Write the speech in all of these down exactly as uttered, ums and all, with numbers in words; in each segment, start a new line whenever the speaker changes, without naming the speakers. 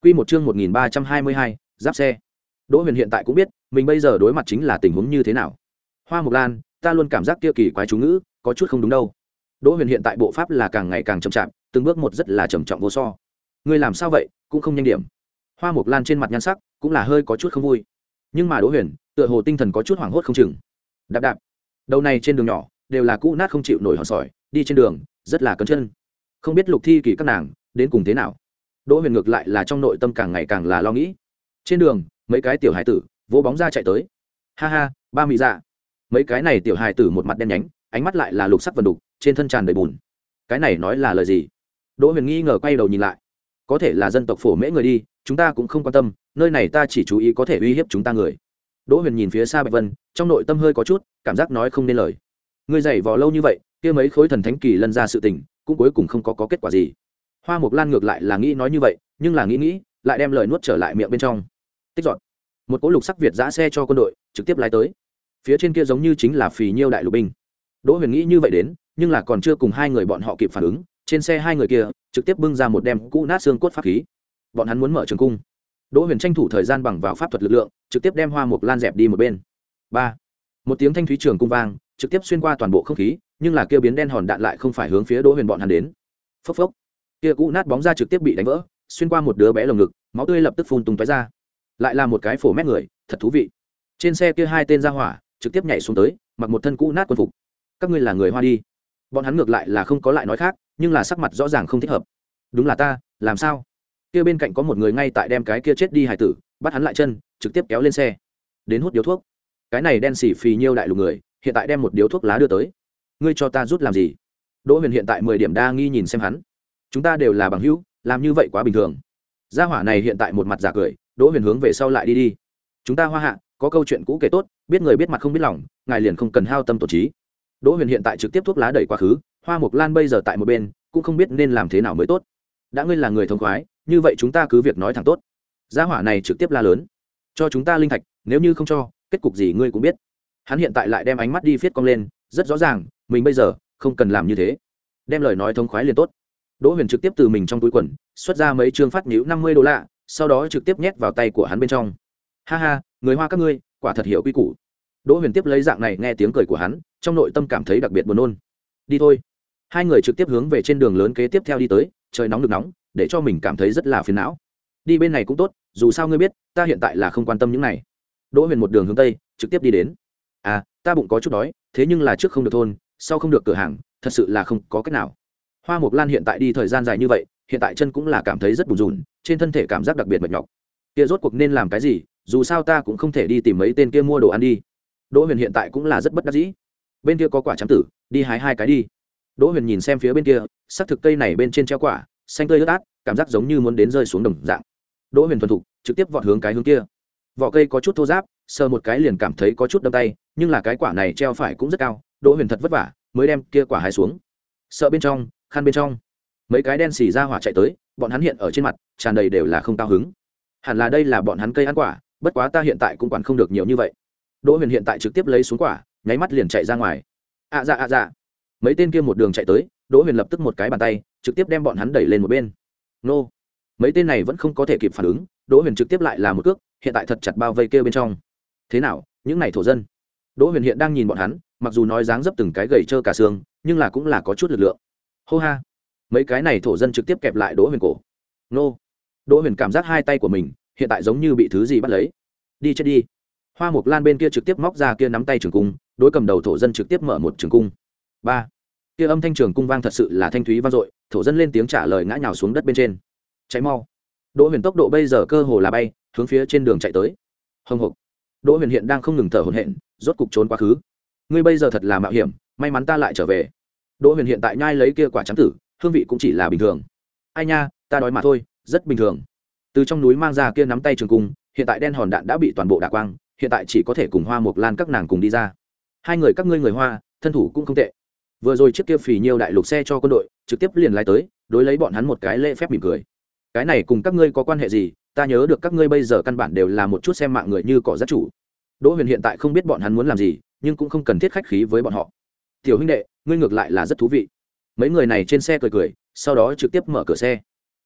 Quy một chương một nghìn ba trăm hai mươi hai, giáp xe. Đỗ Huyền hiện tại cũng biết, mình bây giờ đối mặt chính là tình huống như thế nào. Hoa Mộc Lan, ta luôn cảm giác kia kỳ quái chú ngữ, có chút không đúng đâu. Đỗ Huyền hiện tại bộ pháp là càng ngày càng chậm chạp, từng bước một rất là trầm trọng vô so. Ngươi làm sao vậy, cũng không nhanh điểm. Hoa Mộc Lan trên mặt nhan sắc cũng là hơi có chút không vui. Nhưng mà Đỗ Huyền, tựa hồ tinh thần có chút hoảng hốt không chừng. Đạp đạp. Đầu này trên đường nhỏ, đều là cũ nát không chịu nổi hòn sỏi, đi trên đường, rất là cấn chân. Không biết Lục Thi Kỳ các nàng đến cùng thế nào. Đỗ Huyền ngược lại là trong nội tâm càng ngày càng là lo nghĩ. Trên đường, mấy cái tiểu hài tử vỗ bóng ra chạy tới. Ha ha, ba mị dạ. Mấy cái này tiểu hài tử một mặt đen nhánh, ánh mắt lại là lục sắc vần đục, trên thân tràn đầy bùn. Cái này nói là lời gì? Đỗ Huyền nghi ngờ quay đầu nhìn lại. Có thể là dân tộc phổ mễ người đi, chúng ta cũng không quan tâm, nơi này ta chỉ chú ý có thể uy hiếp chúng ta người. Đỗ Huyền nhìn phía xa Bạch Vân, trong nội tâm hơi có chút cảm giác nói không nên lời. Ngươi dày vò lâu như vậy, kia mấy khối thần thánh kỳ lân ra sự tình, cũng cuối cùng không có, có kết quả gì. Hoa Mộc Lan ngược lại là nghĩ nói như vậy, nhưng là nghĩ nghĩ lại đem lời nuốt trở lại miệng bên trong. Tích dọn một cỗ lục sắc việt giã xe cho quân đội trực tiếp lái tới. Phía trên kia giống như chính là phì nhiêu đại lục binh. Đỗ Huyền nghĩ như vậy đến, nhưng là còn chưa cùng hai người bọn họ kịp phản ứng, trên xe hai người kia trực tiếp bưng ra một đem cũ nát xương cốt pháp khí. Bọn hắn muốn mở trường cung. Đỗ Huyền tranh thủ thời gian bằng vào pháp thuật lực lượng, trực tiếp đem Hoa Mộc Lan dẹp đi một bên. Ba, một tiếng thanh thúy trường cung vang, trực tiếp xuyên qua toàn bộ không khí, nhưng là kia biến đen hòn đạn lại không phải hướng phía Đỗ Huyền bọn hắn đến. Phốc phốc, kia cũ nát bóng ra trực tiếp bị đánh vỡ, xuyên qua một đứa bé lồng ngực, máu tươi lập tức phun tung tóe ra. Lại là một cái phổ mét người, thật thú vị. Trên xe kia hai tên ra hỏa trực tiếp nhảy xuống tới, mặc một thân cũ nát quân phục. Các ngươi là người Hoa đi. Bọn hắn ngược lại là không có lại nói khác, nhưng là sắc mặt rõ ràng không thích hợp. Đúng là ta, làm sao? Kia bên cạnh có một người ngay tại đem cái kia chết đi hải tử, bắt hắn lại chân, trực tiếp kéo lên xe. Đến hút điếu thuốc. Cái này đen xỉ phì nhiêu đại lục người, hiện tại đem một điếu thuốc lá đưa tới. Ngươi cho ta rút làm gì? Đỗ Huyền hiện tại mười điểm đa nghi nhìn xem hắn. Chúng ta đều là bằng hữu, làm như vậy quá bình thường. Gia hỏa này hiện tại một mặt giả cười, Đỗ Huyền hướng về sau lại đi đi. Chúng ta Hoa Hạ có câu chuyện cũ kể tốt, biết người biết mặt không biết lòng, ngài liền không cần hao tâm tổn trí. Đỗ Huyền hiện tại trực tiếp thuốc lá đẩy quá khứ, Hoa Mộc Lan bây giờ tại một bên, cũng không biết nên làm thế nào mới tốt. Đã ngươi là người thông khoái, như vậy chúng ta cứ việc nói thẳng tốt. Gia hỏa này trực tiếp la lớn, cho chúng ta linh thạch, nếu như không cho, kết cục gì ngươi cũng biết. Hắn hiện tại lại đem ánh mắt đi phiết cong lên, rất rõ ràng, mình bây giờ không cần làm như thế, đem lời nói thông khoái liền tốt. Đỗ Huyền trực tiếp từ mình trong túi quần xuất ra mấy trương phát nhũ năm mươi đô la, sau đó trực tiếp nhét vào tay của hắn bên trong. Ha ha, người Hoa các ngươi quả thật hiểu quy củ. Đỗ Huyền tiếp lấy dạng này, nghe tiếng cười của hắn, trong nội tâm cảm thấy đặc biệt buồn nôn. Đi thôi. Hai người trực tiếp hướng về trên đường lớn kế tiếp theo đi tới, trời nóng được nóng, để cho mình cảm thấy rất là phiền não. Đi bên này cũng tốt, dù sao ngươi biết, ta hiện tại là không quan tâm những này. Đỗ Huyền một đường hướng tây, trực tiếp đi đến. À, ta bụng có chút đói, thế nhưng là trước không được thôn, sau không được cửa hàng, thật sự là không có cách nào. Hoa Mộc Lan hiện tại đi thời gian dài như vậy, hiện tại chân cũng là cảm thấy rất bùn rùn, trên thân thể cảm giác đặc biệt mệt nhọc. Kia rốt cuộc nên làm cái gì, dù sao ta cũng không thể đi tìm mấy tên kia mua đồ ăn đi. Đỗ Huyền hiện tại cũng là rất bất đắc dĩ. Bên kia có quả trắng tử, đi hái hai cái đi. Đỗ Huyền nhìn xem phía bên kia, xác thực cây này bên trên treo quả, xanh tươi ướt át, cảm giác giống như muốn đến rơi xuống đồng dạng. Đỗ Huyền thuần thục, trực tiếp vọt hướng cái hướng kia. Vỏ cây có chút thô ráp, sờ một cái liền cảm thấy có chút đâm tay, nhưng là cái quả này treo phải cũng rất cao, Đỗ Huyền thật vất vả mới đem kia quả hái xuống. Sợ bên trong, khăn bên trong, mấy cái đen xì ra hỏa chạy tới, bọn hắn hiện ở trên mặt tràn đầy đều là không cao hứng. Hẳn là đây là bọn hắn cây ăn quả, bất quá ta hiện tại cũng quản không được nhiều như vậy. Đỗ Huyền hiện tại trực tiếp lấy xuống quả, nháy mắt liền chạy ra ngoài. À dạ à dạ. Mấy tên kia một đường chạy tới, Đỗ Huyền lập tức một cái bàn tay, trực tiếp đem bọn hắn đẩy lên một bên. Nô. Mấy tên này vẫn không có thể kịp phản ứng, Đỗ Huyền trực tiếp lại là một cước, hiện tại thật chặt bao vây kia bên trong. Thế nào, những này thổ dân? Đỗ Huyền hiện đang nhìn bọn hắn, mặc dù nói dáng dấp từng cái gầy trơ cả xương, nhưng là cũng là có chút lực lượng. Hô ha. Mấy cái này thổ dân trực tiếp kẹp lại Đỗ Huyền cổ. Nô. Đỗ Huyền cảm giác hai tay của mình hiện tại giống như bị thứ gì bắt lấy. Đi chết đi. Hoa Mộc Lan bên kia trực tiếp móc ra kia nắm tay trường cung, đối cầm đầu thổ dân trực tiếp mở một trường cung. Ba. Kia âm thanh trường cung vang thật sự là thanh thúy vang dội, thổ dân lên tiếng trả lời ngã nhào xuống đất bên trên. Cháy mau. Đỗ Huyền tốc độ bây giờ cơ hồ là bay, hướng phía trên đường chạy tới. Hồng hộc. Đỗ Huyền hiện đang không ngừng thở hổn hển, rốt cục trốn quá khứ. Ngươi bây giờ thật là mạo hiểm, may mắn ta lại trở về. Đỗ Huyền hiện tại nhai lấy kia quả trắng tử, hương vị cũng chỉ là bình thường. Ai nha, ta đói mà thôi, rất bình thường. Từ trong núi mang ra kia nắm tay trường cung, hiện tại đen hòn đạn đã bị toàn bộ đả quang, hiện tại chỉ có thể cùng Hoa Mộc Lan các nàng cùng đi ra. Hai người các ngươi người Hoa, thân thủ cũng không tệ. Vừa rồi chiếc kia phì nhiêu đại lục xe cho quân đội, trực tiếp liền lái tới, đối lấy bọn hắn một cái lễ phép mỉm cười. Cái này cùng các ngươi có quan hệ gì? Ta nhớ được các ngươi bây giờ căn bản đều là một chút xem mạng người như cỏ rác chủ. Đỗ Huyền hiện tại không biết bọn hắn muốn làm gì, nhưng cũng không cần thiết khách khí với bọn họ. Tiểu huynh đệ, ngươi ngược lại là rất thú vị. Mấy người này trên xe cười cười, sau đó trực tiếp mở cửa xe.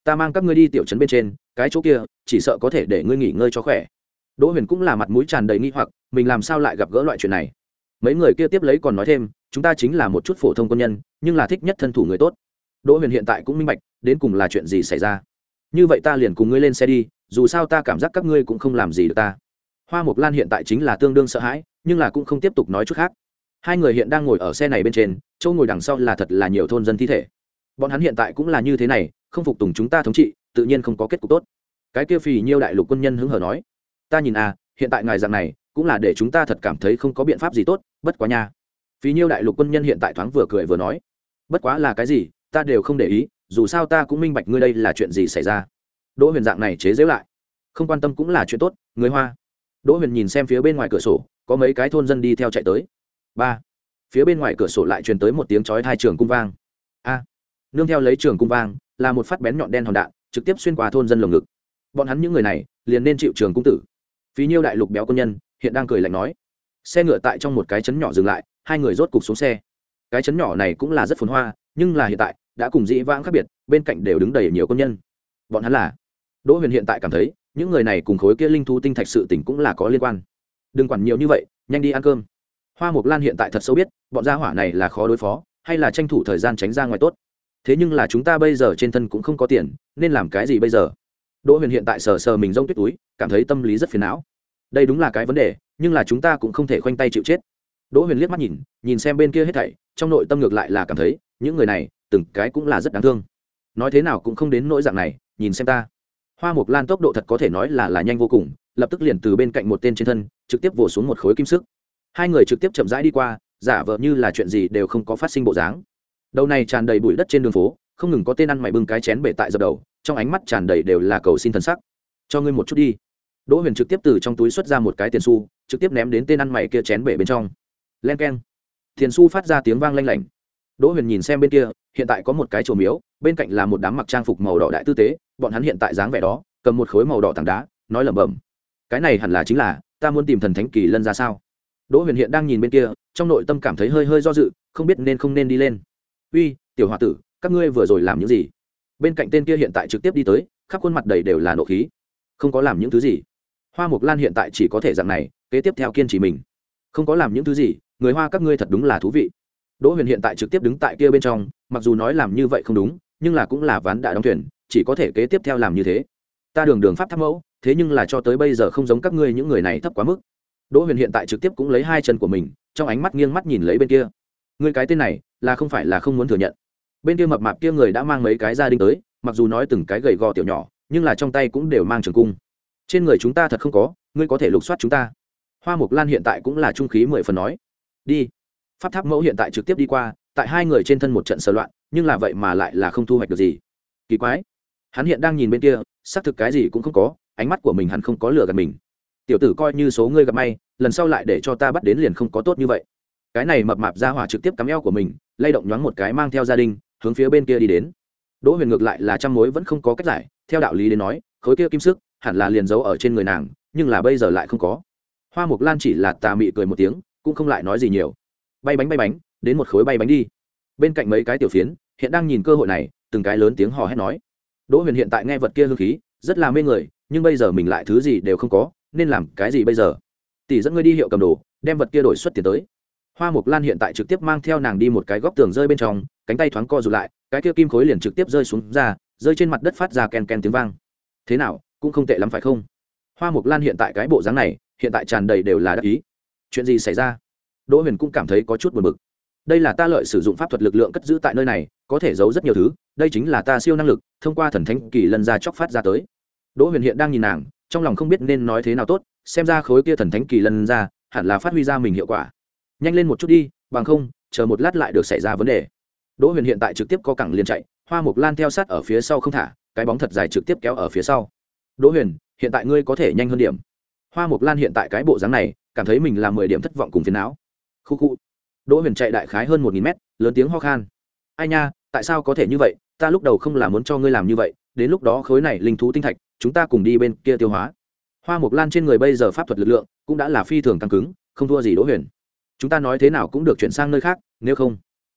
ta mang các ngươi đi tiểu trấn bên trên cái chỗ kia chỉ sợ có thể để ngươi nghỉ ngơi cho khỏe. Đỗ Huyền cũng là mặt mũi tràn đầy nghi hoặc mình làm sao lại gặp gỡ loại chuyện này. Mấy người kia tiếp lấy còn nói thêm chúng ta chính là một chút phổ thông quân nhân nhưng là thích nhất thân thủ người tốt. Đỗ Huyền hiện tại cũng minh bạch đến cùng là chuyện gì xảy ra. Như vậy ta liền cùng ngươi lên xe đi, dù sao ta cảm giác các ngươi cũng không làm gì được ta. Hoa Mộc Lan hiện tại chính là tương đương sợ hãi nhưng là cũng không tiếp tục nói chút khác. Hai người hiện đang ngồi ở xe này bên trên, chỗ ngồi đằng sau là thật là nhiều thôn dân thi thể. Bọn hắn hiện tại cũng là như thế này, không phục tùng chúng ta thống trị tự nhiên không có kết cục tốt. Cái kia phì nhiêu đại lục quân nhân hứng hở nói, ta nhìn à hiện tại ngài dạng này cũng là để chúng ta thật cảm thấy không có biện pháp gì tốt, bất quá nha. Phí nhiêu đại lục quân nhân hiện tại thoáng vừa cười vừa nói, bất quá là cái gì ta đều không để ý, dù sao ta cũng minh bạch ngươi đây là chuyện gì xảy ra. Đỗ Huyền dạng này chế giễu lại, không quan tâm cũng là chuyện tốt, người Hoa. Đỗ Huyền nhìn xem phía bên ngoài cửa sổ có mấy cái thôn dân đi theo chạy tới. Ba, phía bên ngoài cửa sổ lại truyền tới một tiếng chói tai trường cung vang. A, nương theo lấy trường cung vang là một phát bén nhọn đen hòn đạn trực tiếp xuyên qua thôn dân lồng ngực. Bọn hắn những người này liền nên chịu trường cung tử. Phí nhiêu đại lục béo quân nhân hiện đang cười lạnh nói. Xe ngựa tại trong một cái trấn nhỏ dừng lại, hai người rốt cục xuống xe. Cái trấn nhỏ này cũng là rất phồn hoa nhưng là hiện tại đã cùng dĩ vãng khác biệt, bên cạnh đều đứng đầy nhiều quân nhân. Bọn hắn là Đỗ Huyền hiện tại cảm thấy những người này cùng khối kia linh thú tinh thạch sự tình cũng là có liên quan. Đừng quản nhiều như vậy, nhanh đi ăn cơm. Hoa Mộc Lan hiện tại thật sâu biết bọn gia hỏa này là khó đối phó hay là tranh thủ thời gian tránh ra ngoài tốt. Thế nhưng là chúng ta bây giờ trên thân cũng không có tiền, nên làm cái gì bây giờ? Đỗ Huyền hiện tại sờ sờ mình rông tuyết túi, cảm thấy tâm lý rất phiền não. Đây đúng là cái vấn đề, nhưng là chúng ta cũng không thể khoanh tay chịu chết. Đỗ Huyền liếc mắt nhìn, nhìn xem bên kia hết thảy, trong nội tâm ngược lại là cảm thấy, những người này, từng cái cũng là rất đáng thương. Nói thế nào cũng không đến nỗi dạng này, nhìn xem ta. Hoa Mộc Lan tốc độ thật có thể nói là là nhanh vô cùng, lập tức liền từ bên cạnh một tên trên thân, trực tiếp vồ xuống một khối kim sức. Hai người trực tiếp chậm rãi đi qua, giả vờ như là chuyện gì đều không có phát sinh bộ dáng. Đầu này tràn đầy bụi đất trên đường phố, không ngừng có tên ăn mày bưng cái chén bể tại dập đầu, trong ánh mắt tràn đầy đều là cầu xin thần sắc. Cho ngươi một chút đi. Đỗ Huyền trực tiếp từ trong túi xuất ra một cái tiền xu, trực tiếp ném đến tên ăn mày kia chén bể bên trong. Len keng. Tiền xu phát ra tiếng vang lanh lảnh. Đỗ Huyền nhìn xem bên kia, hiện tại có một cái chùa miếu, bên cạnh là một đám mặc trang phục màu đỏ đại tư tế, bọn hắn hiện tại dáng vẻ đó, cầm một khối màu đỏ tảng đá, nói lẩm bẩm. Cái này hẳn là chính là, ta muốn tìm thần thánh kỳ lân ra sao? Đỗ Huyền hiện đang nhìn bên kia, trong nội tâm cảm thấy hơi hơi do dự, không biết nên không nên đi lên. Uy, tiểu hòa tử, các ngươi vừa rồi làm những gì? Bên cạnh tên kia hiện tại trực tiếp đi tới, khắp khuôn mặt đầy đều là nộ khí. Không có làm những thứ gì. Hoa Mộc Lan hiện tại chỉ có thể dạng này, kế tiếp theo kiên trì mình. Không có làm những thứ gì, người Hoa các ngươi thật đúng là thú vị. Đỗ Huyền hiện tại trực tiếp đứng tại kia bên trong, mặc dù nói làm như vậy không đúng, nhưng là cũng là ván đã đóng thuyền, chỉ có thể kế tiếp theo làm như thế. Ta đường đường pháp tháp mẫu, thế nhưng là cho tới bây giờ không giống các ngươi những người này thấp quá mức. Đỗ Huyền hiện tại trực tiếp cũng lấy hai chân của mình, trong ánh mắt nghiêng mắt nhìn lấy bên kia. Ngươi cái tên này, là không phải là không muốn thừa nhận. Bên kia mập mạp kia người đã mang mấy cái gia đình tới, mặc dù nói từng cái gầy gò tiểu nhỏ, nhưng là trong tay cũng đều mang trường cung. Trên người chúng ta thật không có, ngươi có thể lục soát chúng ta. Hoa Mộc Lan hiện tại cũng là trung khí mười phần nói. Đi. Pháp tháp mẫu hiện tại trực tiếp đi qua, tại hai người trên thân một trận sờ loạn, nhưng là vậy mà lại là không thu hoạch được gì. Kỳ quái. Hắn hiện đang nhìn bên kia, xác thực cái gì cũng không có, ánh mắt của mình hắn không có lừa gạt mình. Tiểu tử coi như số ngươi gặp may, lần sau lại để cho ta bắt đến liền không có tốt như vậy. Cái này mập mạp ra hỏa trực tiếp cắm eo của mình, lay động nhoáng một cái mang theo gia đình, hướng phía bên kia đi đến. Đỗ Huyền ngược lại là trăm mối vẫn không có cách giải, theo đạo lý đến nói, khối kia kim sức hẳn là liền giấu ở trên người nàng, nhưng là bây giờ lại không có. Hoa Mộc Lan chỉ là tà mị cười một tiếng, cũng không lại nói gì nhiều. Bay bánh bay bánh, đến một khối bay bánh đi. Bên cạnh mấy cái tiểu phiến, hiện đang nhìn cơ hội này, từng cái lớn tiếng hò hét nói. Đỗ Huyền hiện tại nghe vật kia hương khí, rất là mê người, nhưng bây giờ mình lại thứ gì đều không có, nên làm cái gì bây giờ? Tỷ dẫn ngươi đi hiệu cầm đồ, đem vật kia đổi xuất tiền tới. Hoa Mộc Lan hiện tại trực tiếp mang theo nàng đi một cái góc tường rơi bên trong, cánh tay thoáng co rụt lại, cái kia kim khối liền trực tiếp rơi xuống ra, rơi trên mặt đất phát ra ken ken tiếng vang. Thế nào, cũng không tệ lắm phải không? Hoa Mộc Lan hiện tại cái bộ dáng này, hiện tại tràn đầy đều là đắc ý. Chuyện gì xảy ra? Đỗ Huyền cũng cảm thấy có chút buồn bực. Đây là ta lợi sử dụng pháp thuật lực lượng cất giữ tại nơi này, có thể giấu rất nhiều thứ, đây chính là ta siêu năng lực, thông qua thần thánh kỳ lân ra chóc phát ra tới. Đỗ Huyền hiện đang nhìn nàng, trong lòng không biết nên nói thế nào tốt, xem ra khối kia thần thánh kỳ lân ra, hẳn là phát huy ra mình hiệu quả. Nhanh lên một chút đi, bằng không, chờ một lát lại được xảy ra vấn đề. Đỗ Huyền hiện tại trực tiếp có cẳng liền chạy, Hoa Mộc Lan theo sát ở phía sau không thả, cái bóng thật dài trực tiếp kéo ở phía sau. Đỗ Huyền, hiện tại ngươi có thể nhanh hơn điểm. Hoa Mộc Lan hiện tại cái bộ dáng này, cảm thấy mình là mười điểm thất vọng cùng phiền não. Khu khu. Đỗ Huyền chạy đại khái hơn một nghìn mét, lớn tiếng ho khan. Ai nha, tại sao có thể như vậy, ta lúc đầu không là muốn cho ngươi làm như vậy, đến lúc đó khối này linh thú tinh thạch, chúng ta cùng đi bên kia tiêu hóa. Hoa Mộc Lan trên người bây giờ pháp thuật lực lượng cũng đã là phi thường căng cứng, không thua gì Đỗ Huyền. Chúng ta nói thế nào cũng được chuyển sang nơi khác, nếu không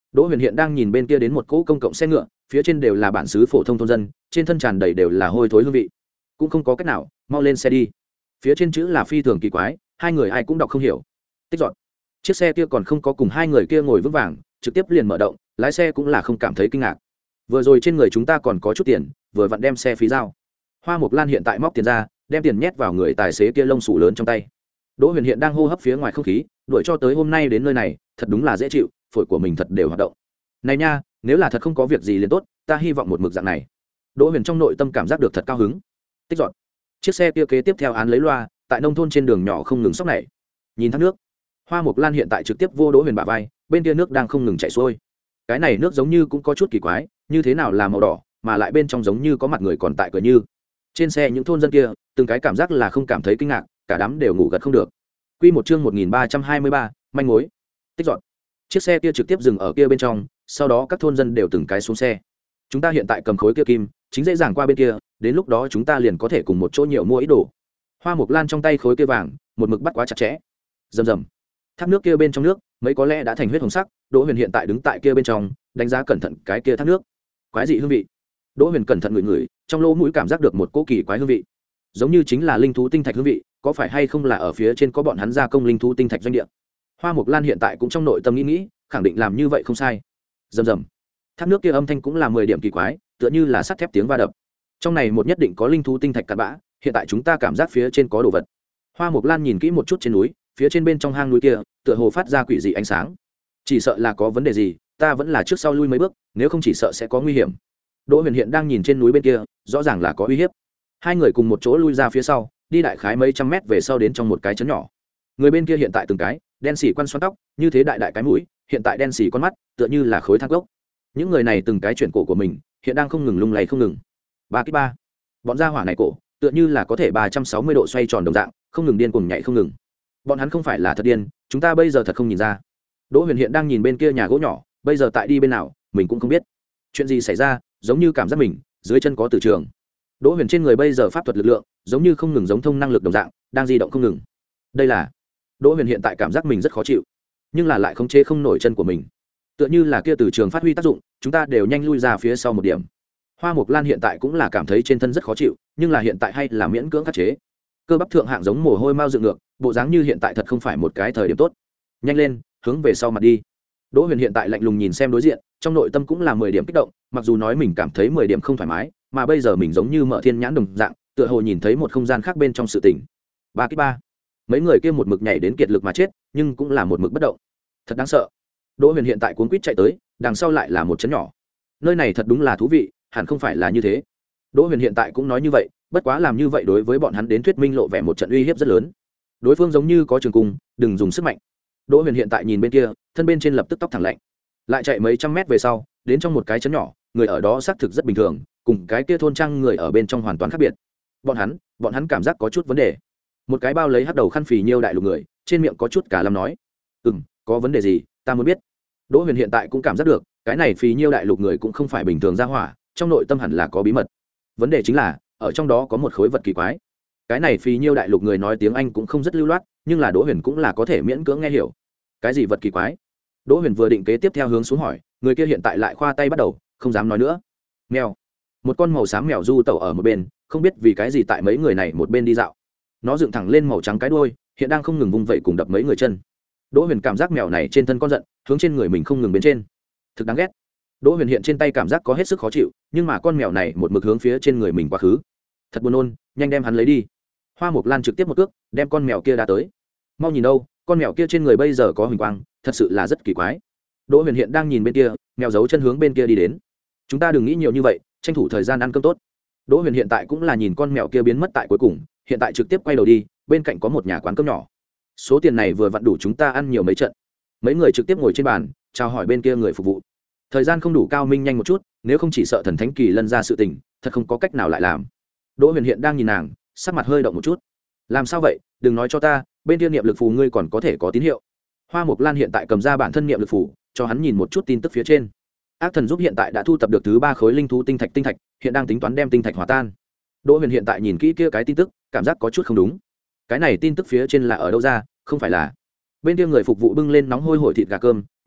Đỗ Huyền hiện đang nhìn bên kia đến một cỗ công cộng xe ngựa, phía trên đều là bản xứ phổ thông thôn dân, trên thân tràn đầy đều là hôi thối hương vị. Cũng không có cách nào, mau lên xe đi. Phía trên chữ là phi thường kỳ quái, hai người ai cũng đọc không hiểu. Tích dọn. Chiếc xe kia còn không có cùng hai người kia ngồi vững vàng, trực tiếp liền mở động, lái xe cũng là không cảm thấy kinh ngạc. Vừa rồi trên người chúng ta còn có chút tiền, vừa vặn đem xe phí giao. Hoa Mộc Lan hiện tại móc tiền ra, đem tiền nhét vào người tài xế kia lông xù lớn trong tay. Đỗ Huyền hiện đang hô hấp phía ngoài không khí, đuổi cho tới hôm nay đến nơi này, thật đúng là dễ chịu, phổi của mình thật đều hoạt động. Này nha, nếu là thật không có việc gì liền tốt, ta hy vọng một mực dạng này. Đỗ Huyền trong nội tâm cảm giác được thật cao hứng. Tích dọn. Chiếc xe kia kế tiếp theo án lấy loa, tại nông thôn trên đường nhỏ không ngừng sóc này. Nhìn thác nước. Hoa Mộc Lan hiện tại trực tiếp vô Đỗ Huyền bả vai, bên kia nước đang không ngừng chảy xuôi. Cái này nước giống như cũng có chút kỳ quái, như thế nào là màu đỏ, mà lại bên trong giống như có mặt người còn tại cười như. Trên xe những thôn dân kia, từng cái cảm giác là không cảm thấy kinh ngạc, cả đám đều ngủ gật không được. Quy một chương một nghìn ba trăm hai mươi ba, manh mối. Tích dọn. Chiếc xe kia trực tiếp dừng ở kia bên trong, sau đó các thôn dân đều từng cái xuống xe. Chúng ta hiện tại cầm khối kia kim, chính dễ dàng qua bên kia, đến lúc đó chúng ta liền có thể cùng một chỗ nhiều mua ít đồ. Hoa Mộc Lan trong tay khối kia vàng, một mực bắt quá chặt chẽ. Rầm rầm. Thác nước kia bên trong nước, mấy có lẽ đã thành huyết hồng sắc, Đỗ Huyền hiện tại đứng tại kia bên trong, đánh giá cẩn thận cái kia thác nước. Quái dị hương vị. Đỗ Huyền cẩn thận ngửi ngửi, trong lỗ mũi cảm giác được một cỗ kỳ quái hương vị, giống như chính là linh thú tinh thạch hương vị, có phải hay không là ở phía trên có bọn hắn gia công linh thú tinh thạch doanh địa. Hoa Mộc Lan hiện tại cũng trong nội tâm nghĩ nghĩ, khẳng định làm như vậy không sai. Rầm rầm. Thác nước kia âm thanh cũng là mười điểm kỳ quái, tựa như là sắt thép tiếng va đập. Trong này một nhất định có linh thú tinh thạch cặn bã, hiện tại chúng ta cảm giác phía trên có đồ vật. Hoa Mộc Lan nhìn kỹ một chút trên núi, phía trên bên trong hang núi kia, tựa hồ phát ra quỷ dị ánh sáng. Chỉ sợ là có vấn đề gì, ta vẫn là trước sau lui mấy bước, nếu không chỉ sợ sẽ có nguy hiểm. Đỗ Huyền hiện đang nhìn trên núi bên kia, rõ ràng là có uy hiếp. Hai người cùng một chỗ lui ra phía sau, đi đại khái mấy trăm mét về sau đến trong một cái trấn nhỏ. Người bên kia hiện tại từng cái đen xì quan xoăn tóc, như thế đại đại cái mũi, hiện tại đen xì con mắt, tựa như là khối than gốc. Những người này từng cái chuyển cổ của mình, hiện đang không ngừng lung lay không ngừng. Ba kích ba. Bọn gia hỏa này cổ, tựa như là có thể ba trăm sáu mươi độ xoay tròn đồng dạng, không ngừng điên cuồng nhảy không ngừng. Bọn hắn không phải là thật điên, chúng ta bây giờ thật không nhìn ra. Đỗ Huyền hiện đang nhìn bên kia nhà gỗ nhỏ, bây giờ tại đi bên nào, mình cũng không biết. Chuyện gì xảy ra, giống như cảm giác mình dưới chân có từ trường. Đỗ Huyền trên người bây giờ pháp thuật lực lượng, giống như không ngừng giống thông năng lực đồng dạng, đang di động không ngừng. Đây là Đỗ Huyền hiện tại cảm giác mình rất khó chịu, nhưng là lại khống chế không nổi chân của mình, tựa như là kia từ trường phát huy tác dụng, chúng ta đều nhanh lui ra phía sau một điểm. Hoa Mộc Lan hiện tại cũng là cảm thấy trên thân rất khó chịu, nhưng là hiện tại hay là miễn cưỡng khắc chế. Cơ bắp thượng hạng giống mồ hôi mau dựng ngược, bộ dáng như hiện tại thật không phải một cái thời điểm tốt. Nhanh lên, hướng về sau mặt đi. Đỗ Huyền hiện tại lạnh lùng nhìn xem đối diện, trong nội tâm cũng là mười điểm kích động, mặc dù nói mình cảm thấy mười điểm không thoải mái, mà bây giờ mình giống như mở thiên nhãn đồng dạng, tựa hồ nhìn thấy một không gian khác bên trong sự tình. Ba cái ba. Mấy người kia một mực nhảy đến kiệt lực mà chết, nhưng cũng là một mực bất động. Thật đáng sợ. Đỗ Huyền hiện tại cuống quýt chạy tới, đằng sau lại là một trấn nhỏ. Nơi này thật đúng là thú vị, hẳn không phải là như thế. Đỗ Huyền hiện tại cũng nói như vậy, bất quá làm như vậy đối với bọn hắn đến thuyết minh lộ vẻ một trận uy hiếp rất lớn. Đối phương giống như có trường cung, đừng dùng sức mạnh. Đỗ Huyền hiện tại nhìn bên kia, thân bên trên lập tức tóc thẳng lạnh. Lại chạy mấy trăm mét về sau, đến trong một cái trấn nhỏ, người ở đó xác thực rất bình thường, cùng cái kia thôn trang người ở bên trong hoàn toàn khác biệt. Bọn hắn, bọn hắn cảm giác có chút vấn đề. Một cái bao lấy hắc đầu khăn phì nhiêu đại lục người, trên miệng có chút cả lâm nói: "Ừm, có vấn đề gì, ta muốn biết." Đỗ Huyền hiện tại cũng cảm giác được, cái này phì nhiêu đại lục người cũng không phải bình thường ra hỏa, trong nội tâm hẳn là có bí mật. Vấn đề chính là, ở trong đó có một khối vật kỳ quái. Cái này phì nhiêu đại lục người nói tiếng Anh cũng không rất lưu loát, nhưng là Đỗ Huyền cũng là có thể miễn cưỡng nghe hiểu. Cái gì vật kỳ quái? Đỗ Huyền vừa định kế tiếp theo hướng xuống hỏi, người kia hiện tại lại khoa tay bắt đầu, không dám nói nữa. Mèo. Một con màu xám mèo du tẩu ở một bên, không biết vì cái gì tại mấy người này một bên đi dạo. Nó dựng thẳng lên màu trắng cái đuôi, hiện đang không ngừng vung vẩy cùng đập mấy người chân. Đỗ Huyền cảm giác mèo này trên thân con giận, hướng trên người mình không ngừng bên trên. Thực đáng ghét. Đỗ Huyền hiện trên tay cảm giác có hết sức khó chịu, nhưng mà con mèo này một mực hướng phía trên người mình quá khứ. Thật buồn nôn, nhanh đem hắn lấy đi. Hoa Mộc Lan trực tiếp một cước, đem con mèo kia đá tới. Mau nhìn đâu, con mèo kia trên người bây giờ có huỳnh quang, thật sự là rất kỳ quái. Đỗ Huyền hiện đang nhìn bên kia, mèo giấu chân hướng bên kia đi đến. Chúng ta đừng nghĩ nhiều như vậy, tranh thủ thời gian ăn cơm tốt. Đỗ Huyền hiện tại cũng là nhìn con mèo kia biến mất tại cuối cùng, hiện tại trực tiếp quay đầu đi, bên cạnh có một nhà quán cơm nhỏ. Số tiền này vừa vặn đủ chúng ta ăn nhiều mấy trận. Mấy người trực tiếp ngồi trên bàn, chào hỏi bên kia người phục vụ. Thời gian không đủ, Cao Minh nhanh một chút, nếu không chỉ sợ thần thánh kỳ lân ra sự tình, thật không có cách nào lại làm. Đỗ Huyền hiện đang nhìn nàng, sắc mặt hơi động một chút. Làm sao vậy, đừng nói cho ta, bên kia niệm lực phù ngươi còn có thể có tín hiệu. Hoa Mộc Lan hiện tại cầm ra bản thân niệm lực phù, cho hắn nhìn một chút tin tức phía trên. Ác thần giúp hiện tại đã thu tập được thứ ba khối linh thú tinh thạch tinh thạch, hiện đang tính toán đem tinh thạch hòa tan. Đỗ Huyền hiện tại nhìn kỹ kia cái tin tức, cảm giác có chút không đúng. Cái này tin tức phía trên là ở đâu ra, không phải là bên kia người phục vụ bưng lên nóng hôi hổi thịt gà cơm,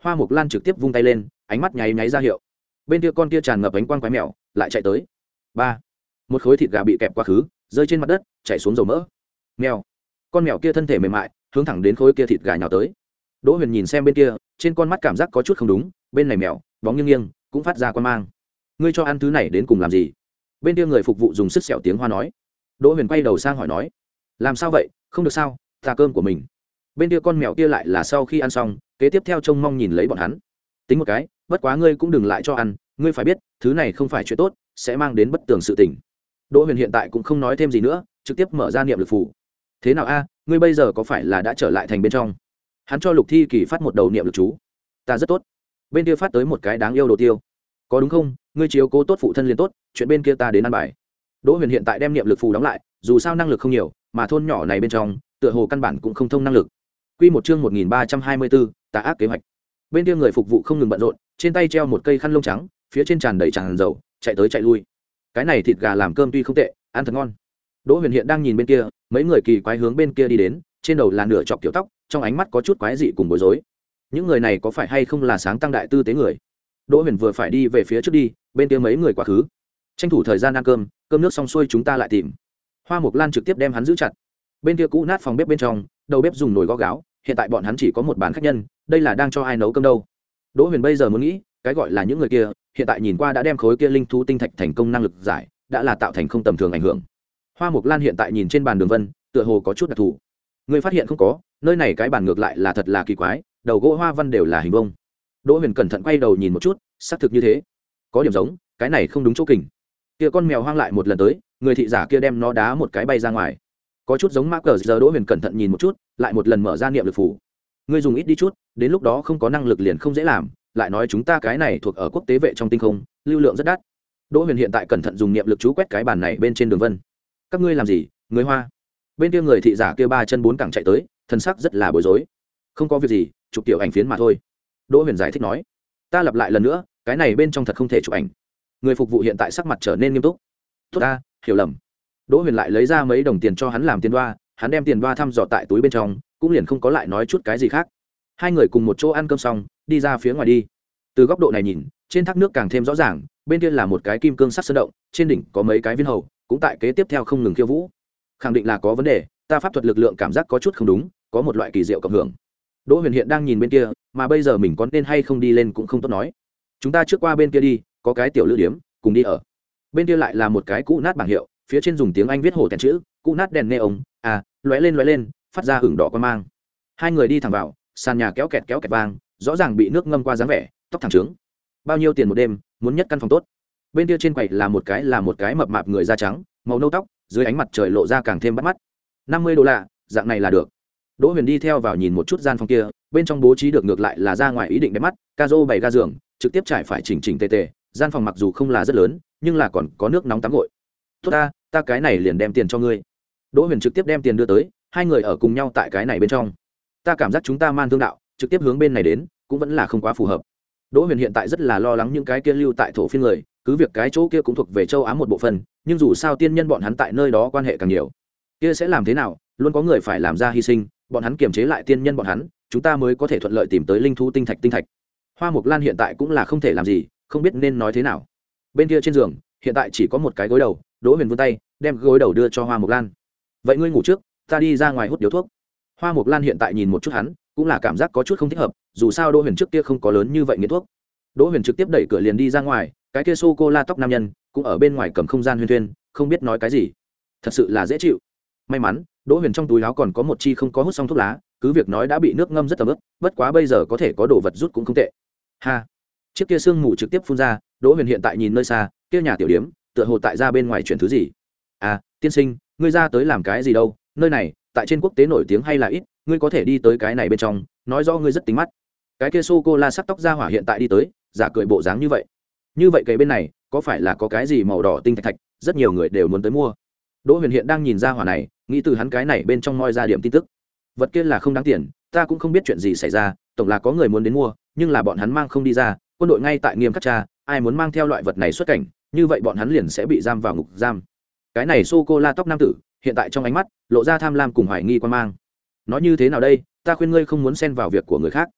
Hoa Mộc Lan trực tiếp vung tay lên, ánh mắt nháy nháy ra hiệu. Bên kia con kia tràn ngập ánh quang quái mèo lại chạy tới. Ba, một khối thịt gà bị kẹp quá khứ, rơi trên mặt đất, chảy xuống dầu mỡ. Mèo, con mèo kia thân thể mềm mại, hướng thẳng đến khối kia thịt gà nhào tới. Đỗ Huyền nhìn xem bên kia, trên con mắt cảm giác có chút không đúng, bên này mèo, bóng nghiêng nghiêng, cũng phát ra quan mang. Ngươi cho ăn thứ này đến cùng làm gì? Bên kia người phục vụ dùng sức sẹo tiếng Hoa nói. Đỗ Huyền quay đầu sang hỏi nói, làm sao vậy, không được sao, ta cơm của mình. Bên kia con mèo kia lại là sau khi ăn xong, kế tiếp theo trông mong nhìn lấy bọn hắn. Tính một cái, bất quá ngươi cũng đừng lại cho ăn, ngươi phải biết, thứ này không phải chuyện tốt, sẽ mang đến bất tường sự tình. Đỗ Huyền hiện tại cũng không nói thêm gì nữa, trực tiếp mở ra niệm lực phù. Thế nào a, ngươi bây giờ có phải là đã trở lại thành bên trong? Hắn cho Lục Thi Kỳ phát một đầu niệm lực chú. Ta rất tốt. Bên kia phát tới một cái đáng yêu đồ tiêu. Có đúng không? Ngươi chiếu cố tốt phụ thân liền tốt, chuyện bên kia ta đến ăn bài. Đỗ Huyền hiện tại đem niệm lực phù đóng lại, dù sao năng lực không nhiều, mà thôn nhỏ này bên trong, tựa hồ căn bản cũng không thông năng lực. Quy một chương một nghìn ba trăm hai mươi bốn, tà ác kế hoạch. Bên kia người phục vụ không ngừng bận rộn, trên tay treo một cây khăn lông trắng, phía trên tràn đầy tràn dầu, chạy tới chạy lui. Cái này thịt gà làm cơm tuy không tệ, ăn thật ngon. Đỗ Huyền hiện đang nhìn bên kia, mấy người kỳ quái hướng bên kia đi đến, trên đầu là nửa chọc kiểu tóc, trong ánh mắt có chút quái dị cùng bối rối. Những người này có phải hay không là sáng tăng đại tư tế người? Đỗ Huyền vừa phải đi về phía trước đi, bên kia mấy người quá khứ. Tranh thủ thời gian ăn cơm, cơm nước xong xuôi chúng ta lại tìm. Hoa Mộc Lan trực tiếp đem hắn giữ chặt. Bên kia cũ nát phòng bếp bên trong, đầu bếp dùng nồi gõ gáo, hiện tại bọn hắn chỉ có một bàn khách nhân, đây là đang cho ai nấu cơm đâu? Đỗ Huyền bây giờ muốn nghĩ, cái gọi là những người kia, hiện tại nhìn qua đã đem khối kia linh thú tinh thạch thành công năng lực giải, đã là tạo thành không tầm thường ảnh hưởng. Hoa Mộc Lan hiện tại nhìn trên bàn đường vân, tựa hồ có chút đặc thù. Người phát hiện không có, nơi này cái bàn ngược lại là thật là kỳ quái, đầu gỗ hoa văn đều là hình vuông. Đỗ Huyền cẩn thận quay đầu nhìn một chút, xác thực như thế. Có điểm giống, cái này không đúng chỗ kình. Kia con mèo hoang lại một lần tới, người thị giả kia đem nó đá một cái bay ra ngoài. Có chút giống mác cờ giờ. Đỗ Huyền cẩn thận nhìn một chút, lại một lần mở ra niệm lực phủ. Ngươi dùng ít đi chút, đến lúc đó không có năng lực liền không dễ làm, lại nói chúng ta cái này thuộc ở quốc tế vệ trong tinh không, lưu lượng rất đắt. Đỗ Huyền hiện tại cẩn thận dùng niệm lực chú quét cái bàn này bên trên đường vân. Các ngươi làm gì, người Hoa? Bên kia người thị giả kia ba chân bốn cẳng chạy tới, thân sắc rất là bối rối. Không có việc gì, chụp tiểu ảnh phiến mà thôi. Đỗ Huyền giải thích nói. Ta lặp lại lần nữa, cái này bên trong thật không thể chụp ảnh. Người phục vụ hiện tại sắc mặt trở nên nghiêm túc. Tốt ta, hiểu lầm. Đỗ Huyền lại lấy ra mấy đồng tiền cho hắn làm tiền đoa, hắn đem tiền đoa thăm dò tại túi bên trong, cũng liền không có lại nói chút cái gì khác. Hai người cùng một chỗ ăn cơm xong, đi ra phía ngoài đi. Từ góc độ này nhìn, trên thác nước càng thêm rõ ràng, bên kia là một cái kim cương sắt sơn động, trên đỉnh có mấy cái viên hầu, cũng tại kế tiếp theo không ngừng khiêu vũ. Khẳng định là có vấn đề, ta pháp thuật lực lượng cảm giác có chút không đúng, có một loại kỳ diệu cộng hưởng. Đỗ Huyền hiện đang nhìn bên kia, mà bây giờ mình có nên hay không đi lên cũng không tốt nói. Chúng ta trước qua bên kia đi, có cái tiểu lữ điếm, cùng đi ở. Bên kia lại là một cái cũ nát bảng hiệu, phía trên dùng tiếng Anh viết hổ tèn chữ, cũ nát đèn neon, à, lóe lên lóe lên, phát ra hửng đỏ quan mang. Hai người đi thẳng vào, sàn nhà kéo kẹt kéo kẹt vang, rõ ràng bị nước ngâm qua dáng vẻ, tóc thẳng trướng. Bao nhiêu tiền một đêm, muốn nhất căn phòng tốt. Bên kia trên quầy là một cái là một cái mập mạp người da trắng, màu nâu tóc, dưới ánh mặt trời lộ ra càng thêm bắt mắt. năm mươi đô la, dạng này là được. Đỗ Huyền đi theo vào nhìn một chút gian phòng kia, bên trong bố trí được ngược lại là ra ngoài ý định đẹp mắt, ca rô bày ga giường, trực tiếp trải phải chỉnh chỉnh tề tề, gian phòng mặc dù không là rất lớn, nhưng là còn có nước nóng tắm gội. Tốt ta, ta cái này liền đem tiền cho ngươi. Đỗ Huyền trực tiếp đem tiền đưa tới, hai người ở cùng nhau tại cái này bên trong. Ta cảm giác chúng ta man thương đạo, trực tiếp hướng bên này đến, cũng vẫn là không quá phù hợp. Đỗ Huyền hiện tại rất là lo lắng những cái kia lưu tại thổ phiên người, cứ việc cái chỗ kia cũng thuộc về châu Á một bộ phận, nhưng dù sao tiên nhân bọn hắn tại nơi đó quan hệ càng nhiều, kia sẽ làm thế nào, luôn có người phải làm ra hy sinh, bọn hắn kiềm chế lại tiên nhân bọn hắn, chúng ta mới có thể thuận lợi tìm tới linh thú tinh thạch tinh thạch. Hoa Mộc Lan hiện tại cũng là không thể làm gì, không biết nên nói thế nào. Bên kia trên giường, hiện tại chỉ có một cái gối đầu, Đỗ Huyền vươn tay, đem gối đầu đưa cho Hoa Mộc Lan. Vậy ngươi ngủ trước, ta đi ra ngoài hút điếu thuốc. Hoa Mộc Lan hiện tại nhìn một chút hắn, cũng là cảm giác có chút không thích hợp, dù sao Đỗ Huyền trước kia không có lớn như vậy nghiện thuốc. Đỗ Huyền trực tiếp đẩy cửa liền đi ra ngoài, cái kia sô cô la tóc nam nhân cũng ở bên ngoài cầm không gian huyên thuyên, không biết nói cái gì. Thật sự là dễ chịu. May mắn, Đỗ Huyền trong túi áo còn có một chi không có hút xong thuốc lá, cứ việc nói đã bị nước ngâm rất tầm ướp, bất quá bây giờ có thể có đồ vật rút cũng không tệ. Ha. Chiếc kia sương mù trực tiếp phun ra, Đỗ Huyền hiện tại nhìn nơi xa, kia nhà tiểu điếm, tựa hồ tại ra bên ngoài chuyển thứ gì. À, tiên sinh, ngươi ra tới làm cái gì đâu? Nơi này, tại trên quốc tế nổi tiếng hay là ít, ngươi có thể đi tới cái này bên trong, nói rõ ngươi rất tính mắt. Cái kia sô cô la sắc tóc ra hỏa hiện tại đi tới, giả cười bộ dáng như vậy. Như vậy cái bên này, có phải là có cái gì màu đỏ tinh thạch thạch, rất nhiều người đều muốn tới mua. Đỗ Huyền hiện đang nhìn ra hỏa này, nghĩ từ hắn cái này bên trong moi ra điểm tin tức. Vật kia là không đáng tiền, ta cũng không biết chuyện gì xảy ra, tổng là có người muốn đến mua, nhưng là bọn hắn mang không đi ra, quân đội ngay tại nghiêm khắc tra, ai muốn mang theo loại vật này xuất cảnh, như vậy bọn hắn liền sẽ bị giam vào ngục giam. Cái này sô cô la tóc nam tử, hiện tại trong ánh mắt lộ ra tham lam cùng hoài nghi quan mang. Nói như thế nào đây, ta khuyên ngươi không muốn xen vào việc của người khác.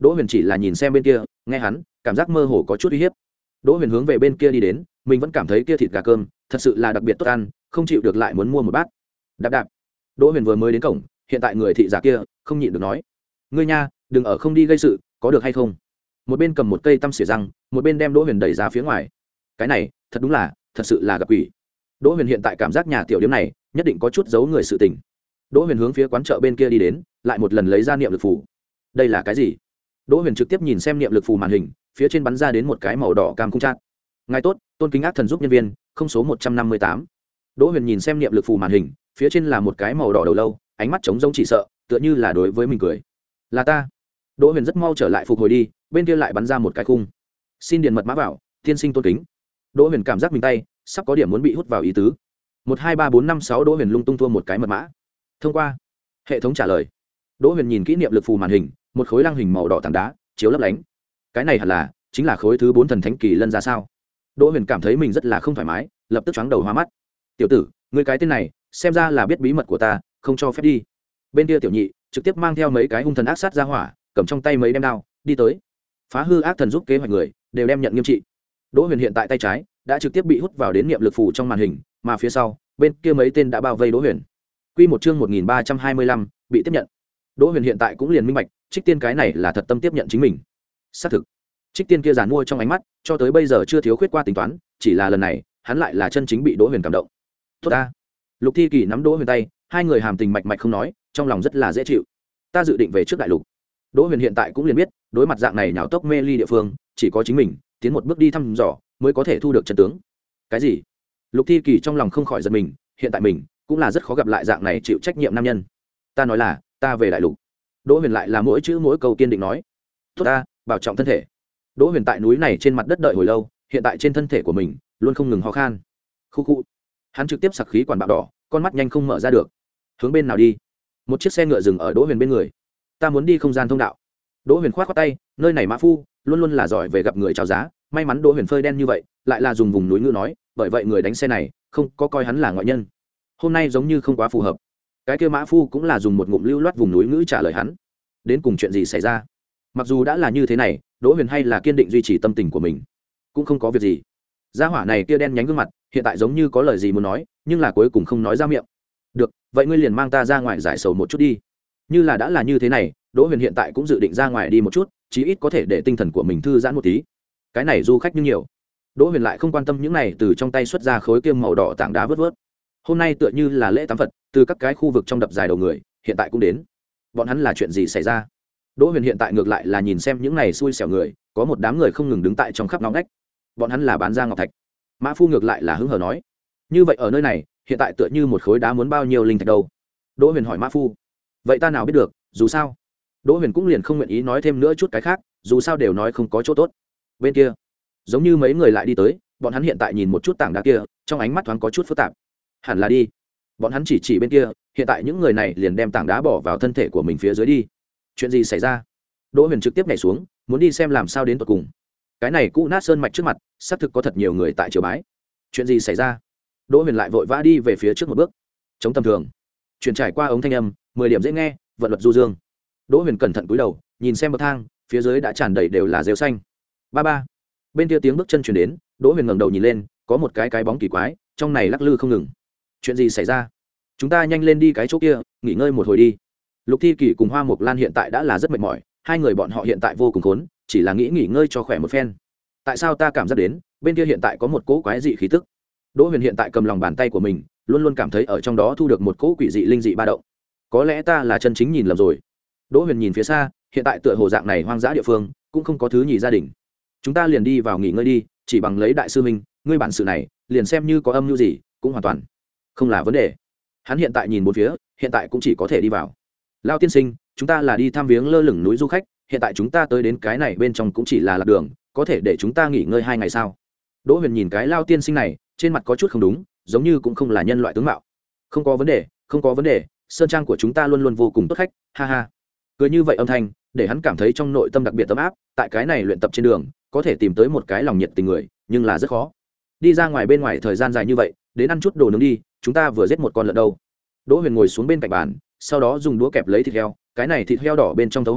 Đỗ Huyền chỉ là nhìn xem bên kia, nghe hắn cảm giác mơ hồ có chút uy hiếp. Đỗ Huyền hướng về bên kia đi đến, mình vẫn cảm thấy kia thịt gà cơm thật sự là đặc biệt tốt ăn, không chịu được lại muốn mua một bát. Đạp đạp. Đỗ Huyền vừa mới đến cổng, hiện tại người thị giả kia không nhịn được nói: "Ngươi nha, đừng ở không đi gây sự, có được hay không?" Một bên cầm một cây tăm xỉa răng, một bên đem Đỗ Huyền đẩy ra phía ngoài. Cái này, thật đúng là, thật sự là gặp quỷ. Đỗ Huyền hiện tại cảm giác nhà tiểu điểm này nhất định có chút giấu người sự tình. Đỗ Huyền hướng phía quán chợ bên kia đi đến, lại một lần lấy ra niệm lực phù. Đây là cái gì? Đỗ Huyền trực tiếp nhìn xem niệm lực phù màn hình, phía trên bắn ra đến một cái màu đỏ cam khung chát. Ngài tốt, tôn kính ác thần giúp nhân viên, không số một trăm năm mươi tám. Đỗ Huyền nhìn xem niệm lực phù màn hình, phía trên là một cái màu đỏ đầu lâu, ánh mắt trống rỗng chỉ sợ, tựa như là đối với mình cười. Là ta. Đỗ Huyền rất mau trở lại phục hồi đi, bên kia lại bắn ra một cái khung. Xin điền mật mã vào, tiên sinh tôn kính. Đỗ Huyền cảm giác mình tay sắp có điểm muốn bị hút vào ý tứ. Một hai ba bốn năm sáu Đỗ Huyền lung tung thua một cái mật mã. Thông qua. Hệ thống trả lời. Đỗ Huyền nhìn kỹ niệm lực phù màn hình, một khối lăng hình màu đỏ tảng đá, chiếu lấp lánh. Cái này hẳn là chính là khối thứ bốn thần thánh kỳ lân ra sao? Đỗ Huyền cảm thấy mình rất là không thoải mái, lập tức choáng đầu hoa mắt. Tiểu tử, ngươi cái tên này, xem ra là biết bí mật của ta, không cho phép đi. Bên kia tiểu nhị trực tiếp mang theo mấy cái hung thần ác sát ra hỏa, cầm trong tay mấy đem đao, đi tới. Phá hư ác thần giúp kế hoạch người, đều đem nhận nghiêm trị. Đỗ Huyền hiện tại tay trái đã trực tiếp bị hút vào đến niệm lực phù trong màn hình, mà phía sau, bên kia mấy tên đã bao vây Đỗ Huyền. Quy một chương một nghìn ba trăm hai mươi lăm, bị tiếp nhận. Đỗ Huyền hiện tại cũng liền minh bạch, Trích Tiên cái này là thật tâm tiếp nhận chính mình. Xác thực, Trích Tiên kia giàn mua trong ánh mắt, cho tới bây giờ chưa thiếu khuyết qua tính toán, chỉ là lần này, hắn lại là chân chính bị Đỗ Huyền cảm động. Tốt ta. Lục Thi Kỳ nắm Đỗ Huyền tay, hai người hàm tình mạch mạch không nói, trong lòng rất là dễ chịu. Ta dự định về trước đại lục. Đỗ Huyền hiện tại cũng liền biết, đối mặt dạng này nhào tốc mê ly địa phương, chỉ có chính mình tiến một bước đi thăm dò, mới có thể thu được chân tướng. Cái gì? Lục Thi Kỳ trong lòng không khỏi giật mình, hiện tại mình cũng là rất khó gặp lại dạng này chịu trách nhiệm nam nhân. Ta nói là, ta về đại lục. Đỗ Huyền lại là mỗi chữ mỗi câu kiên định nói. Tốt ta, bảo trọng thân thể. Đỗ Huyền tại núi này trên mặt đất đợi hồi lâu, hiện tại trên thân thể của mình luôn không ngừng ho khan. Khu khu. Hắn trực tiếp sặc khí quản bạo đỏ, con mắt nhanh không mở ra được. Hướng bên nào đi? Một chiếc xe ngựa dừng ở Đỗ Huyền bên người. Ta muốn đi không gian thông đạo. Đỗ Huyền khoát khoát tay, nơi này mã phu luôn luôn là giỏi về gặp người chào giá, may mắn Đỗ Huyền phơi đen như vậy, lại là dùng vùng núi ngữ nói, bởi vậy người đánh xe này không có coi hắn là ngoại nhân. Hôm nay giống như không quá phù hợp. Cái kia mã phu cũng là dùng một ngụm lưu loát vùng núi ngữ trả lời hắn. Đến cùng chuyện gì xảy ra? Mặc dù đã là như thế này, Đỗ Huyền hay là kiên định duy trì tâm tình của mình. Cũng không có việc gì. Gia hỏa này kia đen nhánh gương mặt, hiện tại giống như có lời gì muốn nói, nhưng là cuối cùng không nói ra miệng. Được, vậy ngươi liền mang ta ra ngoài giải sầu một chút đi. Như là đã là như thế này, Đỗ Huyền hiện tại cũng dự định ra ngoài đi một chút, chí ít có thể để tinh thần của mình thư giãn một tí. Cái này du khách nhưng nhiều. Đỗ Huyền lại không quan tâm những này, từ trong tay xuất ra khối kiêm màu đỏ tảng đá vớt vớt. Hôm nay tựa như là lễ tắm Phật, từ các cái khu vực trong đập dài đầu người, hiện tại cũng đến. Bọn hắn là chuyện gì xảy ra? Đỗ Huyền hiện tại ngược lại là nhìn xem những này xui xẻo người, có một đám người không ngừng đứng tại trong khắp ngõ ngách. Bọn hắn là bán ra ngọc thạch. Mã phu ngược lại là hứng hờ nói, như vậy ở nơi này, hiện tại tựa như một khối đá muốn bao nhiêu linh thạch đâu? Đỗ Huyền hỏi Mã phu. Vậy ta nào biết được, dù sao. Đỗ Huyền cũng liền không nguyện ý nói thêm nữa chút cái khác, dù sao đều nói không có chỗ tốt. Bên kia, giống như mấy người lại đi tới, bọn hắn hiện tại nhìn một chút tảng đá kia, trong ánh mắt thoáng có chút phức tạp. Hẳn là đi. Bọn hắn chỉ chỉ bên kia, hiện tại những người này liền đem tảng đá bỏ vào thân thể của mình phía dưới đi. Chuyện gì xảy ra? Đỗ Huyền trực tiếp nhảy xuống, muốn đi xem làm sao đến tận cùng. Cái này cũ nát sơn mạch trước mặt, xác thực có thật nhiều người tại triều bái. Chuyện gì xảy ra? Đỗ Huyền lại vội vã đi về phía trước một bước. Chống tầm thường. Chuyển trải qua ống thanh âm, mười điểm dễ nghe, vận luật du dương. Đỗ Huyền cẩn thận cúi đầu, nhìn xem bậc thang, phía dưới đã tràn đầy đều là rêu xanh. Ba ba. Bên kia tiếng bước chân truyền đến, Đỗ Huyền ngẩng đầu nhìn lên, có một cái cái bóng kỳ quái, trong này lắc lư không ngừng. Chuyện gì xảy ra? Chúng ta nhanh lên đi cái chỗ kia, nghỉ ngơi một hồi đi. Lục Thi Kỳ cùng Hoa Mộc Lan hiện tại đã là rất mệt mỏi, hai người bọn họ hiện tại vô cùng khốn, chỉ là nghĩ nghỉ ngơi cho khỏe một phen. Tại sao ta cảm giác đến, bên kia hiện tại có một cỗ quái dị khí tức? Đỗ Huyền hiện tại cầm lòng bàn tay của mình, luôn luôn cảm thấy ở trong đó thu được một cỗ quỷ dị linh dị ba động. Có lẽ ta là chân chính nhìn lầm rồi. Đỗ Huyền nhìn phía xa, hiện tại tựa hồ dạng này hoang dã địa phương, cũng không có thứ nhì gia đình. Chúng ta liền đi vào nghỉ ngơi đi, chỉ bằng lấy đại sư minh, ngươi bản sự này, liền xem như có âm mưu gì, cũng hoàn toàn không là vấn đề. Hắn hiện tại nhìn bốn phía, hiện tại cũng chỉ có thể đi vào. Lao tiên sinh, chúng ta là đi thăm viếng lơ lửng núi du khách, hiện tại chúng ta tới đến cái này bên trong cũng chỉ là lạc đường, có thể để chúng ta nghỉ ngơi hai ngày sao? Đỗ Huyền nhìn cái Lao tiên sinh này, trên mặt có chút không đúng, giống như cũng không là nhân loại tướng mạo. Không có vấn đề, không có vấn đề, sơn trang của chúng ta luôn luôn vô cùng tốt khách, ha ha. Cười như vậy âm thanh, để hắn cảm thấy trong nội tâm đặc biệt ấm áp, tại cái này luyện tập trên đường, có thể tìm tới một cái lòng nhiệt tình người, nhưng là rất khó. Đi ra ngoài bên ngoài thời gian dài như vậy, đến ăn chút đồ nướng đi, chúng ta vừa giết một con lợn đâu. Đỗ Huyền ngồi xuống bên cạnh bàn, sau đó dùng đũa kẹp lấy thịt heo, cái này thịt heo đỏ bên trong thấu hoàng,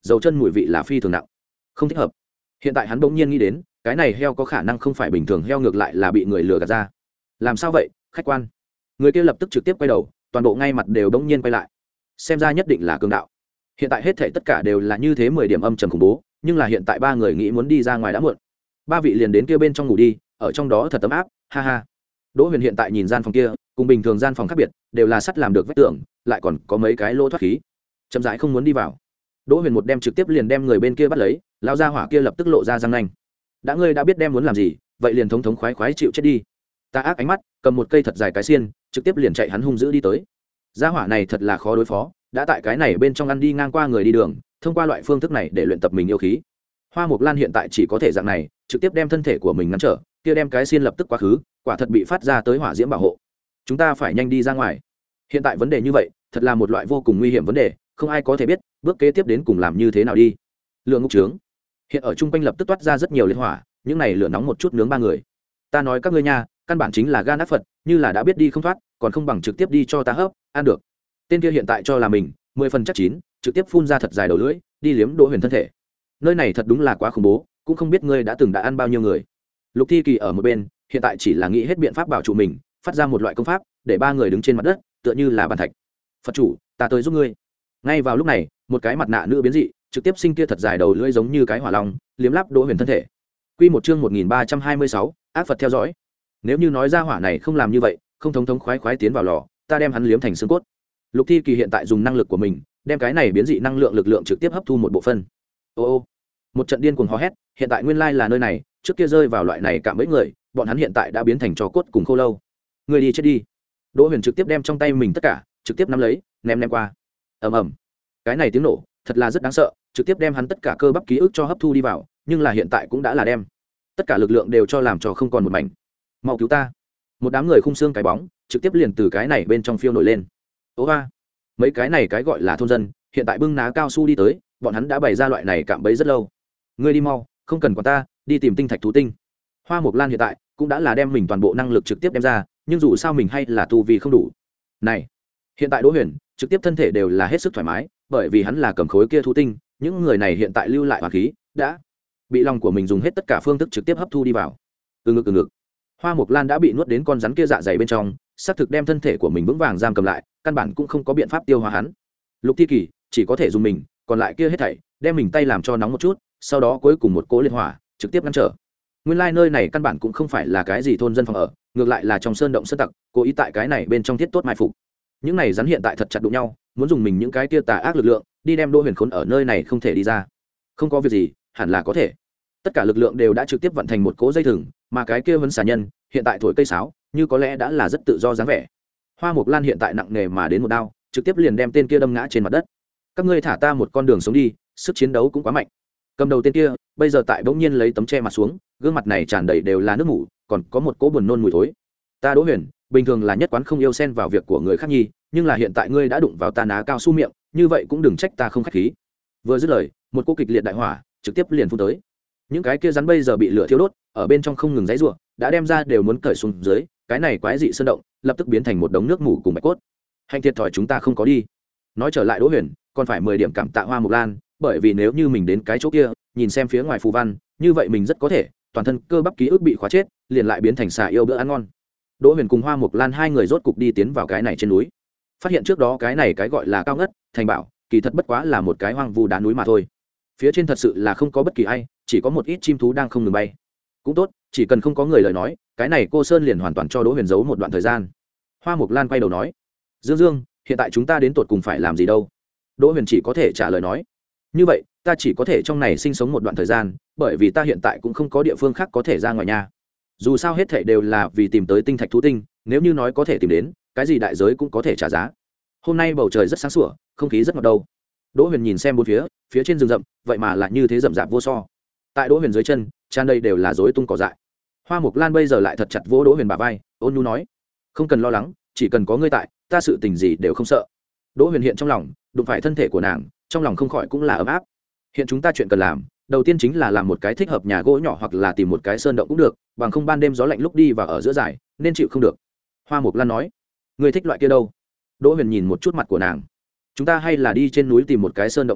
dầu chân mùi vị là phi thường nặng, không thích hợp. Hiện tại hắn bỗng nhiên nghĩ đến, cái này heo có khả năng không phải bình thường heo, ngược lại là bị người lừa gạt ra. Làm sao vậy, khách quan? Người kia lập tức trực tiếp quay đầu, toàn bộ ngay mặt đều bỗng nhiên quay lại. Xem ra nhất định là cường đạo. Hiện tại hết thảy tất cả đều là như thế mười điểm âm trầm khủng bố, nhưng là hiện tại ba người nghĩ muốn đi ra ngoài đã muộn. Ba vị liền đến kia bên trong ngủ đi, ở trong đó thật ấm áp, ha ha. Đỗ Huyền hiện tại nhìn gian phòng kia, cùng bình thường gian phòng khác biệt, đều là sắt làm được vách tường, lại còn có mấy cái lỗ thoát khí. Chậm rãi không muốn đi vào. Đỗ Huyền một đem trực tiếp liền đem người bên kia bắt lấy, lão gia hỏa kia lập tức lộ ra răng nanh. Đã ngươi đã biết đem muốn làm gì, vậy liền thống thống khoái khoái chịu chết đi. Ta ác ánh mắt, cầm một cây thật dài cái xiên, trực tiếp liền chạy hắn hung dữ đi tới. Gia hỏa này thật là khó đối phó, đã tại cái này bên trong ăn đi ngang qua người đi đường, thông qua loại phương thức này để luyện tập mình yêu khí. Hoa Mộc Lan hiện tại chỉ có thể dạng này, trực tiếp đem thân thể của mình ngăn trở, kia đem cái xiên lập tức quá khứ, quả thật bị phát ra tới hỏa diễm bảo hộ. Chúng ta phải nhanh đi ra ngoài. Hiện tại vấn đề như vậy, thật là một loại vô cùng nguy hiểm vấn đề, không ai có thể biết bước kế tiếp đến cùng làm như thế nào đi. Lửa ngục trướng hiện ở trung quanh lập tức toát ra rất nhiều liệt hỏa, những này lửa nóng một chút nướng ba người. Ta nói các ngươi nha, căn bản chính là gan ác Phật, như là đã biết đi không thoát, còn không bằng trực tiếp đi cho ta hấp, ăn được. Tên kia hiện tại cho là mình mười phần chắc chín, trực tiếp phun ra thật dài đầu lưỡi, đi liếm Đỗ Huyền thân thể. Nơi này thật đúng là quá khủng bố, cũng không biết ngươi đã từng đã ăn bao nhiêu người. Lục Thi Kỳ ở một bên, hiện tại chỉ là nghĩ hết biện pháp bảo trụ mình, phát ra một loại công pháp, để ba người đứng trên mặt đất, tựa như là bàn thạch. Phật chủ, ta tới giúp ngươi. Ngay vào lúc này, một cái mặt nạ nữ biến dị, trực tiếp sinh kia thật dài đầu lưỡi giống như cái hỏa long, liếm láp Đỗ Huyền thân thể. Quy một chương một nghìn ba trăm hai mươi sáu, ác Phật theo dõi. Nếu như nói ra hỏa này không làm như vậy, không thống thống khoái khoái tiến vào lò, ta đem hắn liếm thành xương cốt. Lục Thi Kỳ hiện tại dùng năng lực của mình, đem cái này biến dị năng lượng lực lượng trực tiếp hấp thu một bộ phân. Ô ô, một trận điên cuồng hò hét, hiện tại nguyên lai là nơi này, trước kia rơi vào loại này cạm bẫy người, bọn hắn hiện tại đã biến thành trò cốt cùng khô lâu. Người đi chết đi. Đỗ Huyền trực tiếp đem trong tay mình tất cả, trực tiếp nắm lấy, ném ném qua. Ầm ầm. Cái này tiếng nổ, thật là rất đáng sợ, trực tiếp đem hắn tất cả cơ bắp ký ức cho hấp thu đi vào, nhưng là hiện tại cũng đã là đem tất cả lực lượng đều cho làm cho không còn một mảnh. Mau cứu ta. Một đám người khung xương cái bóng, trực tiếp liền từ cái này bên trong phiêu nổi lên. Ố a. Mấy cái này cái gọi là thôn dân, hiện tại bưng ná cao su đi tới, bọn hắn đã bày ra loại này cạm bẫy rất lâu. Ngươi đi mau, không cần quản ta, đi tìm tinh thạch thú tinh. Hoa Mộc Lan hiện tại cũng đã là đem mình toàn bộ năng lực trực tiếp đem ra, nhưng dù sao mình hay là tu vi không đủ. Này, hiện tại Đỗ Huyền trực tiếp thân thể đều là hết sức thoải mái, bởi vì hắn là cầm khối kia thú tinh, những người này hiện tại lưu lại hỏa khí đã bị lòng của mình dùng hết tất cả phương thức trực tiếp hấp thu đi vào. Từ ngực từ ngực, Hoa Mộc Lan đã bị nuốt đến con rắn kia dạ dày bên trong, xác thực đem thân thể của mình vững vàng giam cầm lại, căn bản cũng không có biện pháp tiêu hóa hắn. Lục Thi Kỳ chỉ có thể dùng mình, còn lại kia hết thảy đem mình tay làm cho nóng một chút, sau đó cuối cùng một cỗ liệt hỏa trực tiếp ngăn trở. Nguyên lai like nơi này căn bản cũng không phải là cái gì thôn dân phòng ở, ngược lại là trong sơn động sơn tặc, cố ý tại cái này bên trong thiết tốt mai phục. Những này rắn hiện tại thật chặt đụng nhau, muốn dùng mình những cái kia tà ác lực lượng đi đem Đỗ Huyền khốn ở nơi này không thể đi ra. Không có việc gì, hẳn là có thể. Tất cả lực lượng đều đã trực tiếp vận thành một cỗ dây thừng, mà cái kia vấn xà nhân hiện tại thổi cây sáo, như có lẽ đã là rất tự do dáng vẻ. Hoa Mộc Lan hiện tại nặng nề mà đến một đao, trực tiếp liền đem tên kia đâm ngã trên mặt đất. Các ngươi thả ta một con đường sống đi, sức chiến đấu cũng quá mạnh. Cầm đầu tên kia bây giờ tại bỗng nhiên lấy tấm che mặt xuống, gương mặt này tràn đầy đều là nước mủ, còn có một cỗ buồn nôn mùi thối. Ta Đỗ Huyền bình thường là nhất quán không yêu xen vào việc của người khác nhi, nhưng là hiện tại ngươi đã đụng vào ta ná cao su miệng, như vậy cũng đừng trách ta không khách khí. Vừa dứt lời, một cỗ kịch liệt đại hỏa trực tiếp liền phun tới. Những cái kia rắn bây giờ bị lửa thiêu đốt, ở bên trong không ngừng giãy giụa, đã đem ra đều muốn cởi xuống dưới, cái này quái dị sơn động lập tức biến thành một đống nước mủ cùng bạch cốt. Hành thiệt thòi chúng ta không có đi. Nói trở lại Đỗ Huyền, còn phải mười điểm cảm tạ Hoa Mộc Lan, bởi vì nếu như mình đến cái chỗ kia, nhìn xem phía ngoài phù văn, như vậy mình rất có thể toàn thân cơ bắp ký ức bị khóa chết, liền lại biến thành xà yêu bữa ăn ngon. Đỗ Huyền cùng Hoa Mộc Lan hai người rốt cục đi tiến vào cái này trên núi. Phát hiện trước đó cái này cái gọi là cao ngất, thành bảo, kỳ thật bất quá là một cái hoang vu đá núi mà thôi. Phía trên thật sự là không có bất kỳ ai, chỉ có một ít chim thú đang không ngừng bay. Cũng tốt, chỉ cần không có người lời nói, cái này cô sơn liền hoàn toàn cho Đỗ Huyền giấu một đoạn thời gian. Hoa Mộc Lan quay đầu nói: "Dương Dương, hiện tại chúng ta đến tụt cùng phải làm gì đâu?" Đỗ Huyền chỉ có thể trả lời nói: "Như vậy, ta chỉ có thể trong này sinh sống một đoạn thời gian, bởi vì ta hiện tại cũng không có địa phương khác có thể ra ngoài nhà. Dù sao hết thảy đều là vì tìm tới tinh thạch thú tinh, nếu như nói có thể tìm đến, cái gì đại giới cũng có thể trả giá. Hôm nay bầu trời rất sáng sủa, không khí rất ngọt đâu." Đỗ Huyền nhìn xem bốn phía, phía trên rừng rậm, vậy mà lại như thế rậm rạp vô so. Tại Đỗ Huyền dưới chân, tràn đầy đều là rối tung cỏ dại. Hoa Mộc Lan bây giờ lại thật chặt vỗ Đỗ Huyền bả vai, ôn nhu nói: "Không cần lo lắng, chỉ cần có ngươi tại, ta sự tình gì đều không sợ." Đỗ Huyền hiện trong lòng, đụng phải thân thể của nàng, trong lòng không khỏi cũng là ấm áp. Hiện chúng ta chuyện cần làm, đầu tiên chính là làm một cái thích hợp nhà gỗ nhỏ hoặc là tìm một cái sơn động cũng được, bằng không ban đêm gió lạnh lúc đi và ở giữa dải, nên chịu không được. Hoa Mộc Lan nói: "Ngươi thích loại kia đâu?" Đỗ Huyền nhìn một chút mặt của nàng: "Chúng ta hay là đi trên núi tìm một cái sơn động đi,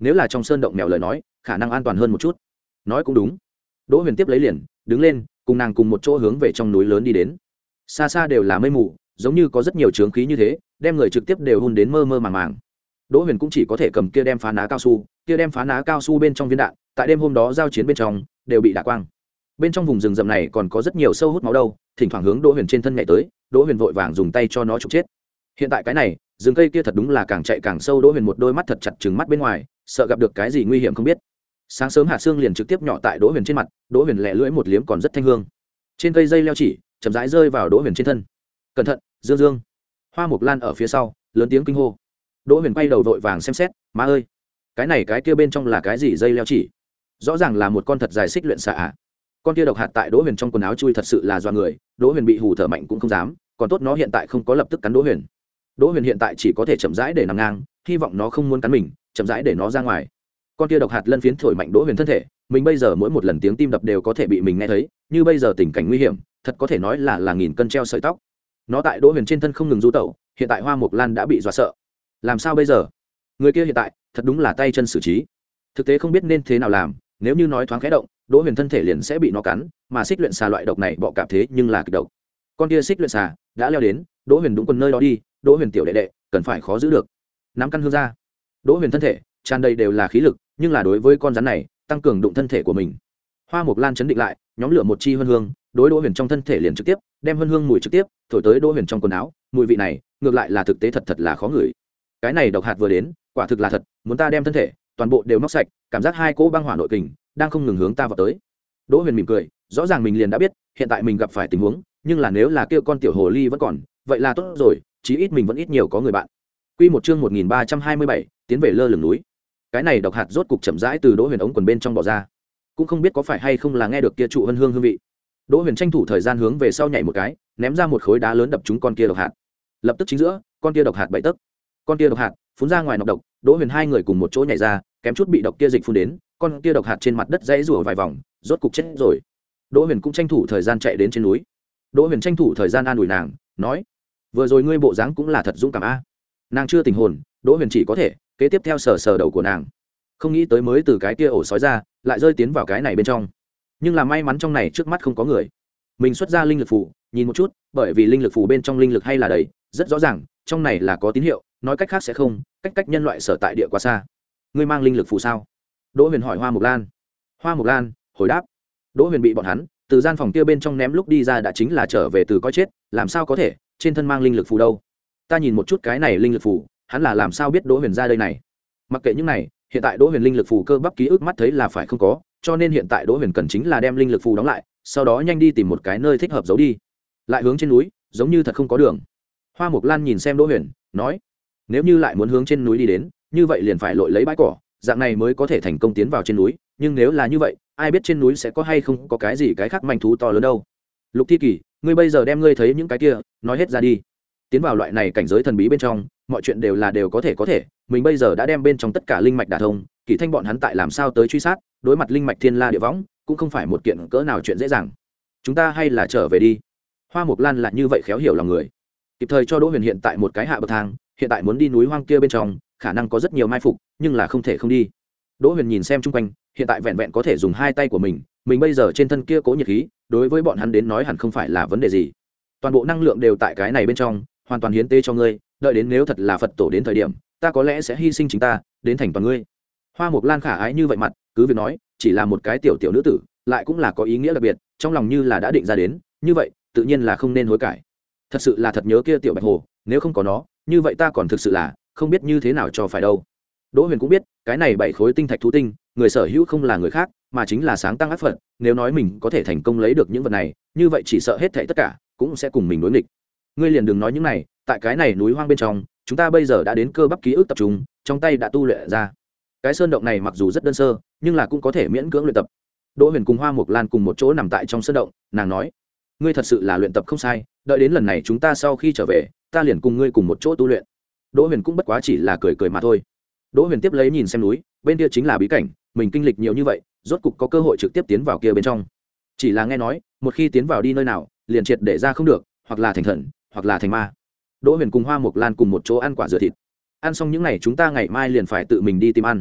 nếu là trong sơn động mèo lời nói khả năng an toàn hơn một chút. Nói cũng đúng. Đỗ Huyền tiếp lấy liền đứng lên, cùng nàng cùng một chỗ hướng về trong núi lớn đi đến. Xa xa đều là mây mù, giống như có rất nhiều chướng khí như thế, đem người trực tiếp đều hun đến mơ mơ màng màng. Đỗ Huyền cũng chỉ có thể cầm kia đem phá ná cao su, kia đem phá ná cao su bên trong viên đạn, tại đêm hôm đó giao chiến bên trong đều bị đả quang. Bên trong vùng rừng rậm này còn có rất nhiều sâu hút máu đâu, thỉnh thoảng hướng Đỗ Huyền trên thân nhảy tới, Đỗ Huyền vội vàng dùng tay cho nó trục chết. Hiện tại cái này, rừng cây kia thật đúng là càng chạy càng sâu, Đỗ Huyền một đôi mắt thật chặt trừng mắt bên ngoài, sợ gặp được cái gì nguy hiểm không biết. Sáng sớm hạt sương liền trực tiếp nhỏ tại Đỗ Huyền trên mặt, Đỗ Huyền lẹ lưỡi một liếm còn rất thanh hương. Trên cây dây leo chỉ chậm rãi rơi vào Đỗ Huyền trên thân. Cẩn thận, Dương Dương. Hoa Mộc Lan ở phía sau lớn tiếng kinh hô. Đỗ Huyền quay đầu vội vàng xem xét, má ơi, cái này cái kia bên trong là cái gì dây leo chỉ? Rõ ràng là một con thật dài xích luyện xà ạ. Con kia độc hạt tại Đỗ Huyền trong quần áo chui thật sự là do người, Đỗ Huyền bị hù thở mạnh cũng không dám, còn tốt nó hiện tại không có lập tức cắn Đỗ Huyền. Đỗ Huyền hiện tại chỉ có thể chậm rãi để nằm ngang, hy vọng nó không muốn cắn mình, chậm rãi để nó ra ngoài. Con kia độc hạt lân phiến thổi mạnh Đỗ Huyền thân thể, mình bây giờ mỗi một lần tiếng tim đập đều có thể bị mình nghe thấy, như bây giờ tình cảnh nguy hiểm, thật có thể nói là là nghìn cân treo sợi tóc. Nó tại Đỗ Huyền trên thân không ngừng du tẩu, hiện tại Hoa Mộc Lan đã bị dọa sợ. Làm sao bây giờ? Người kia hiện tại thật đúng là tay chân xử trí, thực tế không biết nên thế nào làm, nếu như nói thoáng khẽ động, Đỗ Huyền thân thể liền sẽ bị nó cắn, mà xích luyện xà loại độc này bọ cạp thế nhưng là kịch độc. Con kia xích luyện xà đã leo đến, Đỗ Huyền đúng quần nơi đó đi, Đỗ Huyền tiểu đệ đệ, cần phải khó giữ được. Nắm căn hương ra. Đỗ Huyền thân thể tràn đầy đều là khí lực, nhưng là đối với con rắn này, tăng cường đụng thân thể của mình. Hoa Mộc Lan chấn định lại, nhóm lửa một chi hương hương, đối Đỗ Huyền trong thân thể liền trực tiếp, đem hương hương mùi trực tiếp thổi tới Đỗ Huyền trong quần áo, mùi vị này, ngược lại là thực tế thật thật là khó ngửi. Cái này độc hạt vừa đến, quả thực là thật, muốn ta đem thân thể toàn bộ đều móc sạch, cảm giác hai cỗ băng hỏa nội kình đang không ngừng hướng ta vào tới. Đỗ Huyền mỉm cười, rõ ràng mình liền đã biết, hiện tại mình gặp phải tình huống, nhưng là nếu là kêu con tiểu hồ ly vẫn còn, vậy là tốt rồi, chí ít mình vẫn ít nhiều có người bạn. Quy một chương một nghìn ba trăm hai mươi bảy, tiến về lơ lửng núi. Cái này độc hạt rốt cục chậm rãi từ Đỗ Huyền ống quần bên trong bò ra, cũng không biết có phải hay không là nghe được kia trụ hương hương hương vị. Đỗ Huyền tranh thủ thời gian hướng về sau nhảy một cái, ném ra một khối đá lớn đập trúng con kia độc hạt. Lập tức chính giữa, con kia độc hạt bậy tấc. Con kia độc hạt phun ra ngoài nọc độc, Đỗ Huyền hai người cùng một chỗ nhảy ra, kém chút bị độc kia dịch phun đến, con kia độc hạt trên mặt đất dãy rủa vài vòng, rốt cục chết rồi. Đỗ Huyền cũng tranh thủ thời gian chạy đến trên núi. Đỗ Huyền tranh thủ thời gian an ủi nàng, nói: "Vừa rồi ngươi bộ dáng cũng là thật dũng cảm a." Nàng chưa tỉnh hồn, Đỗ Huyền chỉ có thể kế tiếp theo sờ sờ đầu của nàng. Không nghĩ tới mới từ cái kia ổ sói ra, lại rơi tiến vào cái này bên trong. Nhưng là may mắn trong này trước mắt không có người. Mình xuất ra linh lực phù, nhìn một chút, bởi vì linh lực phù bên trong linh lực hay là đầy, rất rõ ràng, trong này là có tín hiệu, nói cách khác sẽ không, cách cách nhân loại sở tại địa quá xa. Ngươi mang linh lực phù sao? Đỗ Huyền hỏi Hoa Mộc Lan. Hoa Mộc Lan hồi đáp. Đỗ Huyền bị bọn hắn từ gian phòng kia bên trong ném lúc đi ra đã chính là trở về từ coi chết, làm sao có thể trên thân mang linh lực phù đâu? Ta nhìn một chút cái này linh lực phù, hắn là làm sao biết Đỗ Huyền ra đây này? Mặc kệ những này, hiện tại Đỗ Huyền linh lực phù cơ bắp ký ức mắt thấy là phải không có, cho nên hiện tại Đỗ Huyền cần chính là đem linh lực phù đóng lại, sau đó nhanh đi tìm một cái nơi thích hợp giấu đi. Lại hướng trên núi, giống như thật không có đường. Hoa Mộc Lan nhìn xem Đỗ Huyền, nói: "Nếu như lại muốn hướng trên núi đi đến, như vậy liền phải lội lấy bãi cỏ, dạng này mới có thể thành công tiến vào trên núi, nhưng nếu là như vậy, ai biết trên núi sẽ có hay không có cái gì cái khác manh thú to lớn đâu." Lục Thi Kỳ, ngươi bây giờ đem ngươi thấy những cái kia nói hết ra đi. Tiến vào loại này cảnh giới thần bí bên trong, mọi chuyện đều là đều có thể có thể, mình bây giờ đã đem bên trong tất cả linh mạch đả thông, Kỳ Thanh bọn hắn tại làm sao tới truy sát, đối mặt linh mạch thiên la địa võng, cũng không phải một kiện cỡ nào chuyện dễ dàng. Chúng ta hay là trở về đi. Hoa Mộc Lan lại như vậy khéo hiểu lòng người, kịp thời cho Đỗ Huyền hiện tại một cái hạ bậc thang, hiện tại muốn đi núi hoang kia bên trong, khả năng có rất nhiều mai phục, nhưng là không thể không đi. Đỗ Huyền nhìn xem chung quanh, hiện tại vẹn vẹn có thể dùng hai tay của mình, mình bây giờ trên thân kia cố nhiệt khí, đối với bọn hắn đến nói hẳn không phải là vấn đề gì. Toàn bộ năng lượng đều tại cái này bên trong, hoàn toàn hiến tế cho ngươi, đợi đến nếu thật là Phật tổ đến thời điểm, ta có lẽ sẽ hy sinh chính ta, đến thành toàn ngươi. Hoa Mộc Lan khả ái như vậy mặt, cứ việc nói, chỉ là một cái tiểu tiểu nữ tử, lại cũng là có ý nghĩa đặc biệt, trong lòng như là đã định ra đến, như vậy, tự nhiên là không nên hối cải. Thật sự là thật nhớ kia tiểu Bạch Hồ, nếu không có nó, như vậy ta còn thực sự là không biết như thế nào cho phải đâu. Đỗ Huyền cũng biết, cái này bảy khối tinh thạch thú tinh, người sở hữu không là người khác, mà chính là sáng tăng ác Phật, nếu nói mình có thể thành công lấy được những vật này, như vậy chỉ sợ hết thảy tất cả cũng sẽ cùng mình đối nghịch. Ngươi liền đừng nói những này, tại cái này núi hoang bên trong, chúng ta bây giờ đã đến cơ bắp ký ức tập trung, trong tay đã tu luyện ra. Cái sơn động này mặc dù rất đơn sơ, nhưng là cũng có thể miễn cưỡng luyện tập. Đỗ Huyền cùng Hoa Mộc Lan cùng một chỗ nằm tại trong sơn động, nàng nói: "Ngươi thật sự là luyện tập không sai, đợi đến lần này chúng ta sau khi trở về, ta liền cùng ngươi cùng một chỗ tu luyện." Đỗ Huyền cũng bất quá chỉ là cười cười mà thôi. Đỗ Huyền tiếp lấy nhìn xem núi, bên kia chính là bí cảnh, mình kinh lịch nhiều như vậy, rốt cục có cơ hội trực tiếp tiến vào kia bên trong. Chỉ là nghe nói, một khi tiến vào đi nơi nào, liền triệt để ra không được, hoặc là thành thần, hoặc là thành ma. Đỗ Huyền cùng Hoa Mộc Lan cùng một chỗ ăn quả dừa thịt. Ăn xong những ngày chúng ta ngày mai liền phải tự mình đi tìm ăn.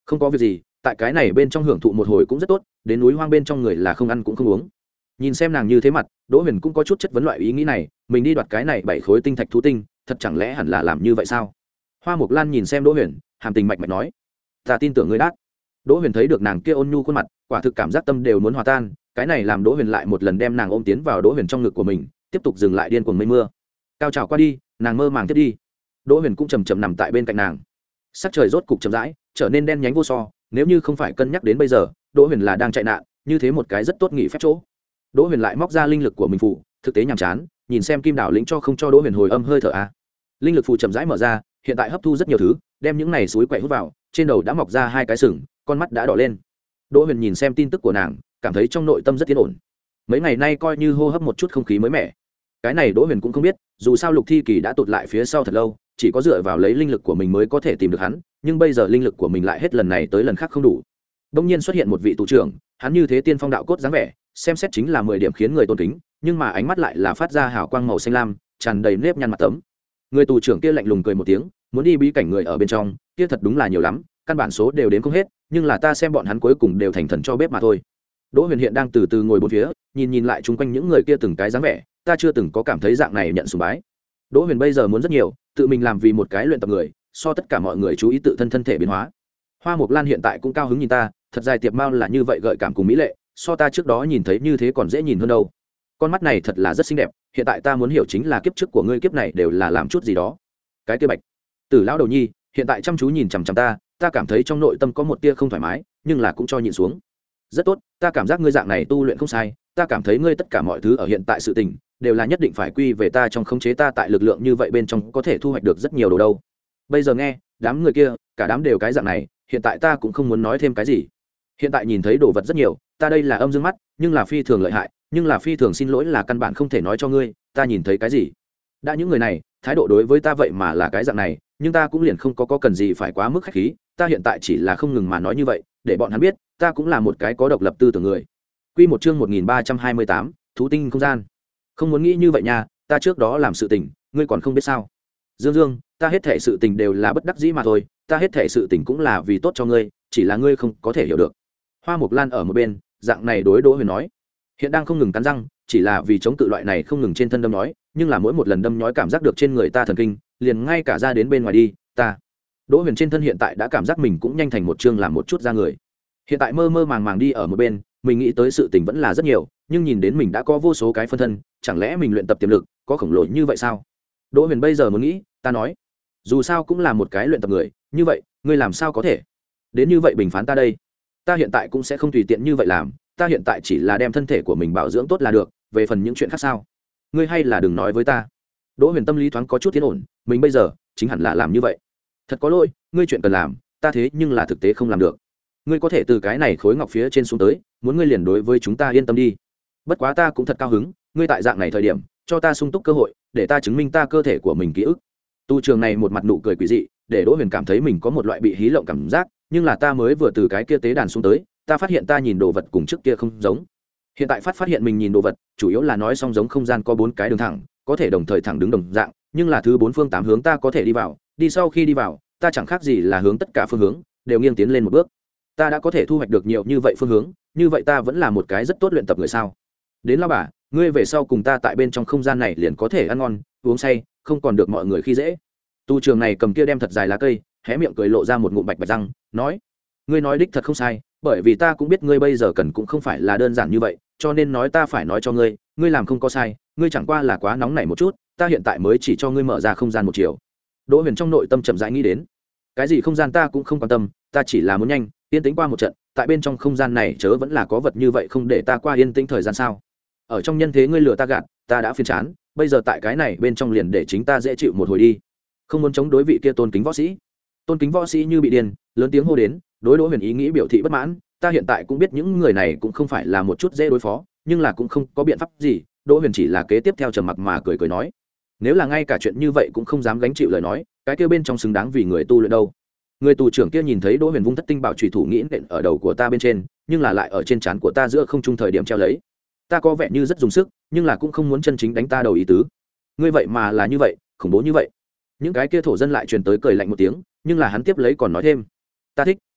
không có việc gì, tại cái này bên trong hưởng thụ một hồi cũng rất tốt, đến núi hoang bên trong người là không ăn cũng không uống. Nhìn xem nàng như thế mặt, Đỗ Huyền cũng có chút chất vấn loại ý nghĩ này, mình đi đoạt cái này bảy khối tinh thạch thú tinh, thật chẳng lẽ hẳn là làm như vậy sao? Hoa Mộc Lan nhìn xem Đỗ Huyền, hàm tình mạch mạch nói: "Ta tin tưởng ngươi đát." Đỗ Huyền thấy được nàng kia ôn nhu khuôn mặt, quả thực cảm giác tâm đều muốn hòa tan, cái này làm Đỗ Huyền lại một lần đem nàng ôm tiến vào Đỗ Huyền trong ngực của mình, tiếp tục dừng lại điên cuồng mây mưa. Cao trào qua đi, nàng mơ màng tiếp đi. Đỗ Huyền cũng chầm chậm nằm tại bên cạnh nàng. Sắc trời rốt cục chậm rãi trở nên đen nhánh vô so, nếu như không phải cân nhắc đến bây giờ, Đỗ Huyền là đang chạy nạn, như thế một cái rất tốt nghỉ phép chỗ. Đỗ Huyền lại móc ra linh lực của mình phụ, thực tế nhàm chán, nhìn xem Kim Đảo lĩnh cho không cho Đỗ Huyền hồi âm hơi thở a. Linh lực phụ chậm rãi mở ra, hiện tại hấp thu rất nhiều thứ, đem những này suối quậy hút vào, trên đầu đã mọc ra hai cái sừng, con mắt đã đỏ lên. Đỗ Huyền nhìn xem tin tức của nàng, cảm thấy trong nội tâm rất yên ổn. Mấy ngày nay coi như hô hấp một chút không khí mới mẻ. Cái này Đỗ Huyền cũng không biết, dù sao Lục Thi Kỳ đã tụt lại phía sau thật lâu, chỉ có dựa vào lấy linh lực của mình mới có thể tìm được hắn, nhưng bây giờ linh lực của mình lại hết lần này tới lần khác không đủ. Đông nhiên xuất hiện một vị tù trưởng, hắn như thế tiên phong đạo cốt dáng vẻ, xem xét chính là mười điểm khiến người tôn kính, nhưng mà ánh mắt lại là phát ra hào quang màu xanh lam, tràn đầy nếp nhăn mặt tấm. Người tù trưởng kia lạnh lùng cười một tiếng, muốn đi bí cảnh người ở bên trong, kia thật đúng là nhiều lắm, căn bản số đều đến không hết, nhưng là ta xem bọn hắn cuối cùng đều thành thần cho bếp mà thôi. Đỗ Huyền hiện đang từ từ ngồi bốn phía, nhìn nhìn lại chung quanh những người kia từng cái dáng vẻ, ta chưa từng có cảm thấy dạng này nhận sùng bái. Đỗ Huyền bây giờ muốn rất nhiều, tự mình làm vì một cái luyện tập người, so tất cả mọi người chú ý tự thân thân thể biến hóa. Hoa Mộc Lan hiện tại cũng cao hứng nhìn ta, thật dài tiệp mao là như vậy gợi cảm cùng mỹ lệ, so ta trước đó nhìn thấy như thế còn dễ nhìn hơn đâu. Con mắt này thật là rất xinh đẹp, hiện tại ta muốn hiểu chính là kiếp trước của ngươi kiếp này đều là làm chút gì đó. Cái kia Bạch Tử lão đầu nhi, hiện tại chăm chú nhìn chằm chằm ta, ta cảm thấy trong nội tâm có một tia không thoải mái, nhưng là cũng cho nhịn xuống. Rất tốt, ta cảm giác ngươi dạng này tu luyện không sai, ta cảm thấy ngươi tất cả mọi thứ ở hiện tại sự tình đều là nhất định phải quy về ta trong khống chế ta tại lực lượng như vậy bên trong có thể thu hoạch được rất nhiều đồ đâu. Bây giờ nghe, đám người kia, cả đám đều cái dạng này, hiện tại ta cũng không muốn nói thêm cái gì. Hiện tại nhìn thấy đồ vật rất nhiều, ta đây là âm dương mắt, nhưng là phi thường lợi hại, nhưng là phi thường xin lỗi là căn bản không thể nói cho ngươi, ta nhìn thấy cái gì. Đã những người này, thái độ đối với ta vậy mà là cái dạng này, nhưng ta cũng liền không có có cần gì phải quá mức khách khí, ta hiện tại chỉ là không ngừng mà nói như vậy, để bọn hắn biết, ta cũng là một cái có độc lập tư tưởng người. Quy một chương một nghìn ba trăm hai mươi tám, thú tinh không gian. Không muốn nghĩ như vậy nha, ta trước đó làm sự tình, ngươi còn không biết sao? Dương Dương, ta hết thảy sự tình đều là bất đắc dĩ mà thôi, ta hết thảy sự tình cũng là vì tốt cho ngươi, chỉ là ngươi không có thể hiểu được. Hoa Mộc Lan ở một bên, dạng này đối Đỗ Huyền nói, hiện đang không ngừng cắn răng, chỉ là vì chống cự loại này không ngừng trên thân đâm nhói, nhưng là mỗi một lần đâm nhói cảm giác được trên người ta thần kinh, liền ngay cả ra đến bên ngoài đi, ta. Đỗ Huyền trên thân hiện tại đã cảm giác mình cũng nhanh thành một chương làm một chút ra người. Hiện tại mơ mơ màng màng đi ở một bên, mình nghĩ tới sự tình vẫn là rất nhiều, nhưng nhìn đến mình đã có vô số cái phân thân, chẳng lẽ mình luyện tập tiềm lực có khổng lồ như vậy sao? Đỗ Huyền bây giờ muốn nghĩ, ta nói, dù sao cũng là một cái luyện tập người, như vậy, ngươi làm sao có thể đến như vậy bình phán ta đây? Ta hiện tại cũng sẽ không tùy tiện như vậy làm, ta hiện tại chỉ là đem thân thể của mình bảo dưỡng tốt là được, về phần những chuyện khác sao? Ngươi hay là đừng nói với ta. Đỗ Huyền tâm lý thoáng có chút tiến ổn, mình bây giờ chính hẳn là làm như vậy. Thật có lỗi, ngươi chuyện cần làm, ta thế nhưng là thực tế không làm được. Ngươi có thể từ cái này khối ngọc phía trên xuống tới, muốn ngươi liền đối với chúng ta yên tâm đi. Bất quá ta cũng thật cao hứng, ngươi tại dạng này thời điểm, cho ta sung túc cơ hội, để ta chứng minh ta cơ thể của mình ký ức. Tu trường này một mặt nụ cười quỷ dị, để Đỗ Huyền cảm thấy mình có một loại bị hí lộng cảm giác, nhưng là ta mới vừa từ cái kia tế đàn xuống tới, ta phát hiện ta nhìn đồ vật cùng trước kia không giống. Hiện tại phát phát hiện mình nhìn đồ vật, chủ yếu là nói song giống không gian có bốn cái đường thẳng, có thể đồng thời thẳng đứng đồng dạng, nhưng là thứ bốn phương tám hướng ta có thể đi vào, đi sau khi đi vào, ta chẳng khác gì là hướng tất cả phương hướng đều nghiêng tiến lên một bước. Ta đã có thể thu hoạch được nhiều như vậy phương hướng, như vậy ta vẫn là một cái rất tốt luyện tập người sao? Đến lao bà, ngươi về sau cùng ta tại bên trong không gian này liền có thể ăn ngon, uống say, không còn được mọi người khi dễ. Tu trường này cầm kia đem thật dài lá cây, hé miệng cười lộ ra một ngụm bạch bạch răng, nói: ngươi nói đích thật không sai, bởi vì ta cũng biết ngươi bây giờ cần cũng không phải là đơn giản như vậy, cho nên nói ta phải nói cho ngươi, ngươi làm không có sai, ngươi chẳng qua là quá nóng nảy một chút, ta hiện tại mới chỉ cho ngươi mở ra không gian một chiều. Đỗ Huyền trong nội tâm chậm rãi nghĩ đến, cái gì không gian ta cũng không quan tâm, ta chỉ là muốn nhanh yên tĩnh qua một trận, tại bên trong không gian này chớ vẫn là có vật như vậy không để ta qua yên tĩnh thời gian sao? Ở trong nhân thế ngươi lừa ta gạt, ta đã phiền chán, bây giờ tại cái này bên trong liền để chính ta dễ chịu một hồi đi. Không muốn chống đối vị kia tôn kính võ sĩ. Tôn kính võ sĩ như bị điên, lớn tiếng hô đến, đối Đỗ Huyền ý nghĩ biểu thị bất mãn, ta hiện tại cũng biết những người này cũng không phải là một chút dễ đối phó, nhưng là cũng không có biện pháp gì. Đỗ Huyền chỉ là kế tiếp theo trầm mặc mà cười cười nói, nếu là ngay cả chuyện như vậy cũng không dám gánh chịu lời nói, cái kia bên trong xứng đáng vì người tu luyện đâu. Người tù trưởng kia nhìn thấy Đỗ Huyền vung thất tinh bảo chủy thủ nghĩ nện ở đầu của ta bên trên, nhưng là lại ở trên trán của ta giữa không trung thời điểm treo lấy. Ta có vẻ như rất dùng sức, nhưng là cũng không muốn chân chính đánh ta đầu ý tứ. Ngươi vậy mà là như vậy, khủng bố như vậy. Những cái kia thổ dân lại truyền tới cười lạnh một tiếng, nhưng là hắn tiếp lấy còn nói thêm, ta thích,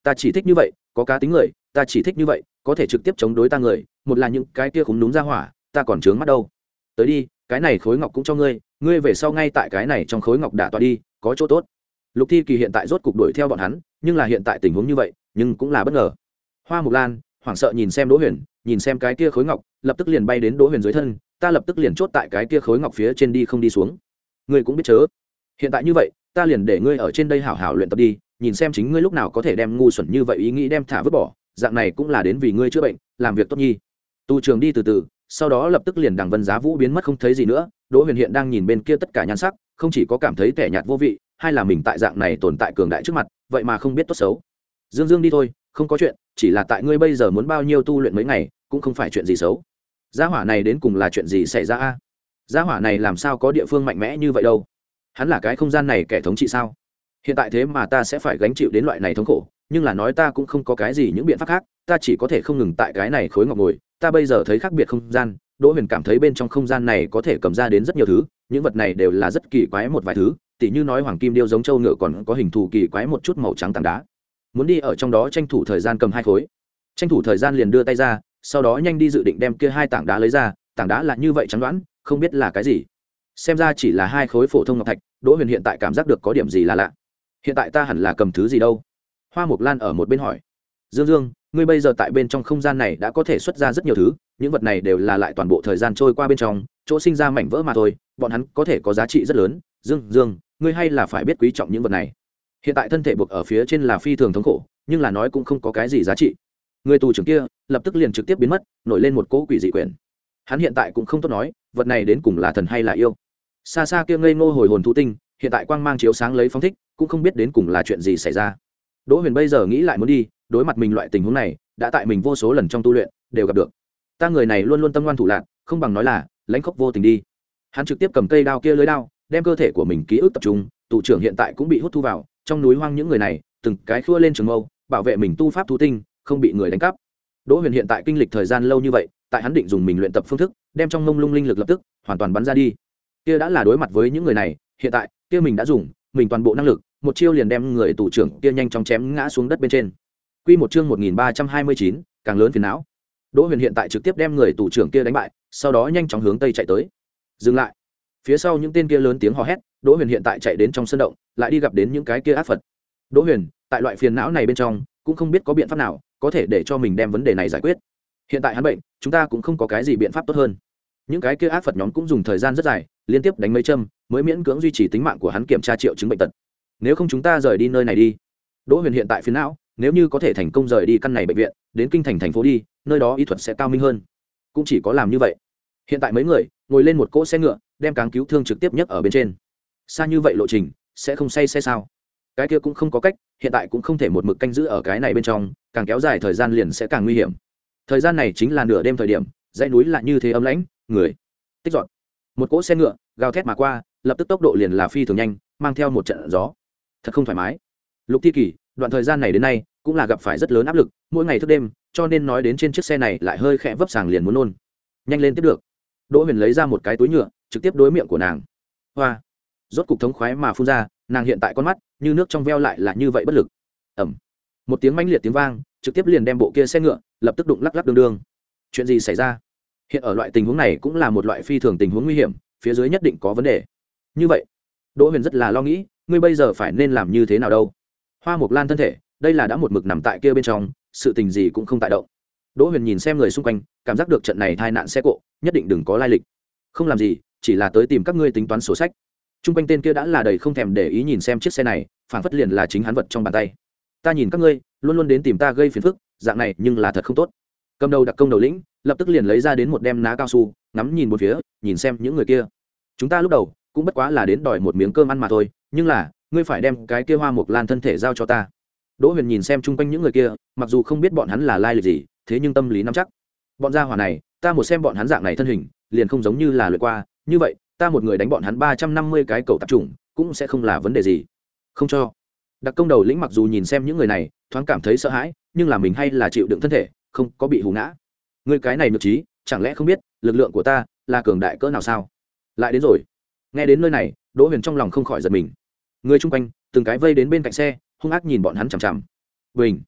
ta chỉ thích như vậy có cá tính người, ta chỉ thích như vậy có thể trực tiếp chống đối ta người, một là những cái kia khúm núm ra hỏa ta còn trướng mắt đâu. Tới đi, cái này khối ngọc cũng cho ngươi, ngươi về sau ngay tại cái này trong khối ngọc đả tọa đi, có chỗ tốt. Lục Thi Kỳ hiện tại rốt cục đuổi theo bọn hắn, nhưng là hiện tại tình huống như vậy nhưng cũng là bất ngờ. Hoa Mộc Lan hoảng sợ nhìn xem Đỗ Huyền, nhìn xem cái kia khối ngọc, lập tức liền bay đến Đỗ Huyền dưới thân, ta lập tức liền chốt tại cái kia khối ngọc phía trên đi không đi xuống. Ngươi cũng biết chớ, hiện tại như vậy ta liền để ngươi ở trên đây hảo hảo luyện tập đi, nhìn xem chính ngươi lúc nào có thể đem ngu xuẩn như vậy ý nghĩ đem thả vứt bỏ, dạng này cũng là đến vì ngươi chữa bệnh, làm việc tốt nhi. Tu trường đi từ từ, sau đó lập tức liền đằng Vân Giá Vũ biến mất không thấy gì nữa. Đỗ Huyền hiện đang nhìn bên kia tất cả nhan sắc, không chỉ có cảm thấy tẻ nhạt vô vị, hay là mình tại dạng này tồn tại cường đại trước mặt, vậy mà không biết tốt xấu. Dương Dương đi thôi, không có chuyện, chỉ là tại ngươi bây giờ muốn bao nhiêu tu luyện mấy ngày, cũng không phải chuyện gì xấu. Gia hỏa này đến cùng là chuyện gì xảy ra a? Gia hỏa này làm sao có địa phương mạnh mẽ như vậy đâu? Hắn là cái không gian này kẻ thống trị sao? Hiện tại thế mà ta sẽ phải gánh chịu đến loại này thống khổ, nhưng là nói ta cũng không có cái gì những biện pháp khác, ta chỉ có thể không ngừng tại cái này khối ngọc ngồi. Ta bây giờ thấy khác biệt không gian, Đỗ Huyền cảm thấy bên trong không gian này có thể cầm ra đến rất nhiều thứ, những vật này đều là rất kỳ quái một vài thứ, tỉ như nói hoàng kim điêu giống châu ngựa còn có hình thù kỳ quái một chút màu trắng tảng đá. Muốn đi ở trong đó tranh thủ thời gian cầm hai khối. Tranh thủ thời gian liền đưa tay ra, sau đó nhanh đi dự định đem kia hai tảng đá lấy ra, tảng đá là như vậy trắng đoán, không biết là cái gì. Xem ra chỉ là hai khối phổ thông ngọc thạch, Đỗ Huyền hiện tại cảm giác được có điểm gì là lạ. Hiện tại ta hẳn là cầm thứ gì đâu? Hoa Mộc Lan ở một bên hỏi. Dương Dương, ngươi bây giờ tại bên trong không gian này đã có thể xuất ra rất nhiều thứ, những vật này đều là lại toàn bộ thời gian trôi qua bên trong chỗ sinh ra mảnh vỡ mà thôi, bọn hắn có thể có giá trị rất lớn. Dương Dương, ngươi hay là phải biết quý trọng những vật này. Hiện tại thân thể buộc ở phía trên là phi thường thống khổ, nhưng là nói cũng không có cái gì giá trị. Người tù trưởng kia lập tức liền trực tiếp biến mất, nổi lên một cỗ quỷ dị quyển. Hắn hiện tại cũng không tốt nói, vật này đến cùng là thần hay là yêu. Xa xa kia ngây ngô hồi hồn thú tinh, hiện tại quang mang chiếu sáng lấy phóng thích, cũng không biết đến cùng là chuyện gì xảy ra. Đỗ Huyền bây giờ nghĩ lại muốn đi, đối mặt mình loại tình huống này, đã tại mình vô số lần trong tu luyện đều gặp được. Ta người này luôn luôn tâm ngoan thủ lạn, không bằng nói là lãnh khốc vô tình đi. Hắn trực tiếp cầm cây đao kia lưới đao, đem cơ thể của mình ký ức tập trung. Tù trưởng hiện tại cũng bị hút thu vào trong núi hoang, những người này từng cái khua lên trường mâu bảo vệ mình tu pháp thú tinh không bị người đánh cắp. Đỗ Huyền hiện tại kinh lịch thời gian lâu như vậy, tại hắn định dùng mình luyện tập phương thức đem trong mông lung linh lực lập tức hoàn toàn bắn ra đi. Kia đã là đối mặt với những người này, hiện tại kia mình đã dùng mình toàn bộ năng lực, một chiêu liền đem người tù trưởng kia nhanh chóng chém ngã xuống đất bên trên. Quy một chương một nghìn ba trăm hai mươi chín, càng lớn phiền não. Đỗ Huyền hiện tại trực tiếp đem người tù trưởng kia đánh bại, sau đó nhanh chóng hướng tây chạy tới. Dừng lại. Phía sau những tên kia lớn tiếng hò hét, Đỗ Huyền hiện tại chạy đến trong sân động, lại đi gặp đến những cái kia ác Phật. Đỗ Huyền, tại loại phiền não này bên trong, cũng không biết có biện pháp nào có thể để cho mình đem vấn đề này giải quyết. Hiện tại hắn bệnh, chúng ta cũng không có cái gì biện pháp tốt hơn. Những cái kia ác Phật nhóm cũng dùng thời gian rất dài, liên tiếp đánh mấy châm, mới miễn cưỡng duy trì tính mạng của hắn, kiểm tra triệu chứng bệnh tật. Nếu không chúng ta rời đi nơi này đi. Đỗ Huyền hiện tại phiền não, nếu như có thể thành công rời đi căn này bệnh viện, đến kinh thành thành phố đi, nơi đó y thuật sẽ cao minh hơn. Cũng chỉ có làm như vậy. Hiện tại mấy người ngồi lên một cỗ xe ngựa, đem cáng cứu thương trực tiếp nhấc ở bên trên. Xa như vậy lộ trình, sẽ không say xe sao? Cái kia cũng không có cách, hiện tại cũng không thể một mực canh giữ ở cái này bên trong, càng kéo dài thời gian liền sẽ càng nguy hiểm. Thời gian này chính là nửa đêm thời điểm, dãy núi lại như thế ấm lãnh, người tích dọn. Một cỗ xe ngựa gào thét mà qua, lập tức tốc độ liền là phi thường nhanh, mang theo một trận gió. Thật không thoải mái. Lục Thi Kỳ, đoạn thời gian này đến nay, cũng là gặp phải rất lớn áp lực, mỗi ngày thức đêm, cho nên nói đến trên chiếc xe này lại hơi khẽ vấp sàng liền muốn nôn. Nhanh lên tiếp được. Đỗ Huyền lấy ra một cái túi nhựa, trực tiếp đối miệng của nàng. Hoa, rốt cục thống khoái mà phun ra, nàng hiện tại con mắt như nước trong veo lại là như vậy bất lực. Ầm, một tiếng mãnh liệt tiếng vang, trực tiếp liền đem bộ kia xe ngựa lập tức đụng lắc lắc đương đương. Chuyện gì xảy ra? Hiện ở loại tình huống này cũng là một loại phi thường tình huống nguy hiểm, phía dưới nhất định có vấn đề. Như vậy, Đỗ Huyền rất là lo nghĩ, ngươi bây giờ phải nên làm như thế nào đâu? Hoa Mộc Lan thân thể, đây là đã một mực nằm tại kia bên trong, sự tình gì cũng không tại động. Đỗ Huyền nhìn xem người xung quanh, cảm giác được trận này tai nạn xe cộ, nhất định đừng có lai lịch. Không làm gì, chỉ là tới tìm các ngươi tính toán sổ sách. Trung quanh tên kia đã là đầy không thèm để ý nhìn xem chiếc xe này, phảng phất liền là chính hắn vật trong bàn tay. Ta nhìn các ngươi, luôn luôn đến tìm ta gây phiền phức, dạng này nhưng là thật không tốt. Cầm đầu đặc công đầu lĩnh, lập tức liền lấy ra đến một đem ná cao su, ngắm nhìn một phía, nhìn xem những người kia. Chúng ta lúc đầu cũng bất quá là đến đòi một miếng cơm ăn mà thôi, nhưng là, ngươi phải đem cái kia Hoa Mộc Lan thân thể giao cho ta. Đỗ Huyền nhìn xem chung quanh những người kia, mặc dù không biết bọn hắn là lai lịch gì, thế nhưng tâm lý nắm chắc. Bọn gia hỏa này, ta một xem bọn hắn dạng này thân hình, liền không giống như là luyện qua, như vậy, ta một người đánh bọn hắn ba trăm năm mươi cái cầu tạp chủng, cũng sẽ không là vấn đề gì. Không cho. Đặc công đầu lĩnh mặc dù nhìn xem những người này, thoáng cảm thấy sợ hãi, nhưng là mình hay là chịu đựng thân thể, không có bị hù ngã. Ngươi cái này nhược trí, chẳng lẽ không biết, lực lượng của ta là cường đại cỡ nào sao? Lại đến rồi. Nghe đến nơi này, Đỗ Huyền trong lòng không khỏi giật mình. Người chung quanh từng cái vây đến bên cạnh xe, hung ác nhìn bọn hắn chằm chằm. Bình,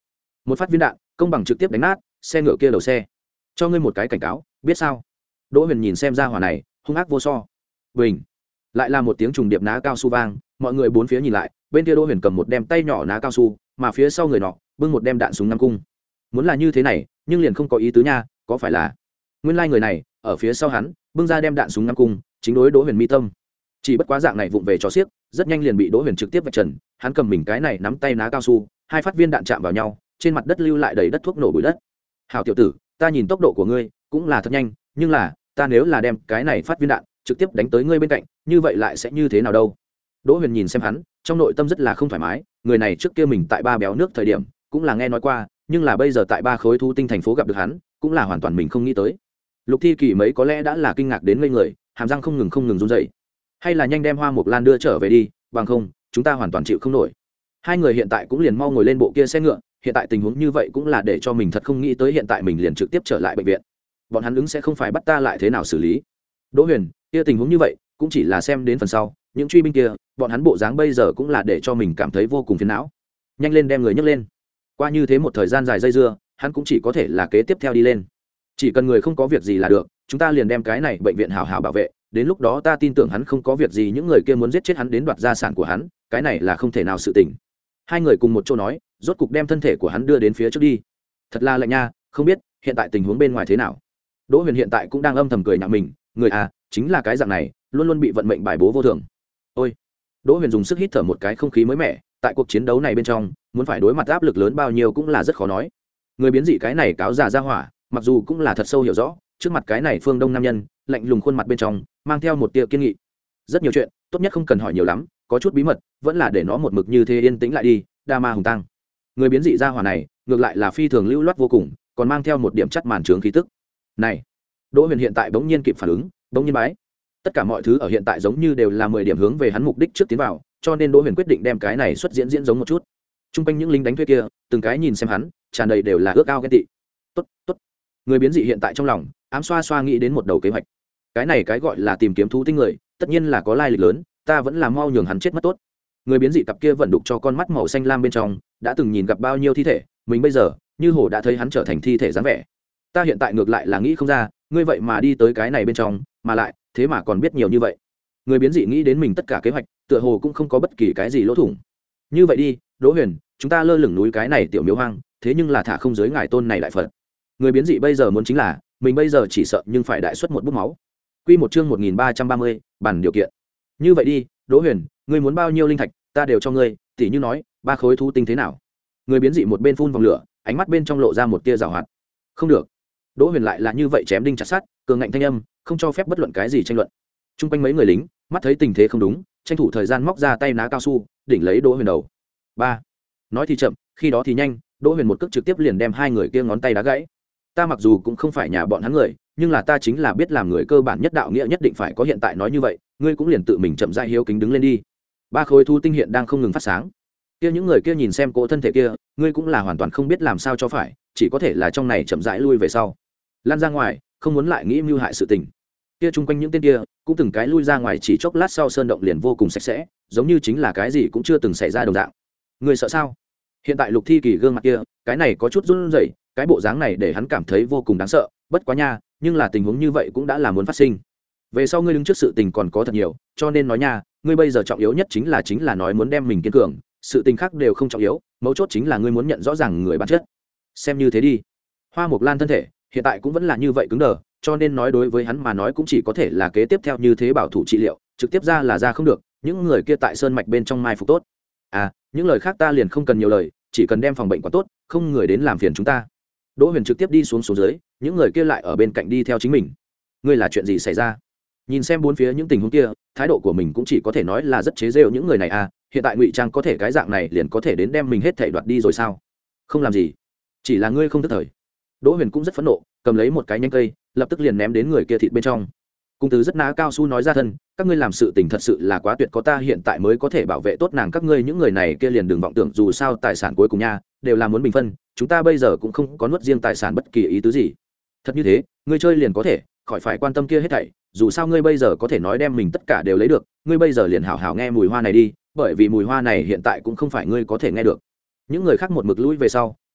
một phát viên đạn công bằng trực tiếp đánh nát xe ngựa kia đầu xe. Cho ngươi một cái cảnh cáo biết sao? Đỗ Huyền nhìn xem ra hỏa này hung ác vô so. Bình, lại là một tiếng trùng điệp ná cao su vang, mọi người bốn phía nhìn lại, bên kia Đỗ Huyền cầm một đem tay nhỏ ná cao su, mà phía sau người nọ bưng một đem đạn súng Nam Cung. Muốn là như thế này nhưng liền không có ý tứ nha, có phải là nguyên lai người này ở phía sau hắn bưng ra đem đạn súng Nam Cung chính đối Đỗ Huyền mi tâm. Chỉ bất quá dạng này vụng về cho xiếc, rất nhanh liền bị Đỗ Huyền trực tiếp vạch trần, hắn cầm mình cái này nắm tay ná cao su, hai phát viên đạn chạm vào nhau, trên mặt đất lưu lại đầy đất thuốc nổ bụi đất. Hảo tiểu tử, ta nhìn tốc độ của ngươi cũng là thật nhanh, nhưng là ta nếu là đem cái này phát viên đạn trực tiếp đánh tới ngươi bên cạnh, như vậy lại sẽ như thế nào đâu? Đỗ Huyền nhìn xem hắn, trong nội tâm rất là không thoải mái, người này trước kia mình tại ba béo nước thời điểm cũng là nghe nói qua, nhưng là bây giờ tại ba khối thu tinh thành phố gặp được hắn, cũng là hoàn toàn mình không nghĩ tới. Lục Thi Kỳ mấy có lẽ đã là kinh ngạc đến ngây người, hàm răng không ngừng không ngừng run rẩy. Hay là nhanh đem Hoa Mộc Lan đưa trở về đi, bằng không chúng ta hoàn toàn chịu không nổi. Hai người hiện tại cũng liền mau ngồi lên bộ kia xe ngựa, hiện tại tình huống như vậy cũng là để cho mình thật không nghĩ tới, hiện tại mình liền trực tiếp trở lại bệnh viện. Bọn hắn ứng sẽ không phải bắt ta lại thế nào xử lý. Đỗ Huyền, kia tình huống như vậy cũng chỉ là xem đến phần sau, những truy binh kia bọn hắn bộ dáng bây giờ cũng là để cho mình cảm thấy vô cùng phiền não. Nhanh lên đem người nhấc lên. Qua như thế một thời gian dài dây dưa, hắn cũng chỉ có thể là kế tiếp theo đi lên. Chỉ cần người không có việc gì là được, chúng ta liền đem cái này bệnh viện hảo hảo bảo vệ, đến lúc đó ta tin tưởng hắn không có việc gì, những người kia muốn giết chết hắn đến đoạt gia sản của hắn, cái này là không thể nào sự tình. Hai người cùng một chỗ nói, rốt cục đem thân thể của hắn đưa đến phía trước đi. Thật là lạnh nha, không biết hiện tại tình huống bên ngoài thế nào. Đỗ Huyền hiện tại cũng đang âm thầm cười nhạo mình, người à, chính là cái dạng này, luôn luôn bị vận mệnh bài bố vô thường. Ôi. Đỗ Huyền dùng sức hít thở một cái không khí mới mẻ, tại cuộc chiến đấu này bên trong, muốn phải đối mặt áp lực lớn bao nhiêu cũng là rất khó nói. Người biến dị cái này cáo già ra hỏa, mặc dù cũng là thật sâu hiểu rõ, trước mặt cái này phương Đông nam nhân, lạnh lùng khuôn mặt bên trong mang theo một tia kiên nghị. Rất nhiều chuyện, tốt nhất không cần hỏi nhiều lắm, có chút bí mật, vẫn là để nó một mực như thế yên tĩnh lại đi, đa ma hùng tăng. Người biến dị ra hỏa này, ngược lại là phi thường lưu loát vô cùng, còn mang theo một điểm chất màn trướng khí tức. Này, Đỗ Huyền hiện tại bỗng nhiên kịp phản ứng, bỗng nhiên bái. Tất cả mọi thứ ở hiện tại giống như đều là mười điểm hướng về hắn mục đích trước tiến vào, cho nên Đỗ Huyền quyết định đem cái này xuất diễn diễn giống một chút. Trung quanh những lính đánh thuê kia, từng cái nhìn xem hắn, tràn đầy đều là ước ao ghen tị. Tốt, tốt. Người biến dị hiện tại trong lòng, ám xoa xoa nghĩ đến một đầu kế hoạch. Cái này cái gọi là tìm kiếm thú tinh người, tất nhiên là có lai lịch lớn, ta vẫn là mau nhường hắn chết mất tốt. Người biến dị cặp kia vẫn đục cho con mắt màu xanh lam bên trong, đã từng nhìn gặp bao nhiêu thi thể, mình bây giờ, như hồ đã thấy hắn trở thành thi thể dáng vẻ. Ta hiện tại ngược lại là nghĩ không ra, ngươi vậy mà đi tới cái này bên trong, mà lại, thế mà còn biết nhiều như vậy. Người biến dị nghĩ đến mình tất cả kế hoạch, tựa hồ cũng không có bất kỳ cái gì lỗ thủng. Như vậy đi, Đỗ Huyền, chúng ta lơ lửng núi cái này tiểu miếu hoang, thế nhưng là thả không giới ngài tôn này đại Phật. Người biến dị bây giờ muốn chính là, mình bây giờ chỉ sợ nhưng phải đại xuất một bút máu. Quy một chương một nghìn ba trăm ba mươi, bản điều kiện. Như vậy đi, Đỗ Huyền, ngươi muốn bao nhiêu linh thạch, ta đều cho ngươi, tỉ như nói, ba khối thú tinh thế nào? Người biến dị một bên phun vòng lửa, ánh mắt bên trong lộ ra một tia giảo hoạt. Không được. Đỗ Huyền lại là như vậy chém đinh chặt sắt, cường ngạnh thanh âm, không cho phép bất luận cái gì tranh luận. Trung quanh mấy người lính, mắt thấy tình thế không đúng, tranh thủ thời gian móc ra tay ná cao su, đỉnh lấy Đỗ Huyền đầu. Ba. Nói thì chậm, khi đó thì nhanh, Đỗ Huyền một cước trực tiếp liền đem hai người kia ngón tay đá gãy. Ta mặc dù cũng không phải nhà bọn hắn người, nhưng là ta chính là biết làm người cơ bản nhất đạo nghĩa nhất định phải có, hiện tại nói như vậy, ngươi cũng liền tự mình chậm rãi hiếu kính đứng lên đi. Ba khối thu tinh hiện đang không ngừng phát sáng. Kia những người kia nhìn xem cỗ thân thể kia, ngươi cũng là hoàn toàn không biết làm sao cho phải, chỉ có thể là trong này chậm rãi lui về sau. Lan ra ngoài, không muốn lại nghĩ mưu hại sự tình. Kia chung quanh những tên kia, cũng từng cái lui ra ngoài, chỉ chốc lát sau sơn động liền vô cùng sạch sẽ, giống như chính là cái gì cũng chưa từng xảy ra đồng dạng. Ngươi sợ sao? Hiện tại Lục Thi Kỳ gương mặt kia, cái này có chút run rẩy, cái bộ dáng này để hắn cảm thấy vô cùng đáng sợ, bất quá nha, nhưng là tình huống như vậy cũng đã là muốn phát sinh. Về sau ngươi đứng trước sự tình còn có thật nhiều, cho nên nói nha, ngươi bây giờ trọng yếu nhất chính là chính là nói muốn đem mình kiên cường, sự tình khác đều không trọng yếu, mấu chốt chính là ngươi muốn nhận rõ ràng người bản chất. Xem như thế đi. Hoa Mộc Lan thân thể hiện tại cũng vẫn là như vậy cứng đờ, cho nên nói đối với hắn mà nói cũng chỉ có thể là kế tiếp theo như thế bảo thủ trị liệu, trực tiếp ra là ra không được, những người kia tại sơn mạch bên trong mai phục tốt. À, những lời khác ta liền không cần nhiều lời, chỉ cần đem phòng bệnh quản tốt, không người đến làm phiền chúng ta. Đỗ Huyền trực tiếp đi xuống xuống dưới, những người kia lại ở bên cạnh đi theo chính mình. Ngươi là chuyện gì xảy ra? Nhìn xem bốn phía những tình huống kia, thái độ của mình cũng chỉ có thể nói là rất chế giễu những người này à, hiện tại ngụy trang có thể cái dạng này liền có thể đến đem mình hết thảy đoạt đi rồi sao? Không làm gì, chỉ là ngươi không tức thời. Đỗ Huyền cũng rất phẫn nộ, cầm lấy một cái nhánh cây, lập tức liền ném đến người kia thịt bên trong. Cung Tứ rất ná cao su nói ra thân, các ngươi làm sự tình thật sự là quá tuyệt, có ta hiện tại mới có thể bảo vệ tốt nàng, các ngươi những người này kia liền đừng vọng tưởng, dù sao tài sản cuối cùng nha, đều là muốn bình phân, chúng ta bây giờ cũng không có nuốt riêng tài sản bất kỳ ý tứ gì. Thật như thế, ngươi chơi liền có thể, khỏi phải quan tâm kia hết thảy, dù sao ngươi bây giờ có thể nói đem mình tất cả đều lấy được, ngươi bây giờ liền hảo hảo nghe mùi hoa này đi, bởi vì mùi hoa này hiện tại cũng không phải ngươi có thể nghe được. Những người khác một mực lùi về sau,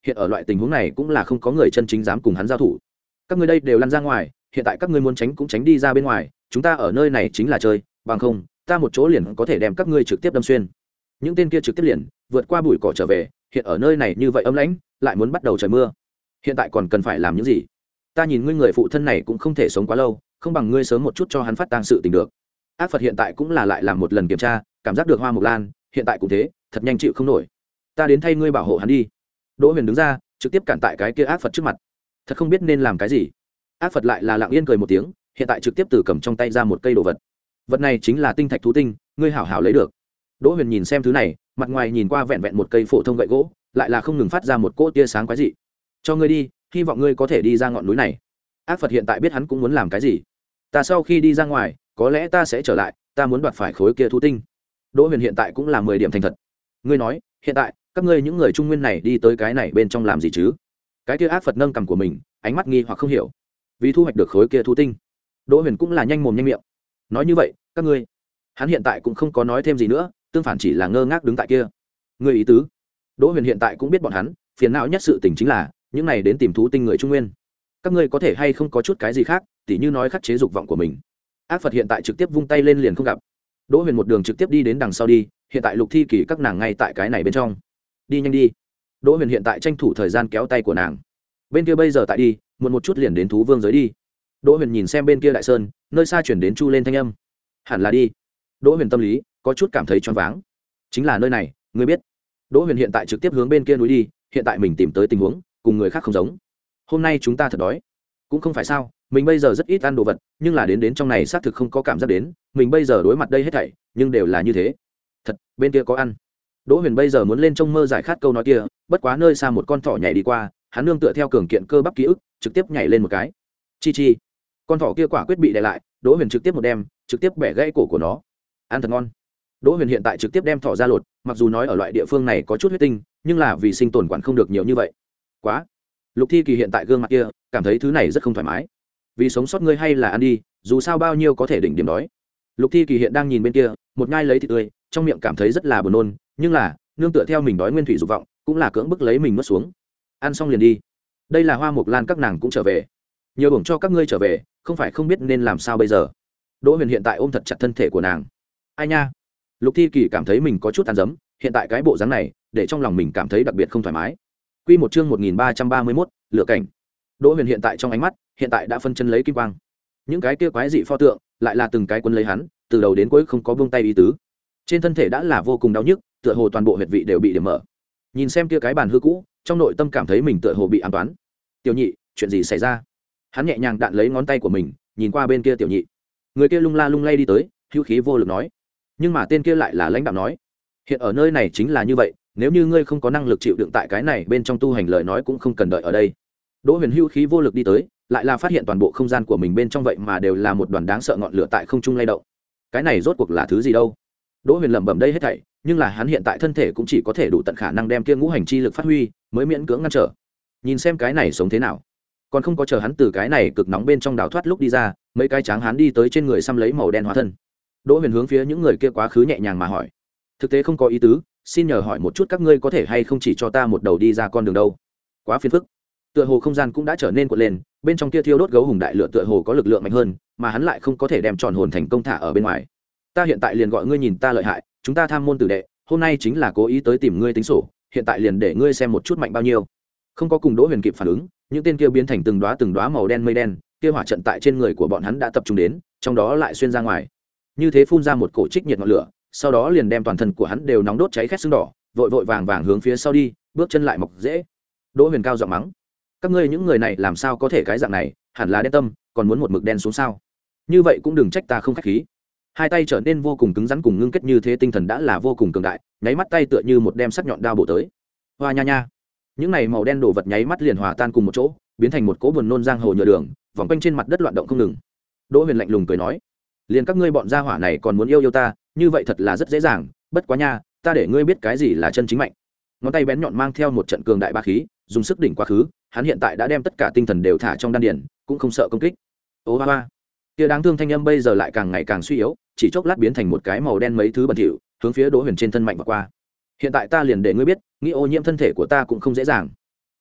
hiện ở loại tình huống này cũng là không có người chân chính dám cùng hắn giao thủ. Các ngươi đây đều lăn ra ngoài, hiện tại các ngươi muốn tránh cũng tránh đi ra bên ngoài, chúng ta ở nơi này chính là chơi, bằng không ta một chỗ liền có thể đem các ngươi trực tiếp đâm xuyên. Những tên kia trực tiếp liền vượt qua bụi cỏ trở về, hiện ở nơi này như vậy âm lãnh, lại muốn bắt đầu trời mưa, hiện tại còn cần phải làm những gì? Ta nhìn ngươi người phụ thân này cũng không thể sống quá lâu, không bằng ngươi sớm một chút cho hắn phát tang sự tình được. Ác Phật hiện tại cũng là lại làm một lần kiểm tra, cảm giác được Hoa Mộc Lan hiện tại cũng thế, thật nhanh chịu không nổi. Ta đến thay ngươi bảo hộ hắn đi. Đỗ Huyền đứng ra, trực tiếp cản tại cái kia Ác Phật trước mặt. Thật không biết nên làm cái gì. Ác Phật lại là lặng yên cười một tiếng, hiện tại trực tiếp từ cầm trong tay ra một cây đồ vật. Vật này chính là tinh thạch thú tinh, ngươi hảo hảo lấy được. Đỗ Huyền nhìn xem thứ này, mặt ngoài nhìn qua vẹn vẹn một cây phổ thông gậy gỗ, lại là không ngừng phát ra một cỗ tia sáng quái dị. Cho ngươi đi, hy vọng ngươi có thể đi ra ngọn núi này. Ác Phật hiện tại biết hắn cũng muốn làm cái gì. Ta sau khi đi ra ngoài, có lẽ ta sẽ trở lại, ta muốn đoạt phải khối kia thú tinh. Đỗ Huyền hiện tại cũng là mười điểm thành thật. Ngươi nói, hiện tại các ngươi những người trung nguyên này đi tới cái này bên trong làm gì chứ? Cái kia Ác Phật nâng cằm của mình, ánh mắt nghi hoặc không hiểu. Vì thu hoạch được khối kia thú tinh. Đỗ Huyền cũng là nhanh mồm nhanh miệng. Nói như vậy, các ngươi, hắn hiện tại cũng không có nói thêm gì nữa, tương phản chỉ là ngơ ngác đứng tại kia. Ngươi ý tứ? Đỗ Huyền hiện tại cũng biết bọn hắn, phiền não nhất sự tình chính là những này đến tìm thú tinh người trung nguyên. Các ngươi có thể hay không có chút cái gì khác, tỉ như nói khắc chế dục vọng của mình. Ác Phật hiện tại trực tiếp vung tay lên liền không gặp. Đỗ Huyền một đường trực tiếp đi đến đằng sau đi, hiện tại Lục Thi Kỳ các nàng ngay tại cái này bên trong. Đi nhanh đi. Đỗ Huyền hiện tại tranh thủ thời gian kéo tay của nàng. Bên kia bây giờ tại đi, muộn một chút liền đến thú vương giới đi. Đỗ Huyền nhìn xem bên kia đại sơn, nơi xa chuyển đến chu lên thanh âm. Hẳn là đi. Đỗ Huyền tâm lý có chút cảm thấy choáng váng. Chính là nơi này, ngươi biết. Đỗ Huyền hiện tại trực tiếp hướng bên kia núi đi, hiện tại mình tìm tới tình huống cùng người khác không giống. Hôm nay chúng ta thật đói. Cũng không phải sao, mình bây giờ rất ít ăn đồ vật, nhưng là đến đến trong này xác thực không có cảm giác đến, mình bây giờ đối mặt đây hết thảy, nhưng đều là như thế. Thật, bên kia có ăn. Đỗ Huyền bây giờ muốn lên trong mơ giải khát câu nói kia, bất quá nơi xa một con thỏ nhảy đi qua, hắn nương tựa theo cường kiện cơ bắp ký ức, trực tiếp nhảy lên một cái. Chi chi. Con thỏ kia quả quyết bị đè lại, Đỗ Huyền trực tiếp một đem, trực tiếp bẻ gãy cổ của nó. Ăn thật ngon. Đỗ Huyền hiện tại trực tiếp đem thỏ ra lột, mặc dù nói ở loại địa phương này có chút huyết tinh, nhưng là vì sinh tồn quản không được nhiều như vậy. Quá. Lục Thi Kỳ hiện tại gương mặt kia, cảm thấy thứ này rất không thoải mái. Vì sống sót ngươi hay là ăn đi, dù sao bao nhiêu có thể đỉnh điểm đói. Lục Thi Kỳ hiện đang nhìn bên kia, một nhai lấy thịt tươi, trong miệng cảm thấy rất là buồn nôn, nhưng là nương tựa theo mình đói nguyên thủy dục vọng, cũng là cưỡng bức lấy mình nuốt xuống. Ăn xong liền đi. Đây là Hoa Mộc Lan các nàng cũng trở về. Nhiều bổng cho các ngươi trở về, không phải không biết nên làm sao bây giờ. Đỗ Huyền hiện tại ôm thật chặt thân thể của nàng. Ai nha. Lục Thi Kỳ cảm thấy mình có chút tàn dấm, hiện tại cái bộ dáng này, để trong lòng mình cảm thấy đặc biệt không thoải mái. Quy một chương một nghìn ba trăm ba mươi mốt, lựa cảnh. Đỗ Huyền hiện tại trong ánh mắt, hiện tại đã phân chân lấy kim quang. Những cái kia quái dị pho tượng, lại là từng cái quấn lấy hắn, từ đầu đến cuối không có buông tay ý tứ. Trên thân thể đã là vô cùng đau nhức, tựa hồ toàn bộ huyệt vị đều bị điểm mở. Nhìn xem kia cái bàn hư cũ, trong nội tâm cảm thấy mình tựa hồ bị ám toán. Tiểu Nhị, chuyện gì xảy ra? Hắn nhẹ nhàng đạn lấy ngón tay của mình, nhìn qua bên kia Tiểu Nhị. Người kia lung la lung lay đi tới, hữu khí vô lực nói. Nhưng mà tên kia lại là lãnh đạm nói, hiện ở nơi này chính là như vậy, nếu như ngươi không có năng lực chịu đựng tại cái này bên trong tu hành lời nói cũng không cần đợi ở đây. Đỗ Huyền hưu khí vô lực đi tới, lại là phát hiện toàn bộ không gian của mình bên trong vậy mà đều là một đoàn đáng sợ ngọn lửa tại không trung lay động. Cái này rốt cuộc là thứ gì đâu? Đỗ Huyền lẩm bẩm đây hết thảy, nhưng là hắn hiện tại thân thể cũng chỉ có thể đủ tận khả năng đem kia ngũ hành chi lực phát huy, mới miễn cưỡng ngăn trở. Nhìn xem cái này sống thế nào. Còn không có chờ hắn từ cái này cực nóng bên trong đào thoát lúc đi ra, mấy cái tráng hắn đi tới trên người xăm lấy màu đen hóa thân. Đỗ Huyền hướng phía những người kia quá khứ nhẹ nhàng mà hỏi, thực tế không có ý tứ, xin nhờ hỏi một chút các ngươi có thể hay không chỉ cho ta một đầu đi ra con đường đâu? Quá phiền phức. Tựa hồ không gian cũng đã trở nên cuộn lên, bên trong kia thiêu đốt gấu hùng đại lửa tựa hồ có lực lượng mạnh hơn, mà hắn lại không có thể đem tròn hồn thành công thả ở bên ngoài. Ta hiện tại liền gọi ngươi nhìn ta lợi hại, chúng ta tham môn tử đệ, hôm nay chính là cố ý tới tìm ngươi tính sổ, hiện tại liền để ngươi xem một chút mạnh bao nhiêu. Không có cùng Đỗ Huyền kịp phản ứng, những tên kia biến thành từng đóa từng đóa màu đen mây đen, kia hỏa trận tại trên người của bọn hắn đã tập trung đến, trong đó lại xuyên ra ngoài. Như thế phun ra một cổ trích nhiệt ngọn lửa, sau đó liền đem toàn thân của hắn đều nóng đốt cháy khét sưng đỏ, vội vội vàng vàng hướng phía sau đi, bước chân lại mọc dễ. Đỗ Huyền cao giọng mắng, các ngươi những người này làm sao có thể cái dạng này, hẳn là đen tâm, còn muốn một mực đen xuống sao? Như vậy cũng đừng trách ta không khách khí. Hai tay trở nên vô cùng cứng rắn cùng ngưng kết như thế, tinh thần đã là vô cùng cường đại, nháy mắt tay tựa như một đem sắc nhọn đao bổ tới. Hoa nha nha, những này màu đen đồ vật nháy mắt liền hòa tan cùng một chỗ, biến thành một cỗ buồn nôn giang hồ nhựa đường, vòng quanh trên mặt đất loạn động không ngừng. Đỗ Huyền lạnh lùng cười nói, liền các ngươi bọn gia hỏa này còn muốn yêu yêu ta, như vậy thật là rất dễ dàng, bất quá nha, ta để ngươi biết cái gì là chân chính mạnh. Ngón tay bén nhọn mang theo một trận cường đại ba khí, dùng sức đỉnh quá khứ, hắn hiện tại đã đem tất cả tinh thần đều thả trong đan điền, cũng không sợ công kích. Ô ba ba, kia đáng thương thanh âm bây giờ lại càng ngày càng suy yếu, chỉ chốc lát biến thành một cái màu đen mấy thứ bẩn thỉu, hướng phía Đỗ Huyền trên thân mạnh và qua. Hiện tại ta liền để ngươi biết, nghĩ ô nhiễm thân thể của ta cũng không dễ dàng.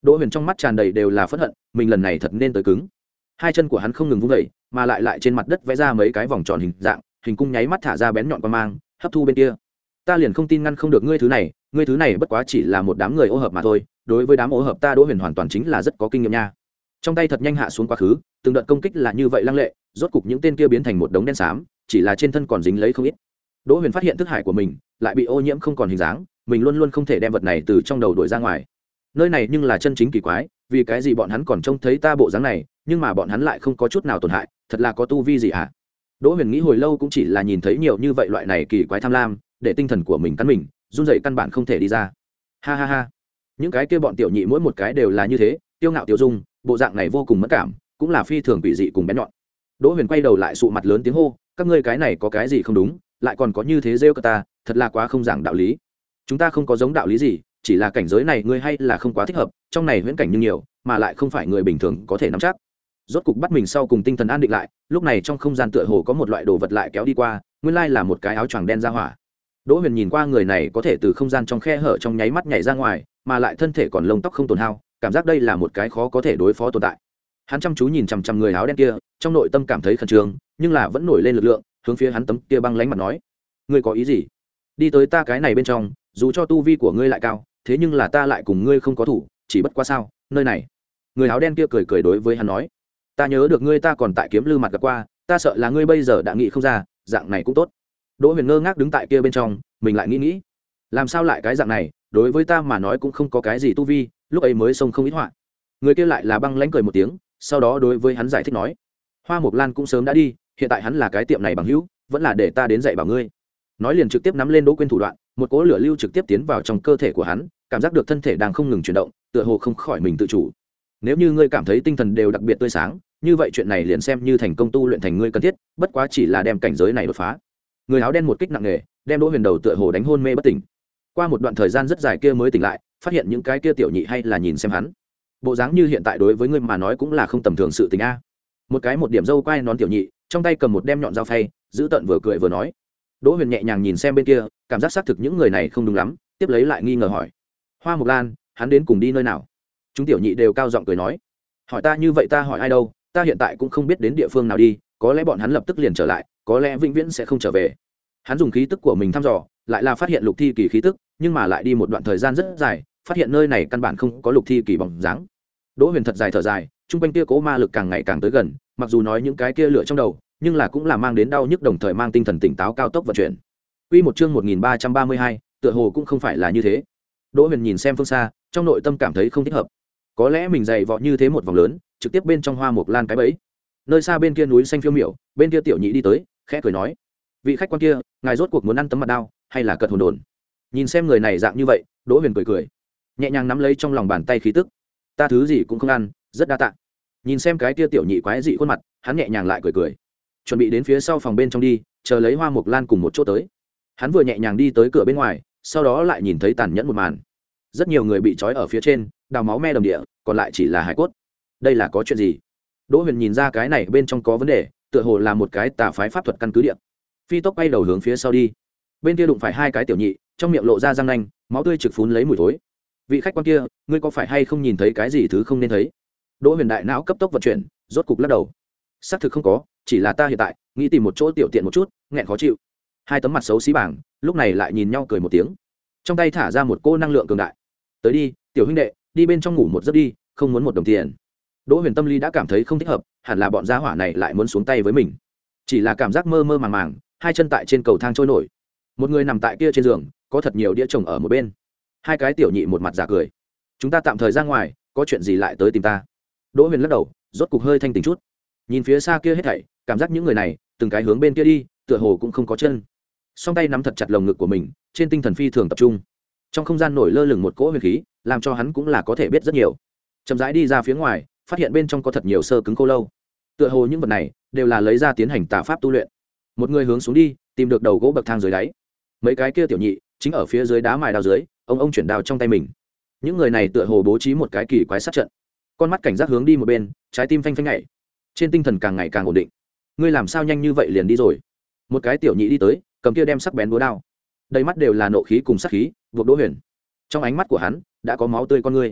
Đỗ Huyền trong mắt tràn đầy đều là phẫn hận, mình lần này thật nên tới cứng. Hai chân của hắn không ngừng vung dậy, mà lại lại trên mặt đất vẽ ra mấy cái vòng tròn hình dạng, hình cung nháy mắt thả ra bén nhọn qua mang, hấp thu bên kia. Ta liền không tin ngăn không được ngươi thứ này, ngươi thứ này bất quá chỉ là một đám người ô hợp mà thôi, đối với đám ô hợp ta Đỗ Huyền hoàn toàn chính là rất có kinh nghiệm nha. Trong tay thật nhanh hạ xuống quá khứ, từng đợt công kích là như vậy lăng lệ, rốt cục những tên kia biến thành một đống đen xám, chỉ là trên thân còn dính lấy không ít. Đỗ Huyền phát hiện thức hải của mình lại bị ô nhiễm không còn hình dáng, mình luôn luôn không thể đem vật này từ trong đầu đuổi ra ngoài. Nơi này nhưng là chân chính kỳ quái, vì cái gì bọn hắn còn trông thấy ta bộ dáng này, nhưng mà bọn hắn lại không có chút nào tổn hại, thật là có tu vi gì hả? Đỗ Huyền nghĩ hồi lâu cũng chỉ là nhìn thấy nhiều như vậy loại này kỳ quái tham lam, để tinh thần của mình cắn mình, run rẩy căn bản không thể đi ra. Ha ha ha. Những cái kia bọn tiểu nhị mỗi một cái đều là như thế, tiêu ngạo tiêu dung, bộ dạng này vô cùng mẫn cảm, cũng là phi thường quỷ dị cùng bén nhọn. Đỗ Huyền quay đầu lại sụ mặt lớn tiếng hô, các ngươi cái này có cái gì không đúng, lại còn có như thế rêu cả ta, thật là quá không giảng đạo lý. Chúng ta không có giống đạo lý gì, chỉ là cảnh giới này ngươi hay là không quá thích hợp, trong này huyễn cảnh như nhiều, mà lại không phải người bình thường có thể nắm chắc. Rốt cục bắt mình sau cùng tinh thần an định lại, lúc này trong không gian tựa hồ có một loại đồ vật lại kéo đi qua, nguyên lai là một cái áo choàng đen ra hỏa. Đỗ Huyền nhìn qua người này có thể từ không gian trong khe hở trong nháy mắt nhảy ra ngoài, mà lại thân thể còn lông tóc không tổn hao, cảm giác đây là một cái khó có thể đối phó tồn tại. Hắn chăm chú nhìn chằm chằm người áo đen kia, trong nội tâm cảm thấy khẩn trương, nhưng là vẫn nổi lên lực lượng, hướng phía hắn tấm kia băng lánh mặt nói: "Ngươi có ý gì? Đi tới ta cái này bên trong, dù cho tu vi của ngươi lại cao, thế nhưng là ta lại cùng ngươi không có thủ, chỉ bất quá sao, nơi này." Người áo đen kia cười cười đối với hắn nói: "Ta nhớ được ngươi ta còn tại Kiếm Lư mặt gặp qua, ta sợ là ngươi bây giờ đã nghĩ không ra, dạng này cũng tốt." Đỗ Huyền ngơ ngác đứng tại kia bên trong, mình lại nghĩ nghĩ, làm sao lại cái dạng này, đối với ta mà nói cũng không có cái gì tu vi, lúc ấy mới xông không ít họa. Người kia lại là băng lãnh cười một tiếng, sau đó đối với hắn giải thích nói: "Hoa Mộc Lan cũng sớm đã đi, hiện tại hắn là cái tiệm này bằng hữu, vẫn là để ta đến dạy bảo ngươi." Nói liền trực tiếp nắm lên Đỗ Quyên thủ đoạn, một cỗ lửa lưu trực tiếp tiến vào trong cơ thể của hắn, cảm giác được thân thể đang không ngừng chuyển động, tựa hồ không khỏi mình tự chủ. "Nếu như ngươi cảm thấy tinh thần đều đặc biệt tươi sáng, như vậy chuyện này liền xem như thành công tu luyện thành ngươi cần thiết, bất quá chỉ là đem cảnh giới này đột phá." Người áo đen một kích nặng nề, đem Đỗ Huyền đầu tựa hồ đánh hôn mê bất tỉnh. Qua một đoạn thời gian rất dài kia mới tỉnh lại, phát hiện những cái kia tiểu nhị hay là nhìn xem hắn. Bộ dáng như hiện tại đối với ngươi mà nói cũng là không tầm thường sự tình a. Một cái một điểm dâu quai nón tiểu nhị, trong tay cầm một đem nhọn dao phay, giữ tận vừa cười vừa nói. Đỗ Huyền nhẹ nhàng nhìn xem bên kia, cảm giác xác thực những người này không đúng lắm, tiếp lấy lại nghi ngờ hỏi: "Hoa Mộc Lan, hắn đến cùng đi nơi nào?" Chúng tiểu nhị đều cao giọng cười nói: "Hỏi ta như vậy ta hỏi ai đâu, ta hiện tại cũng không biết đến địa phương nào đi, có lẽ bọn hắn lập tức liền trở lại, có lẽ vĩnh viễn sẽ không trở về." Hắn dùng khí tức của mình thăm dò, lại là phát hiện lục thi kỳ khí tức, nhưng mà lại đi một đoạn thời gian rất dài, phát hiện nơi này căn bản không có lục thi kỳ bóng dáng. Đỗ Huyền thật dài thở dài, trung quanh kia cố ma lực càng ngày càng tới gần, mặc dù nói những cái kia lửa trong đầu, nhưng là cũng là mang đến đau nhức đồng thời mang tinh thần tỉnh táo cao tốc vận chuyển. Quy một chương một nghìn ba trăm ba mươi hai, tựa hồ cũng không phải là như thế. Đỗ Huyền nhìn xem phương xa, trong nội tâm cảm thấy không thích hợp. Có lẽ mình dày vọ như thế một vòng lớn, trực tiếp bên trong Hoa Mộc Lan cái bẫy. Nơi xa bên kia núi xanh phiêu miểu, bên kia tiểu nhị đi tới, khẽ cười nói: "Vị khách quan kia, ngài rốt cuộc muốn ăn tấm mặt đao, hay là cật hồn đồn?" Nhìn xem người này dạng như vậy, Đỗ Huyền cười cười, nhẹ nhàng nắm lấy trong lòng bàn tay khí tức. "Ta thứ gì cũng không ăn, rất đa tạ." Nhìn xem cái kia tiểu nhị quái dị khuôn mặt, hắn nhẹ nhàng lại cười cười, chuẩn bị đến phía sau phòng bên trong đi, chờ lấy Hoa Mộc Lan cùng một chỗ tới. Hắn vừa nhẹ nhàng đi tới cửa bên ngoài, sau đó lại nhìn thấy tàn nhẫn một màn. Rất nhiều người bị trói ở phía trên, đào máu me đầm địa, còn lại chỉ là hải cốt. Đây là có chuyện gì? Đỗ Huyền nhìn ra cái này bên trong có vấn đề, tựa hồ là một cái tà phái pháp thuật căn cứ địa. Phi tốc quay đầu hướng phía sau đi. Bên kia đụng phải hai cái tiểu nhị, trong miệng lộ ra răng nanh, máu tươi trực phún lấy mùi thối. "Vị khách quan kia, ngươi có phải hay không nhìn thấy cái gì thứ không nên thấy?" Đỗ Huyền đại não cấp tốc vận chuyển, rốt cục lắc đầu. "Xác thực không có, chỉ là ta hiện tại nghĩ tìm một chỗ tiểu tiện một chút, nghẹn khó chịu." Hai tấm mặt xấu xí bảng, lúc này lại nhìn nhau cười một tiếng. Trong tay thả ra một cô năng lượng cường đại. "Tới đi, tiểu huynh đệ, đi bên trong ngủ một giấc đi, không muốn một đồng tiền." Đỗ Huyền tâm lý đã cảm thấy không thích hợp, hẳn là bọn gia hỏa này lại muốn xuống tay với mình. Chỉ là cảm giác mơ mơ màng màng, hai chân tại trên cầu thang trôi nổi. Một người nằm tại kia trên giường, có thật nhiều đĩa chồng ở một bên. Hai cái tiểu nhị một mặt giả cười: "Chúng ta tạm thời ra ngoài, có chuyện gì lại tới tìm ta." Đỗ Huyền lắc đầu, rốt cục hơi thanh tỉnh chút. Nhìn phía xa kia hết thảy, cảm giác những người này từng cái hướng bên kia đi, tựa hồ cũng không có chân. Song tay nắm thật chặt lồng ngực của mình, trên tinh thần phi thường tập trung. Trong không gian nổi lơ lửng một cỗ huyền khí, làm cho hắn cũng là có thể biết rất nhiều. Chậm rãi đi ra phía ngoài, phát hiện bên trong có thật nhiều sơ cứng khô lâu. Tựa hồ những vật này đều là lấy ra tiến hành tà pháp tu luyện. Một người hướng xuống đi, tìm được đầu gỗ bậc thang dưới đáy. Mấy cái kia tiểu nhị chính ở phía dưới đá mài đao dưới, ông ông chuyển đao trong tay mình. Những người này tựa hồ bố trí một cái kỳ quái sát trận. Con mắt cảnh giác hướng đi một bên, trái tim phanh phanh nhảy. Trên tinh thần càng ngày càng ổn định. "Ngươi làm sao nhanh như vậy liền đi rồi?" Một cái tiểu nhị đi tới, cầm kia đem sắc bén búa đao. Đầy mắt đều là nộ khí cùng sát khí, buộc Đỗ Huyền. Trong ánh mắt của hắn đã có máu tươi con ngươi.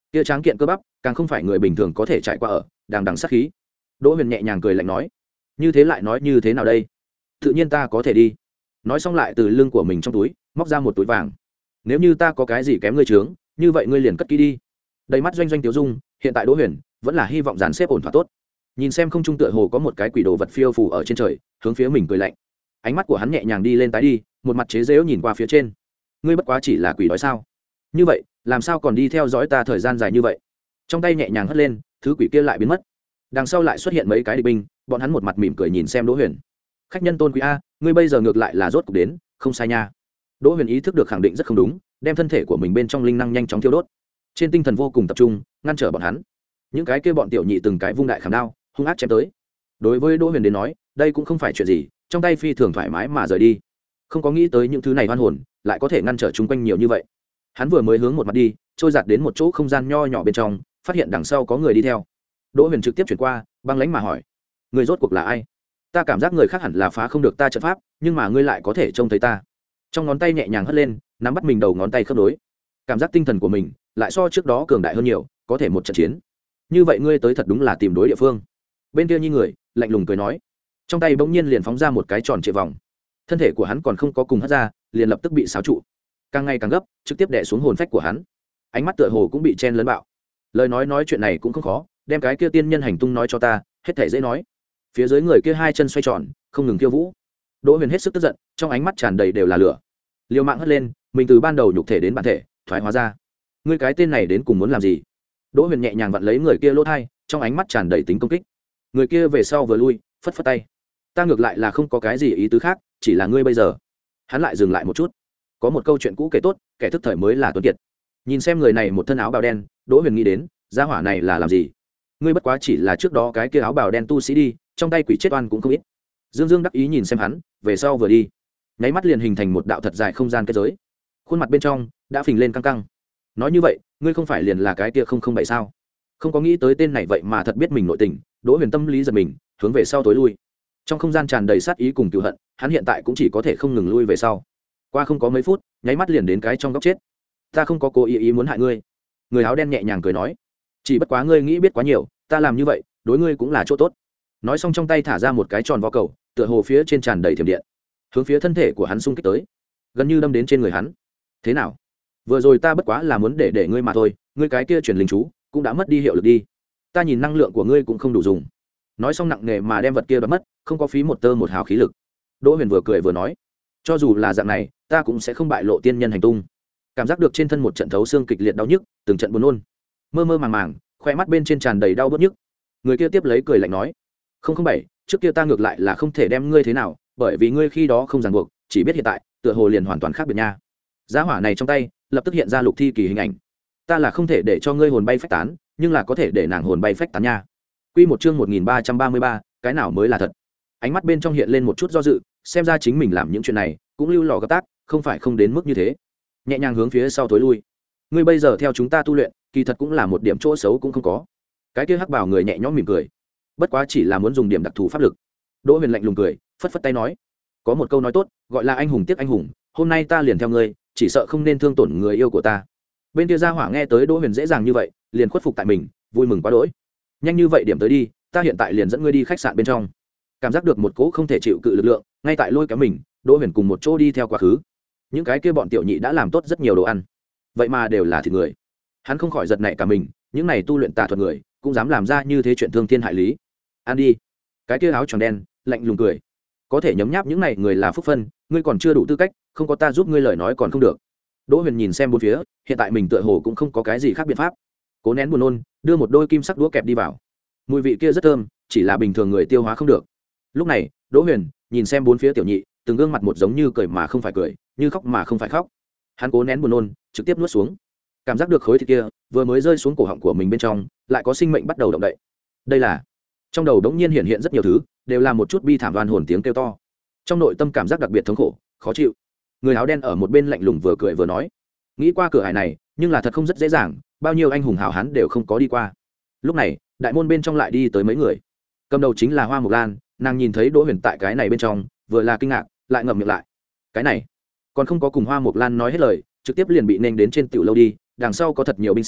kia tráng kiện cơ bắp càng không phải người bình thường có thể trải qua ở đằng đằng sát khí. Đỗ Huyền nhẹ nhàng cười lạnh nói, như thế lại nói như thế nào đây, tự nhiên ta có thể đi. Nói xong lại từ lưng của mình trong túi móc ra một túi vàng. Nếu như ta có cái gì kém ngươi trướng, như vậy ngươi liền cất kỹ đi. Đầy mắt doanh doanh tiêu dung, hiện tại Đỗ Huyền vẫn là hy vọng dàn xếp ổn thỏa tốt. Nhìn xem không trung tựa hồ có một cái quỷ đồ vật phiêu phù ở trên trời, hướng phía mình cười lạnh. Ánh mắt của hắn nhẹ nhàng đi lên tái đi, một mặt chế giễu nhìn qua phía trên. Ngươi bất quá chỉ là quỷ đói sao? Như vậy, làm sao còn đi theo dõi ta thời gian dài như vậy? Trong tay nhẹ nhàng hất lên, thứ quỷ kia lại biến mất. Đằng sau lại xuất hiện mấy cái địch binh, bọn hắn một mặt mỉm cười nhìn xem Đỗ Huyền. Khách nhân tôn quý a, ngươi bây giờ ngược lại là rốt cục đến, không sai nha. Đỗ Huyền ý thức được khẳng định rất không đúng, đem thân thể của mình bên trong linh năng nhanh chóng thiêu đốt, trên tinh thần vô cùng tập trung, ngăn trở bọn hắn. Những cái kia bọn tiểu nhị từng cái vung đại khảm đao, hung ác chém tới. Đối với Đỗ Huyền đến nói, đây cũng không phải chuyện gì, trong tay phi thường thoải mái mà rời đi. Không có nghĩ tới những thứ này oan hồn lại có thể ngăn trở chúng quanh nhiều như vậy. Hắn vừa mới hướng một mặt đi, trôi giạt đến một chỗ không gian nho nhỏ bên trong, phát hiện đằng sau có người đi theo. Đỗ Huyền trực tiếp chuyển qua, băng lãnh mà hỏi, người rốt cuộc là ai? Ta cảm giác người khác hẳn là phá không được ta trận pháp, nhưng mà ngươi lại có thể trông thấy ta. Trong ngón tay nhẹ nhàng hất lên, nắm bắt mình đầu ngón tay khớp đối, cảm giác tinh thần của mình lại so trước đó cường đại hơn nhiều, có thể một trận chiến. Như vậy ngươi tới thật đúng là tìm đối địa phương. Bên kia như người lạnh lùng cười nói, trong tay bỗng nhiên liền phóng ra một cái tròn trịa vòng. Thân thể của hắn còn không có cùng hất ra, liền lập tức bị xáo trụ, càng ngày càng gấp, trực tiếp đè xuống hồn phách của hắn. Ánh mắt tựa hồ cũng bị chen lấn bạo. Lời nói nói chuyện này cũng không khó, đem cái kia tiên nhân hành tung nói cho ta, hết thảy dễ nói. Phía dưới người kia hai chân xoay tròn, không ngừng khiêu vũ. Đỗ Huyền hết sức tức giận, trong ánh mắt tràn đầy đều là lửa. Liều mạng hất lên, mình từ ban đầu nhục thể đến bản thể thoái hóa ra. Ngươi cái tên này đến cùng muốn làm gì? Đỗ Huyền nhẹ nhàng vặn lấy người kia lỗ thai, trong ánh mắt tràn đầy tính công kích. Người kia về sau vừa lui, phất phất tay. Ta ngược lại là không có cái gì ý tứ khác, chỉ là ngươi bây giờ. Hắn lại dừng lại một chút. Có một câu chuyện cũ kể tốt, kẻ thức thời mới là tuấn kiệt. Nhìn xem người này một thân áo bào đen, Đỗ Huyền nghĩ đến, gia hỏa này là làm gì? Ngươi bất quá chỉ là trước đó cái kia áo bào đen tu sĩ đi, trong tay quỷ chết oan cũng không ít. Dương Dương đắc ý nhìn xem hắn, về sau vừa đi, nháy mắt liền hình thành một đạo thật dài không gian kết giới. Khuôn mặt bên trong đã phình lên căng căng. Nói như vậy, ngươi không phải liền là cái kia không không bảy sao? Không có nghĩ tới tên này vậy mà thật biết mình nội tình, Đỗ Huyền tâm lý giật mình, hướng về sau tối lui. Trong không gian tràn đầy sát ý cùng cừu hận, hắn hiện tại cũng chỉ có thể không ngừng lui về sau. Qua không có mấy phút, nháy mắt liền đến cái trong góc chết. Ta không có cố ý ý muốn hại ngươi. Người áo đen nhẹ nhàng cười nói, chỉ bất quá ngươi nghĩ biết quá nhiều, ta làm như vậy đối ngươi cũng là chỗ tốt. Nói xong trong tay thả ra một cái tròn vo cầu, tựa hồ phía trên tràn đầy thiểm điện, hướng phía thân thể của hắn xung kích tới, gần như đâm đến trên người hắn. Thế nào, vừa rồi ta bất quá là muốn để để ngươi mà thôi, ngươi cái kia truyền linh chú cũng đã mất đi hiệu lực đi. Ta nhìn năng lượng của ngươi cũng không đủ dùng. Nói xong nặng nề mà đem vật kia bắn mất, không có phí một tơ một hào khí lực. Đỗ Huyền vừa cười vừa nói, cho dù là dạng này, ta cũng sẽ không bại lộ tiên nhân hành tung. Cảm giác được trên thân một trận thấu xương kịch liệt đau nhức, từng trận buồn nôn, mơ mơ màng màng, khoe mắt bên trên tràn đầy đau bớt nhức. Người kia tiếp lấy cười lạnh nói, không không bảy, trước kia ta ngược lại là không thể đem ngươi thế nào, bởi vì ngươi khi đó không ràng buộc, chỉ biết hiện tại tựa hồ liền hoàn toàn khác biệt nha. Giá hỏa này trong tay lập tức hiện ra lục thi kỳ hình ảnh. Ta là không thể để cho ngươi hồn bay phách tán, nhưng là có thể để nàng hồn bay phách tán nha. Quy một chương một nghìn ba trăm ba mươi ba, cái nào mới là thật. Ánh mắt bên trong hiện lên một chút do dự, xem ra chính mình làm những chuyện này cũng lưu lò gấp tác, không phải không đến mức như thế. Nhẹ nhàng hướng phía sau tối lui. Ngươi bây giờ theo chúng ta tu luyện, kỳ thật cũng là một điểm chỗ xấu cũng không có. Cái kia hắc bảo người nhẹ nhõm mỉm cười, bất quá chỉ là muốn dùng điểm đặc thù pháp lực. Đỗ Huyền lạnh lùng cười, phất phất tay nói, có một câu nói tốt, gọi là anh hùng tiếc anh hùng, hôm nay ta liền theo ngươi, chỉ sợ không nên thương tổn người yêu của ta. Bên kia gia hỏa nghe tới Đỗ Huyền dễ dàng như vậy, liền khuất phục tại mình, vui mừng quá đỗi. Nhanh như vậy điểm tới đi, ta hiện tại liền dẫn ngươi đi khách sạn bên trong. Cảm giác được một cỗ không thể chịu cự lực lượng ngay tại lôi kéo mình, Đỗ Huyền cùng một chỗ đi theo quá khứ. Những cái kia bọn tiểu nhị đã làm tốt rất nhiều đồ ăn, vậy mà đều là thịt người. Hắn không khỏi giật nảy cả mình, những này tu luyện tà thuật người cũng dám làm ra như thế chuyện thương thiên hại lý. Ăn đi. Cái kia áo tròn đen lạnh lùng cười, có thể nhấm nháp những này người là phúc phân, ngươi còn chưa đủ tư cách, không có ta giúp ngươi lời nói còn không được. Đỗ Huyền nhìn xem bốn phía, hiện tại mình tựa hồ cũng không có cái gì khác biện pháp, cố nén buồn nôn, đưa một đôi kim sắc đũa kẹp đi vào. Mùi vị kia rất thơm, chỉ là bình thường người tiêu hóa không được. Lúc này Đỗ Huyền nhìn xem bốn phía tiểu nhị, từng gương mặt một giống như cười mà không phải cười, như khóc mà không phải khóc. Hắn cố nén buồn nôn, trực tiếp nuốt xuống. Cảm giác được khối thịt kia vừa mới rơi xuống cổ họng của mình bên trong, lại có sinh mệnh bắt đầu động đậy. Đây là, trong đầu đống nhiên hiện hiện rất nhiều thứ, đều là một chút bi thảm oan hồn tiếng kêu to. Trong nội tâm cảm giác đặc biệt thống khổ, khó chịu. Người áo đen ở một bên lạnh lùng vừa cười vừa nói, nghĩ qua cửa hải này, nhưng là thật không rất dễ dàng, bao nhiêu anh hùng hào hán đều không có đi qua. Lúc này đại môn bên trong lại đi tới mấy người, cầm đầu chính là Hoa Mộc Lan. Nàng nhìn thấy Đỗ Huyền tại cái này bên trong, vừa là kinh ngạc, lại ngậm miệng lại. Cái này còn không có cùng Hoa Mộc Lan nói hết lời, trực tiếp liền bị ném đến trên tiểu lâu đi. Đằng sau có thật nhiều binh sĩ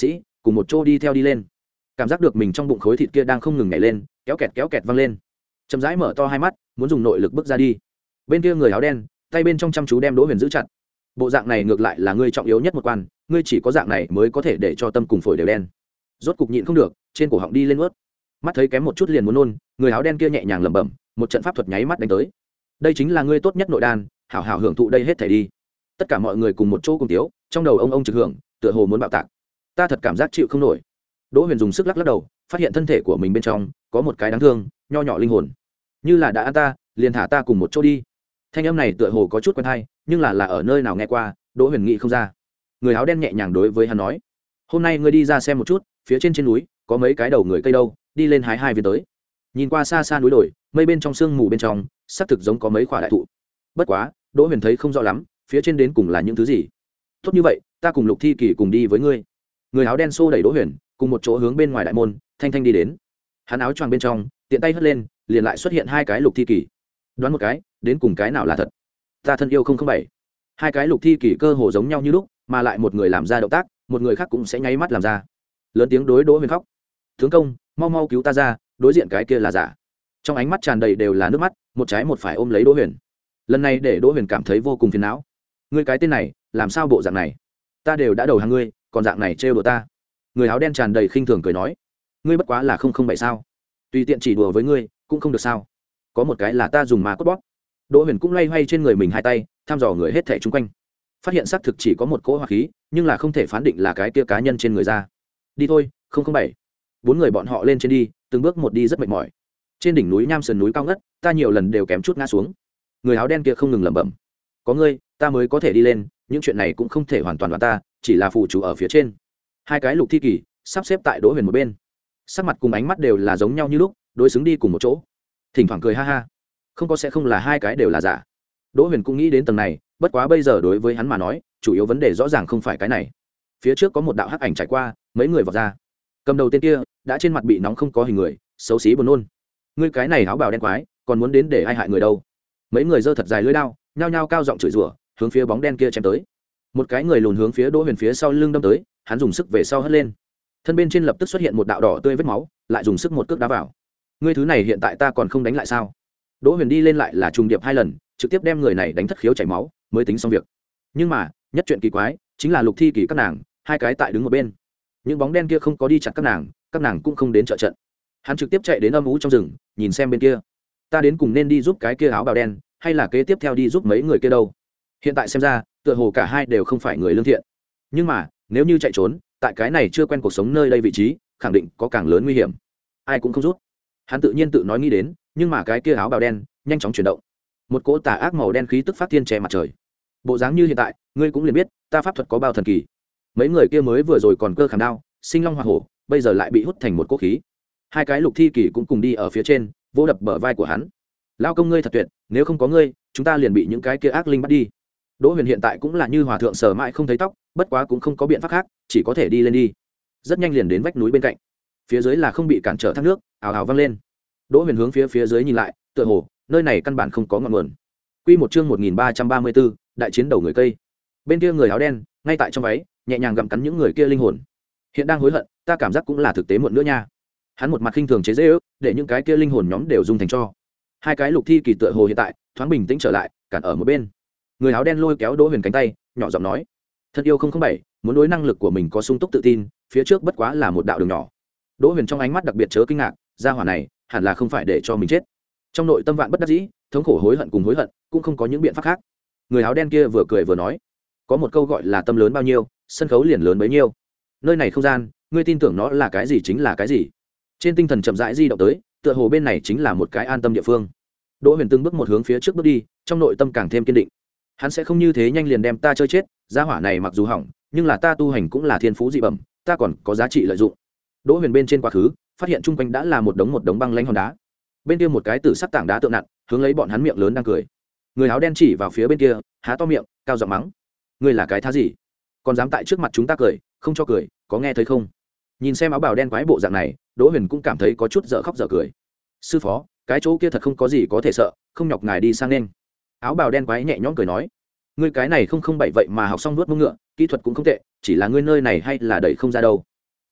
cùng một chỗ đi theo đi lên. Cảm giác được mình trong bụng khối thịt kia đang không ngừng nhảy lên, kéo kẹt kéo kẹt văng lên. Chậm rãi mở to hai mắt, muốn dùng nội lực bước ra đi. Bên kia người áo đen tay bên trong chăm chú đem Đỗ Huyền giữ chặt. Bộ dạng này ngược lại là ngươi trọng yếu nhất một quan, ngươi chỉ có dạng này mới có thể để cho tâm cùng phổi đều đen. Rốt cục nhịn không được, trên cổ họng đi lên ướt. Mắt thấy kém một chút liền muốn nôn, người áo đen kia nhẹ nhàng lẩm bẩm, một trận pháp thuật nháy mắt đánh tới. Đây chính là ngươi tốt nhất nội đan, hảo hảo hưởng thụ đây hết thảy đi. Tất cả mọi người cùng một chỗ cùng tiếu, trong đầu ông ông trực hưởng, tựa hồ muốn bạo tạc. Ta thật cảm giác chịu không nổi. Đỗ Huyền dùng sức lắc lắc đầu, phát hiện thân thể của mình bên trong có một cái đáng thương, nho nhỏ linh hồn. Như là đã ăn ta, liền thả ta cùng một chỗ đi. Thanh âm này tựa hồ có chút quen hay, nhưng là là ở nơi nào nghe qua, Đỗ Huyền nghĩ không ra. Người áo đen nhẹ nhàng đối với hắn nói: "Hôm nay ngươi đi ra xem một chút, phía trên trên núi có mấy cái đầu người cây đâu, đi lên hái hai viên tới." Nhìn qua xa xa núi đồi, mây bên trong sương mù bên trong, xác thực giống có mấy quả đại thụ. Bất quá, Đỗ Huyền thấy không rõ lắm, phía trên đến cùng là những thứ gì. Tốt như vậy, ta cùng Lục Thi Kỳ cùng đi với ngươi. Người áo đen xô đẩy Đỗ Huyền, cùng một chỗ hướng bên ngoài đại môn, thanh thanh đi đến. Hắn áo choàng bên trong, tiện tay hất lên, liền lại xuất hiện hai cái Lục Thi Kỳ. Đoán một cái, đến cùng cái nào là thật? Ta thân yêu không không bảy. Hai cái Lục Thi Kỳ cơ hồ giống nhau như lúc, mà lại một người làm ra động tác, một người khác cũng sẽ nháy mắt làm ra. Lớn tiếng đối Đỗ Huyền khóc: "Tướng công, mau mau cứu ta ra, đối diện cái kia là giả." Trong ánh mắt tràn đầy đều là nước mắt, một trái một phải ôm lấy Đỗ Huyền. Lần này để Đỗ Huyền cảm thấy vô cùng phiền não. Ngươi cái tên này, làm sao bộ dạng này? Ta đều đã đầu hàng ngươi, còn dạng này trêu đùa ta. Người áo đen tràn đầy khinh thường cười nói: "Ngươi bất quá là không không bảy sao? Tùy tiện chỉ đùa với ngươi, cũng không được sao? Có một cái là ta dùng ma cốt bóp." Đỗ Huyền cũng loay hoay trên người mình hai tay, thăm dò người hết thảy xung quanh. Phát hiện xác thực chỉ có một cỗ hỏa khí, nhưng là không thể phán định là cái kia cá nhân trên người ra. Đi thôi, không không bảy. Bốn người bọn họ lên trên đi, từng bước một đi rất mệt mỏi. Trên đỉnh núi nham sườn núi cao ngất, ta nhiều lần đều kém chút ngã xuống. Người áo đen kia không ngừng lẩm bẩm: "Có ngươi, ta mới có thể đi lên, những chuyện này cũng không thể hoàn toàn đoán ta, chỉ là phụ chủ ở phía trên." Hai cái Lục Thi Kỳ sắp xếp tại Đỗ Huyền một bên, sắc mặt cùng ánh mắt đều là giống nhau như lúc, đối xứng đi cùng một chỗ, thỉnh thoảng cười ha ha. Không có sẽ không là hai cái đều là giả. Đỗ Huyền cũng nghĩ đến tầng này, bất quá bây giờ đối với hắn mà nói, chủ yếu vấn đề rõ ràng không phải cái này. Phía trước có một đạo hắc ảnh trải qua, mấy người vọt ra. Cầm đầu tên kia đã trên mặt bị nóng không có hình người, xấu xí buồn nôn. Ngươi cái này áo bào đen quái, còn muốn đến để ai hại người đâu? Mấy người giơ thật dài lưỡi đao, nhao nhao cao giọng chửi rủa, hướng phía bóng đen kia chém tới. Một cái người lùn hướng phía Đỗ Huyền phía sau lưng đâm tới, hắn dùng sức về sau hất lên. Thân bên trên lập tức xuất hiện một đạo đỏ tươi vết máu, lại dùng sức một cước đá vào. Ngươi thứ này hiện tại ta còn không đánh lại sao? Đỗ Huyền đi lên lại là trùng điệp hai lần, trực tiếp đem người này đánh thất khiếu chảy máu, mới tính xong việc. Nhưng mà, nhất chuyện kỳ quái, chính là Lục Thi Kỳ các nàng, hai cái tại đứng một bên. Những bóng đen kia không có đi chặt các nàng, các nàng cũng không đến trợ trận. Hắn trực tiếp chạy đến âm u trong rừng, nhìn xem bên kia. Ta đến cùng nên đi giúp cái kia áo bào đen, hay là kế tiếp theo đi giúp mấy người kia đâu? Hiện tại xem ra, tựa hồ cả hai đều không phải người lương thiện. Nhưng mà, nếu như chạy trốn, tại cái này chưa quen cuộc sống nơi đây vị trí, khẳng định có càng lớn nguy hiểm. Ai cũng không rút. Hắn tự nhiên tự nói nghĩ đến, nhưng mà cái kia áo bào đen nhanh chóng chuyển động. Một cỗ tà ác màu đen khí tức phát thiên che mặt trời. Bộ dáng như hiện tại, ngươi cũng liền biết, ta pháp thuật có bao thần kỳ. Mấy người kia mới vừa rồi còn cơ khảm đao, sinh long hỏa hổ, bây giờ lại bị hút thành một cỗ khí. Hai cái Lục Thi Kỳ cũng cùng đi ở phía trên, vỗ đập bờ vai của hắn. Lao công ngươi thật tuyệt, nếu không có ngươi, chúng ta liền bị những cái kia ác linh bắt đi. Đỗ Huyền hiện tại cũng là như hòa thượng sờ mãi không thấy tóc, bất quá cũng không có biện pháp khác, chỉ có thể đi lên đi. Rất nhanh liền đến vách núi bên cạnh. Phía dưới là không bị cản trở thác nước, ào ào văng lên. Đỗ Huyền hướng phía phía dưới nhìn lại, tựa hồ nơi này căn bản không có ngọn nguồn. Quy một chương một nghìn ba trăm ba mươi tư, đại chiến đầu người cây. Bên kia người áo đen, ngay tại trong váy, nhẹ nhàng gặm cắn những người kia linh hồn. Hiện đang hối hận, ta cảm giác cũng là thực tế muộn nữa nha. Hắn một mặt khinh thường chế giễu, để những cái kia linh hồn nhóm đều dung thành cho. Hai cái Lục Thi Kỳ tựa hồ hiện tại thoáng bình tĩnh trở lại, cản ở một bên. Người áo đen lôi kéo Đỗ Huyền cánh tay, nhỏ giọng nói: "Thân yêu không không bảy, muốn đối năng lực của mình có sung túc tự tin, phía trước bất quá là một đạo đường nhỏ." Đỗ Huyền trong ánh mắt đặc biệt chớ kinh ngạc, gia hỏa này, hẳn là không phải để cho mình chết. Trong nội tâm vạn bất đắc dĩ, thống khổ hối hận cùng hối hận, cũng không có những biện pháp khác. Người áo đen kia vừa cười vừa nói: "Có một câu gọi là tâm lớn bao nhiêu, sân khấu liền lớn bấy nhiêu. Nơi này không gian, ngươi tin tưởng nó là cái gì chính là cái gì." Trên tinh thần chậm rãi di động tới, tựa hồ bên này chính là một cái an tâm địa phương. Đỗ Huyền từng bước một hướng phía trước bước đi, trong nội tâm càng thêm kiên định. Hắn sẽ không như thế nhanh liền đem ta chơi chết, gia hỏa này mặc dù hỏng, nhưng là ta tu hành cũng là thiên phú dị bẩm, ta còn có giá trị lợi dụng. Đỗ Huyền bên trên quá khứ, phát hiện chung quanh đã là một đống một đống băng lãnh hòn đá. Bên kia một cái tử sắc tảng đá tượng nặng, hướng lấy bọn hắn miệng lớn đang cười. Người áo đen chỉ vào phía bên kia, há to miệng, cao giọng mắng: "Ngươi là cái thá gì? Còn dám tại trước mặt chúng ta cười, không cho cười, có nghe thấy không?" Nhìn xem áo bào đen quái bộ dạng này, Đỗ Huyền cũng cảm thấy có chút dở khóc dở cười. "Sư phó, cái chỗ kia thật không có gì có thể sợ, không nhọc ngài đi sang nên." Áo bào đen quái nhẹ nhõm cười nói: "Ngươi cái này không không bảy vậy mà học xong nuốt mông ngựa, kỹ thuật cũng không tệ, chỉ là ngươi nơi này hay là đẩy không ra đâu."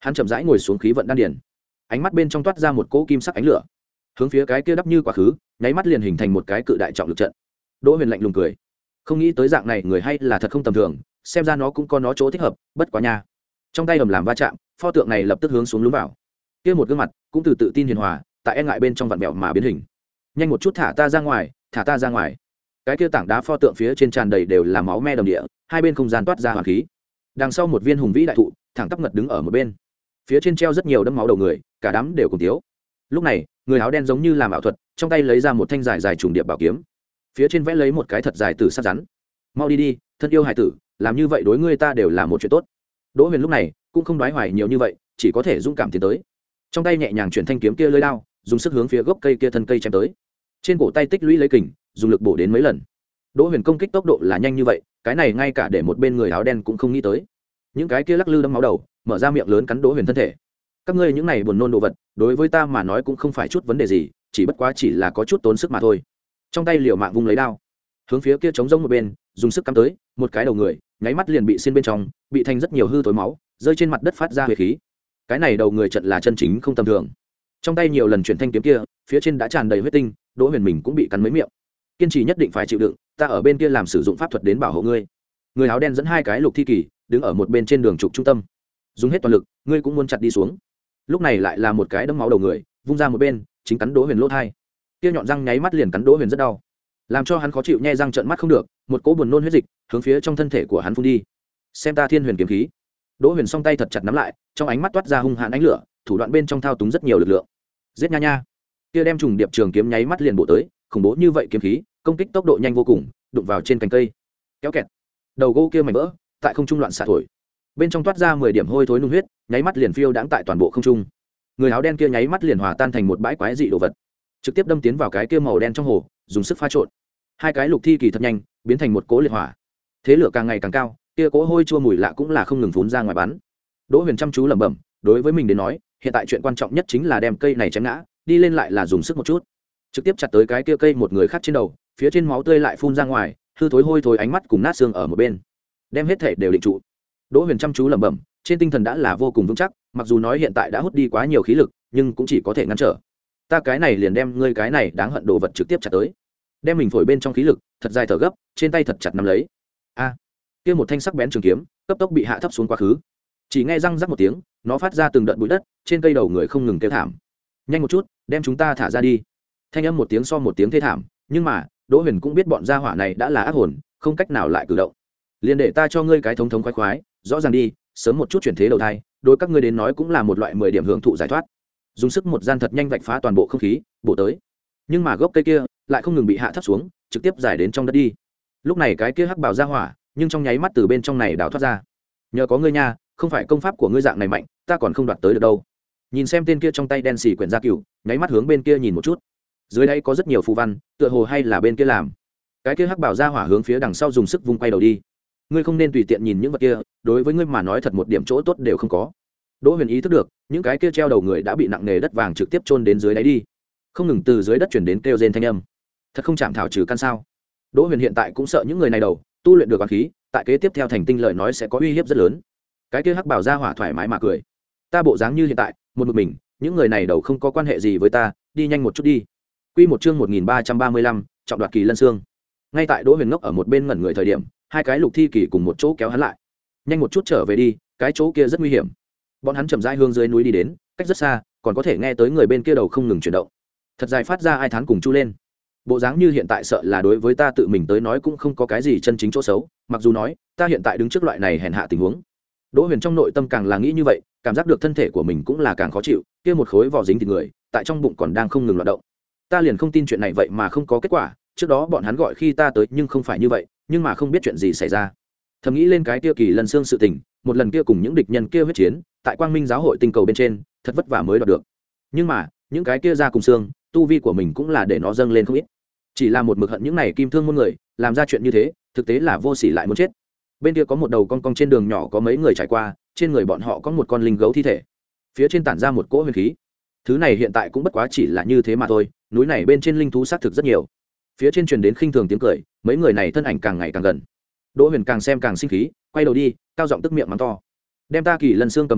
Hắn chậm rãi ngồi xuống khí vận đan điền, ánh mắt bên trong toát ra một cỗ kim sắc ánh lửa, hướng phía cái kia đắp như quá khứ, nháy mắt liền hình thành một cái cự đại trọng lực trận. Đỗ Huyền lạnh lùng cười, không nghĩ tới dạng này người hay là thật không tầm thường, xem ra nó cũng có nó chỗ thích hợp, bất quá nha. Trong tay ầm làm va chạm, pho tượng này lập tức hướng xuống lún vào. Kia một gương mặt cũng từ tự tin hiền hòa, tại e ngại bên trong vặn vẹo mà biến hình. Nhanh một chút thả ta ra ngoài, thả ta ra ngoài. Cái kia tảng đá pho tượng phía trên tràn đầy đều là máu me đầm địa, hai bên không gian toát ra hoàn khí. Đằng sau một viên hùng vĩ đại thụ, thẳng tắp ngật đứng ở một bên. Phía trên treo rất nhiều đấm máu đầu người, cả đám đều cùng thiếu. Lúc này, người áo đen giống như làm ảo thuật, trong tay lấy ra một thanh dài dài trùng điệp bảo kiếm. Phía trên vẽ lấy một cái thật dài tử sắc rắn. Mau đi đi, thân yêu hải tử, làm như vậy đối ngươi ta đều là một chuyện tốt. Đỗ Huyền lúc này cũng không đoái hoài nhiều như vậy, chỉ có thể dũng cảm tiến tới. Trong tay nhẹ nhàng chuyển thanh kiếm kia lưỡi đao, dùng sức hướng phía gốc cây kia thân cây chém tới. Trên cổ tay tích lũy lấy kình, dùng lực bổ đến mấy lần. Đỗ Huyền công kích tốc độ là nhanh như vậy, cái này ngay cả để một bên người áo đen cũng không nghĩ tới. Những cái kia lắc lư đâm máu đầu, mở ra miệng lớn cắn Đỗ Huyền thân thể. Các ngươi những này buồn nôn đồ vật, đối với ta mà nói cũng không phải chút vấn đề gì, chỉ bất quá chỉ là có chút tốn sức mà thôi. Trong tay liều mạng vung lấy đao, hướng phía kia trống rỗng một bên, dùng sức cắm tới, một cái đầu người, nháy mắt liền bị xiên bên trong, bị thành rất nhiều hư thối máu, rơi trên mặt đất phát ra huyết khí. Cái này đầu người trận là chân chính không tầm thường. Trong tay nhiều lần chuyển thanh kiếm kia, phía trên đã tràn đầy huyết tinh, Đỗ Huyền mình cũng bị cắn mấy miệng. Kiên trì nhất định phải chịu đựng, ta ở bên kia làm sử dụng pháp thuật đến bảo hộ ngươi. Người áo đen dẫn hai cái lục thi kỳ, đứng ở một bên trên đường trục trung tâm, dùng hết toàn lực, ngươi cũng muốn chặt đi xuống. Lúc này lại là một cái đấm máu đầu người, vung ra một bên, chính cắn Đỗ Huyền lỗ thai. Kia nhọn răng nháy mắt liền cắn Đỗ Huyền rất đau, làm cho hắn khó chịu nhe răng trợn mắt không được, một cỗ buồn nôn huyết dịch hướng phía trong thân thể của hắn phun đi. Xem ta Thiên Huyền kiếm khí. Đỗ Huyền song tay thật chặt nắm lại, trong ánh mắt toát ra hung hãn ánh lửa, thủ đoạn bên trong thao túng rất nhiều lực lượng. Giết nha nha. Kia đem trùng điệp trường kiếm nháy mắt liền bổ tới, khủng bố như vậy kiếm khí, công kích tốc độ nhanh vô cùng, đụng vào trên cành cây. Kéo kẹt. Đầu gỗ kia mảnh vỡ, tại không trung loạn xạ thổi. Bên trong toát ra mười điểm hôi thối nung huyết, nháy mắt liền phiêu đãng tại toàn bộ không trung. Người áo đen kia nháy mắt liền hòa tan thành một bãi quái dị đồ vật, trực tiếp đâm tiến vào cái kia màu đen trong hồ, dùng sức pha trộn. Hai cái lục thi kỳ thật nhanh, biến thành một cỗ liệt hỏa. Thế lửa càng ngày càng cao, kia cỗ hôi chua mùi lạ cũng là không ngừng phun ra ngoài bắn. Đỗ Huyền chăm chú lẩm bẩm, đối với mình đến nói, hiện tại chuyện quan trọng nhất chính là đem cây này chém ngã, đi lên lại là dùng sức một chút, trực tiếp chặt tới cái kia cây một người khác trên đầu, phía trên máu tươi lại phun ra ngoài, hư thối hôi thối ánh mắt cùng nát xương ở một bên, đem hết thể đều định trụ. Đỗ Huyền chăm chú lẩm bẩm, trên tinh thần đã là vô cùng vững chắc, mặc dù nói hiện tại đã hút đi quá nhiều khí lực, nhưng cũng chỉ có thể ngăn trở. Ta cái này liền đem ngươi cái này đáng hận đồ vật trực tiếp chặt tới, đem mình phổi bên trong khí lực, thật dài thở gấp, trên tay thật chặt nắm lấy. A, kia một thanh sắc bén trường kiếm, cấp tốc bị hạ thấp xuống quá khứ. Chỉ nghe răng rắc một tiếng, nó phát ra từng đợt bụi đất, trên cây đầu người không ngừng kêu thảm. Nhanh một chút, đem chúng ta thả ra đi. Thanh âm một tiếng so một tiếng thê thảm, nhưng mà, Đỗ Huyền cũng biết bọn gia hỏa này đã là ác hồn, không cách nào lại cử động. Liền để ta cho ngươi cái thống thống khoái khoái, rõ ràng đi, sớm một chút chuyển thế đầu thai, đối các ngươi đến nói cũng là một loại mười điểm hưởng thụ giải thoát. Dùng sức một gian thật nhanh vạch phá toàn bộ không khí, bổ tới. Nhưng mà gốc cây kia lại không ngừng bị hạ thấp xuống, trực tiếp giải đến trong đất đi. Lúc này cái kia hắc bào ra hỏa, nhưng trong nháy mắt từ bên trong này đào thoát ra. Nhờ có ngươi nha, không phải công pháp của ngươi dạng này mạnh, ta còn không đoạt tới được đâu. Nhìn xem tên kia trong tay đen xì quyển gia cửu, nháy mắt hướng bên kia nhìn một chút. Dưới đây có rất nhiều phù văn, tựa hồ hay là bên kia làm. Cái kia hắc bảo ra hỏa hướng phía đằng sau dùng sức vung quay đầu đi. Ngươi không nên tùy tiện nhìn những vật kia, đối với ngươi mà nói thật một điểm chỗ tốt đều không có. Đỗ Huyền ý thức được, những cái kia treo đầu người đã bị nặng nề đất vàng trực tiếp chôn đến dưới đáy đi, không ngừng từ dưới đất chuyển đến kêu rên thanh âm. Thật không chạm thảo trừ căn sao? Đỗ Huyền hiện tại cũng sợ những người này đầu tu luyện được oán khí, tại kế tiếp theo thành tinh lời nói sẽ có uy hiếp rất lớn. Cái kia hắc bảo ra hỏa thoải mái mà cười. Ta bộ dáng như hiện tại, một mình mình, những người này đầu không có quan hệ gì với ta, đi nhanh một chút đi. Quy một chương một nghìn ba trăm ba mươi lăm, trọng đoạt kỳ lân xương. Ngay tại Đỗ Huyền ngốc ở một bên ngẩn người thời điểm, hai cái lục thi kỳ cùng một chỗ kéo hắn lại. Nhanh một chút trở về đi, cái chỗ kia rất nguy hiểm. Bọn hắn chậm rãi hướng dưới núi đi đến, cách rất xa, còn có thể nghe tới người bên kia đầu không ngừng chuyển động. Thật dài phát ra ai thán cùng chu lên. Bộ dáng như hiện tại sợ là đối với ta tự mình tới nói cũng không có cái gì chân chính chỗ xấu, mặc dù nói, ta hiện tại đứng trước loại này hèn hạ tình huống. Đỗ Huyền trong nội tâm càng là nghĩ như vậy, cảm giác được thân thể của mình cũng là càng khó chịu, kia một khối vỏ dính thịt người, tại trong bụng còn đang không ngừng loạn động. Ta liền không tin chuyện này vậy mà không có kết quả, trước đó bọn hắn gọi khi ta tới nhưng không phải như vậy, nhưng mà không biết chuyện gì xảy ra. Thầm nghĩ lên cái kia kỳ lần xương sự tình, một lần kia cùng những địch nhân kia huyết chiến, tại Quang Minh giáo hội tinh cầu bên trên, thật vất vả mới đoạt được. Nhưng mà, những cái kia ra cùng xương, tu vi của mình cũng là để nó dâng lên không ít. Chỉ là một mực hận những này kim thương môn người, làm ra chuyện như thế, thực tế là vô sỉ lại muốn chết. Bên kia có một đầu con cong trên đường nhỏ có mấy người trải qua, trên người bọn họ có một con linh gấu thi thể, phía trên tản ra một cỗ huyền khí. Thứ này hiện tại cũng bất quá chỉ là như thế mà thôi, núi này bên trên linh thú xác thực rất nhiều. Phía trên truyền đến khinh thường tiếng cười, mấy người này thân ảnh càng ngày càng gần. Đỗ Huyền càng xem càng sinh khí, quay đầu đi, cao giọng tức miệng mắng to: đem ta kỳ lần xương cầm về,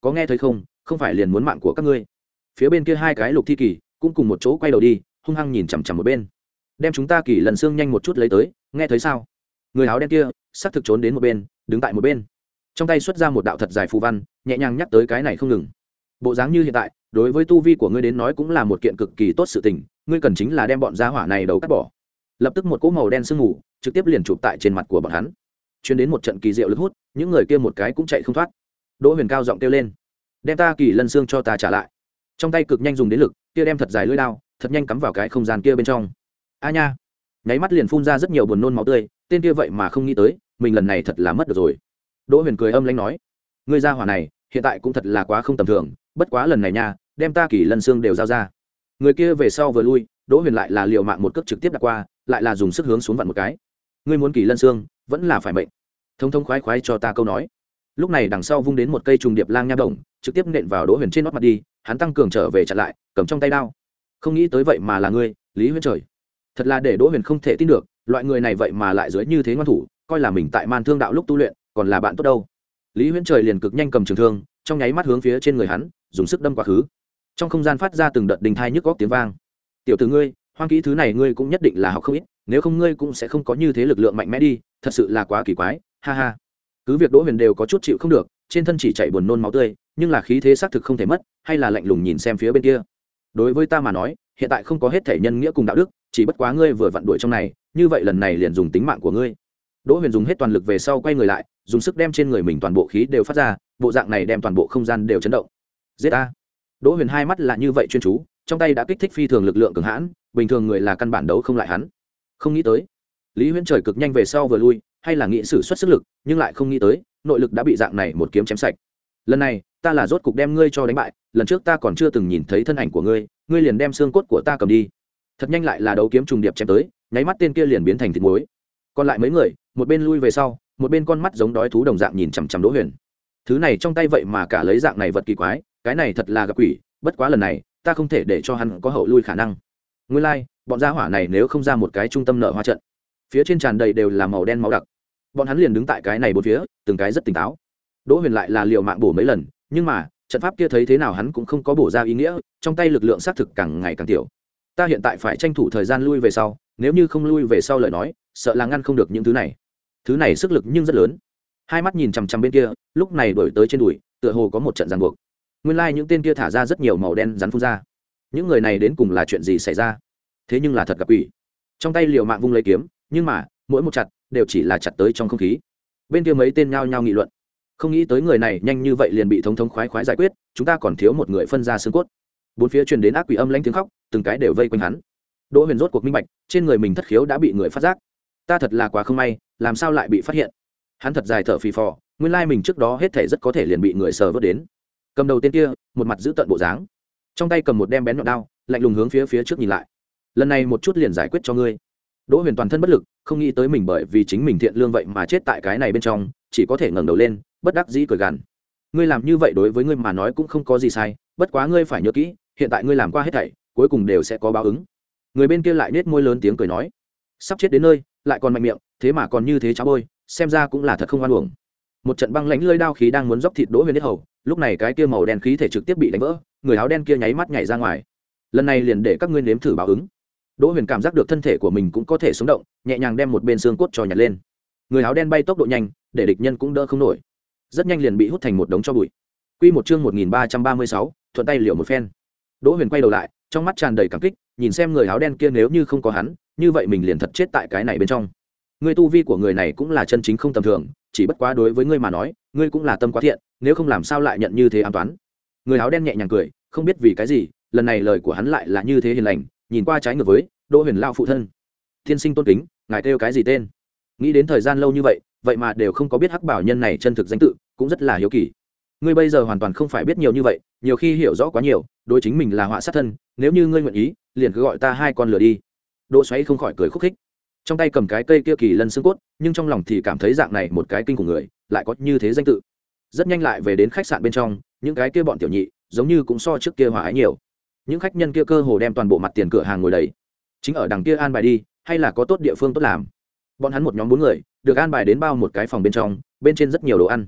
có nghe thấy không, không phải liền muốn mạng của các ngươi. Phía bên kia hai cái lục thi kỳ cũng cùng một chỗ quay đầu đi, hung hăng nhìn chằm chằm một bên, đem chúng ta kỳ lần xương nhanh một chút lấy tới, nghe thấy sao? Người áo đen kia sắc thực trốn đến một bên, đứng tại một bên, trong tay xuất ra một đạo thật dài phù văn, nhẹ nhàng nhắc tới cái này không ngừng. Bộ dáng như hiện tại, đối với tu vi của ngươi đến nói cũng là một kiện cực kỳ tốt sự tình, ngươi cần chính là đem bọn gia hỏa này đầu cắt bỏ. Lập tức một cỗ màu đen sương mù trực tiếp liền chụp tại trên mặt của bọn hắn, chuyến đến một trận kỳ diệu lực hút, những người kia một cái cũng chạy không thoát. Đỗ Huyền cao giọng kêu lên, đem ta kỳ lân xương cho ta trả lại. Trong tay cực nhanh dùng đến lực, kia đem thật dài lưỡi đao thật nhanh cắm vào cái không gian kia bên trong. A nha, nháy mắt liền phun ra rất nhiều buồn nôn máu tươi, tên kia vậy mà không nghĩ tới mình lần này thật là mất được rồi. Đỗ Huyền cười âm lãnh nói, ngươi gia hỏa này hiện tại cũng thật là quá không tầm thường, bất quá lần này nha, đem ta kỳ lân xương đều giao ra. Người kia về sau vừa lui, Đỗ Huyền lại là liều mạng một cước trực tiếp đặt qua, lại là dùng sức hướng xuống vặn một cái. Ngươi muốn kỳ lân xương, vẫn là phải mệnh. Thông thông khoái khoái cho ta câu nói. Lúc này đằng sau vung đến một cây trùng điệp lang nha đồng, trực tiếp nện vào Đỗ Huyền trên nót mặt đi, hắn tăng cường trở về chặn lại, cầm trong tay đao. Không nghĩ tới vậy mà là ngươi, Lý Huyễn Trời. Thật là để Đỗ Huyền không thể tin được, loại người này vậy mà lại dưới như thế ngoan thủ, coi là mình tại Man Thương đạo lúc tu luyện, còn là bạn tốt đâu. Lý Huyễn Trời liền cực nhanh cầm trường thương, trong nháy mắt hướng phía trên người hắn, dùng sức đâm quá khứ. Trong không gian phát ra từng đợt đình thai nhức góc tiếng vang. Tiểu tử ngươi, hoang kỹ thứ này ngươi cũng nhất định là học không ít, nếu không ngươi cũng sẽ không có như thế lực lượng mạnh mẽ đi, thật sự là quá kỳ quái, ha ha. Cứ việc Đỗ Huyền đều có chút chịu không được, trên thân chỉ chảy buồn nôn máu tươi, nhưng là khí thế xác thực không thể mất, hay là lạnh lùng nhìn xem phía bên kia. Đối với ta mà nói, hiện tại không có hết thể nhân nghĩa cùng đạo đức, chỉ bất quá ngươi vừa vặn đuổi trong này, như vậy lần này liền dùng tính mạng của ngươi. Đỗ Huyền dùng hết toàn lực về sau quay người lại, dùng sức đem trên người mình toàn bộ khí đều phát ra, bộ dạng này đem toàn bộ không gian đều chấn động. Giết a! Đỗ Huyền hai mắt là như vậy chuyên chú, trong tay đã kích thích phi thường lực lượng cường hãn, bình thường người là căn bản đấu không lại hắn. Không nghĩ tới, Lý Huyễn Trời cực nhanh về sau vừa lui, hay là nghĩ sử xuất sức lực, nhưng lại không nghĩ tới, nội lực đã bị dạng này một kiếm chém sạch. Lần này, ta là rốt cục đem ngươi cho đánh bại, lần trước ta còn chưa từng nhìn thấy thân ảnh của ngươi, ngươi liền đem xương cốt của ta cầm đi. Thật nhanh lại là đấu kiếm trùng điệp chém tới, nháy mắt tên kia liền biến thành thịt muối. Còn lại mấy người, một bên lui về sau, một bên con mắt giống đói thú đồng dạng nhìn chằm chằm Đỗ Huyền. Thứ này trong tay vậy mà cả lấy dạng này vật kỳ quái, cái này thật là gặp quỷ, bất quá lần này, ta không thể để cho hắn có hậu lui khả năng. Nguyên lai, like, bọn gia hỏa này nếu không ra một cái trung tâm nợ hoa trận, phía trên tràn đầy đều là màu đen máu đặc, bọn hắn liền đứng tại cái này bốn phía, từng cái rất tỉnh táo. Đỗ Huyền lại là liều mạng bổ mấy lần, nhưng mà trận pháp kia thấy thế nào hắn cũng không có bổ ra ý nghĩa, trong tay lực lượng xác thực càng ngày càng tiểu. Ta hiện tại phải tranh thủ thời gian lui về sau, nếu như không lui về sau lời nói, sợ là ngăn không được những thứ này. Thứ này sức lực nhưng rất lớn. Hai mắt nhìn chằm chằm bên kia, lúc này đổi tới trên đùi, tựa hồ có một trận giằng buộc. Nguyên lai like những tên kia thả ra rất nhiều màu đen rắn phun ra. Những người này đến cùng là chuyện gì xảy ra? Thế nhưng là thật gặp quỷ. Trong tay liều mạng vung lấy kiếm, nhưng mà mỗi một chặt đều chỉ là chặt tới trong không khí. Bên kia mấy tên nhao nhao nghị luận, không nghĩ tới người này nhanh như vậy liền bị thống thống khoái khoái giải quyết, chúng ta còn thiếu một người phân ra xương cốt. Bốn phía truyền đến ác quỷ âm lãnh tiếng khóc, từng cái đều vây quanh hắn. Đỗ Huyền rốt cuộc minh bạch, trên người mình thất khiếu đã bị người phát giác. Ta thật là quá không may, làm sao lại bị phát hiện? Hắn thật dài thở phì phò, nguyên lai mình trước đó hết thể rất có thể liền bị người sờ vớt đến. Cầm đầu tên kia, một mặt giữ tận bộ dáng, trong tay cầm một đem bén nhọn đao, lạnh lùng hướng phía phía trước nhìn lại. Lần này một chút liền giải quyết cho ngươi. Đỗ Huyền toàn thân bất lực, không nghĩ tới mình bởi vì chính mình thiện lương vậy mà chết tại cái này bên trong, chỉ có thể ngẩng đầu lên, bất đắc dĩ cười gằn. Ngươi làm như vậy đối với ngươi mà nói cũng không có gì sai, bất quá ngươi phải nhớ kỹ, hiện tại ngươi làm qua hết thảy, cuối cùng đều sẽ có báo ứng. Người bên kia lại nết môi lớn tiếng cười nói, sắp chết đến nơi, lại còn mạnh miệng, thế mà còn như thế cháu bôi, xem ra cũng là thật không oan uổng. Một trận băng lãnh lưỡi đao khí đang muốn dốc thịt Đỗ Huyền hết hầu, lúc này cái kia màu đen khí thể trực tiếp bị đánh vỡ, người áo đen kia nháy mắt nhảy ra ngoài. Lần này liền để các ngươi nếm thử báo ứng. Đỗ Huyền cảm giác được thân thể của mình cũng có thể sống động, nhẹ nhàng đem một bên xương cốt trò nhặt lên. Người áo đen bay tốc độ nhanh, để địch nhân cũng đỡ không nổi, rất nhanh liền bị hút thành một đống tro bụi. Quy một chương một nghìn ba trăm ba mươi sáu, thuận tay liệu một phen. Đỗ Huyền quay đầu lại, trong mắt tràn đầy cảm kích, nhìn xem người áo đen kia, nếu như không có hắn, như vậy mình liền thật chết tại cái này bên trong. Ngươi tu vi của người này cũng là chân chính không tầm thường, chỉ bất quá đối với ngươi mà nói, ngươi cũng là tâm quá thiện, nếu không làm sao lại nhận như thế an toán. Người áo đen nhẹ nhàng cười, không biết vì cái gì, lần này lời của hắn lại là như thế hiền lành, nhìn qua trái ngược với Đỗ Huyền lao phụ thân. Thiên sinh tôn kính, ngài kêu cái gì tên? Nghĩ đến thời gian lâu như vậy, vậy mà đều không có biết hắc bảo nhân này chân thực danh tự, cũng rất là hiếu kỳ. Ngươi bây giờ hoàn toàn không phải biết nhiều như vậy, nhiều khi hiểu rõ quá nhiều, đối chính mình là họa sát thân, nếu như ngươi nguyện ý, liền cứ gọi ta hai con lừa đi. Đỗ Xoáy không khỏi cười khúc khích, trong tay cầm cái cây kia kỳ lân xương cốt, nhưng trong lòng thì cảm thấy dạng này một cái kinh khủng người, lại có như thế danh tự. Rất nhanh lại về đến khách sạn bên trong, những cái kia bọn tiểu nhị, giống như cũng so trước kia hòa ái nhiều. Những khách nhân kia cơ hồ đem toàn bộ mặt tiền cửa hàng ngồi đầy, chính ở đằng kia an bài đi, hay là có tốt địa phương tốt làm. Bọn hắn một nhóm bốn người, được an bài đến bao một cái phòng bên trong, bên trên rất nhiều đồ ăn.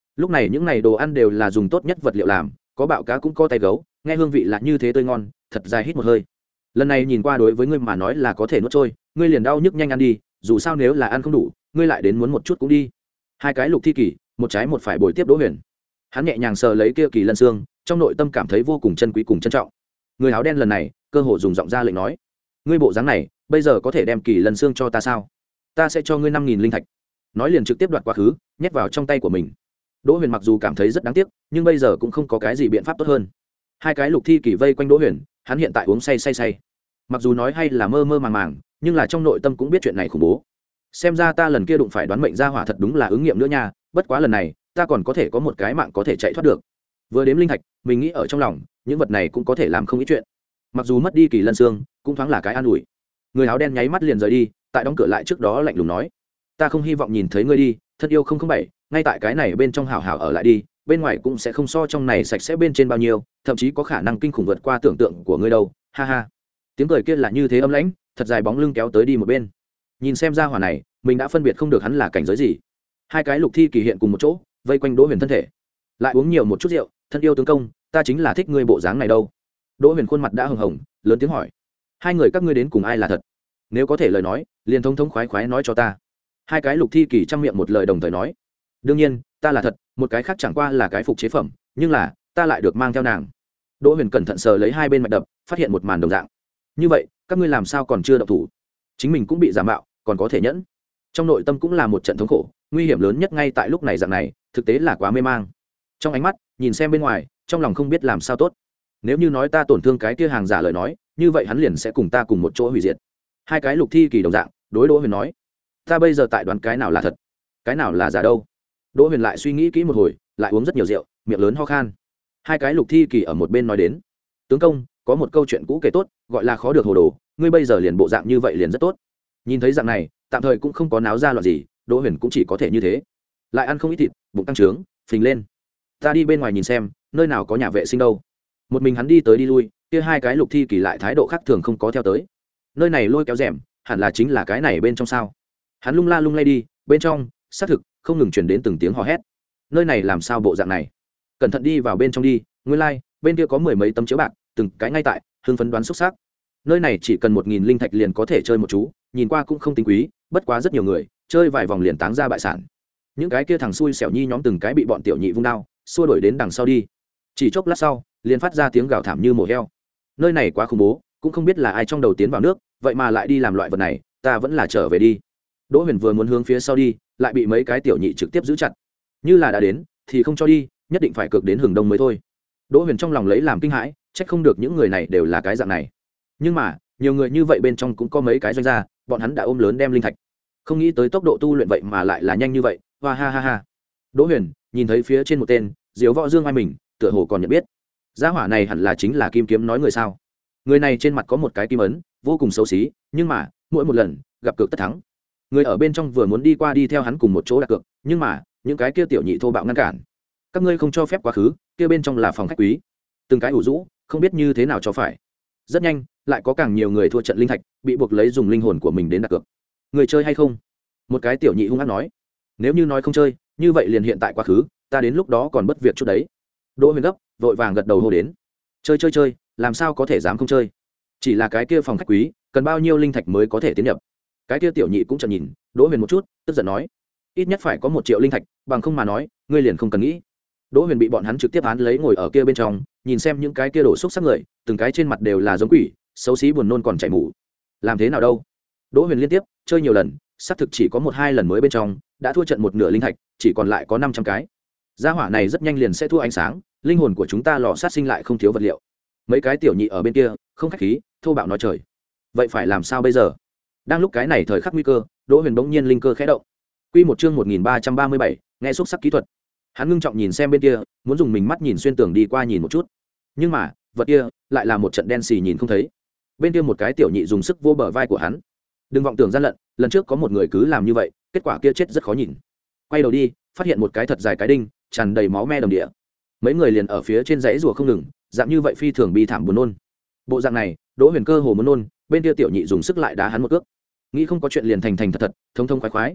lúc này những này đồ ăn đều là dùng tốt nhất vật liệu làm, có bạo cá cũng có tay gấu, nghe hương vị là như thế tươi ngon, thật dài hít một hơi. Lần này nhìn qua đối với ngươi mà nói là có thể nuốt trôi, ngươi liền đau nhức nhanh ăn đi, dù sao nếu là ăn không đủ, ngươi lại đến muốn một chút cũng đi. Hai cái lục thi kỳ, một trái một phải bồi tiếp Đỗ Huyền. Hắn nhẹ nhàng sờ lấy kia kỳ lân xương, trong nội tâm cảm thấy vô cùng chân quý cùng trân trọng. Người áo đen lần này cơ hồ dùng giọng ra lệnh nói, ngươi bộ dáng này bây giờ có thể đem kỳ lân xương cho ta sao? Ta sẽ cho ngươi năm nghìn linh thạch. Nói liền trực tiếp đoạt quá khứ, nhét vào trong tay của mình. Đỗ Huyền mặc dù cảm thấy rất đáng tiếc, nhưng bây giờ cũng không có cái gì biện pháp tốt hơn. Hai cái lục thi kỳ vây quanh Đỗ Huyền, hắn hiện tại uống say say say. Mặc dù nói hay là mơ mơ màng màng, nhưng là trong nội tâm cũng biết chuyện này khủng bố. Xem ra ta lần kia đụng phải đoán mệnh ra hỏa thật đúng là ứng nghiệm nữa nha, bất quá lần này, ta còn có thể có một cái mạng có thể chạy thoát được. Vừa đếm linh thạch, mình nghĩ ở trong lòng, những vật này cũng có thể làm không ít chuyện. Mặc dù mất đi kỳ lân xương, cũng thoáng là cái an ủi. Người áo đen nháy mắt liền rời đi, tại đóng cửa lại trước đó lạnh lùng nói, ta không hy vọng nhìn thấy ngươi đi, thân yêu không không bảy, ngay tại cái này bên trong hảo hảo ở lại đi, bên ngoài cũng sẽ không so trong này sạch sẽ bên trên bao nhiêu, thậm chí có khả năng kinh khủng vượt qua tưởng tượng của ngươi đâu, ha ha. Tiếng cười kia là như thế âm lãnh, thật dài bóng lưng kéo tới đi một bên. Nhìn xem ra hỏa này, mình đã phân biệt không được hắn là cảnh giới gì. Hai cái lục thi kỳ hiện cùng một chỗ, vây quanh Đỗ Huyền thân thể. Lại uống nhiều một chút rượu, thân yêu tướng công, ta chính là thích ngươi bộ dáng này đâu. Đỗ Huyền khuôn mặt đã hồng hồng, lớn tiếng hỏi, hai người các ngươi đến cùng ai là thật? Nếu có thể lời nói, liền thông thống khoái khoái nói cho ta. Hai cái lục thi kỳ trong miệng một lời đồng thời nói, đương nhiên ta là thật, một cái khác chẳng qua là cái phục chế phẩm, nhưng là ta lại được mang theo nàng. Đỗ Huyền cẩn thận sờ lấy hai bên mạch đập, phát hiện một màn đồng dạng. Như vậy các ngươi làm sao còn chưa động thủ? Chính mình cũng bị giả mạo, còn có thể nhẫn. Trong nội tâm cũng là một trận thống khổ, nguy hiểm lớn nhất ngay tại lúc này dạng này, thực tế là quá mê mang. Trong ánh mắt nhìn xem bên ngoài, trong lòng không biết làm sao tốt. Nếu như nói ta tổn thương cái kia hàng giả lời nói, như vậy hắn liền sẽ cùng ta cùng một chỗ hủy diệt. Hai cái lục thi kỳ đồng dạng, đối Đỗ Huyền nói, ta bây giờ tại đoán cái nào là thật, cái nào là giả đâu. Đỗ Huyền lại suy nghĩ kỹ một hồi, lại uống rất nhiều rượu, miệng lớn ho khan. Hai cái lục thi kỳ ở một bên nói đến, tướng công, có một câu chuyện cũ kể tốt, gọi là khó được hồ đồ, ngươi bây giờ liền bộ dạng như vậy liền rất tốt. Nhìn thấy dạng này, tạm thời cũng không có náo ra loạn gì, Đỗ Huyền cũng chỉ có thể như thế. Lại ăn không ít thịt, bụng tăng trướng, phình lên. Ta đi bên ngoài nhìn xem, nơi nào có nhà vệ sinh đâu. Một mình hắn đi tới đi lui, kia hai cái lục thi kỳ lại thái độ khác thường không có theo tới. Nơi này lôi kéo rèm, hẳn là chính là cái này bên trong sao? Hắn lung la lung lay đi, bên trong xác thực không ngừng truyền đến từng tiếng hò hét. Nơi này làm sao bộ dạng này? Cẩn thận đi vào bên trong đi, nguyên lai like, bên kia có mười mấy tấm chiếu bạc, từng cái ngay tại, hưng phấn đoán xúc xác. Nơi này chỉ cần một nghìn linh thạch liền có thể chơi một chú, nhìn qua cũng không tính quý, bất quá rất nhiều người chơi vài vòng liền táng ra bại sản. Những cái kia thằng xui xẻo nhi nhóm từng cái bị bọn tiểu nhị vung đao xua đuổi đến đằng sau đi, chỉ chốc lát sau liền phát ra tiếng gào thảm như mổ heo. Nơi này quá khủng bố, cũng không biết là ai trong đầu tiến vào nước, vậy mà lại đi làm loại vật này, ta vẫn là trở về đi. Đỗ Huyền vừa muốn hướng phía sau đi, lại bị mấy cái tiểu nhị trực tiếp giữ chặt, như là đã đến thì không cho đi, nhất định phải cược đến hừng đông mới thôi. Đỗ Huyền trong lòng lấy làm kinh hãi, trách không được những người này đều là cái dạng này. Nhưng mà nhiều người như vậy bên trong cũng có mấy cái doanh gia, bọn hắn đã ôm lớn đem linh thạch, không nghĩ tới tốc độ tu luyện vậy mà lại là nhanh như vậy. Hoa ha ha ha. Đỗ Huyền nhìn thấy phía trên một tên diếu võ dương ai mình, tựa hồ còn nhận biết gia hỏa này hẳn là chính là Kim Kiếm nói người sao. Người này trên mặt có một cái kim ấn, vô cùng xấu xí, nhưng mà mỗi một lần gặp cược tất thắng. Người ở bên trong vừa muốn đi qua đi theo hắn cùng một chỗ đặt cược, nhưng mà những cái kia tiểu nhị thô bạo ngăn cản. Các ngươi không cho phép quá khứ, kia bên trong là phòng khách quý. Từng cái ủ rũ, không biết như thế nào cho phải. Rất nhanh lại có càng nhiều người thua trận linh thạch, bị buộc lấy dùng linh hồn của mình đến đặt cược. Người chơi hay không? Một cái tiểu nhị hung ác nói, nếu như nói không chơi, như vậy liền hiện tại quá khứ, ta đến lúc đó còn bất việc chút đấy. Đỗ Huyền gấp vội vàng gật đầu hô đến, chơi chơi chơi, làm sao có thể dám không chơi? Chỉ là cái kia phòng khách quý, cần bao nhiêu linh thạch mới có thể tiến nhập? Cái kia tiểu nhị cũng chợt nhìn Đỗ Huyền một chút, tức giận nói, ít nhất phải có một triệu linh thạch, bằng không mà nói ngươi liền không cần nghĩ. Đỗ Huyền bị bọn hắn trực tiếp án lấy ngồi ở kia bên trong, nhìn xem những cái kia đổ xúc sắc người, từng cái trên mặt đều là giống quỷ, xấu xí buồn nôn còn chảy mủ. Làm thế nào đâu? Đỗ Huyền liên tiếp chơi nhiều lần, xác thực chỉ có một hai lần mới bên trong đã thua trận một nửa linh thạch, chỉ còn lại có năm trăm cái. Gia hỏa này rất nhanh liền sẽ thua ánh sáng, linh hồn của chúng ta lò sát sinh lại không thiếu vật liệu. Mấy cái tiểu nhị ở bên kia không khách khí, thô bạo nói trời. Vậy phải làm sao bây giờ? Đang lúc cái này thời khắc nguy cơ, Đỗ Huyền bỗng nhiên linh cơ khẽ động. Quy một chương một nghìn ba trăm ba mươi bảy, nghe xúc sắc kỹ thuật. Hắn ngưng trọng nhìn xem bên kia, muốn dùng mình mắt nhìn xuyên tường đi qua nhìn một chút. Nhưng mà, vật kia lại là một trận đen xì nhìn không thấy. Bên kia một cái tiểu nhị dùng sức vô bờ vai của hắn. Đừng vọng tưởng gian lận, lần trước có một người cứ làm như vậy, kết quả kia chết rất khó nhìn. Quay đầu đi, phát hiện một cái thật dài cái đinh, tràn đầy máu me đồng địa. Mấy người liền ở phía trên dãy rùa không ngừng, dạng như vậy phi thường bi thảm buồn nôn. Bộ dạng này, Đỗ Huyền cơ hồ muốn nôn, bên kia tiểu nhị dùng sức lại đá hắn một cước. Nghĩ không có chuyện liền thành thành thật thật, thông thông khoái khoái.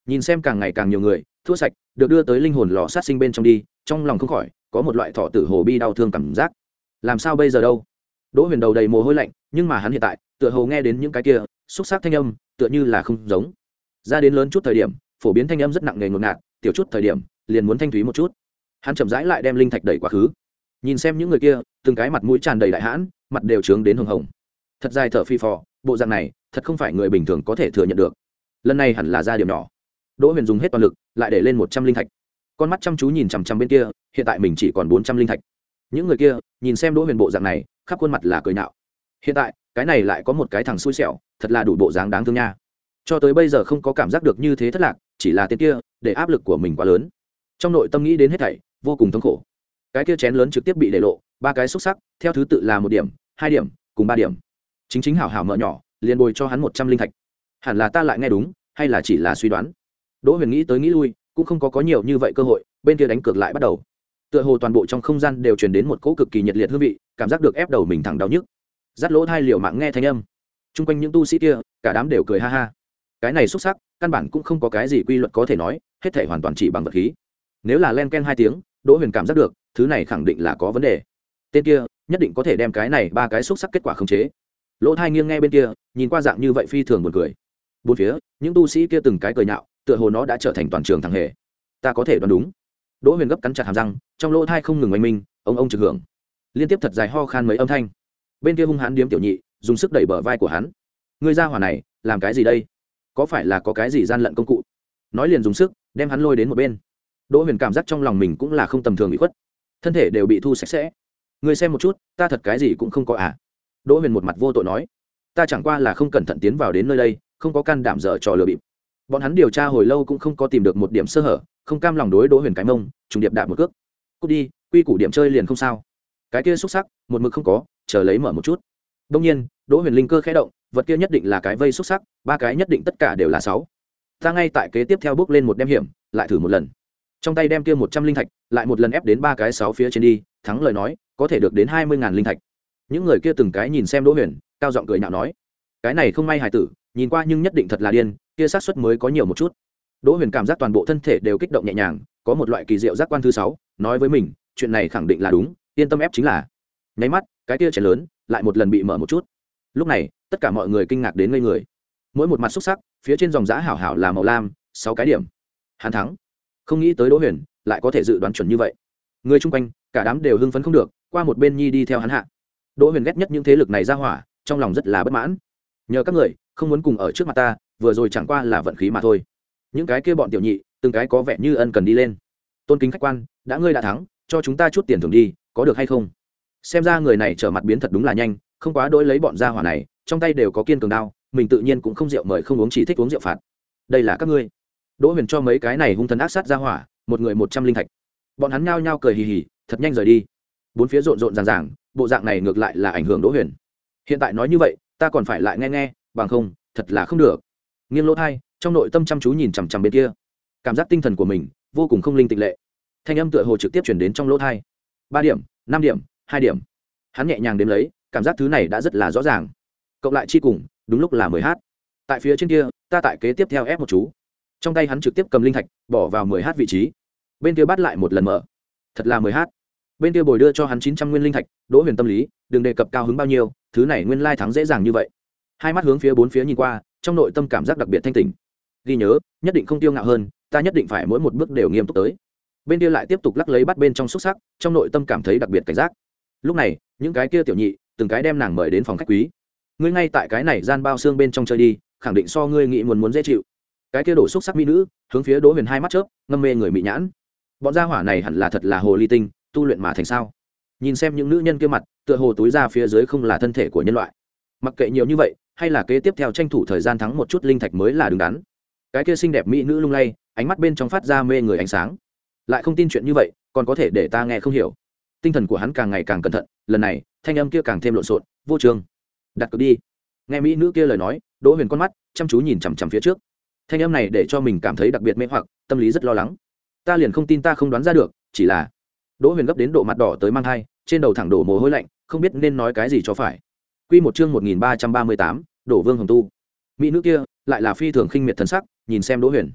nhìn xem càng ngày càng nhiều người thua sạch được đưa tới linh hồn lò sát sinh bên trong đi, trong lòng không khỏi có một loại thọ tử hồ bi đau thương cảm giác. Làm sao bây giờ đâu? Đỗ Huyền đầu đầy mồ hôi lạnh, nhưng mà hắn hiện tại tựa hồ nghe đến những cái kia xúc sắc thanh âm tựa như là không giống. Ra đến lớn chút thời điểm phổ biến thanh âm rất nặng nề ngột ngạt, tiểu chút thời điểm liền muốn thanh thúy một chút. Hắn chậm rãi lại đem linh thạch đẩy quá khứ, nhìn xem những người kia từng cái mặt mũi tràn đầy đại hãn, mặt đều trướng đến hồng hồng, thật dài thở phi phò, bộ dạng này thật không phải người bình thường có thể thừa nhận được. Lần này hẳn là ra điểm nhỏ. Đỗ Huyền dùng hết toàn lực lại để lên một trăm linh thạch, con mắt chăm chú nhìn chằm chằm bên kia, hiện tại mình chỉ còn bốn trăm linh thạch. Những người kia nhìn xem Đỗ Huyền bộ dạng này khắp khuôn mặt là cười nhạo. Hiện tại cái này lại có một cái thằng xui xẻo, thật là đủ bộ dáng đáng thương nha. Cho tới bây giờ không có cảm giác được như thế thất lạc, chỉ là tên kia để áp lực của mình quá lớn, trong nội tâm nghĩ đến hết thảy vô cùng thống khổ. Cái kia chén lớn trực tiếp bị để lộ, ba cái xúc sắc theo thứ tự là một điểm, hai điểm cùng ba điểm. Chính chính hảo hảo mở nhỏ liền bồi cho hắn một trăm linh thạch. Hẳn là ta lại nghe đúng, hay là chỉ là suy đoán? Đỗ Huyền nghĩ tới nghĩ lui cũng không có có nhiều như vậy cơ hội, bên kia đánh cược lại bắt đầu. Tựa hồ toàn bộ trong không gian đều truyền đến một cỗ cực kỳ nhiệt liệt hương vị, cảm giác được ép đầu mình thẳng đau nhức. Dắt lỗ thai liều mạng nghe thanh âm, chung quanh những tu sĩ kia cả đám đều cười ha ha. Cái này xuất sắc căn bản cũng không có cái gì quy luật có thể nói, hết thảy hoàn toàn chỉ bằng vật khí. Nếu là len ken hai tiếng, Đỗ Huyền cảm giác được thứ này khẳng định là có vấn đề. Tên kia nhất định có thể đem cái này ba cái xuất sắc kết quả khống chế. Lỗ thai nghiêng nghe bên kia, nhìn qua dạng như vậy phi thường buồn cười. Bốn phía những tu sĩ kia từng cái cười nhạo, tựa hồ nó đã trở thành toàn trường thằng hề. Ta có thể đoán đúng. Đỗ Huyền gấp cắn chặt hàm răng, trong lỗ thai không ngừng oanh minh, ông ông trực hưởng, liên tiếp thật dài ho khan mấy âm thanh. Bên kia hung hãn điếm tiểu nhị dùng sức đẩy bờ vai của hắn. Ngươi ra hỏa này làm cái gì đây? Có phải là có cái gì gian lận công cụ? Nói liền dùng sức đem hắn lôi đến một bên. Đỗ Huyền cảm giác trong lòng mình cũng là không tầm thường bị khuất, thân thể đều bị thu sạch sẽ. Ngươi xem một chút, ta thật cái gì cũng không có à? Đỗ Huyền một mặt vô tội nói, ta chẳng qua là không cẩn thận tiến vào đến nơi đây, không có can đảm dở trò lừa bịp. Bọn hắn điều tra hồi lâu cũng không có tìm được một điểm sơ hở, không cam lòng đối Đỗ Huyền cái mông trùng điệp đạp một cước. Cút đi, quy củ điểm chơi liền không sao. Cái kia xúc sắc một mực không có, chờ lấy mở một chút. Đông nhiên Đỗ Huyền linh cơ khẽ động, vật kia nhất định là cái vây xúc sắc, ba cái nhất định tất cả đều là sáu. Ta ngay tại kế tiếp theo bước lên một đem hiểm, lại thử một lần. Trong tay đem kia một trăm linh thạch, lại một lần ép đến ba cái sáu phía trên đi, thắng lời nói, có thể được đến hai mươi ngàn linh thạch. Những người kia từng cái nhìn xem Đỗ Huyền, cao giọng cười nhạo nói, cái này không may hài tử, nhìn qua nhưng nhất định thật là điên, kia xác suất mới có nhiều một chút. Đỗ Huyền cảm giác toàn bộ thân thể đều kích động nhẹ nhàng, có một loại kỳ diệu giác quan thứ sáu, nói với mình, chuyện này khẳng định là đúng, yên tâm ép chính là. Nháy mắt, cái kia chén lớn lại một lần bị mở một chút. Lúc này, tất cả mọi người kinh ngạc đến ngây người. Mỗi một mặt xúc sắc, phía trên dòng giá hảo hảo là màu lam, sáu cái điểm. Hắn thắng. Không nghĩ tới Đỗ Huyền lại có thể dự đoán chuẩn như vậy. Người chung quanh, cả đám đều hưng phấn không được, qua một bên nhi đi theo hắn hạ. Đỗ Huyền ghét nhất những thế lực này ra hỏa, trong lòng rất là bất mãn. Nhờ các người không muốn cùng ở trước mặt ta, vừa rồi chẳng qua là vận khí mà thôi. Những cái kia bọn tiểu nhị, từng cái có vẻ như ân cần đi lên. Tôn kính khách quan, đã ngươi đã thắng, cho chúng ta chút tiền thưởng đi, có được hay không? Xem ra người này trở mặt biến thật đúng là nhanh, không quá đối lấy bọn gia hỏa này, trong tay đều có kiên cường đao, mình tự nhiên cũng không rượu mời không uống, chỉ thích uống rượu phạt. Đây là các ngươi. Đỗ Huyền cho mấy cái này hung thần ác sát gia hỏa, một người một trăm linh thạch. Bọn hắn nhao nhao cười hì hì, thật nhanh rời đi. Bốn phía rộn rộn ràng ràng, bộ dạng này ngược lại là ảnh hưởng Đỗ Huyền. Hiện tại nói như vậy, ta còn phải lại nghe nghe, bằng không, thật là không được. Nghiêng lỗ tai, trong nội tâm chăm chú nhìn chằm chằm bên kia, cảm giác tinh thần của mình vô cùng không linh tịch lệ. Thanh âm tựa hồ trực tiếp chuyển đến trong lỗ tai. Ba điểm, năm điểm, hai điểm. Hắn nhẹ nhàng đếm lấy, cảm giác thứ này đã rất là rõ ràng. Cộng lại chi cùng, đúng lúc là mười h. Tại phía trên kia, ta tại kế tiếp theo ép một chú. Trong tay hắn trực tiếp cầm linh thạch, bỏ vào mười h vị trí. Bên kia bắt lại một lần mở. Thật là mười h. Bên kia bồi đưa cho hắn chín trăm nguyên linh thạch, Đỗ Huyền tâm lý, đừng đề cập cao hứng bao nhiêu, thứ này nguyên lai thắng dễ dàng như vậy. Hai mắt hướng phía bốn phía nhìn qua, trong nội tâm cảm giác đặc biệt thanh tỉnh. Ghi nhớ, nhất định không tiêu ngạo hơn, ta nhất định phải mỗi một bước đều nghiêm túc tới. Bên kia lại tiếp tục lắc lấy bắt bên trong xúc sắc, trong nội tâm cảm thấy đặc biệt cảnh giác. Lúc này, những cái kia tiểu nhị, từng cái đem nàng mời đến phòng khách quý. Ngươi ngay tại cái này gian bao xương bên trong chơi đi, khẳng định so ngươi nghĩ muốn muốn dễ chịu. Cái kia đổ xúc sắc mỹ nữ, hướng phía Đỗ Huyền hai mắt chớp, ngâm mê người mỹ nhãn. Bọn gia hỏa này hẳn là thật là hồ ly tinh, tu luyện mà thành sao? Nhìn xem những nữ nhân kia mặt, tựa hồ túi ra phía dưới không là thân thể của nhân loại. Mặc kệ nhiều như vậy, hay là kế tiếp theo tranh thủ thời gian thắng một chút linh thạch mới là đứng đắn. Cái kia xinh đẹp mỹ nữ lung lay, ánh mắt bên trong phát ra mê người ánh sáng. Lại không tin chuyện như vậy, còn có thể để ta nghe không hiểu. Tinh thần của hắn càng ngày càng cẩn thận, lần này, thanh âm kia càng thêm lộn xộn, vô trường. Đặt cược đi. Nghe mỹ nữ kia lời nói, Đỗ Huyền con mắt chăm chú nhìn chằm chằm phía trước. Thanh âm này để cho mình cảm thấy đặc biệt mê hoặc, tâm lý rất lo lắng. Ta liền không tin ta không đoán ra được, chỉ là Đỗ Huyền gấp đến độ mặt đỏ tới mang hai, trên đầu thẳng đổ mồ hôi lạnh, không biết nên nói cái gì cho phải. Quy một chương một nghìn ba trăm ba mươi tám, Đổ Vương Hồng Tu. Mỹ nữ kia lại là phi thường khinh miệt thần sắc, nhìn xem Đỗ Huyền.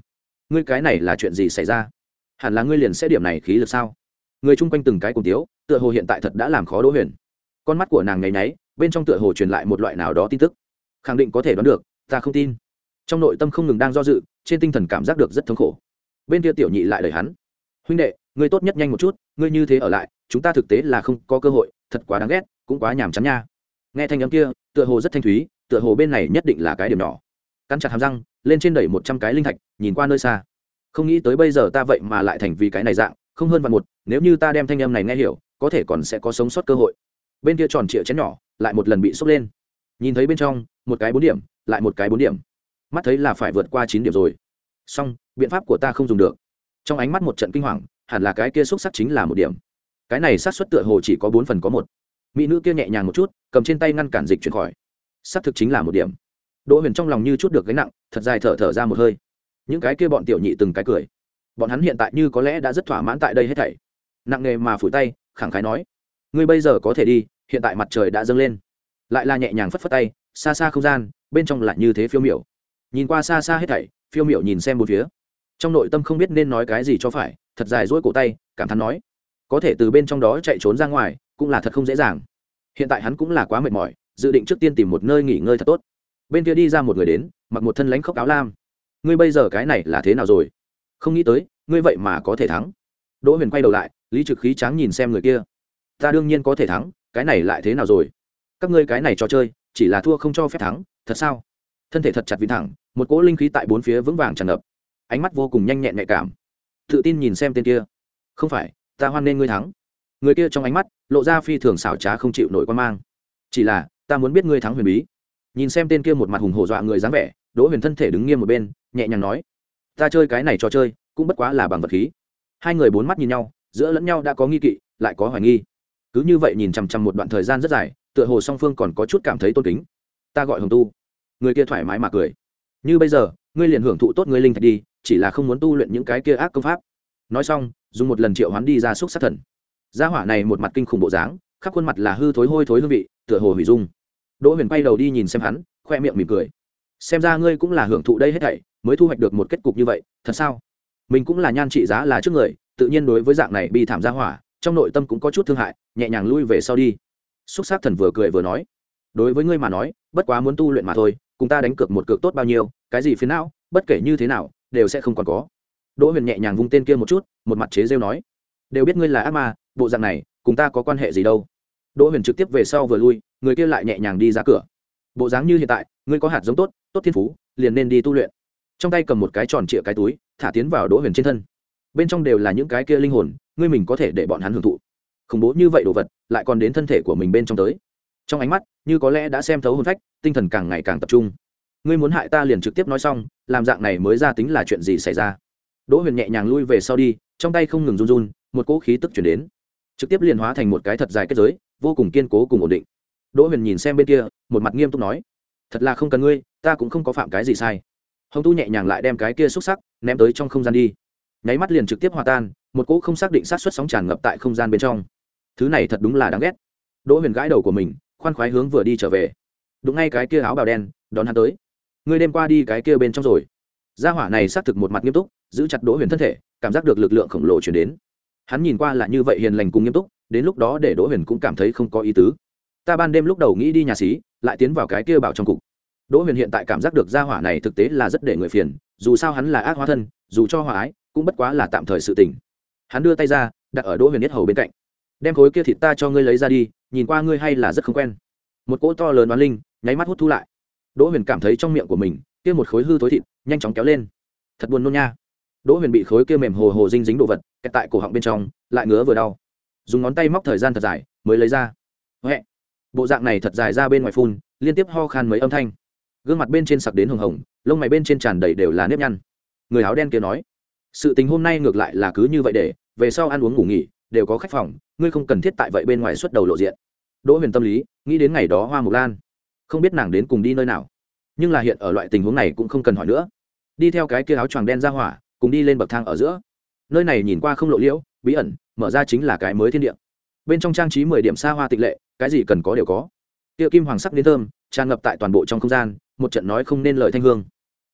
ngươi cái này là chuyện gì xảy ra? Hẳn là ngươi liền sẽ điểm này khí lực sao? Người chung quanh từng cái cùng tiếu, tựa hồ hiện tại thật đã làm khó Đỗ Huyền. Con mắt của nàng nháy nháy, bên trong tựa hồ truyền lại một loại nào đó tin tức. Khẳng định có thể đoán được, ta không tin. Trong nội tâm không ngừng đang do dự, trên tinh thần cảm giác được rất thống khổ. Bên kia tiểu nhị lại đẩy hắn, huynh đệ, ngươi tốt nhất nhanh một chút, ngươi như thế ở lại, chúng ta thực tế là không có cơ hội, thật quá đáng ghét, cũng quá nhàm chán nha. Nghe thanh âm kia, tựa hồ rất thanh thúy, tựa hồ bên này nhất định là cái điểm nhỏ. Cắn chặt hàm răng, lên trên đẩy một trăm cái linh thạch, nhìn qua nơi xa. Không nghĩ tới bây giờ ta vậy mà lại thành vì cái này dạng, không hơn vạn một, nếu như ta đem thanh âm này nghe hiểu, có thể còn sẽ có sống sót cơ hội. Bên kia tròn trịa chén nhỏ, lại một lần bị sốc lên. Nhìn thấy bên trong, một cái bốn điểm, lại một cái bốn điểm. Mắt thấy là phải vượt qua chín điểm rồi. Xong, biện pháp của ta không dùng được. Trong ánh mắt một trận kinh hoàng, hẳn là cái kia xúc sắc chính là một điểm. Cái này xác suất tựa hồ chỉ có bốn phần có một. Mỹ nữ kia nhẹ nhàng một chút, cầm trên tay ngăn cản dịch chuyển khỏi. Xác thực chính là một điểm. Đỗ Huyền trong lòng như chút được gánh nặng, thật dài thở thở ra một hơi. Những cái kia bọn tiểu nhị từng cái cười. Bọn hắn hiện tại như có lẽ đã rất thỏa mãn tại đây hết thảy. Nặng nề mà phủi tay, khẳng khái nói: "Ngươi bây giờ có thể đi, hiện tại mặt trời đã dâng lên." Lại là nhẹ nhàng phất phất tay, xa xa không gian, bên trong lại như thế phiêu miểu. Nhìn qua xa xa hết thảy, phiêu miểu nhìn xem bốn phía. Trong nội tâm không biết nên nói cái gì cho phải, thật dài duỗi cổ tay, cảm thán nói: "Có thể từ bên trong đó chạy trốn ra ngoài, cũng là thật không dễ dàng." Hiện tại hắn cũng là quá mệt mỏi, dự định trước tiên tìm một nơi nghỉ ngơi thật tốt. Bên kia đi ra một người đến, mặc một thân lãnh khốc áo lam. "Ngươi bây giờ cái này là thế nào rồi? Không nghĩ tới, ngươi vậy mà có thể thắng." Đỗ Huyền quay đầu lại, lý trực khí tráng nhìn xem người kia. "Ta đương nhiên có thể thắng, cái này lại thế nào rồi? Các ngươi cái này trò chơi, chỉ là thua không cho phép thắng, thật sao?" Thân thể thật chặt vịn thẳng, một cỗ linh khí tại bốn phía vững vàng tràn ngập. Ánh mắt vô cùng nhanh nhẹn nhạy cảm, tự tin nhìn xem tên kia. "Không phải, ta hoan nên ngươi thắng." Người kia trong ánh mắt lộ ra phi thường xảo trá không chịu nổi quan mang. "Chỉ là, ta muốn biết ngươi thắng huyền bí." Nhìn xem tên kia một mặt hùng hổ dọa người dáng vẻ, Đỗ Huyền thân thể đứng nghiêm một bên, nhẹ nhàng nói: "Ta chơi cái này trò chơi, cũng bất quá là bằng vật khí." Hai người bốn mắt nhìn nhau, giữa lẫn nhau đã có nghi kỵ, lại có hoài nghi. Cứ như vậy nhìn chằm chằm một đoạn thời gian rất dài, tựa hồ song phương còn có chút cảm thấy tôn kính. "Ta gọi Hồng Tu." Người kia thoải mái mà cười: "Như bây giờ, ngươi liền hưởng thụ tốt ngươi linh thạch đi, chỉ là không muốn tu luyện những cái kia ác công pháp." Nói xong, dùng một lần triệu hoán đi ra xúc sát thần. Gia hỏa này một mặt kinh khủng bộ dáng, khắp khuôn mặt là hư thối hôi thối hương vị, tựa hồ hủy dung. Đỗ Huyền quay đầu đi nhìn xem hắn, khoe miệng mỉm cười: "Xem ra ngươi cũng là hưởng thụ đây hết thảy, mới thu hoạch được một kết cục như vậy, thật sao?" Mình cũng là nhan trị giá là trước người, tự nhiên đối với dạng này bi thảm gia hỏa, trong nội tâm cũng có chút thương hại, nhẹ nhàng lui về sau đi. Xúc sát thần vừa cười vừa nói: "Đối với ngươi mà nói, bất quá muốn tu luyện mà thôi, cùng ta đánh cược một cược tốt bao nhiêu, cái gì phiền não, bất kể như thế nào, đều sẽ không còn có." Đỗ Huyền nhẹ nhàng vung tên kia một chút, một mặt chế giễu nói: "Đều biết ngươi là ác ma, bộ dạng này, cùng ta có quan hệ gì đâu." Đỗ Huyền trực tiếp về sau vừa lui, người kia lại nhẹ nhàng đi ra cửa. "Bộ dáng như hiện tại, ngươi có hạt giống tốt, tốt thiên phú, liền nên đi tu luyện." Trong tay cầm một cái tròn trịa cái túi, thả tiến vào Đỗ Huyền trên thân. Bên trong đều là những cái kia linh hồn, ngươi mình có thể để bọn hắn hưởng thụ. Khủng bố như vậy đồ vật, lại còn đến thân thể của mình bên trong tới. Trong ánh mắt, như có lẽ đã xem thấu hồn phách, tinh thần càng ngày càng tập trung. "Ngươi muốn hại ta liền trực tiếp nói xong, làm dạng này mới ra tính là chuyện gì xảy ra." Đỗ Huyền nhẹ nhàng lui về sau đi, trong tay không ngừng run run, một cỗ khí tức truyền đến, trực tiếp liền hóa thành một cái thật dài kết giới, vô cùng kiên cố cùng ổn định. Đỗ Huyền nhìn xem bên kia, một mặt nghiêm túc nói: "Thật là không cần ngươi, ta cũng không có phạm cái gì sai." Hồng Tu nhẹ nhàng lại đem cái kia xúc sắc ném tới trong không gian đi, nháy mắt liền trực tiếp hòa tan, một cỗ không xác định sát suất sóng tràn ngập tại không gian bên trong. Thứ này thật đúng là đáng ghét. Đỗ Huyền gãi đầu của mình, khoan khoái hướng vừa đi trở về. Đúng ngay cái kia áo bào đen đón hắn tới: "Ngươi đêm qua đi cái kia bên trong rồi?" Gia hỏa này xác thực một mặt nghiêm túc, giữ chặt Đỗ Huyền thân thể, cảm giác được lực lượng khổng lồ truyền đến. Hắn nhìn qua là như vậy hiền lành cùng nghiêm túc, đến lúc đó để Đỗ Huyền cũng cảm thấy không có ý tứ. "Ta ban đêm lúc đầu nghĩ đi nhà xí, lại tiến vào cái kia bảo trong cục." Đỗ Huyền hiện tại cảm giác được gia hỏa này thực tế là rất để người phiền, dù sao hắn là ác hóa thân, dù cho hòa ái, cũng bất quá là tạm thời sự tình. Hắn đưa tay ra, đặt ở Đỗ Huyền yết hầu bên cạnh. "Đem khối kia thịt ta cho ngươi lấy ra đi, nhìn qua ngươi hay là rất không quen." Một cỗ to lớn oán linh, nháy mắt hút thu lại. Đỗ Huyền cảm thấy trong miệng của mình, kia một khối hư thối thịt, nhanh chóng kéo lên. Thật buồn nôn nha. Đỗ Huyền bị khối kia mềm hồ hồ dinh dính đồ vật kẹt tại cổ họng bên trong, lại ngứa vừa đau. Dùng ngón tay móc thời gian thật dài, mới lấy ra. Hoẹ. Bộ dạng này thật dài ra bên ngoài phun, liên tiếp ho khan mấy âm thanh. Gương mặt bên trên sặc đến hồng hồng, lông mày bên trên tràn đầy đều là nếp nhăn. Người áo đen kia nói: "Sự tình hôm nay ngược lại là cứ như vậy để, về sau ăn uống ngủ nghỉ, đều có khách phòng, ngươi không cần thiết tại vậy bên ngoài xuất đầu lộ diện." Đỗ Huyền tâm lý nghĩ đến ngày đó Hoa Mộc Lan, không biết nàng đến cùng đi nơi nào, nhưng là hiện ở loại tình huống này cũng không cần hỏi nữa. Đi theo cái kia áo choàng đen ra hỏa, cùng đi lên bậc thang ở giữa. Nơi này nhìn qua không lộ liễu, bí ẩn, mở ra chính là cái mới thiên địa. Bên trong trang trí mười điểm xa hoa tịch lệ, cái gì cần có đều có. Kia kim hoàng sắc đến thơm, tràn ngập tại toàn bộ trong không gian, một trận nói không nên lời thanh hương.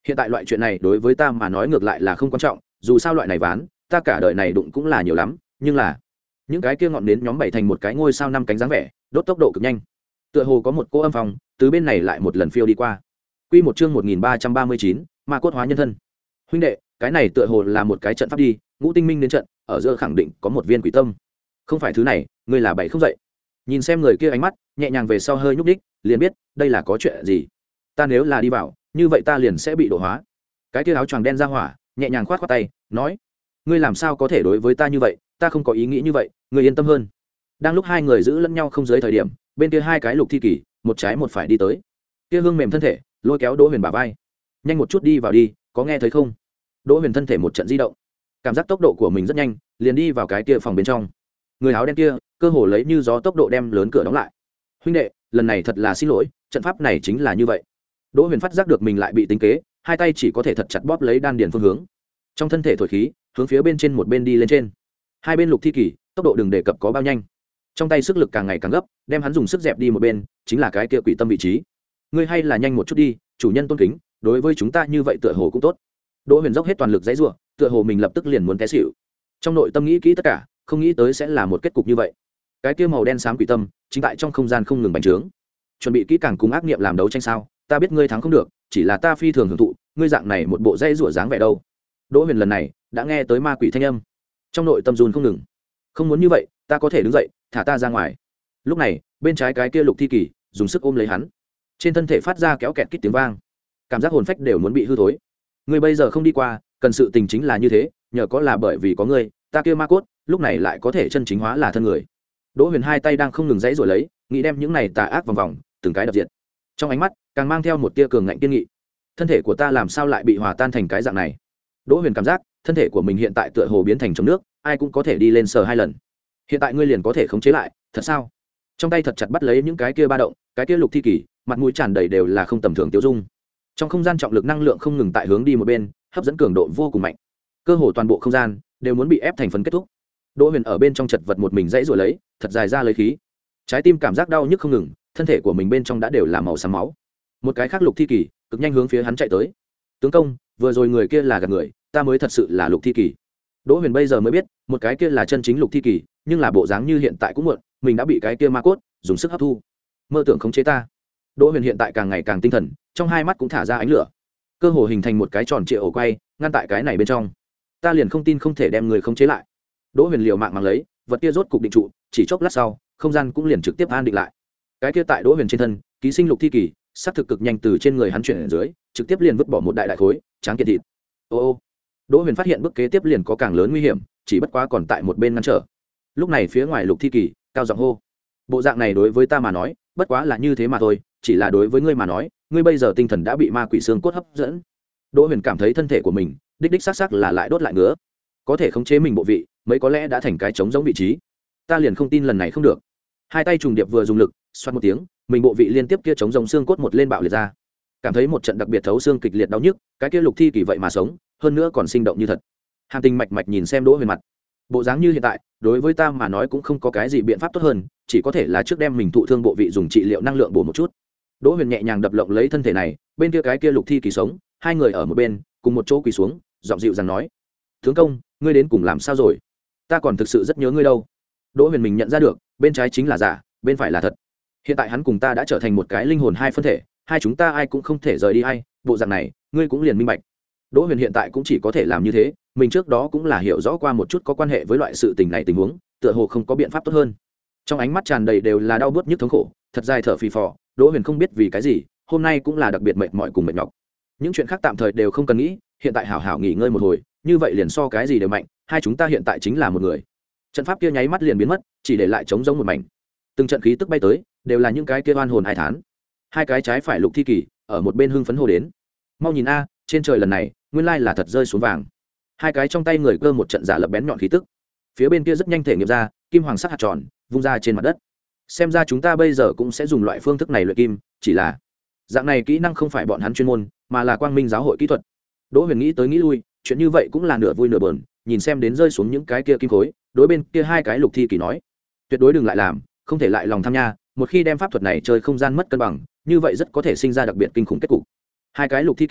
hiện tại loại chuyện này đối với ta mà nói ngược lại là không quan trọng, dù sao loại này ván ta cả đời này đụng cũng là nhiều lắm, nhưng là những cái kia ngọn nến nhóm bảy thành một cái ngôi sao năm cánh dáng vẻ, đốt tốc độ cực nhanh, tựa hồ có một cô âm phong từ bên này lại một lần phiêu đi qua. Quy một chương một nghìn ba trăm ba mươi chín, ma cốt hóa nhân thân. Huynh đệ, cái này tựa hồ là một cái trận pháp đi, ngũ tinh minh đến trận, ở giữa khẳng định có một viên quỷ tâm. Không phải thứ này, ngươi là bảy không dậy. Nhìn xem người kia ánh mắt, nhẹ nhàng về sau hơi nhúc đích, liền biết đây là có chuyện gì. Ta nếu là đi vào, như vậy ta liền sẽ bị độ hóa. Cái kia áo choàng đen ra hỏa, nhẹ nhàng khoát khoát tay, nói: "Ngươi làm sao có thể đối với ta như vậy, ta không có ý nghĩ như vậy, ngươi yên tâm hơn." Đang lúc hai người giữ lẫn nhau không dưới thời điểm, bên kia hai cái lục thi kỳ, một trái một phải đi tới. Kia Hương mềm thân thể, lôi kéo Đỗ Huyền bả vai. "Nhanh một chút đi vào đi, có nghe thấy không?" Đỗ Huyền thân thể một trận di động, cảm giác tốc độ của mình rất nhanh, liền đi vào cái kia phòng bên trong. Người áo đen kia, cơ hồ lấy như gió tốc độ đem lớn cửa đóng lại. "Huynh đệ, lần này thật là xin lỗi, trận pháp này chính là như vậy." Đỗ Huyền phát giác được mình lại bị tính kế, hai tay chỉ có thể thật chặt bóp lấy đan điền phương hướng. Trong thân thể thổi khí, hướng phía bên trên một bên đi lên trên. Hai bên lục thi kỳ, tốc độ đừng đề cập có bao nhanh. Trong tay sức lực càng ngày càng gấp, đem hắn dùng sức dẹp đi một bên, chính là cái kia quỷ tâm vị trí. "Ngươi hay là nhanh một chút đi, chủ nhân tôn kính, đối với chúng ta như vậy tựa hồ cũng tốt." Đỗ Huyền dốc hết toàn lực giãy giụa, tựa hồ mình lập tức liền muốn té xỉu. Trong nội tâm nghĩ kỹ tất cả, không nghĩ tới sẽ là một kết cục như vậy. Cái kia màu đen xám quỷ tâm, chính tại trong không gian không ngừng bành trướng. Chuẩn bị kỹ càng cùng ác niệm làm đấu tranh sao? Ta biết ngươi thắng không được, chỉ là ta phi thường hưởng thụ, ngươi dạng này một bộ dây rủa dáng vẻ đâu. Đỗ Huyền lần này đã nghe tới ma quỷ thanh âm, trong nội tâm run không ngừng. Không muốn như vậy, ta có thể đứng dậy, thả ta ra ngoài. Lúc này, bên trái cái kia lục thi kỳ dùng sức ôm lấy hắn, trên thân thể phát ra kéo kẹt kít tiếng vang, cảm giác hồn phách đều muốn bị hư thối. Ngươi bây giờ không đi qua, cần sự tình chính là như thế, nhờ có là bởi vì có ngươi, ta kia ma cốt lúc này lại có thể chân chính hóa là thân người. Đỗ Huyền hai tay đang không ngừng giãy giụa lấy, nghĩ đem những này tà ác vòng vòng từng cái đập diệt. Trong ánh mắt càng mang theo một tia cường ngạnh kiên nghị. Thân thể của ta làm sao lại bị hòa tan thành cái dạng này? Đỗ Huyền cảm giác thân thể của mình hiện tại tựa hồ biến thành trong nước, ai cũng có thể đi lên sờ hai lần. Hiện tại ngươi liền có thể khống chế lại, thật sao? Trong tay thật chặt bắt lấy những cái kia ba động, cái kia lục thi kỳ, mặt mũi tràn đầy đều là không tầm thường tiêu dung. Trong không gian trọng lực năng lượng không ngừng tại hướng đi một bên, hấp dẫn cường độ vô cùng mạnh. Cơ hồ toàn bộ không gian đều muốn bị ép thành phấn kết thúc. Đỗ Huyền ở bên trong chật vật một mình dãy rồi lấy, thật dài ra lấy khí. Trái tim cảm giác đau nhức không ngừng, thân thể của mình bên trong đã đều là màu xám máu. Một cái khác lục thi kỳ cực nhanh hướng phía hắn chạy tới. "Tướng công, vừa rồi người kia là gạt người, ta mới thật sự là lục thi kỳ." Đỗ Huyền bây giờ mới biết, một cái kia là chân chính lục thi kỳ, nhưng là bộ dáng như hiện tại cũng muộn, mình đã bị cái kia ma cốt dùng sức hấp thu. Mơ tưởng khống chế ta. Đỗ Huyền hiện tại càng ngày càng tinh thần, trong hai mắt cũng thả ra ánh lửa, cơ hồ hình thành một cái tròn trịa ổ quay, ngăn tại cái này bên trong. Ta liền không tin không thể đem người khống chế lại. Đỗ Huyền liều mạng mang lấy, vật kia rốt cục định trụ, chỉ chốc lát sau, không gian cũng liền trực tiếp an định lại. Cái kia tại Đỗ Huyền trên thân, ký sinh lục thi kỳ, sát thực cực nhanh từ trên người hắn chuyển ở dưới, trực tiếp liền vứt bỏ một đại đại khối, tráng kiện thịt. Ô ô. Đỗ Huyền phát hiện bước kế tiếp liền có càng lớn nguy hiểm, chỉ bất quá còn tại một bên ngăn trở. Lúc này phía ngoài lục thi kỳ, cao giọng hô: "Bộ dạng này đối với ta mà nói, bất quá là như thế mà thôi, chỉ là đối với ngươi mà nói, ngươi bây giờ tinh thần đã bị ma quỷ xương cốt hấp dẫn." Đỗ Huyền cảm thấy thân thể của mình, đích đích xác xác là lại đốt lại ngứa. Có thể khống chế mình bộ vị, mấy có lẽ đã thành cái trống giống vị trí. Ta liền không tin lần này không được. Hai tay trùng điệp vừa dùng lực, xoát một tiếng, mình bộ vị liên tiếp kia trống giống xương cốt một lên bạo liệt ra. Cảm thấy một trận đặc biệt thấu xương kịch liệt đau nhức, cái kia lục thi kỳ vậy mà sống, hơn nữa còn sinh động như thật. Hàm Tình mạch mạch nhìn xem Đỗ Huyền mặt, bộ dáng như hiện tại, đối với ta mà nói cũng không có cái gì biện pháp tốt hơn, chỉ có thể là trước đem mình thụ thương bộ vị dùng trị liệu năng lượng bổ một chút. Đỗ Huyền nhẹ nhàng đập lộng lấy thân thể này, bên kia cái kia lục thi kỳ sống, hai người ở một bên, cùng một chỗ quỳ xuống, giọng dịu dàng nói: "Tướng công, ngươi đến cùng làm sao rồi? Ta còn thực sự rất nhớ ngươi đâu." Đỗ Huyền mình nhận ra được, bên trái chính là giả, bên phải là thật. Hiện tại hắn cùng ta đã trở thành một cái linh hồn hai phân thể, hai chúng ta ai cũng không thể rời đi ai, bộ dạng này, ngươi cũng liền minh bạch. Đỗ Huyền hiện tại cũng chỉ có thể làm như thế, mình trước đó cũng là hiểu rõ qua một chút có quan hệ với loại sự tình này tình huống, tựa hồ không có biện pháp tốt hơn. Trong ánh mắt tràn đầy đều là đau buốt nhức thống khổ, thật dài thở phì phò, Đỗ Huyền không biết vì cái gì, hôm nay cũng là đặc biệt mệt mỏi cùng mệt nhọc. Những chuyện khác tạm thời đều không cần nghĩ, hiện tại hảo hảo nghỉ ngơi một hồi, như vậy liền so cái gì đều mạnh, hai chúng ta hiện tại chính là một người. Trận pháp kia nháy mắt liền biến mất, chỉ để lại trống rỗng một mảnh. Từng trận khí tức bay tới, đều là những cái kia oan hồn ai thán. Hai cái trái phải lục thi kỳ, ở một bên hưng phấn hô đến: "Mau nhìn a, trên trời lần này, nguyên lai là thật rơi xuống vàng." Hai cái trong tay người cơ một trận giả lập bén nhọn khí tức. Phía bên kia rất nhanh thể nghiệm ra, kim hoàng sắc hạt tròn, vung ra trên mặt đất. Xem ra chúng ta bây giờ cũng sẽ dùng loại phương thức này luyện kim, chỉ là dạng này kỹ năng không phải bọn hắn chuyên môn, mà là Quang Minh giáo hội kỹ thuật. Đỗ Huyền nghĩ tới nghĩ lui, chuyện như vậy cũng là nửa vui nửa buồn, nhìn xem đến rơi xuống những cái kia kim khối, đối bên kia hai cái lục thi kỳ nói: "Tuyệt đối đừng lại làm, không thể lại lòng tham nha, một khi đem pháp thuật này chơi không gian mất cân bằng, như vậy rất có thể sinh ra đặc biệt kinh khủng kết cục." Hai cái lục thi kỳ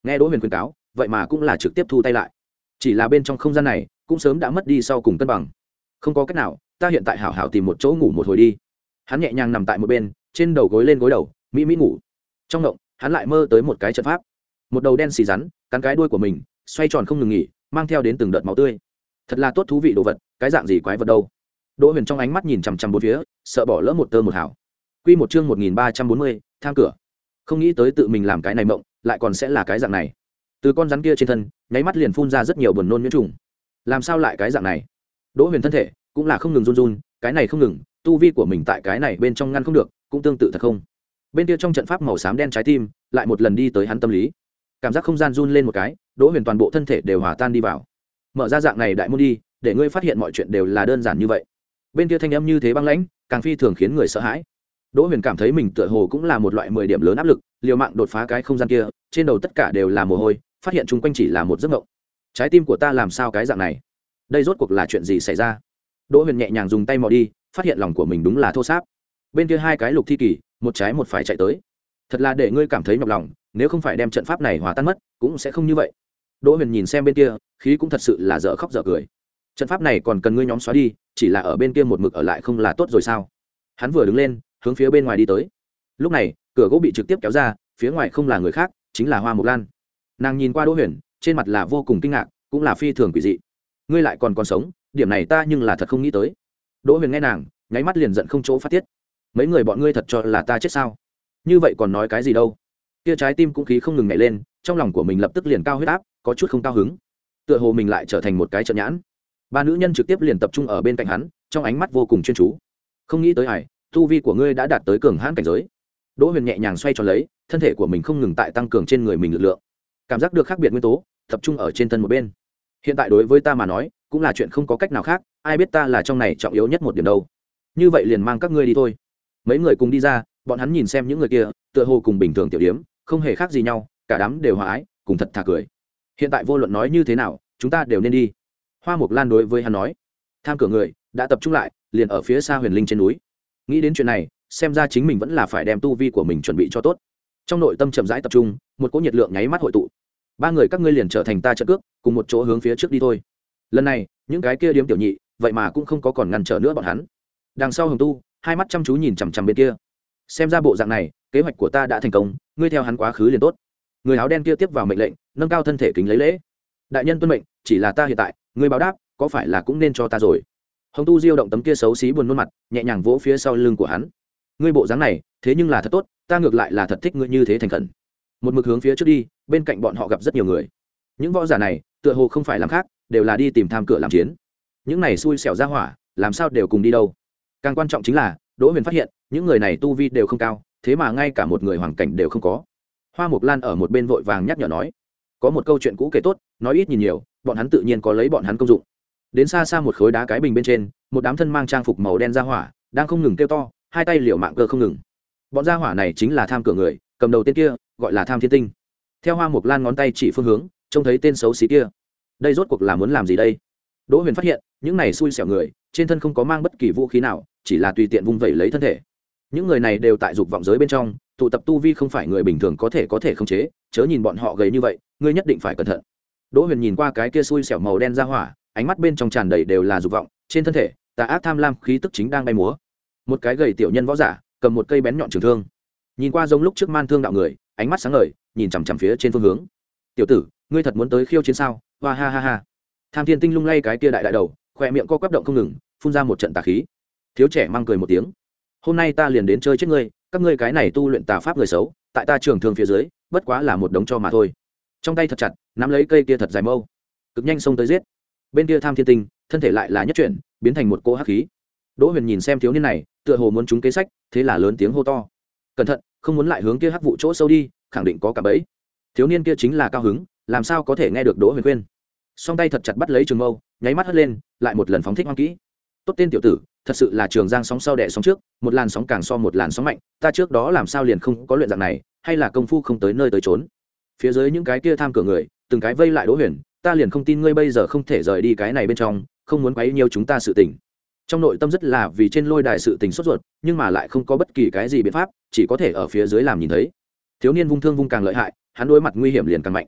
nghe đỗ huyền khuyên cáo vậy mà cũng là trực tiếp thu tay lại. Chỉ là bên trong không gian này cũng sớm đã mất đi sau cùng cân bằng. Không có cách nào, ta hiện tại hảo hảo tìm một chỗ ngủ một hồi đi. Hắn nhẹ nhàng nằm tại một bên, trên đầu gối lên gối đầu, mỹ mỹ ngủ. Trong động, hắn lại mơ tới một cái trận pháp, một đầu đen xì rắn cắn cái đuôi của mình, xoay tròn không ngừng nghỉ, mang theo đến từng đợt máu tươi. Thật là tốt thú vị đồ vật, cái dạng gì quái vật đâu. Đỗ Huyền trong ánh mắt nhìn chằm chằm bốn phía, sợ bỏ lỡ một tơ một hào. Quy một chương một nghìn ba trăm bốn mươi, thang cửa. Không nghĩ tới tự mình làm cái này mộng, lại còn sẽ là cái dạng này. Từ con rắn kia trên thân, nháy mắt liền phun ra rất nhiều buồn nôn nhiễm trùng. Làm sao lại cái dạng này? Đỗ Huyền thân thể cũng là không ngừng run run, cái này không ngừng, tu vi của mình tại cái này bên trong ngăn không được, cũng tương tự thật không. Bên kia trong trận pháp màu xám đen trái tim, lại một lần đi tới hắn tâm lý. Cảm giác không gian run lên một cái, Đỗ Huyền toàn bộ thân thể đều hòa tan đi vào. Mở ra dạng này đại môn đi, để ngươi phát hiện mọi chuyện đều là đơn giản như vậy. Bên kia thanh âm như thế băng lãnh, càng phi thường khiến người sợ hãi. Đỗ Huyền cảm thấy mình tựa hồ cũng là một loại mười điểm lớn áp lực, liều mạng đột phá cái không gian kia, trên đầu tất cả đều là mồ hôi, phát hiện chung quanh chỉ là một giấc mộng. Trái tim của ta làm sao cái dạng này? Đây rốt cuộc là chuyện gì xảy ra? Đỗ Huyền nhẹ nhàng dùng tay mò đi, phát hiện lòng của mình đúng là thô ráp. Bên kia hai cái lục thi kỳ, một trái một phải chạy tới. Thật là để ngươi cảm thấy nhọc lòng, nếu không phải đem trận pháp này hòa tan mất, cũng sẽ không như vậy. Đỗ Huyền nhìn xem bên kia, khí cũng thật sự là dở khóc dở cười. Trận pháp này còn cần ngươi nhóm xóa đi, chỉ là ở bên kia một mực ở lại không là tốt rồi sao? Hắn vừa đứng lên, hướng phía bên ngoài đi tới. Lúc này, cửa gỗ bị trực tiếp kéo ra, phía ngoài không là người khác, chính là Hoa Mộc Lan. Nàng nhìn qua Đỗ Huyền, trên mặt là vô cùng kinh ngạc, cũng là phi thường quỷ dị. Ngươi lại còn còn sống, điểm này ta nhưng là thật không nghĩ tới. Đỗ Huyền nghe nàng, nháy mắt liền giận không chỗ phát tiết. Mấy người bọn ngươi thật cho là ta chết sao? Như vậy còn nói cái gì đâu? Kia trái tim cũng khí không ngừng nhảy lên, trong lòng của mình lập tức liền cao huyết áp, có chút không cao hứng. Tựa hồ mình lại trở thành một cái trận nhãn. Ba nữ nhân trực tiếp liền tập trung ở bên cạnh hắn, trong ánh mắt vô cùng chuyên chú. Không nghĩ tới hải, tu vi của ngươi đã đạt tới cường hãn cảnh giới. Đỗ Huyền nhẹ nhàng xoay tròn lấy, thân thể của mình không ngừng tại tăng cường trên người mình lực lượng. Cảm giác được khác biệt nguyên tố, tập trung ở trên thân một bên. Hiện tại đối với ta mà nói, cũng là chuyện không có cách nào khác, ai biết ta là trong này trọng yếu nhất một điểm đâu. Như vậy liền mang các ngươi đi thôi. Mấy người cùng đi ra, bọn hắn nhìn xem những người kia, tựa hồ cùng bình thường tiểu điếm, không hề khác gì nhau, cả đám đều hòa ái, cùng thật thà cười. Hiện tại vô luận nói như thế nào, chúng ta đều nên đi. Hoa Mộc Lan đối với hắn nói. Tham cửa người đã tập trung lại, liền ở phía xa Huyền Linh trên núi. Nghĩ đến chuyện này, xem ra chính mình vẫn là phải đem tu vi của mình chuẩn bị cho tốt. Trong nội tâm chậm rãi tập trung, một cỗ nhiệt lượng nháy mắt hội tụ. Ba người các ngươi liền trở thành ta trận cước, cùng một chỗ hướng phía trước đi thôi. Lần này, những cái kia điếm tiểu nhị, vậy mà cũng không có còn ngăn trở nữa bọn hắn. Đằng sau Hồng Tu, hai mắt chăm chú nhìn chằm chằm bên kia. Xem ra bộ dạng này, kế hoạch của ta đã thành công, ngươi theo hắn quá khứ liền tốt. Người áo đen kia tiếp vào mệnh lệnh, nâng cao thân thể kính lấy lễ. Đại nhân tuân mệnh, chỉ là ta hiện tại, ngươi báo đáp, có phải là cũng nên cho ta rồi? Hồng Tu diêu động tấm kia xấu xí buồn nôn mặt, nhẹ nhàng vỗ phía sau lưng của hắn. Ngươi bộ dáng này, thế nhưng là thật tốt, ta ngược lại là thật thích ngươi như thế thành khẩn. Một mực hướng phía trước đi, bên cạnh bọn họ gặp rất nhiều người. Những võ giả này, tựa hồ không phải làm khác, đều là đi tìm tham cửa làm chiến. Những này xui xẻo ra hỏa, làm sao đều cùng đi đâu? Càng quan trọng chính là, Đỗ Huyền phát hiện, những người này tu vi đều không cao, thế mà ngay cả một người hoàng cảnh đều không có. Hoa Mộc Lan ở một bên vội vàng nhắc nhở nói, có một câu chuyện cũ kể tốt, nói ít nhìn nhiều, bọn hắn tự nhiên có lấy bọn hắn công dụng. Đến xa xa một khối đá cái bình bên trên, một đám thân mang trang phục màu đen ra hỏa, đang không ngừng kêu to, hai tay liều mạng cơ không ngừng. Bọn gia hỏa này chính là tham cửa người, cầm đầu tên kia, gọi là Tham Thiên Tinh. Theo Hoa Mộc Lan ngón tay chỉ phương hướng, trông thấy tên xấu xí kia. Đây rốt cuộc là muốn làm gì đây? Đỗ Huyền phát hiện, những này xui xẻo người, trên thân không có mang bất kỳ vũ khí nào, chỉ là tùy tiện vung vẩy lấy thân thể. Những người này đều tại dục vọng giới bên trong, tụ tập tu vi không phải người bình thường có thể có thể khống chế, chớ nhìn bọn họ gầy như vậy, ngươi nhất định phải cẩn thận. Đỗ Huyền nhìn qua cái kia xui xẻo màu đen ra hỏa, ánh mắt bên trong tràn đầy đều là dục vọng, trên thân thể, tà ác tham lam khí tức chính đang bay múa. Một cái gầy tiểu nhân võ giả, cầm một cây bén nhọn trường thương. Nhìn qua giống lúc trước Man Thương đạo người, ánh mắt sáng ngời, nhìn chằm chằm phía trên phương hướng. "Tiểu tử, ngươi thật muốn tới khiêu chiến sao?" Hoa ha ha ha. Tham Thiên Tinh lung lay cái kia đại đại đầu, khóe miệng co quắp động không ngừng, phun ra một trận tà khí. Thiếu trẻ mang cười một tiếng. "Hôm nay ta liền đến chơi chết ngươi, các ngươi cái này tu luyện tà pháp người xấu, tại ta trường thương phía dưới, bất quá là một đống cho mà thôi." Trong tay thật chặt, nắm lấy cây kia thật dài mâu, cực nhanh xông tới giết. Bên kia Tham Thiên Tinh, thân thể lại là nhất chuyển, biến thành một cỗ hắc khí. Đỗ Huyền nhìn xem thiếu niên này, tựa hồ muốn trúng kế sách, thế là lớn tiếng hô to: "Cẩn thận, không muốn lại hướng kia hắc vụ chỗ sâu đi, khẳng định có cả bẫy." Thiếu niên kia chính là cao hứng, làm sao có thể nghe được Đỗ Huyền khuyên. Song tay thật chặt bắt lấy trường mâu, nháy mắt hất lên, lại một lần phóng thích hoang kỹ. Tốt tên tiểu tử, thật sự là trường giang sóng sau đẻ sóng trước, một làn sóng càng so một làn sóng mạnh, ta trước đó làm sao liền không có luyện dạng này, hay là công phu không tới nơi tới trốn. Phía dưới những cái kia tham cửa người, từng cái vây lại Đỗ Huyền, ta liền không tin ngươi bây giờ không thể rời đi cái này bên trong, không muốn quấy nhiều chúng ta sự tình. Trong nội tâm rất là vì trên lôi đài sự tình sốt ruột, nhưng mà lại không có bất kỳ cái gì biện pháp, chỉ có thể ở phía dưới làm nhìn thấy. Thiếu niên vung thương vung càng lợi hại, hắn đối mặt nguy hiểm liền càng mạnh.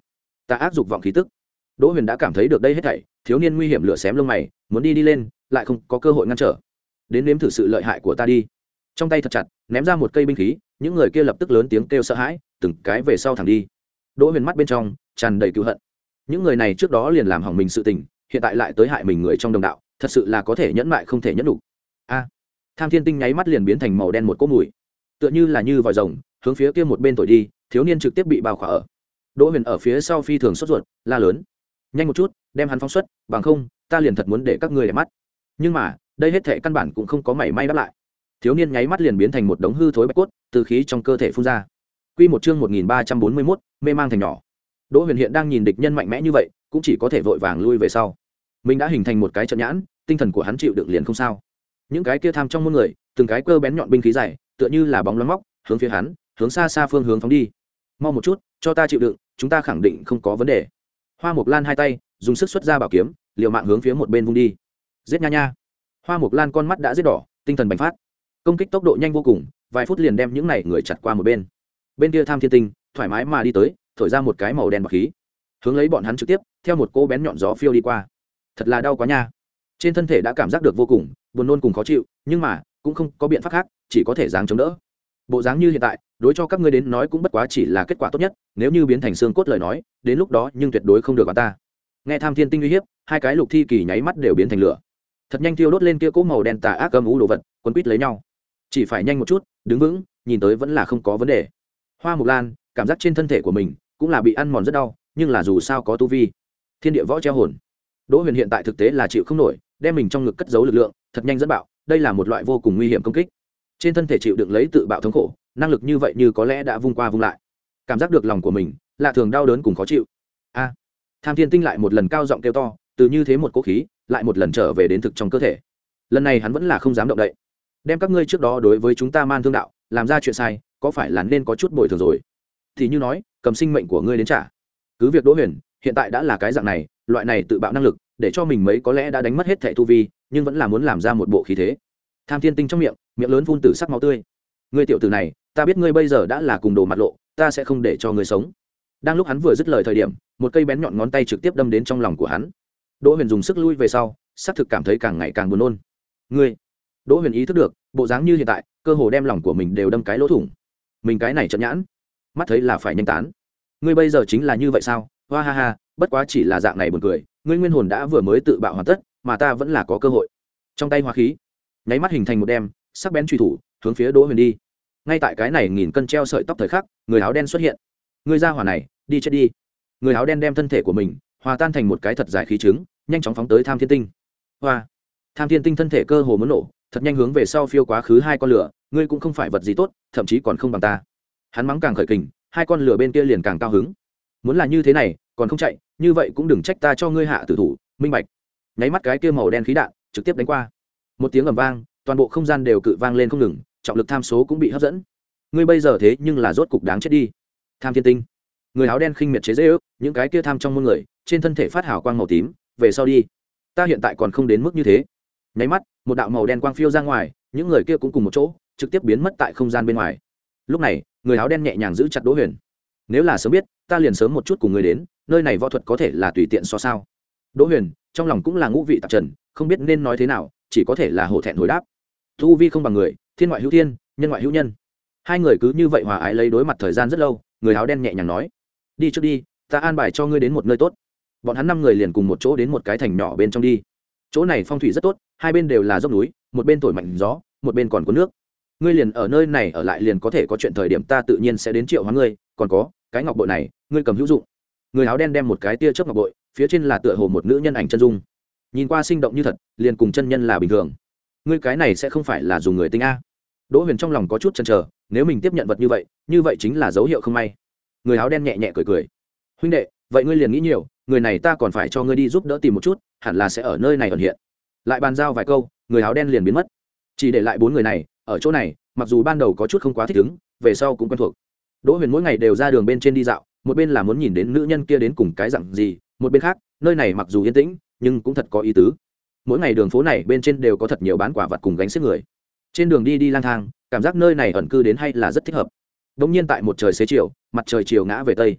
ta ác dục vọng khí tức. Đỗ Huyền đã cảm thấy được đây hết thảy, thiếu niên nguy hiểm lửa xém lông mày, muốn đi đi lên, lại không có cơ hội ngăn trở. Đến nếm thử sự lợi hại của ta đi. Trong tay thật chặt, ném ra một cây binh khí, những người kia lập tức lớn tiếng kêu sợ hãi, từng cái về sau thẳng đi. Đỗ Huyền mắt bên trong tràn đầy cừu hận. Những người này trước đó liền làm hỏng mình sự tình, hiện tại lại tới hại mình người trong đồng đạo, thật sự là có thể nhẫn mại không thể nhẫn đủ. A! Tham Thiên Tinh nháy mắt liền biến thành màu đen một cỗ mùi, tựa như là như vòi rồng, hướng phía kia một bên thổi đi, thiếu niên trực tiếp bị bao khỏa ở. Đỗ Huyền ở phía sau phi thường sốt ruột, la lớn: "Nhanh một chút, đem hắn phóng xuất, bằng không, ta liền thật muốn để các ngươi để mắt." Nhưng mà, đây hết thảy căn bản cũng không có mảy may đáp lại. Thiếu niên nháy mắt liền biến thành một đống hư thối bạch cốt, từ khí trong cơ thể phun ra. Quy một chương một nghìn ba trăm bốn mươi mốt, mê mang thành nhỏ. Đỗ Huyền hiện đang nhìn địch nhân mạnh mẽ như vậy, cũng chỉ có thể vội vàng lui về sau. Mình đã hình thành một cái trận nhãn, tinh thần của hắn chịu đựng liền không sao. Những cái kia tham trong môn người, từng cái cơ bén nhọn binh khí dài, tựa như là bóng loáng móc, hướng phía hắn, hướng xa xa phương hướng phóng đi. Mau một chút, cho ta chịu đựng, chúng ta khẳng định không có vấn đề. Hoa Mộc Lan hai tay, dùng sức xuất ra bảo kiếm, liều mạng hướng phía một bên vung đi. Giết nha nha. Hoa Mộc Lan con mắt đã giết đỏ, tinh thần bành phát. Công kích tốc độ nhanh vô cùng, vài phút liền đem những này người chặt qua một bên. Bên kia Tham Thiên Tinh, thoải mái mà đi tới, thổi ra một cái màu đen bạc khí, hướng lấy bọn hắn trực tiếp, theo một cô bén nhọn gió phiêu đi qua. Thật là đau quá nha. Trên thân thể đã cảm giác được vô cùng buồn nôn cùng khó chịu, nhưng mà cũng không có biện pháp khác, chỉ có thể dáng chống đỡ. Bộ dáng như hiện tại, đối cho các ngươi đến nói cũng bất quá chỉ là kết quả tốt nhất, nếu như biến thành xương cốt lời nói, đến lúc đó nhưng tuyệt đối không được vào ta. Nghe Tham Thiên Tinh uy hiếp, hai cái lục thi kỳ nháy mắt đều biến thành lửa, thật nhanh thiêu đốt lên kia cỗ màu đen tà ác âm u đồ vật, quấn quýt lấy nhau. Chỉ phải nhanh một chút, đứng vững, nhìn tới vẫn là không có vấn đề. Hoa Mộc Lan cảm giác trên thân thể của mình cũng là bị ăn mòn rất đau, nhưng là dù sao có tu vi, thiên địa võ treo hồn. Đỗ Huyền hiện tại thực tế là chịu không nổi, đem mình trong ngực cất giấu lực lượng, thật nhanh dẫn bạo, đây là một loại vô cùng nguy hiểm công kích. Trên thân thể chịu đựng lấy tự bạo thống khổ, năng lực như vậy như có lẽ đã vung qua vung lại. Cảm giác được lòng của mình, lạ thường đau đớn cùng khó chịu. A! Tham Thiên Tinh lại một lần cao giọng kêu to, từ như thế một cỗ khí, lại một lần trở về đến thực trong cơ thể. Lần này hắn vẫn là không dám động đậy. Đem các ngươi trước đó đối với chúng ta Man Thương đạo, làm ra chuyện sai, có phải là nên có chút bồi thường rồi? Thì như nói, cầm sinh mệnh của ngươi đến trả. Cứ việc Đỗ Huyền hiện tại đã là cái dạng này, loại này tự bạo năng lực, để cho mình mấy có lẽ đã đánh mất hết thảy tu vi, nhưng vẫn là muốn làm ra một bộ khí thế. Tham Thiên Tinh trong miệng, miệng lớn phun tử sắc máu tươi. Ngươi tiểu tử này, ta biết ngươi bây giờ đã là cùng đồ mặt lộ, ta sẽ không để cho ngươi sống. Đang lúc hắn vừa dứt lời thời điểm, một cây bén nhọn ngón tay trực tiếp đâm đến trong lòng của hắn. Đỗ Huyền dùng sức lui về sau, xác thực cảm thấy càng ngày càng buồn nôn. Ngươi, Đỗ Huyền ý thức được, bộ dáng như hiện tại, cơ hồ đem lòng của mình đều đâm cái lỗ thủng. Mình cái này trận nhãn, mắt thấy là phải nhanh tán. Ngươi bây giờ chính là như vậy sao? Hoa ha ha, bất quá chỉ là dạng này buồn cười, ngươi nguyên hồn đã vừa mới tự bạo hoàn tất, mà ta vẫn là có cơ hội. Trong tay hóa khí, nháy mắt hình thành một đem sắc bén truy thủ, hướng phía Đỗ Huyền đi. Ngay tại cái này nghìn cân treo sợi tóc thời khắc, người áo đen xuất hiện. Ngươi ra hỏa này, đi chết đi. Người áo đen đem thân thể của mình hòa tan thành một cái thật dài khí trứng, nhanh chóng phóng tới Tham Thiên Tinh. Hoa! Tham Thiên Tinh thân thể cơ hồ muốn nổ, thật nhanh hướng về sau phiêu quá khứ hai con lửa, ngươi cũng không phải vật gì tốt, thậm chí còn không bằng ta. Hắn mắng càng khởi kình, hai con lửa bên kia liền càng cao hứng. Muốn là như thế này, còn không chạy, như vậy cũng đừng trách ta cho ngươi hạ tử thủ, minh bạch. Nháy mắt cái kia màu đen khí đạn trực tiếp đánh qua. Một tiếng ầm vang, toàn bộ không gian đều cự vang lên không ngừng, trọng lực tham số cũng bị hấp dẫn. Ngươi bây giờ thế nhưng là rốt cục đáng chết đi. Tham Thiên Tinh. Người áo đen khinh miệt chế giễu, những cái kia tham trong môn người, trên thân thể phát hào quang màu tím, về sau đi. Ta hiện tại còn không đến mức như thế. Nháy mắt, một đạo màu đen quang phiêu ra ngoài, những người kia cũng cùng một chỗ, trực tiếp biến mất tại không gian bên ngoài. Lúc này, người áo đen nhẹ nhàng giữ chặt Đỗ Huyền. Nếu là sớm biết, ta liền sớm một chút cùng người đến, nơi này võ thuật có thể là tùy tiện so sao. Đỗ Huyền trong lòng cũng là ngũ vị tạp trần, không biết nên nói thế nào, chỉ có thể là hổ thẹn hồi đáp. Tu vi không bằng người, thiên ngoại hữu thiên, nhân ngoại hữu nhân. Hai người cứ như vậy hòa ái lấy đối mặt thời gian rất lâu, người áo đen nhẹ nhàng nói: đi trước đi, ta an bài cho ngươi đến một nơi tốt. Bọn hắn năm người liền cùng một chỗ đến một cái thành nhỏ bên trong đi. Chỗ này phong thủy rất tốt, hai bên đều là dốc núi, một bên thổi mạnh gió, một bên còn có nước. Ngươi liền ở nơi này ở lại liền có thể có chuyện thời điểm ta tự nhiên sẽ đến triệu hóa ngươi, còn có cái ngọc bội này, ngươi cầm hữu dụng. Người áo đen đem một cái tia chớp ngọc bội, phía trên là tựa hồ một nữ nhân ảnh chân dung, nhìn qua sinh động như thật, liền cùng chân nhân là bình thường. Ngươi cái này sẽ không phải là dùng người tinh a? Đỗ Huyền trong lòng có chút chần chờ, nếu mình tiếp nhận vật như vậy, như vậy chính là dấu hiệu không may. Người áo đen nhẹ nhẹ cười cười: huynh đệ, vậy ngươi liền nghĩ nhiều, người này ta còn phải cho ngươi đi giúp đỡ tìm một chút, hẳn là sẽ ở nơi này ẩn hiện. Lại bàn giao vài câu, người áo đen liền biến mất, chỉ để lại bốn người này ở chỗ này. Mặc dù ban đầu có chút không quá thích ứng, về sau cũng quen thuộc. Đỗ Huyền mỗi ngày đều ra đường bên trên đi dạo, một bên là muốn nhìn đến nữ nhân kia đến cùng cái dạng gì, một bên khác, nơi này mặc dù yên tĩnh, nhưng cũng thật có ý tứ. Mỗi ngày đường phố này bên trên đều có thật nhiều bán quả vật cùng gánh xiếc người. Trên đường đi đi lang thang, cảm giác nơi này ẩn cư đến hay là rất thích hợp. Đột nhiên tại một trời xế chiều, mặt trời chiều ngã về tây,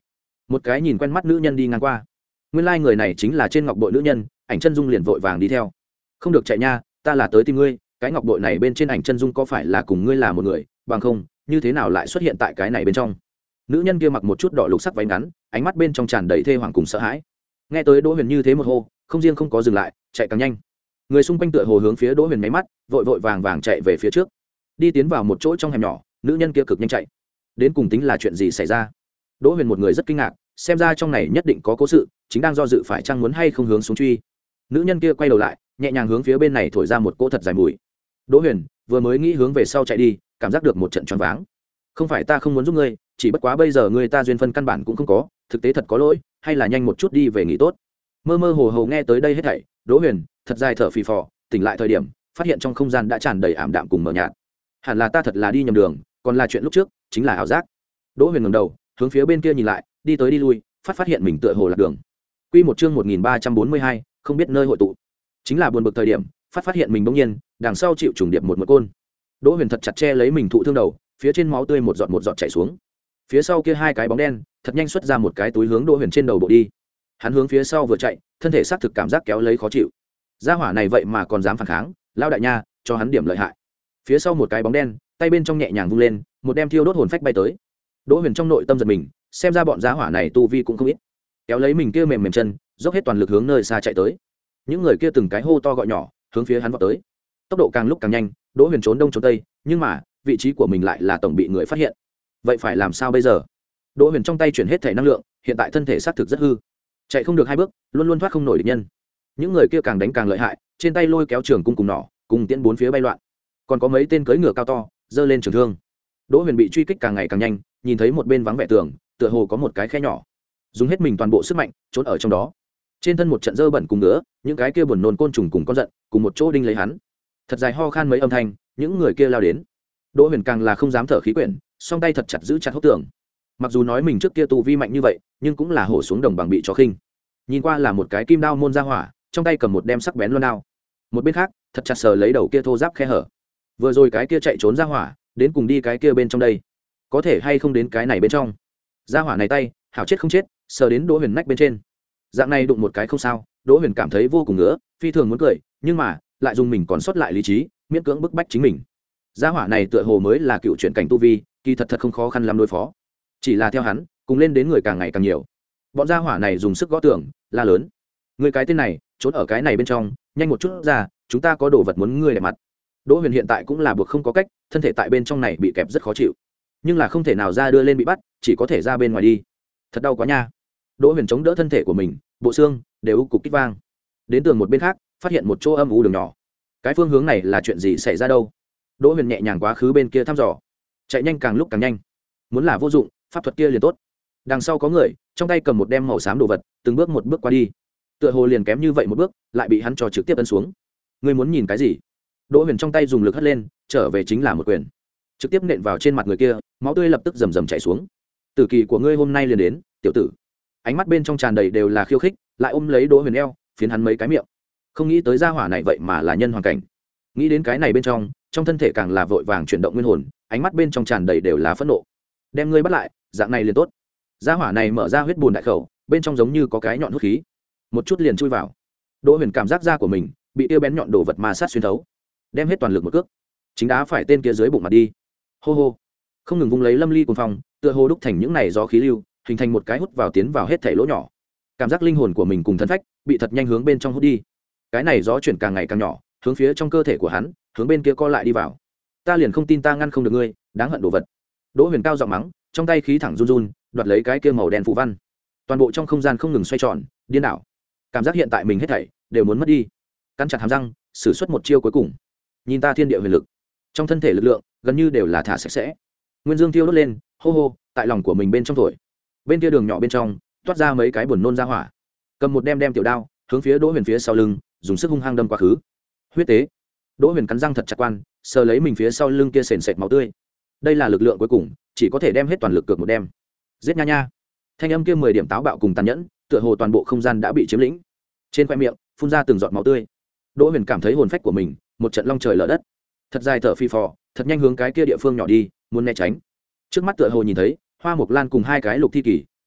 một cái nhìn quen mắt nữ nhân đi ngang qua. Nguyên lai người này chính là trên ngọc bội nữ nhân, ảnh chân dung liền vội vàng đi theo. Không được chạy nha, ta là tới tìm ngươi, cái ngọc bội này bên trên ảnh chân dung có phải là cùng ngươi là một người, bằng không như thế nào lại xuất hiện tại cái này bên trong. Nữ nhân kia mặc một chút đỏ lục sắc váy ngắn, ánh mắt bên trong tràn đầy thê hoàng cùng sợ hãi. Nghe tới Đỗ Huyền như thế một hô, không riêng không có dừng lại, chạy càng nhanh. Người xung quanh tựa hồ hướng phía Đỗ Huyền máy mắt, vội vội vàng vàng chạy về phía trước. Đi tiến vào một chỗ trong hẻm nhỏ, nữ nhân kia cực nhanh chạy. Đến cùng tính là chuyện gì xảy ra? Đỗ Huyền một người rất kinh ngạc, xem ra trong này nhất định có cố sự, chính đang do dự phải chăng muốn hay không hướng xuống truy. Nữ nhân kia quay đầu lại, nhẹ nhàng hướng phía bên này thổi ra một cỗ thật dài mùi. Đỗ Huyền vừa mới nghĩ hướng về sau chạy đi, cảm giác được một trận choáng váng. Không phải ta không muốn giúp ngươi, chỉ bất quá bây giờ ngươi ta duyên phân căn bản cũng không có, thực tế thật có lỗi, hay là nhanh một chút đi về nghỉ tốt. Mơ mơ hồ hồ nghe tới đây hết thảy, Đỗ Huyền thật dài thở phì phò, tỉnh lại thời điểm, phát hiện trong không gian đã tràn đầy ảm đạm cùng mờ nhạt. Hẳn là ta thật là đi nhầm đường, còn là chuyện lúc trước chính là ảo giác. Đỗ Huyền ngẩng đầu, hướng phía bên kia nhìn lại, đi tới đi lui, phát phát hiện mình tựa hồ lạc đường. Quy một chương một nghìn ba trăm bốn mươi hai, không biết nơi hội tụ. Chính là buồn bực thời điểm, phát phát hiện mình bỗng nhiên, đằng sau chịu trùng điệp một một côn. Đỗ Huyền thật chặt che lấy mình thụ thương đầu, phía trên máu tươi một giọt một giọt chảy xuống. Phía sau kia hai cái bóng đen, thật nhanh xuất ra một cái túi hướng Đỗ Huyền trên đầu bộ đi. Hắn hướng phía sau vừa chạy, thân thể xác thực cảm giác kéo lấy khó chịu. Gia hỏa này vậy mà còn dám phản kháng, lão đại nha, cho hắn điểm lợi hại. Phía sau một cái bóng đen, tay bên trong nhẹ nhàng vung lên, một đem thiêu đốt hồn phách bay tới. Đỗ Huyền trong nội tâm giật mình, xem ra bọn gia hỏa này tu vi cũng không ít. Kéo lấy mình kia mềm mềm chân, dốc hết toàn lực hướng nơi xa chạy tới. Những người kia từng cái hô to gọi nhỏ, hướng phía hắn vọt tới. Tốc độ càng lúc càng nhanh, Đỗ Huyền trốn đông trốn tây, nhưng mà vị trí của mình lại là tổng bị người phát hiện. Vậy phải làm sao bây giờ? Đỗ Huyền trong tay chuyển hết thể năng lượng, hiện tại thân thể xác thực rất hư, chạy không được hai bước, luôn luôn thoát không nổi địch nhân. Những người kia càng đánh càng lợi hại, trên tay lôi kéo trường cung cùng nỏ, cùng tiễn bốn phía bay loạn. Còn có mấy tên cưỡi ngựa cao to, giơ lên trường thương. Đỗ Huyền bị truy kích càng ngày càng nhanh, nhìn thấy một bên vắng vẻ tường, tựa hồ có một cái khe nhỏ, dùng hết mình toàn bộ sức mạnh trốn ở trong đó. Trên thân một trận dơ bẩn cùng nữa, những cái kia buồn nôn côn trùng cùng con giận cùng một chỗ đinh lấy hắn. Thật dài ho khan mấy âm thanh, những người kia lao đến. Đỗ Huyền càng là không dám thở khí quyển, song tay thật chặt giữ chặt hốc tường. Mặc dù nói mình trước kia tu vi mạnh như vậy, nhưng cũng là hổ xuống đồng bằng bị chó khinh. Nhìn qua là một cái kim đao môn ra hỏa, trong tay cầm một đem sắc bén loan đao. Một bên khác, thật chặt sờ lấy đầu kia thô giáp khe hở. Vừa rồi cái kia chạy trốn ra hỏa, đến cùng đi cái kia bên trong đây, có thể hay không đến cái này bên trong. Ra hỏa này tay, hảo chết không chết, sờ đến Đỗ Huyền nách bên trên. Dạng này đụng một cái không sao, Đỗ Huyền cảm thấy vô cùng ngứa, phi thường muốn cười, nhưng mà lại dùng mình còn sót lại lý trí, miễn cưỡng bức bách chính mình. Gia hỏa này tựa hồ mới là cựu chuyển cảnh tu vi, kỳ thật thật không khó khăn lắm đối phó. Chỉ là theo hắn, cùng lên đến người càng ngày càng nhiều. Bọn gia hỏa này dùng sức gõ tường, la lớn: "Người cái tên này, trốn ở cái này bên trong, nhanh một chút ra, chúng ta có đồ vật muốn ngươi để mặt." Đỗ Huyền hiện tại cũng là buộc không có cách, thân thể tại bên trong này bị kẹp rất khó chịu, nhưng là không thể nào ra đưa lên bị bắt, chỉ có thể ra bên ngoài đi. Thật đau quá nha. Đỗ Huyền chống đỡ thân thể của mình, bộ xương đều u cục kích vang. Đến tường một bên khác, phát hiện một chỗ âm u đường nhỏ. Cái phương hướng này là chuyện gì xảy ra đâu? Đỗ Huyền nhẹ nhàng quá khứ bên kia thăm dò, chạy nhanh càng lúc càng nhanh. Muốn là vô dụng, pháp thuật kia liền tốt. Đằng sau có người, trong tay cầm một đem màu xám đồ vật, từng bước một bước qua đi. Tựa hồ liền kém như vậy một bước, lại bị hắn cho trực tiếp ấn xuống. Ngươi muốn nhìn cái gì? Đỗ Huyền trong tay dùng lực hất lên, trở về chính là một quyền, trực tiếp nện vào trên mặt người kia, máu tươi lập tức rầm rầm chảy xuống. Tử kỳ của ngươi hôm nay liền đến, tiểu tử. Ánh mắt bên trong tràn đầy đều là khiêu khích, lại ôm lấy Đỗ Huyền eo, phiến hắn mấy cái miệng. Không nghĩ tới gia hỏa này vậy mà là nhân hoàn cảnh. Nghĩ đến cái này bên trong, trong thân thể càng là vội vàng chuyển động nguyên hồn, ánh mắt bên trong tràn đầy đều là phẫn nộ. Đem ngươi bắt lại, dạng này liền tốt. Gia hỏa này mở ra huyết bùn đại khẩu, bên trong giống như có cái nhọn hút khí, một chút liền chui vào. Đỗ Huyền cảm giác da của mình bị tiêu bén nhọn đồ vật ma sát xuyên thấu, đem hết toàn lực một cước, chính đá phải tên kia dưới bụng mặt đi. Hô hô, không ngừng vung lấy lâm ly cuồng phong, tựa hồ đúc thành những này gió khí lưu, hình thành một cái hút vào tiến vào hết thảy lỗ nhỏ. Cảm giác linh hồn của mình cùng thân phách bị thật nhanh hướng bên trong hút đi. Cái này gió chuyển càng ngày càng nhỏ, hướng phía trong cơ thể của hắn, hướng bên kia co lại đi vào. Ta liền không tin ta ngăn không được ngươi, đáng hận đồ vật. Đỗ Huyền cao giọng mắng, trong tay khí thẳng run run, đoạt lấy cái kia màu đen phù văn. Toàn bộ trong không gian không ngừng xoay tròn, điên đảo. Cảm giác hiện tại mình hết thảy đều muốn mất đi. Cắn chặt hàm răng, sử xuất một chiêu cuối cùng. Nhìn ta thiên địa huyền lực, trong thân thể lực lượng gần như đều là thả sạch sẽ. Nguyên dương tiêu đốt lên, hô hô, tại lòng của mình bên trong thổi. Bên kia đường nhỏ bên trong, toát ra mấy cái buồn nôn ra hỏa. Cầm một đem đem tiểu đao, hướng phía Đỗ Huyền phía sau lưng, dùng sức hung hăng đâm quá khứ. Huyết tế. Đỗ Huyền cắn răng thật chặt quan, sờ lấy mình phía sau lưng kia sền sệt máu tươi. Đây là lực lượng cuối cùng, chỉ có thể đem hết toàn lực cược một đem. Giết nha nha. Thanh âm kia mười điểm táo bạo cùng tàn nhẫn, tựa hồ toàn bộ không gian đã bị chiếm lĩnh. Trên khoe miệng phun ra từng giọt máu tươi. Đỗ Huyền cảm thấy hồn phách của mình một trận long trời lở đất, thật dài thở phi phò, thật nhanh hướng cái kia địa phương nhỏ đi, muốn né tránh. Trước mắt tựa hồ nhìn thấy Hoa Mộc Lan cùng hai cái lục thi kỳ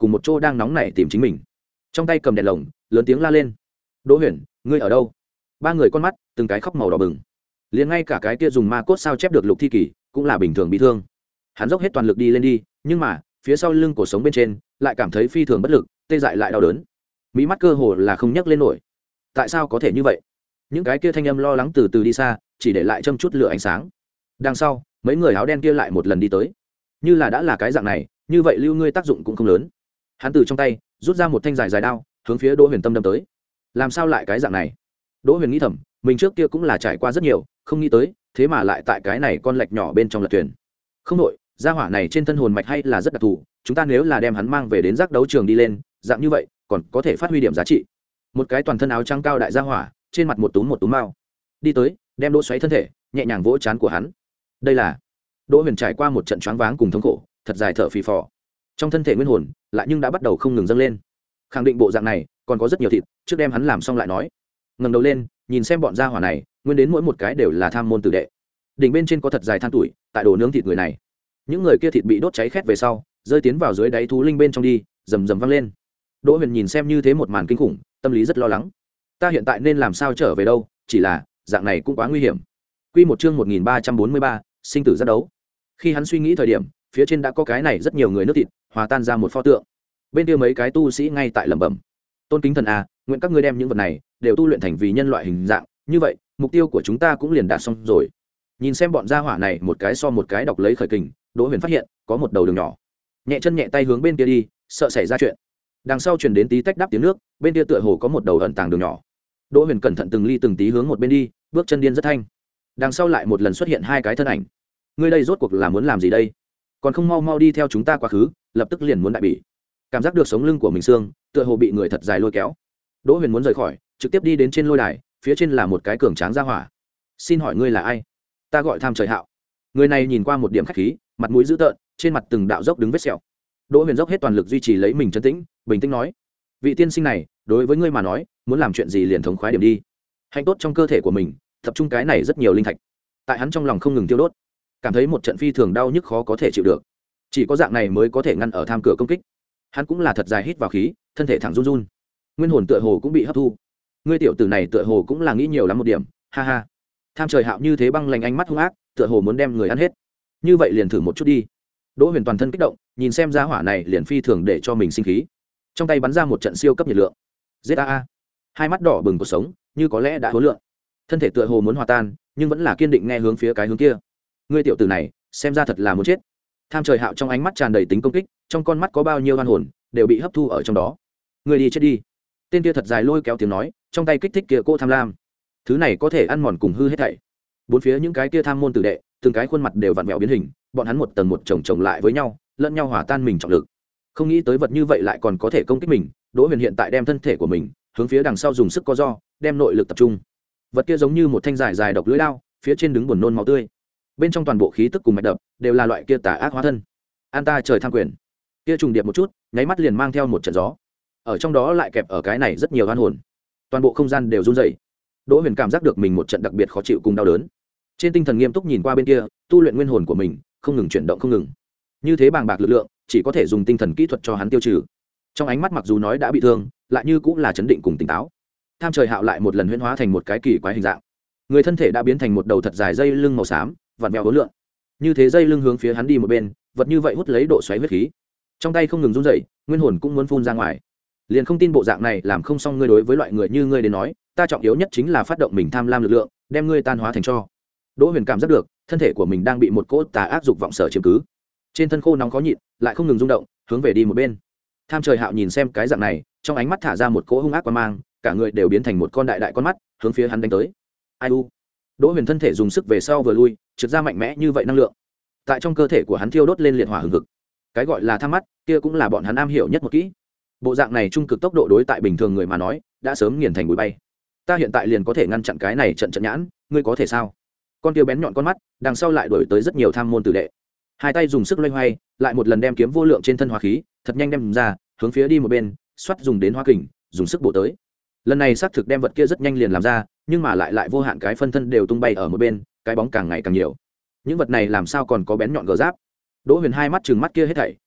cùng một chỗ đang nóng nảy tìm chính mình, trong tay cầm đèn lồng lớn tiếng la lên: Đỗ Huyền, ngươi ở đâu? Ba người con mắt từng cái khóc màu đỏ bừng, liền ngay cả cái kia dùng ma cốt sao chép được Lục Thi Kỳ cũng là bình thường bị thương. Hắn dốc hết toàn lực đi lên đi, nhưng mà phía sau lưng cổ sống bên trên lại cảm thấy phi thường bất lực, tê dại lại đau đớn, mí mắt cơ hồ là không nhấc lên nổi. Tại sao có thể như vậy? Những cái kia thanh âm lo lắng từ từ đi xa, chỉ để lại châm chút lửa ánh sáng. Đằng sau mấy người áo đen kia lại một lần đi tới, như là đã là cái dạng này, như vậy lưu ngươi tác dụng cũng không lớn. Hắn từ trong tay rút ra một thanh dài dài đao, hướng phía Đỗ Huyền tâm đâm tới. Làm sao lại cái dạng này? Đỗ Huyền nghĩ thầm, mình trước kia cũng là trải qua rất nhiều, không nghĩ tới thế mà lại tại cái này con lạch nhỏ bên trong lật thuyền. Không đội, gia hỏa này trên thân hồn mạch hay là rất đặc thù, chúng ta nếu là đem hắn mang về đến giác đấu trường đi lên, dạng như vậy còn có thể phát huy điểm giá trị. Một cái toàn thân áo trắng cao đại gia hỏa, trên mặt một túm một túm mao, đi tới đem Đỗ Xoáy thân thể nhẹ nhàng vỗ trán của hắn. Đây là Đỗ Huyền trải qua một trận choáng váng cùng thống khổ, thật dài thở phì phò, trong thân thể nguyên hồn lại nhưng đã bắt đầu không ngừng dâng lên, khẳng định bộ dạng này còn có rất nhiều thịt, trước đem hắn làm xong lại nói. Ngẩng đầu lên nhìn xem bọn gia hỏa này, nguyên đến mỗi một cái đều là tham môn tử đệ, đỉnh bên trên có thật dài than tuổi tại đồ nướng thịt người này. Những người kia thịt bị đốt cháy khét về sau rơi tiến vào dưới đáy thú linh bên trong đi, rầm rầm văng lên. Đỗ Huyền nhìn xem như thế một màn kinh khủng, tâm lý rất lo lắng. Ta hiện tại nên làm sao trở về đâu, chỉ là dạng này cũng quá nguy hiểm. Quy một chương một nghìn ba trăm bốn mươi ba, sinh tử giác đấu. Khi hắn suy nghĩ thời điểm, phía trên đã có cái này rất nhiều người nước thịt hòa tan ra một pho tượng. Bên kia mấy cái tu sĩ ngay tại lẩm bẩm: Tôn kính thần a, nguyện các ngươi đem những vật này đều tu luyện thành vì nhân loại hình dạng, như vậy mục tiêu của chúng ta cũng liền đạt xong rồi. Nhìn xem bọn gia hỏa này một cái so một cái đọc lấy khởi kình, Đỗ Huyền phát hiện có một đầu đường nhỏ, nhẹ chân nhẹ tay hướng bên kia đi, sợ xảy ra chuyện. Đằng sau truyền đến tí tách đáp tiếng nước, bên kia tựa hồ có một đầu ẩn tàng đường nhỏ. Đỗ Huyền cẩn thận từng ly từng tí hướng một bên đi, bước chân điên rất thanh. Đằng sau lại một lần xuất hiện hai cái thân ảnh. Ngươi đây rốt cuộc là muốn làm gì đây? Còn không mau mau đi theo chúng ta quá khứ, lập tức liền muốn đại bỉ. Cảm giác được sống lưng của mình xương, tựa hồ bị người thật dài lôi kéo. Đỗ Huyền muốn rời khỏi, trực tiếp đi đến trên lôi đài, phía trên là một cái cường tráng gia hỏa. Xin hỏi ngươi là ai? Ta gọi Tham Trời Hạo. Người này nhìn qua một điểm khách khí, mặt mũi dữ tợn, trên mặt từng đạo dốc đứng vết sẹo. Đỗ Huyền dốc hết toàn lực duy trì lấy mình trấn tĩnh, bình tĩnh nói: vị tiên sinh này, đối với ngươi mà nói, muốn làm chuyện gì liền thống khoái điểm đi. Hạnh tốt trong cơ thể của mình, tập trung cái này rất nhiều linh thạch. Tại hắn trong lòng không ngừng tiêu đốt, cảm thấy một trận phi thường đau nhức khó có thể chịu được. Chỉ có dạng này mới có thể ngăn ở tham cửa công kích. Hắn cũng là thật dài hít vào khí, thân thể thẳng run run. Nguyên hồn tựa hồ cũng bị hấp thu. Ngươi tiểu tử này tựa hồ cũng là nghĩ nhiều lắm một điểm, ha ha. Tham Trời Hạo như thế băng lạnh ánh mắt hung ác, tựa hồ muốn đem người ăn hết. Như vậy liền thử một chút đi. Đỗ Huyền toàn thân kích động, nhìn xem giá hỏa này liền phi thường để cho mình sinh khí. Trong tay bắn ra một trận siêu cấp nhiệt lượng. giết a a. Hai mắt đỏ bừng cuộc sống, như có lẽ đã hối lượng. Thân thể tựa hồ muốn hòa tan, nhưng vẫn là kiên định nghe hướng phía cái hướng kia. Ngươi tiểu tử này, xem ra thật là muốn chết. Tham Trời Hạo trong ánh mắt tràn đầy tính công kích, trong con mắt có bao nhiêu oan hồn đều bị hấp thu ở trong đó. Ngươi đi chết đi. Tên kia thật dài lôi kéo tiếng nói, trong tay kích thích kia cô tham lam. Thứ này có thể ăn mòn cùng hư hết thảy. Bốn phía những cái kia tham môn tử đệ, từng cái khuôn mặt đều vặn vẹo biến hình, bọn hắn một tầng một chồng chồng lại với nhau, lẫn nhau hòa tan mình trọng lực. Không nghĩ tới vật như vậy lại còn có thể công kích mình. Đỗ Huyền hiện tại đem thân thể của mình hướng phía đằng sau dùng sức co do, đem nội lực tập trung. Vật kia giống như một thanh dài dài độc lưỡi đao, phía trên đứng buồn nôn máu tươi. Bên trong toàn bộ khí tức cùng mạch đập đều là loại kia tà ác hóa thân. An ta trời tham quyền. Kia trùng điệp một chút, nháy mắt liền mang theo một trận gió. Ở trong đó lại kẹp ở cái này rất nhiều oan hồn. Toàn bộ không gian đều run rẩy. Đỗ Huyền cảm giác được mình một trận đặc biệt khó chịu cùng đau đớn. Trên tinh thần nghiêm túc nhìn qua bên kia, tu luyện nguyên hồn của mình, không ngừng chuyển động không ngừng. Như thế bàng bạc lực lượng, chỉ có thể dùng tinh thần kỹ thuật cho hắn tiêu trừ. Trong ánh mắt mặc dù nói đã bị thương, lại như cũng là chấn định cùng tỉnh táo. Tham Trời Hạo lại một lần huyễn hóa thành một cái kỳ quái hình dạng. Người thân thể đã biến thành một đầu thật dài dây lưng màu xám, vặn vẹo hỗn lượn. Như thế dây lưng hướng phía hắn đi một bên, vật như vậy hút lấy độ xoáy huyết khí. Trong tay không ngừng run rẩy, nguyên hồn cũng muốn phun ra ngoài. Liền không tin bộ dạng này làm không xong, ngươi đối với loại người như ngươi đến nói, ta trọng yếu nhất chính là phát động mình tham lam lực lượng, đem ngươi tan hóa thành tro. Đỗ Huyền cảm giác được, thân thể của mình đang bị một cỗ tà ác dục vọng sở chiếm cứ. Trên thân khô nóng khó nhịn, lại không ngừng rung động, hướng về đi một bên. Tham Trời Hạo nhìn xem cái dạng này, trong ánh mắt thả ra một cỗ hung ác quan mang, cả người đều biến thành một con đại đại con mắt, hướng phía hắn đánh tới. Ai u. Đỗ Huyền thân thể dùng sức về sau vừa lui, trượt ra mạnh mẽ như vậy năng lượng. Tại trong cơ thể của hắn thiêu đốt lên liệt hỏa hừng hực. Cái gọi là tham mắt, kia cũng là bọn hắn am hiểu nhất một kỹ. Bộ dạng này trung cực tốc độ đối tại bình thường người mà nói, đã sớm nghiền thành bụi bay. Ta hiện tại liền có thể ngăn chặn cái này trận trận nhãn, ngươi có thể sao? Con kia bén nhọn con mắt, đằng sau lại đuổi tới rất nhiều tham môn tử đệ. Hai tay dùng sức loay hoay, lại một lần đem kiếm vô lượng trên thân hóa khí, thật nhanh đem ra, hướng phía đi một bên, xoát dùng đến hóa kình, dùng sức bổ tới. Lần này xác thực đem vật kia rất nhanh liền làm ra, nhưng mà lại lại vô hạn cái phân thân đều tung bay ở một bên, cái bóng càng ngày càng nhiều. Những vật này làm sao còn có bén nhọn gờ giáp? Đỗ Huyền hai mắt trừng mắt kia hết thảy,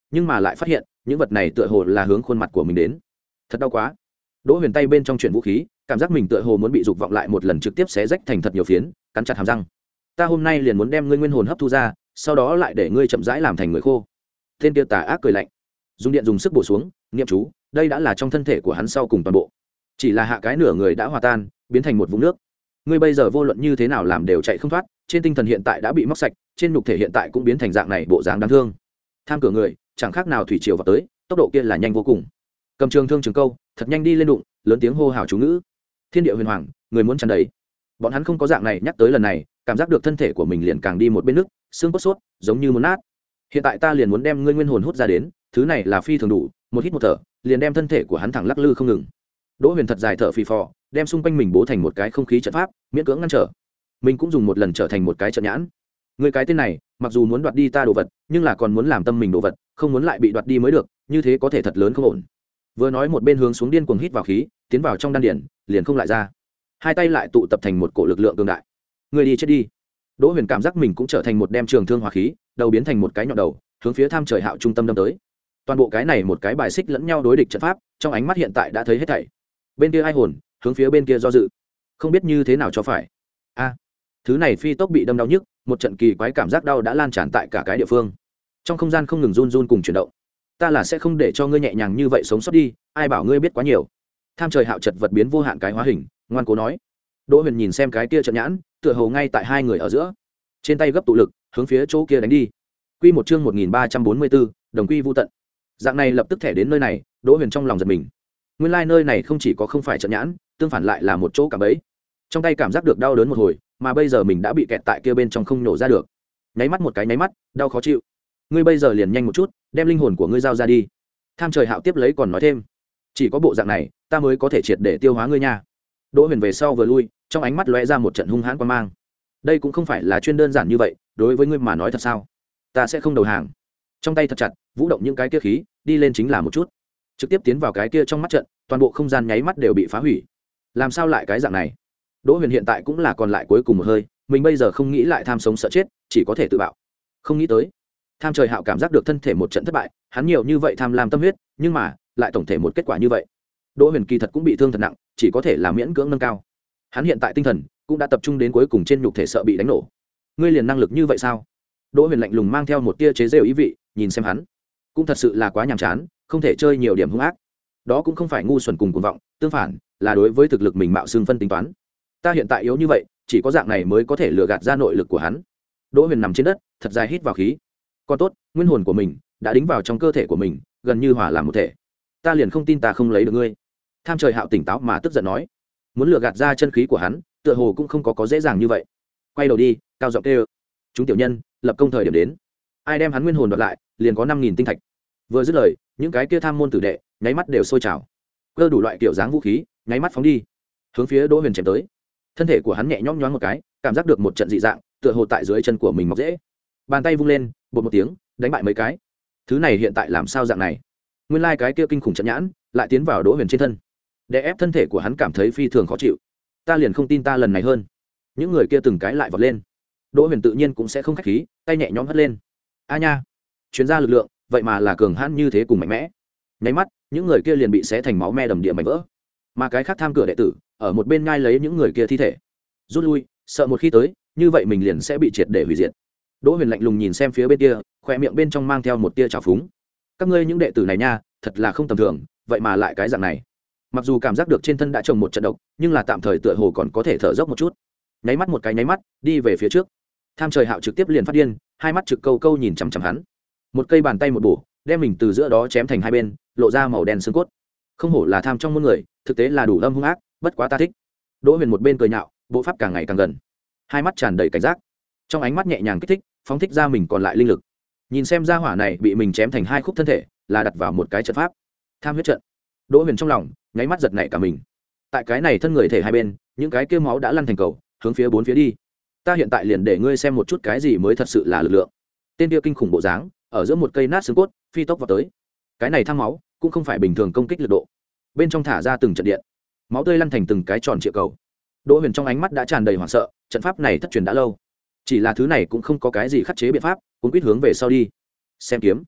nhưng mà lại phát hiện những vật này tựa hồ là hướng khuôn mặt của mình đến. Thật đau quá. Đỗ Huyền tay bên trong chuyển vũ khí, cảm giác mình tựa hồ muốn bị dục vọng lại một lần trực tiếp xé rách thành thật nhiều phiến, cắn chặt hàm răng. Ta hôm nay liền muốn đem ngươi nguyên hồn hấp thu ra, sau đó lại để ngươi chậm rãi làm thành người khô. Tên kia tà ác cười lạnh, dùng điện dùng sức bổ xuống, niệm chú, đây đã là trong thân thể của hắn sau cùng toàn bộ. Chỉ là hạ cái nửa người đã hòa tan, biến thành một vũng nước. Ngươi bây giờ vô luận như thế nào làm đều chạy không thoát, trên tinh thần hiện tại đã bị móc sạch, trên nhục thể hiện tại cũng biến thành dạng này bộ dáng đáng thương. Tham cửa người, chẳng khác nào thủy triều vào tới, tốc độ kia là nhanh vô cùng. Cầm trường thương trường câu, thật nhanh đi lên đụng, lớn tiếng hô hào chú ngữ. Thiên địa huyền hoàng, người muốn tràn đầy. Bọn hắn không có dạng này nhắc tới lần này, cảm giác được thân thể của mình liền càng đi một bên nước, xương cốt sốt, giống như muốn nát. Hiện tại ta liền muốn đem ngươi nguyên hồn hút ra đến, thứ này là phi thường đủ, một hít một thở, liền đem thân thể của hắn thẳng lắc lư không ngừng. Đỗ Huyền thật dài thở phì phò, đem xung quanh mình bố thành một cái không khí trận pháp, miễn cưỡng ngăn trở. Mình cũng dùng một lần trở thành một cái trận nhãn. Người cái tên này, mặc dù muốn đoạt đi ta đồ vật, nhưng là còn muốn làm tâm mình đồ vật, không muốn lại bị đoạt đi mới được, như thế có thể thật lớn không ổn. Vừa nói một bên hướng xuống điên cuồng hít vào khí, tiến vào trong đan điền, liền không lại ra. Hai tay lại tụ tập thành một cổ lực lượng cường đại. Người đi chết đi. Đỗ Huyền cảm giác mình cũng trở thành một đem trường thương hỏa khí, đầu biến thành một cái nhọn đầu, hướng phía Tham Trời Hạo trung tâm đâm tới. Toàn bộ cái này một cái bài xích lẫn nhau đối địch trận pháp, trong ánh mắt hiện tại đã thấy hết thảy. Bên kia ai hồn, hướng phía bên kia do dự, không biết như thế nào cho phải. A, thứ này phi tốc bị đâm đau nhức, một trận kỳ quái cảm giác đau đã lan tràn tại cả cái địa phương. Trong không gian không ngừng run run cùng chuyển động. Ta là sẽ không để cho ngươi nhẹ nhàng như vậy sống sót đi, ai bảo ngươi biết quá nhiều. Tham Trời Hạo chật vật biến vô hạn cái hóa hình, ngoan cố nói. Đỗ Huyền nhìn xem cái kia trận nhãn, tựa hồ ngay tại hai người ở giữa, trên tay gấp tụ lực, hướng phía chỗ kia đánh đi. Quy một chương một nghìn ba trăm bốn mươi bốn, đồng quy vu tận. Dạng này lập tức thẻ đến nơi này, Đỗ Huyền trong lòng giật mình. Nguyên lai like nơi này không chỉ có không phải trận nhãn, tương phản lại là một chỗ cả bẫy. Trong tay cảm giác được đau đớn một hồi, mà bây giờ mình đã bị kẹt tại kia bên trong không nổ ra được. Nháy mắt một cái nháy mắt, đau khó chịu. Ngươi bây giờ liền nhanh một chút, đem linh hồn của ngươi giao ra đi. Tham Trời Hạo tiếp lấy còn nói thêm, chỉ có bộ dạng này, ta mới có thể triệt để tiêu hóa ngươi nha. Đỗ Huyền về sau vừa lui, trong ánh mắt lóe ra một trận hung hãn quan mang. Đây cũng không phải là chuyên đơn giản như vậy, đối với ngươi mà nói thật sao? Ta sẽ không đầu hàng. Trong tay thật chặt, vũ động những cái kia khí, đi lên chính là một chút, trực tiếp tiến vào cái kia trong mắt trận, toàn bộ không gian nháy mắt đều bị phá hủy. Làm sao lại cái dạng này? Đỗ Huyền hiện tại cũng là còn lại cuối cùng một hơi, mình bây giờ không nghĩ lại tham sống sợ chết, chỉ có thể tự bạo. Không nghĩ tới, Tham Trời Hạo cảm giác được thân thể một trận thất bại, hắn nhiều như vậy tham lam tâm huyết, nhưng mà lại tổng thể một kết quả như vậy. Đỗ Huyền kỳ thật cũng bị thương thật nặng, chỉ có thể là miễn cưỡng nâng cao. Hắn hiện tại tinh thần cũng đã tập trung đến cuối cùng trên nhục thể sợ bị đánh nổ. Ngươi liền năng lực như vậy sao? Đỗ Huyền lạnh lùng mang theo một tia chế giễu ý vị, nhìn xem hắn, cũng thật sự là quá nhàm chán, không thể chơi nhiều điểm hung ác. Đó cũng không phải ngu xuẩn cùng cuồng vọng, tương phản, là đối với thực lực mình mạo xương phân tính toán. Ta hiện tại yếu như vậy, chỉ có dạng này mới có thể lừa gạt ra nội lực của hắn. Đỗ Huyền nằm trên đất, thật dài hít vào khí. Còn tốt, nguyên hồn của mình đã đính vào trong cơ thể của mình, gần như hòa làm một thể. Ta liền không tin ta không lấy được ngươi. Tham Trời Hạo tỉnh táo mà tức giận nói, muốn lừa gạt ra chân khí của hắn, tựa hồ cũng không có có dễ dàng như vậy. Quay đầu đi, cao giọng kêu, chúng tiểu nhân, lập công thời điểm đến. Ai đem hắn nguyên hồn đoạt lại, liền có năm nghìn tinh thạch. Vừa dứt lời, những cái kia tham môn tử đệ nháy mắt đều sôi trào, cơ đủ loại kiểu dáng vũ khí nháy mắt phóng đi, hướng phía Đỗ Huyền chém tới. Thân thể của hắn nhẹ nhõm nhoáng một cái, cảm giác được một trận dị dạng, tựa hồ tại dưới chân của mình mọc dễ. Bàn tay vung lên, bột một tiếng, đánh bại mấy cái. Thứ này hiện tại làm sao dạng này? Nguyên lai cái kia kinh khủng trận nhãn lại tiến vào Đỗ Huyền trên thân, để ép thân thể của hắn cảm thấy phi thường khó chịu. Ta liền không tin ta lần này hơn. Những người kia từng cái lại vọt lên. Đỗ Huyền tự nhiên cũng sẽ không khách khí, tay nhẹ nhõm hất lên. A nha, chuyên gia lực lượng, vậy mà là cường hãn như thế cùng mạnh mẽ. Nháy mắt, những người kia liền bị xé thành máu me đầm địa mảnh vỡ. Mà cái khác tham cửa đệ tử ở một bên ngai lấy những người kia thi thể, rút lui, sợ một khi tới, như vậy mình liền sẽ bị triệt để hủy diệt. Đỗ Huyền lạnh lùng nhìn xem phía bên kia, khoe miệng bên trong mang theo một tia trào phúng. Các ngươi những đệ tử này nha, thật là không tầm thường, vậy mà lại cái dạng này. Mặc dù cảm giác được trên thân đã trồng một trận độc, nhưng là tạm thời tựa hồ còn có thể thở dốc một chút. Nháy mắt một cái nháy mắt, đi về phía trước. Tham Trời Hạo trực tiếp liền phát điên, hai mắt trực câu câu nhìn chằm chằm hắn. Một cây bàn tay một bổ, đem mình từ giữa đó chém thành hai bên, lộ ra màu đen xương cốt. Không hổ là tham trong muôn người, thực tế là đủ âm hung ác, bất quá ta thích. Đỗ Huyền một bên cười nhạo, bộ pháp càng ngày càng gần, hai mắt tràn đầy cảnh giác, trong ánh mắt nhẹ nhàng kích thích, phóng thích ra mình còn lại linh lực. Nhìn xem gia hỏa này bị mình chém thành hai khúc thân thể, là đặt vào một cái trận pháp, tham huyết trận. Đỗ Huyền trong lòng nháy mắt giật nảy cả mình. Tại cái này thân người thể hai bên, những cái kia máu đã lăn thành cầu, hướng phía bốn phía đi. Ta hiện tại liền để ngươi xem một chút cái gì mới thật sự là lực lượng. Tên kia kinh khủng bộ dáng, ở giữa một cây nát xương cốt, phi tốc vào tới. Cái này tham máu cũng không phải bình thường công kích lực độ, bên trong thả ra từng trận điện, máu tươi lăn thành từng cái tròn triệu cầu. Đỗ Huyền trong ánh mắt đã tràn đầy hoảng sợ, trận pháp này thất truyền đã lâu, chỉ là thứ này cũng không có cái gì khắc chế biện pháp, cuốn quýt hướng về sau đi. Xem kiếm.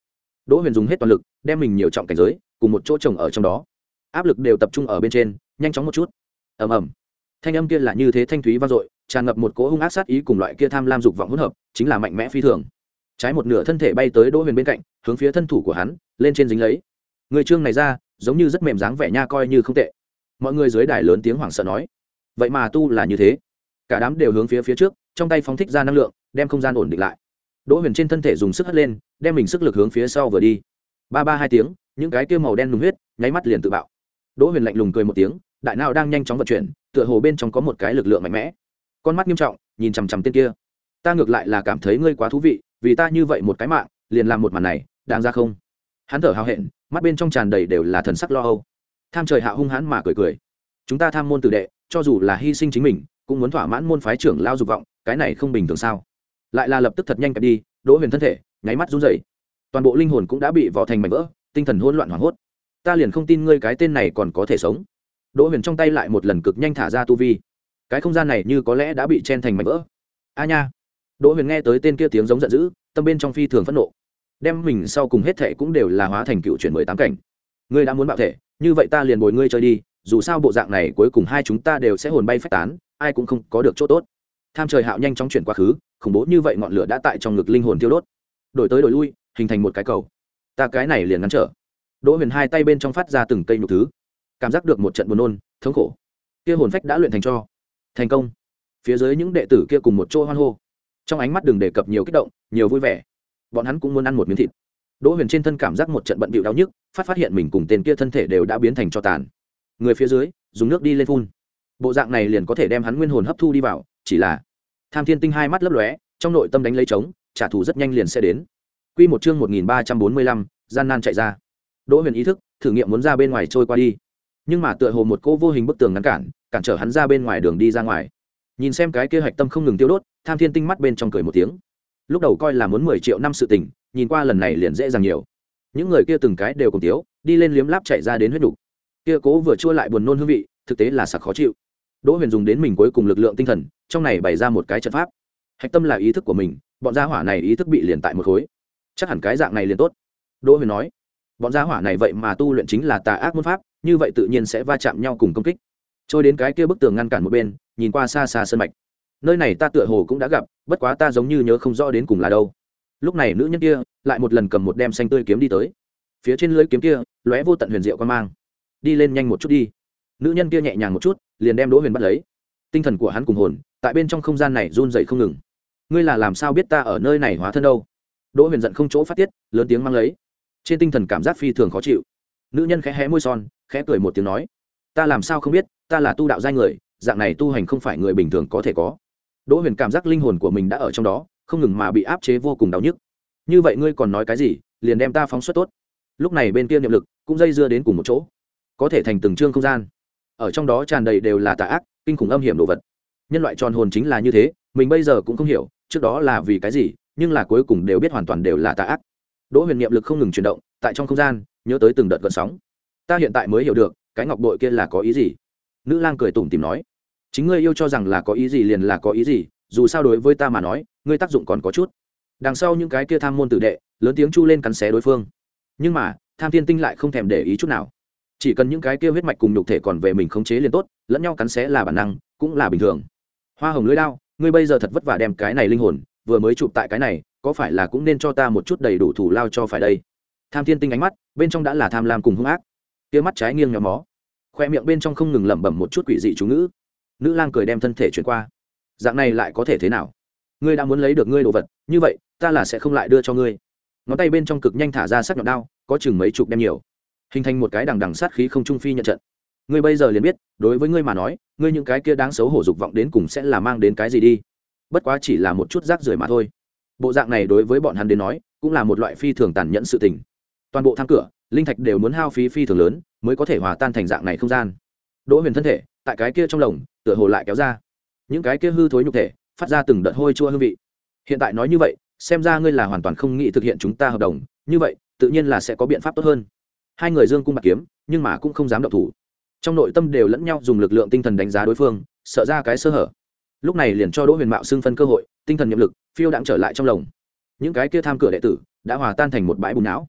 Đỗ Huyền dùng hết toàn lực đem mình nhiều trọng cảnh giới cùng một chỗ trồng ở trong đó, áp lực đều tập trung ở bên trên, nhanh chóng một chút. Ầm ầm, thanh âm kia là như thế thanh thúy vang dội, tràn ngập một cỗ hung ác sát ý cùng loại kia tham lam dục vọng hỗn hợp, chính là mạnh mẽ phi thường. Trái một nửa thân thể bay tới Đỗ Huyền bên cạnh, hướng phía thân thủ của hắn lên trên dính lấy. Người trương này ra giống như rất mềm dáng vẻ nha, coi như không tệ. Mọi người dưới đài lớn tiếng hoảng sợ nói, vậy mà tu là như thế. Cả đám đều hướng phía phía trước, trong tay phóng thích ra năng lượng, đem không gian ổn định lại. Đỗ Huyền trên thân thể dùng sức hất lên, đem mình sức lực hướng phía sau vừa đi. Ba ba hai tiếng, những cái kia màu đen nung huyết nháy mắt liền tự bạo. Đỗ Huyền lạnh lùng cười một tiếng, đại não đang nhanh chóng vận chuyển, tựa hồ bên trong có một cái lực lượng mạnh mẽ. Con mắt nghiêm trọng nhìn chằm chằm tên kia. Ta ngược lại là cảm thấy ngươi quá thú vị, vì ta như vậy một cái mạng, liền làm một màn này, đáng ra không? Hắn thở hào hẹn, mắt bên trong tràn đầy đều là thần sắc lo âu. Tham Trời Hạ hung hãn mà cười cười. Chúng ta tham môn tử đệ, cho dù là hy sinh chính mình, cũng muốn thỏa mãn môn phái trưởng lao dục vọng, cái này không bình thường sao? Lại là lập tức thật nhanh kẹp đi, Đỗ Huyền thân thể nháy mắt run rẩy, toàn bộ linh hồn cũng đã bị vò thành mảnh vỡ, tinh thần hỗn loạn hoảng hốt. Ta liền không tin ngươi cái tên này còn có thể sống. Đỗ Huyền trong tay lại một lần cực nhanh thả ra tu vi, cái không gian này như có lẽ đã bị chen thành mảnh vỡ. A nha! Đỗ Huyền nghe tới tên kia tiếng giống giận dữ, tâm bên trong phi thường phẫn nộ, đem mình sau cùng hết thệ cũng đều là hóa thành cựu chuyển mười tám cảnh. Ngươi đã muốn bạo thể, như vậy ta liền bồi ngươi chơi đi, dù sao bộ dạng này cuối cùng hai chúng ta đều sẽ hồn bay phách tán, ai cũng không có được chỗ tốt. Tham Trời Hạo nhanh chóng chuyển quá khứ, khủng bố như vậy ngọn lửa đã tại trong ngực linh hồn tiêu đốt, đổi tới đổi lui, hình thành một cái cầu. Ta cái này liền ngăn trở. Đỗ Huyền hai tay bên trong phát ra từng cây nhục thứ, cảm giác được một trận buồn nôn, thống khổ. Kia hồn phách đã luyện thành cho thành công. Phía dưới những đệ tử kia cùng một chỗ hoan hô, trong ánh mắt đừng đề cập nhiều kích động, nhiều vui vẻ. Bọn hắn cũng muốn ăn một miếng thịt. Đỗ Huyền trên thân cảm giác một trận bận bịu đau nhức, phát phát hiện mình cùng tên kia thân thể đều đã biến thành tro tàn. Người phía dưới dùng nước đi lên phun, bộ dạng này liền có thể đem hắn nguyên hồn hấp thu đi vào, chỉ là Tham Thiên Tinh hai mắt lấp lóe, trong nội tâm đánh lấy trống, trả thù rất nhanh liền sẽ đến. Quy một chương một nghìn ba trăm bốn mươi lăm, gian nan chạy ra. Đỗ Huyền ý thức thử nghiệm muốn ra bên ngoài trôi qua đi, nhưng mà tựa hồ một cô vô hình bức tường ngăn cản, cản trở hắn ra bên ngoài đường đi ra ngoài. Nhìn xem cái kia hạch tâm không ngừng tiêu đốt, Tham Thiên Tinh mắt bên trong cười một tiếng. Lúc đầu coi là muốn mười triệu năm sự tình, nhìn qua lần này liền dễ dàng nhiều. Những người kia từng cái đều cùng tiếu, đi lên liếm láp chạy ra đến huyết đủ. Kia cố vừa chua lại buồn nôn hương vị, thực tế là sặc khó chịu. Đỗ Huyền dùng đến mình cuối cùng lực lượng tinh thần, trong này bày ra một cái trận pháp. Hạch tâm là ý thức của mình, bọn gia hỏa này ý thức bị liền tại một khối, chắc hẳn cái dạng này liền tốt. Đỗ Huyền nói, bọn gia hỏa này vậy mà tu luyện chính là tà ác môn pháp, như vậy tự nhiên sẽ va chạm nhau cùng công kích. Trôi đến cái kia bức tường ngăn cản một bên, nhìn qua xa xa sơn mạch. Nơi này ta tựa hồ cũng đã gặp, bất quá ta giống như nhớ không rõ đến cùng là đâu. Lúc này nữ nhân kia lại một lần cầm một đem xanh tươi kiếm đi tới, phía trên lưỡi kiếm kia lóe vô tận huyền diệu quan mang. Đi lên nhanh một chút đi. Nữ nhân kia nhẹ nhàng một chút, liền đem Đỗ Huyền bắt lấy. Tinh thần của hắn cùng hồn tại bên trong không gian này run rẩy không ngừng. Ngươi là làm sao biết ta ở nơi này hóa thân đâu? Đỗ Huyền giận không chỗ phát tiết, lớn tiếng mang lấy. Trên tinh thần cảm giác phi thường khó chịu. Nữ nhân khẽ hé môi son, khẽ cười một tiếng nói, ta làm sao không biết, ta là tu đạo giai người, dạng này tu hành không phải người bình thường có thể có. Đỗ Huyền cảm giác linh hồn của mình đã ở trong đó, không ngừng mà bị áp chế vô cùng đau nhức. Như vậy ngươi còn nói cái gì, liền đem ta phóng xuất tốt. Lúc này bên kia niệm lực cũng dây dưa đến cùng một chỗ, có thể thành từng trương không gian, ở trong đó tràn đầy đều là tà ác, kinh khủng âm hiểm đồ vật. Nhân loại tròn hồn chính là như thế, mình bây giờ cũng không hiểu trước đó là vì cái gì, nhưng là cuối cùng đều biết hoàn toàn đều là tà ác. Đỗ Huyền niệm lực không ngừng chuyển động tại trong không gian, nhớ tới từng đợt gợn sóng. Ta hiện tại mới hiểu được cái ngọc bội kia là có ý gì. Nữ lang cười tủm tỉm nói, chính ngươi yêu cho rằng là có ý gì liền là có ý gì, dù sao đối với ta mà nói ngươi tác dụng còn có chút. Đằng sau những cái kia tham môn tử đệ lớn tiếng chu lên cắn xé đối phương, nhưng mà Tham Thiên Tinh lại không thèm để ý chút nào. Chỉ cần những cái kia huyết mạch cùng nhục thể còn về mình khống chế liền tốt, lẫn nhau cắn xé là bản năng, cũng là bình thường. Hoa hồng lưỡi đao, ngươi bây giờ thật vất vả đem cái này linh hồn vừa mới chụp tại cái này, có phải là cũng nên cho ta một chút đầy đủ thủ lao cho phải đây? Tham Thiên Tinh ánh mắt bên trong đã là tham lam cùng hung ác, kia mắt trái nghiêng nhòm mó, khoe miệng bên trong không ngừng lẩm bẩm một chút quỷ dị chú ngữ. Nữ lang cười đem thân thể chuyển qua, dạng này lại có thể thế nào? Ngươi đã muốn lấy được ngươi đồ vật, như vậy ta là sẽ không lại đưa cho ngươi. Ngón tay bên trong cực nhanh thả ra sắc nhọn đao, có chừng mấy chục đem nhiều, hình thành một cái đằng đằng sát khí không trung phi nhận trận. Ngươi bây giờ liền biết, đối với ngươi mà nói, ngươi những cái kia đáng xấu hổ dục vọng đến cùng sẽ là mang đến cái gì đi. Bất quá chỉ là một chút rác rưởi mà thôi. Bộ dạng này đối với bọn hắn đến nói, cũng là một loại phi thường tàn nhẫn sự tình. Toàn bộ thang cửa, linh thạch đều muốn hao phí phi thường lớn, mới có thể hòa tan thành dạng này không gian. Đỗ Huyền thân thể, tại cái kia trong lồng, tựa hồ lại kéo ra. Những cái kia hư thối nhục thể, phát ra từng đợt hôi chua hương vị. Hiện tại nói như vậy, xem ra ngươi là hoàn toàn không nghĩ thực hiện chúng ta hợp đồng, như vậy, tự nhiên là sẽ có biện pháp tốt hơn. Hai người dương cung bạc kiếm, nhưng mà cũng không dám động thủ. Trong nội tâm đều lẫn nhau dùng lực lượng tinh thần đánh giá đối phương, sợ ra cái sơ hở. Lúc này liền cho Đỗ Huyền mạo xưng phân cơ hội, tinh thần nhiệm lực phiêu đãng trở lại trong lồng. Những cái kia tham cửa đệ tử đã hòa tan thành một bãi bùn não.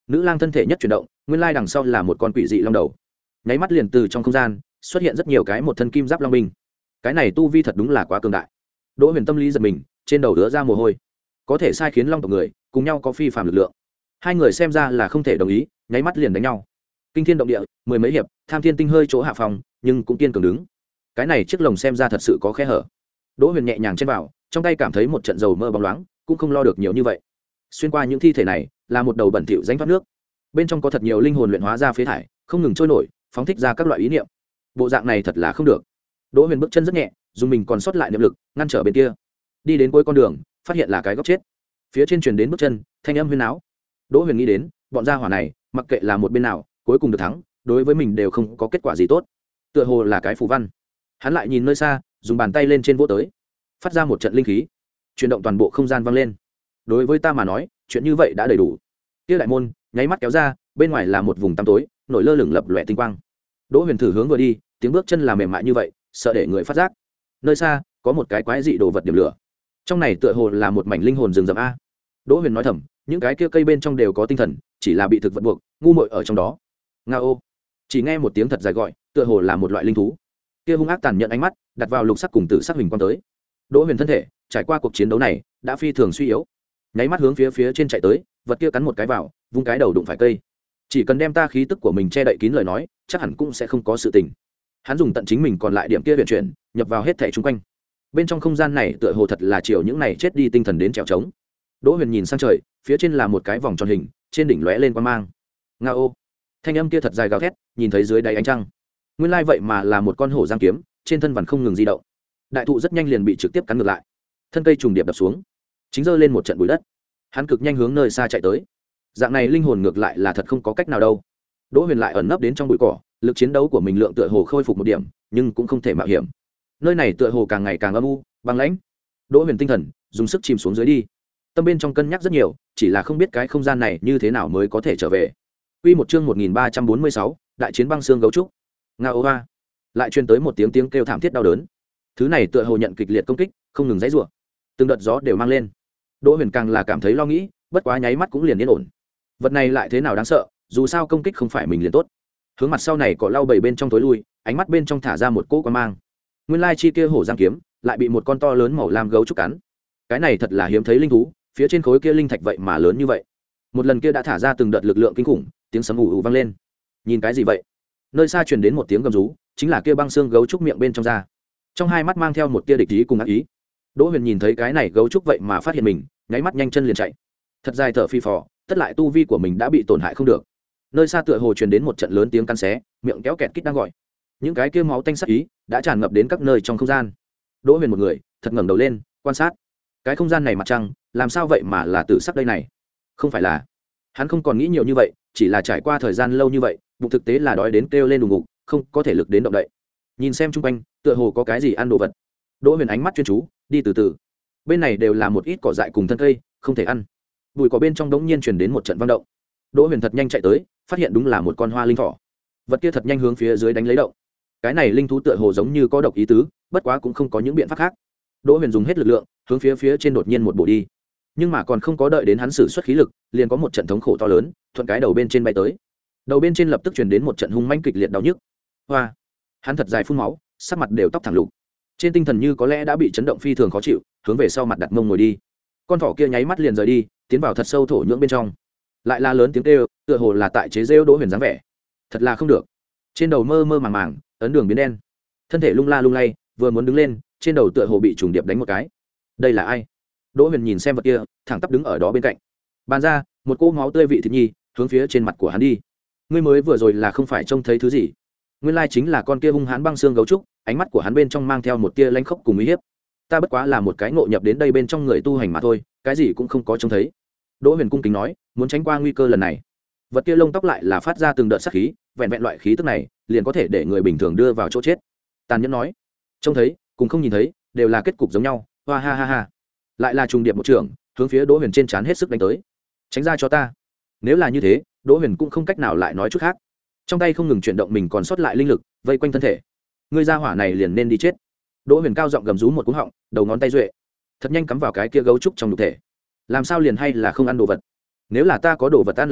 nữ lang thân thể nhất chuyển động, nguyên lai đằng sau là một con quỷ dị long đầu, nháy mắt liền từ trong không gian xuất hiện rất nhiều cái một thân kim giáp long binh. Cái này tu vi thật đúng là quá cường đại. Đỗ Huyền tâm lý giật mình, trên đầu đứa ra mồ hôi. Có thể sai khiến long tộc người cùng nhau có phi phàm lực lượng, hai người xem ra là không thể đồng ý, nháy mắt liền đánh nhau. Kinh thiên động địa, mười mấy hiệp, Tham Thiên Tinh hơi chỗ hạ phòng, nhưng cũng kiên cường đứng. Cái này chiếc lồng xem ra thật sự có khe hở. Đỗ Huyền nhẹ nhàng chen vào, trong tay cảm thấy một trận dầu mơ bóng loáng, cũng không lo được nhiều như vậy. Xuyên qua những thi thể này là một đầu bẩn thỉu rãnh thoát nước, bên trong có thật nhiều linh hồn luyện hóa ra phế thải, không ngừng trôi nổi, phóng thích ra các loại ý niệm. Bộ dạng này thật là không được. Đỗ Huyền bước chân rất nhẹ, dùng mình còn sót lại niệm lực ngăn trở bên kia, đi đến cuối con đường, phát hiện là cái góc chết. Phía trên truyền đến bước chân, thanh âm huyên náo. Đỗ Huyền nghĩ đến, bọn gia hỏa này, mặc kệ là một bên nào, cuối cùng được thắng, đối với mình đều không có kết quả gì tốt. Tựa hồ là cái phù văn. Hắn lại nhìn nơi xa, dùng bàn tay lên trên vỗ tới, phát ra một trận linh khí, chuyển động toàn bộ không gian vang lên. Đối với ta mà nói, chuyện như vậy đã đầy đủ. Kia đại môn nháy mắt kéo ra, bên ngoài là một vùng tăm tối, nổi lơ lửng lập lòe tinh quang. Đỗ Huyền thử hướng vừa đi, tiếng bước chân là mềm mại như vậy, sợ để người phát giác. Nơi xa có một cái quái dị đồ vật điểm lửa, trong này tựa hồ là một mảnh linh hồn rừng rậm a. Đỗ Huyền nói thầm, những cái kia cây bên trong đều có tinh thần, chỉ là bị thực vật buộc, ngu muội ở trong đó. Nga ô! Chỉ nghe một tiếng thật dài gọi, tựa hồ là một loại linh thú. Kia hung ác tàn nhẫn ánh mắt, đặt vào lục sắc cùng tử sắc hình quang tới. Đỗ Huyền thân thể, trải qua cuộc chiến đấu này, đã phi thường suy yếu. Nháy mắt hướng phía phía trên chạy tới, vật kia cắn một cái vào, vung cái đầu đụng phải cây. Chỉ cần đem ta khí tức của mình che đậy kín lời nói, chắc hẳn cũng sẽ không có sự tình. Hắn dùng tận chính mình còn lại điểm kia huyền chuyển, nhập vào hết thảy xung quanh. Bên trong không gian này tựa hồ thật là chiều những này chết đi tinh thần đến trèo trống. Đỗ Huyền nhìn sang trời, phía trên là một cái vòng tròn hình, trên đỉnh lóe lên quang mang. Nga ô! Thanh âm kia thật dài gào thét, nhìn thấy dưới đáy ánh trăng. Nguyên lai vậy mà là một con hổ giang kiếm, trên thân vằn không ngừng di động. Đại thụ rất nhanh liền bị trực tiếp cắn ngược lại, thân cây trùng điệp đập xuống, chính rơi lên một trận bụi đất. Hắn cực nhanh hướng nơi xa chạy tới. Dạng này linh hồn ngược lại là thật không có cách nào đâu. Đỗ Huyền lại ẩn nấp đến trong bụi cỏ, lực chiến đấu của mình lượng tựa hồ khôi phục một điểm, nhưng cũng không thể mạo hiểm. Nơi này tựa hồ càng ngày càng âm u, băng lãnh. Đỗ Huyền tinh thần dùng sức chìm xuống dưới đi, tâm bên trong cân nhắc rất nhiều, chỉ là không biết cái không gian này như thế nào mới có thể trở về. Quy một chương một nghìn ba trăm bốn mươi sáu, đại chiến băng xương gấu trúc. Nga ô va. Lại truyền tới một tiếng tiếng kêu thảm thiết đau đớn. Thứ này tựa hồ nhận kịch liệt công kích, không ngừng giãy giụa. Từng đợt gió đều mang lên. Đỗ Huyền càng là cảm thấy lo nghĩ, bất quá nháy mắt cũng liền yên ổn. Vật này lại thế nào đáng sợ, dù sao công kích không phải mình liền tốt. Hướng mặt sau này cỏ lau bầy bên trong tối lui, ánh mắt bên trong thả ra một cỗ quang mang. Nguyên lai chi kia hổ giang kiếm, lại bị một con to lớn màu lam gấu trúc cắn. Cái này thật là hiếm thấy linh thú, phía trên khối kia linh thạch vậy mà lớn như vậy. Một lần kia đã thả ra từng đợt lực lượng kinh khủng, tiếng sấm ù ù vang lên. Nhìn cái gì vậy? Nơi xa truyền đến một tiếng gầm rú, chính là kia băng xương gấu trúc miệng bên trong ra. Trong hai mắt mang theo một tia địch ý cùng ác ý. Đỗ Huyền nhìn thấy cái này gấu trúc vậy mà phát hiện mình, nháy mắt nhanh chân liền chạy. Thật dài thở phi phò, tất lại tu vi của mình đã bị tổn hại không được. Nơi xa tựa hồ truyền đến một trận lớn tiếng cắn xé, miệng kéo kẹt kít đang gọi. Những cái kia máu tanh sắc ý đã tràn ngập đến các nơi trong không gian. Đỗ Huyền một người, thật ngẩng đầu lên, quan sát. Cái không gian này mặt trăng, làm sao vậy mà là tử sắc đây này? Không phải là. Hắn không còn nghĩ nhiều như vậy, chỉ là trải qua thời gian lâu như vậy, bụng thực tế là đói đến kêu lên đùng ngục, không có thể lực đến động đậy. Nhìn xem chung quanh, tựa hồ có cái gì ăn đồ vật. Đỗ Huyền ánh mắt chuyên chú, đi từ từ. Bên này đều là một ít cỏ dại cùng thân cây, không thể ăn. Bụi cỏ bên trong đống nhiên truyền đến một trận vang động. Đỗ Huyền thật nhanh chạy tới, phát hiện đúng là một con hoa linh thỏ. Vật kia thật nhanh hướng phía dưới đánh lấy động. Cái này linh thú tựa hồ giống như có độc ý tứ, bất quá cũng không có những biện pháp khác. Đỗ Huyền dùng hết lực lượng, hướng phía phía trên đột nhiên một bổ đi. Nhưng mà còn không có đợi đến hắn sử xuất khí lực, liền có một trận thống khổ to lớn, thuận cái đầu bên trên bay tới. Đầu bên trên lập tức truyền đến một trận hung manh kịch liệt đau nhức. Hoa! Hắn thật dài phun máu, sắc mặt đều tóc thẳng lục. Trên tinh thần như có lẽ đã bị chấn động phi thường khó chịu, hướng về sau mặt đặt mông ngồi đi. Con thỏ kia nháy mắt liền rời đi, tiến vào thật sâu thổ nhưỡng bên trong. Lại là lớn tiếng kêu, tựa hồ là tại chế giễu Đỗ Huyền dáng vẻ. Thật là không được. Trên đầu mơ mơ màng màng, ấn đường biến đen. Thân thể lung la lung lay, vừa muốn đứng lên, trên đầu tựa hồ bị trùng điệp đánh một cái. Đây là ai? Đỗ Huyền nhìn xem vật kia, thẳng tắp đứng ở đó bên cạnh. Bàn ra, một cỗ máu tươi vị thịt nhi, hướng phía trên mặt của hắn đi. Ngươi mới vừa rồi là không phải trông thấy thứ gì? Nguyên lai chính là con kia hung hãn băng xương gấu trúc, ánh mắt của hắn bên trong mang theo một tia lanh khốc cùng uy hiếp. Ta bất quá là một cái ngộ nhập đến đây bên trong người tu hành mà thôi, cái gì cũng không có trông thấy. Đỗ Huyền cung kính nói, muốn tránh qua nguy cơ lần này. Vật kia lông tóc lại là phát ra từng đợt sát khí, vẹn vẹn loại khí tức này, liền có thể để người bình thường đưa vào chỗ chết. Tàn nhẫn nói, trông thấy, cùng không nhìn thấy, đều là kết cục giống nhau. Hoa ha ha ha. Lại là trùng điệp một trường, hướng phía Đỗ Huyền trên trán hết sức đánh tới. Tránh ra cho ta. Nếu là như thế, Đỗ Huyền cũng không cách nào lại nói chút khác. Trong tay không ngừng chuyển động mình còn sót lại linh lực, vây quanh thân thể. Ngươi gia hỏa này liền nên đi chết. Đỗ Huyền cao giọng gầm rú một cú họng, đầu ngón tay duệ, thật nhanh cắm vào cái kia gấu trúc trong nhục thể. Làm sao liền hay là không ăn đồ vật? Nếu là ta có đồ vật ăn lời nói,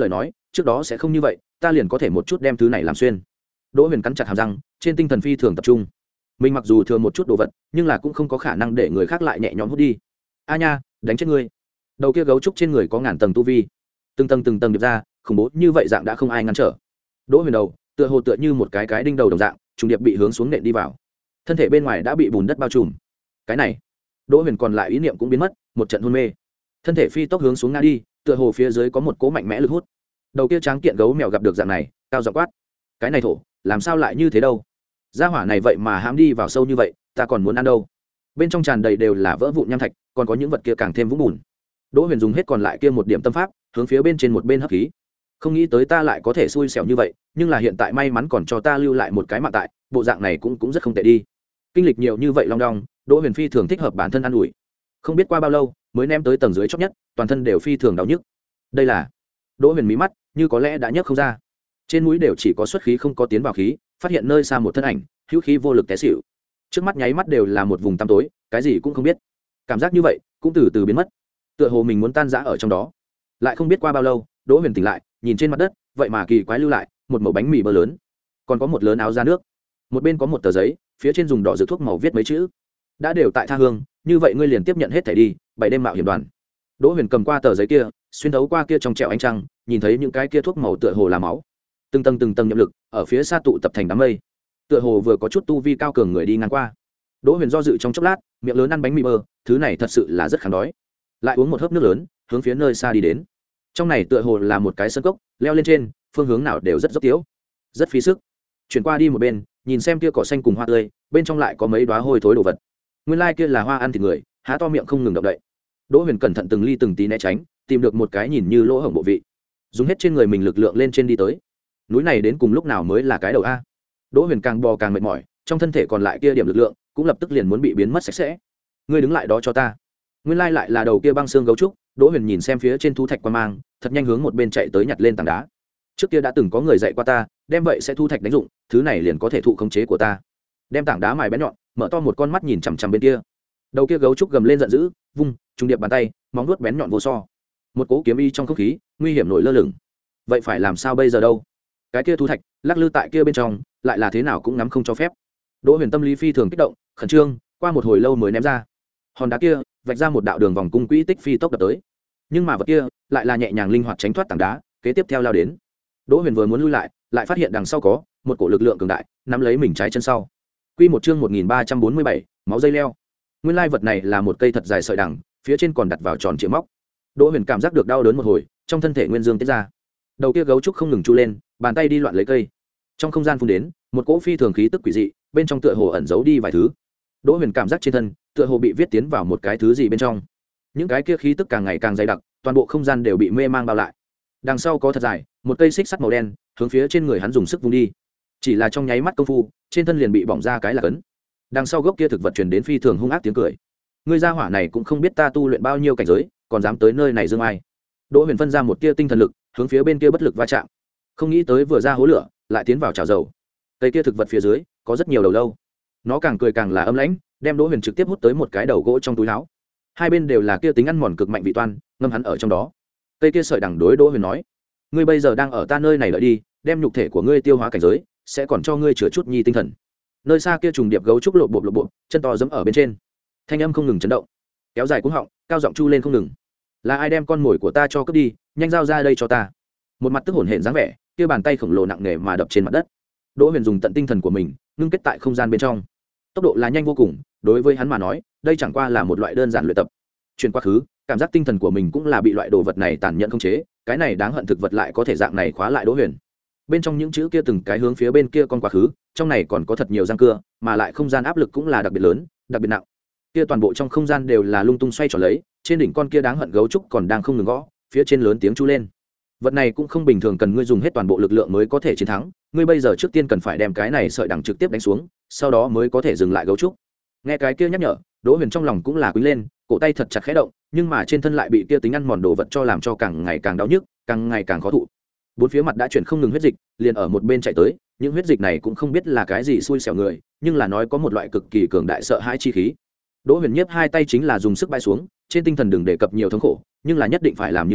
trước đó sẽ không như vậy, ta liền có thể một chút đem thứ này làm xuyên. Đỗ Huyền cắn chặt hàm răng, trên tinh thần phi thường tập trung. Mình mặc dù thừa một chút đồ vật, nhưng là cũng không có khả năng để người khác lại nhẹ nhõm hút đi. A nha, đánh chết ngươi. Đầu kia gấu trúc trên người có ngàn tầng tu vi, từng tầng từng tầng điệp ra, khủng bố như vậy dạng đã không ai ngăn trở. Đỗ Huyền đầu, tựa hồ tựa như một cái cái đinh đầu đồng dạng, trùng điệp bị hướng xuống nện đi vào. Thân thể bên ngoài đã bị bùn đất bao trùm. Cái này, Đỗ Huyền còn lại ý niệm cũng biến mất, một trận hôn mê. Thân thể phi tốc hướng xuống ngã đi, tựa hồ phía dưới có một cỗ mạnh mẽ lực hút. Đầu kia tráng kiện gấu mèo gặp được dạng này, cao giọng quát: cái này thổ, làm sao lại như thế đâu? Gia hỏa này vậy mà hãm đi vào sâu như vậy, ta còn muốn ăn đâu? Bên trong tràn đầy đều là vỡ vụn nham thạch, còn có những vật kia càng thêm vũng bùn. Đỗ Huyền dùng hết còn lại kia một điểm tâm pháp, hướng phía bên trên một bên hấp khí. Không nghĩ tới ta lại có thể xui xẻo như vậy, nhưng là hiện tại may mắn còn cho ta lưu lại một cái mạng tại, bộ dạng này cũng cũng rất không tệ đi. Kinh lịch nhiều như vậy long đong, Đỗ Huyền phi thường thích hợp bản thân ăn ủi. Không biết qua bao lâu, mới ném tới tầng dưới chót nhất, toàn thân đều phi thường đau nhức. Đây là Đỗ Huyền mí mắt, như có lẽ đã nhấc không ra. Trên mũi đều chỉ có xuất khí không có tiến vào khí, phát hiện nơi xa một thân ảnh, hữu khí vô lực té xỉu. Trước mắt nháy mắt đều là một vùng tăm tối, cái gì cũng không biết. Cảm giác như vậy, cũng từ từ biến mất. Tựa hồ mình muốn tan rã ở trong đó. Lại không biết qua bao lâu, Đỗ Huyền tỉnh lại, nhìn trên mặt đất, vậy mà kỳ quái lưu lại một mẩu bánh mì bơ lớn, còn có một lớn áo da nước. Một bên có một tờ giấy, phía trên dùng đỏ dược thuốc màu viết mấy chữ: đã đều tại tha hương, như vậy ngươi liền tiếp nhận hết thảy đi, bảy đêm mạo hiểm đoàn. Đỗ Huyền cầm qua tờ giấy kia, xuyên thấu qua kia trong trẻo ánh trăng, nhìn thấy những cái kia thuốc màu tựa hồ là máu, từng tầng từng tầng nhiệm lực ở phía xa tụ tập thành đám mây, tựa hồ vừa có chút tu vi cao cường người đi ngang qua. Đỗ Huyền do dự trong chốc lát, miệng lớn ăn bánh mì bơ, thứ này thật sự là rất kháng đói. Lại uống một hớp nước lớn, hướng phía nơi xa đi đến. Trong này tựa hồ là một cái sân cốc, leo lên trên, phương hướng nào đều rất dốc tiếu, rất phí sức. Chuyển qua đi một bên, nhìn xem kia cỏ xanh cùng hoa tươi, bên trong lại có mấy đóa hôi thối đồ vật. Nguyên lai kia là hoa ăn thịt người, há to miệng không ngừng động đậy. Đỗ Huyền cẩn thận từng ly từng tí né tránh, tìm được một cái nhìn như lỗ hổng bộ vị, dùng hết trên người mình lực lượng lên trên đi tới. Núi này đến cùng lúc nào mới là cái đầu a? Đỗ Huyền càng bò càng mệt mỏi, trong thân thể còn lại kia điểm lực lượng cũng lập tức liền muốn bị biến mất sạch sẽ. Ngươi đứng lại đó cho ta. Nguyên lai lại là đầu kia băng xương gấu trúc. Đỗ Huyền nhìn xem phía trên thu thạch qua mang, thật nhanh hướng một bên chạy tới nhặt lên tảng đá. Trước kia đã từng có người dạy qua ta, đem vậy sẽ thu thạch đánh dụng, thứ này liền có thể thụ khống chế của ta. Đem tảng đá mài bén nhọn, mở to một con mắt nhìn chằm chằm bên kia. Đầu kia gấu trúc gầm lên giận dữ, vung trung điệp bàn tay, móng vuốt bén nhọn vô so. Một cỗ kiếm y trong không khí, nguy hiểm nổi lơ lửng. Vậy phải làm sao bây giờ đâu? Cái kia thu thạch lắc lư tại kia bên trong, lại là thế nào cũng ngắm không cho phép. Đỗ Huyền tâm lý phi thường kích động, khẩn trương, qua một hồi lâu mới ném ra. Hòn đá kia vạch ra một đạo đường vòng cung quỹ tích phi tốc đập tới, nhưng mà vật kia lại là nhẹ nhàng linh hoạt tránh thoát tảng đá, kế tiếp theo lao đến. Đỗ Huyền vừa muốn lui lại, lại phát hiện đằng sau có một cổ lực lượng cường đại nắm lấy mình trái chân sau. Quy một chương một nghìn ba trăm bốn mươi bảy, máu dây leo. Nguyên lai vật này là một cây thật dài sợi đằng, phía trên còn đặt vào tròn chĩa móc. Đỗ Huyền cảm giác được đau đớn một hồi, trong thân thể nguyên dương tiết ra. Đầu kia gấu trúc không ngừng chu lên, bàn tay đi loạn lấy cây. Trong không gian phun đến một cỗ phi thường khí tức quỷ dị, bên trong tựa hồ ẩn giấu đi vài thứ. Đỗ Huyền cảm giác trên thân tựa hồ bị viết tiến vào một cái thứ gì bên trong. Những cái kia khí tức càng ngày càng dày đặc, toàn bộ không gian đều bị mê mang bao lại. Đằng sau có thật dài một cây xích sắt màu đen, hướng phía trên người hắn dùng sức vung đi. Chỉ là trong nháy mắt công phu, trên thân liền bị bỏng ra cái là cấn. Đằng sau gốc kia thực vật truyền đến phi thường hung ác tiếng cười. Ngươi gia hỏa này cũng không biết ta tu luyện bao nhiêu cảnh giới, còn dám tới nơi này dương ai. Đỗ Huyền phân ra một tia tinh thần lực, hướng phía bên kia bất lực va chạm. Không nghĩ tới vừa ra hố lửa, lại tiến vào chảo dầu. Cây kia thực vật phía dưới có rất nhiều đầu lâu. Nó càng cười càng là âm lãnh, đem Đỗ Huyền trực tiếp hút tới một cái đầu gỗ trong túi áo. Hai bên đều là kia tính ăn mòn cực mạnh vị toan, ngâm hắn ở trong đó. Cây kia sợi đằng đối Đỗ Huyền nói: ngươi bây giờ đang ở ta nơi này đợi đi, đem nhục thể của ngươi tiêu hóa cảnh giới, sẽ còn cho ngươi chữa chút nhi tinh thần. Nơi xa kia trùng điệp gấu trúc lộp bộp lộp bộp, chân to giẫm ở bên trên, thanh âm không ngừng chấn động, kéo dài cuống họng, cao giọng chu lên không ngừng. Là ai đem con mồi của ta cho cướp đi, nhanh giao ra đây cho ta. Một mặt tức hổn hển dáng vẻ, kia bàn tay khổng lồ nặng nề mà đập trên mặt đất. Đỗ Huyền dùng tận tinh thần của mình ngưng kết tại không gian bên trong, tốc độ là nhanh vô cùng, đối với hắn mà nói đây chẳng qua là một loại đơn giản luyện tập. Chuyển quá khứ, cảm giác tinh thần của mình cũng là bị loại đồ vật này tàn nhẫn khống chế, cái này đáng hận thực vật lại có thể dạng này khóa lại Đỗ Huyền. Bên trong những chữ kia từng cái hướng phía bên kia con quá khứ, trong này còn có thật nhiều răng cưa, mà lại không gian áp lực cũng là đặc biệt lớn, đặc biệt nặng. Kia toàn bộ trong không gian đều là lung tung xoay tròn lấy, trên đỉnh con kia đáng hận gấu trúc còn đang không ngừng gõ, phía trên lớn tiếng chu lên. Vật này cũng không bình thường, cần ngươi dùng hết toàn bộ lực lượng mới có thể chiến thắng, ngươi bây giờ trước tiên cần phải đem cái này sợi đằng trực tiếp đánh xuống, sau đó mới có thể dừng lại gấu trúc. Nghe cái kia nhắc nhở, Đỗ Huyền trong lòng cũng là quýnh lên, cổ tay thật chặt khẽ động, nhưng mà trên thân lại bị kia tính ăn mòn đồ vật cho làm cho càng ngày càng đau nhức, càng ngày càng khó thụ. Bốn phía mặt đã chuyển không ngừng huyết dịch, liền ở một bên chạy tới, những huyết dịch này cũng không biết là cái gì xui xẻo người, nhưng là nói có một loại cực kỳ cường đại sợ hãi chi khí. Đỗ Huyền nhiếp hai tay chính là dùng sức bay xuống, trên tinh thần đừng đề cập nhiều thống khổ, nhưng là nhất định phải làm như thế,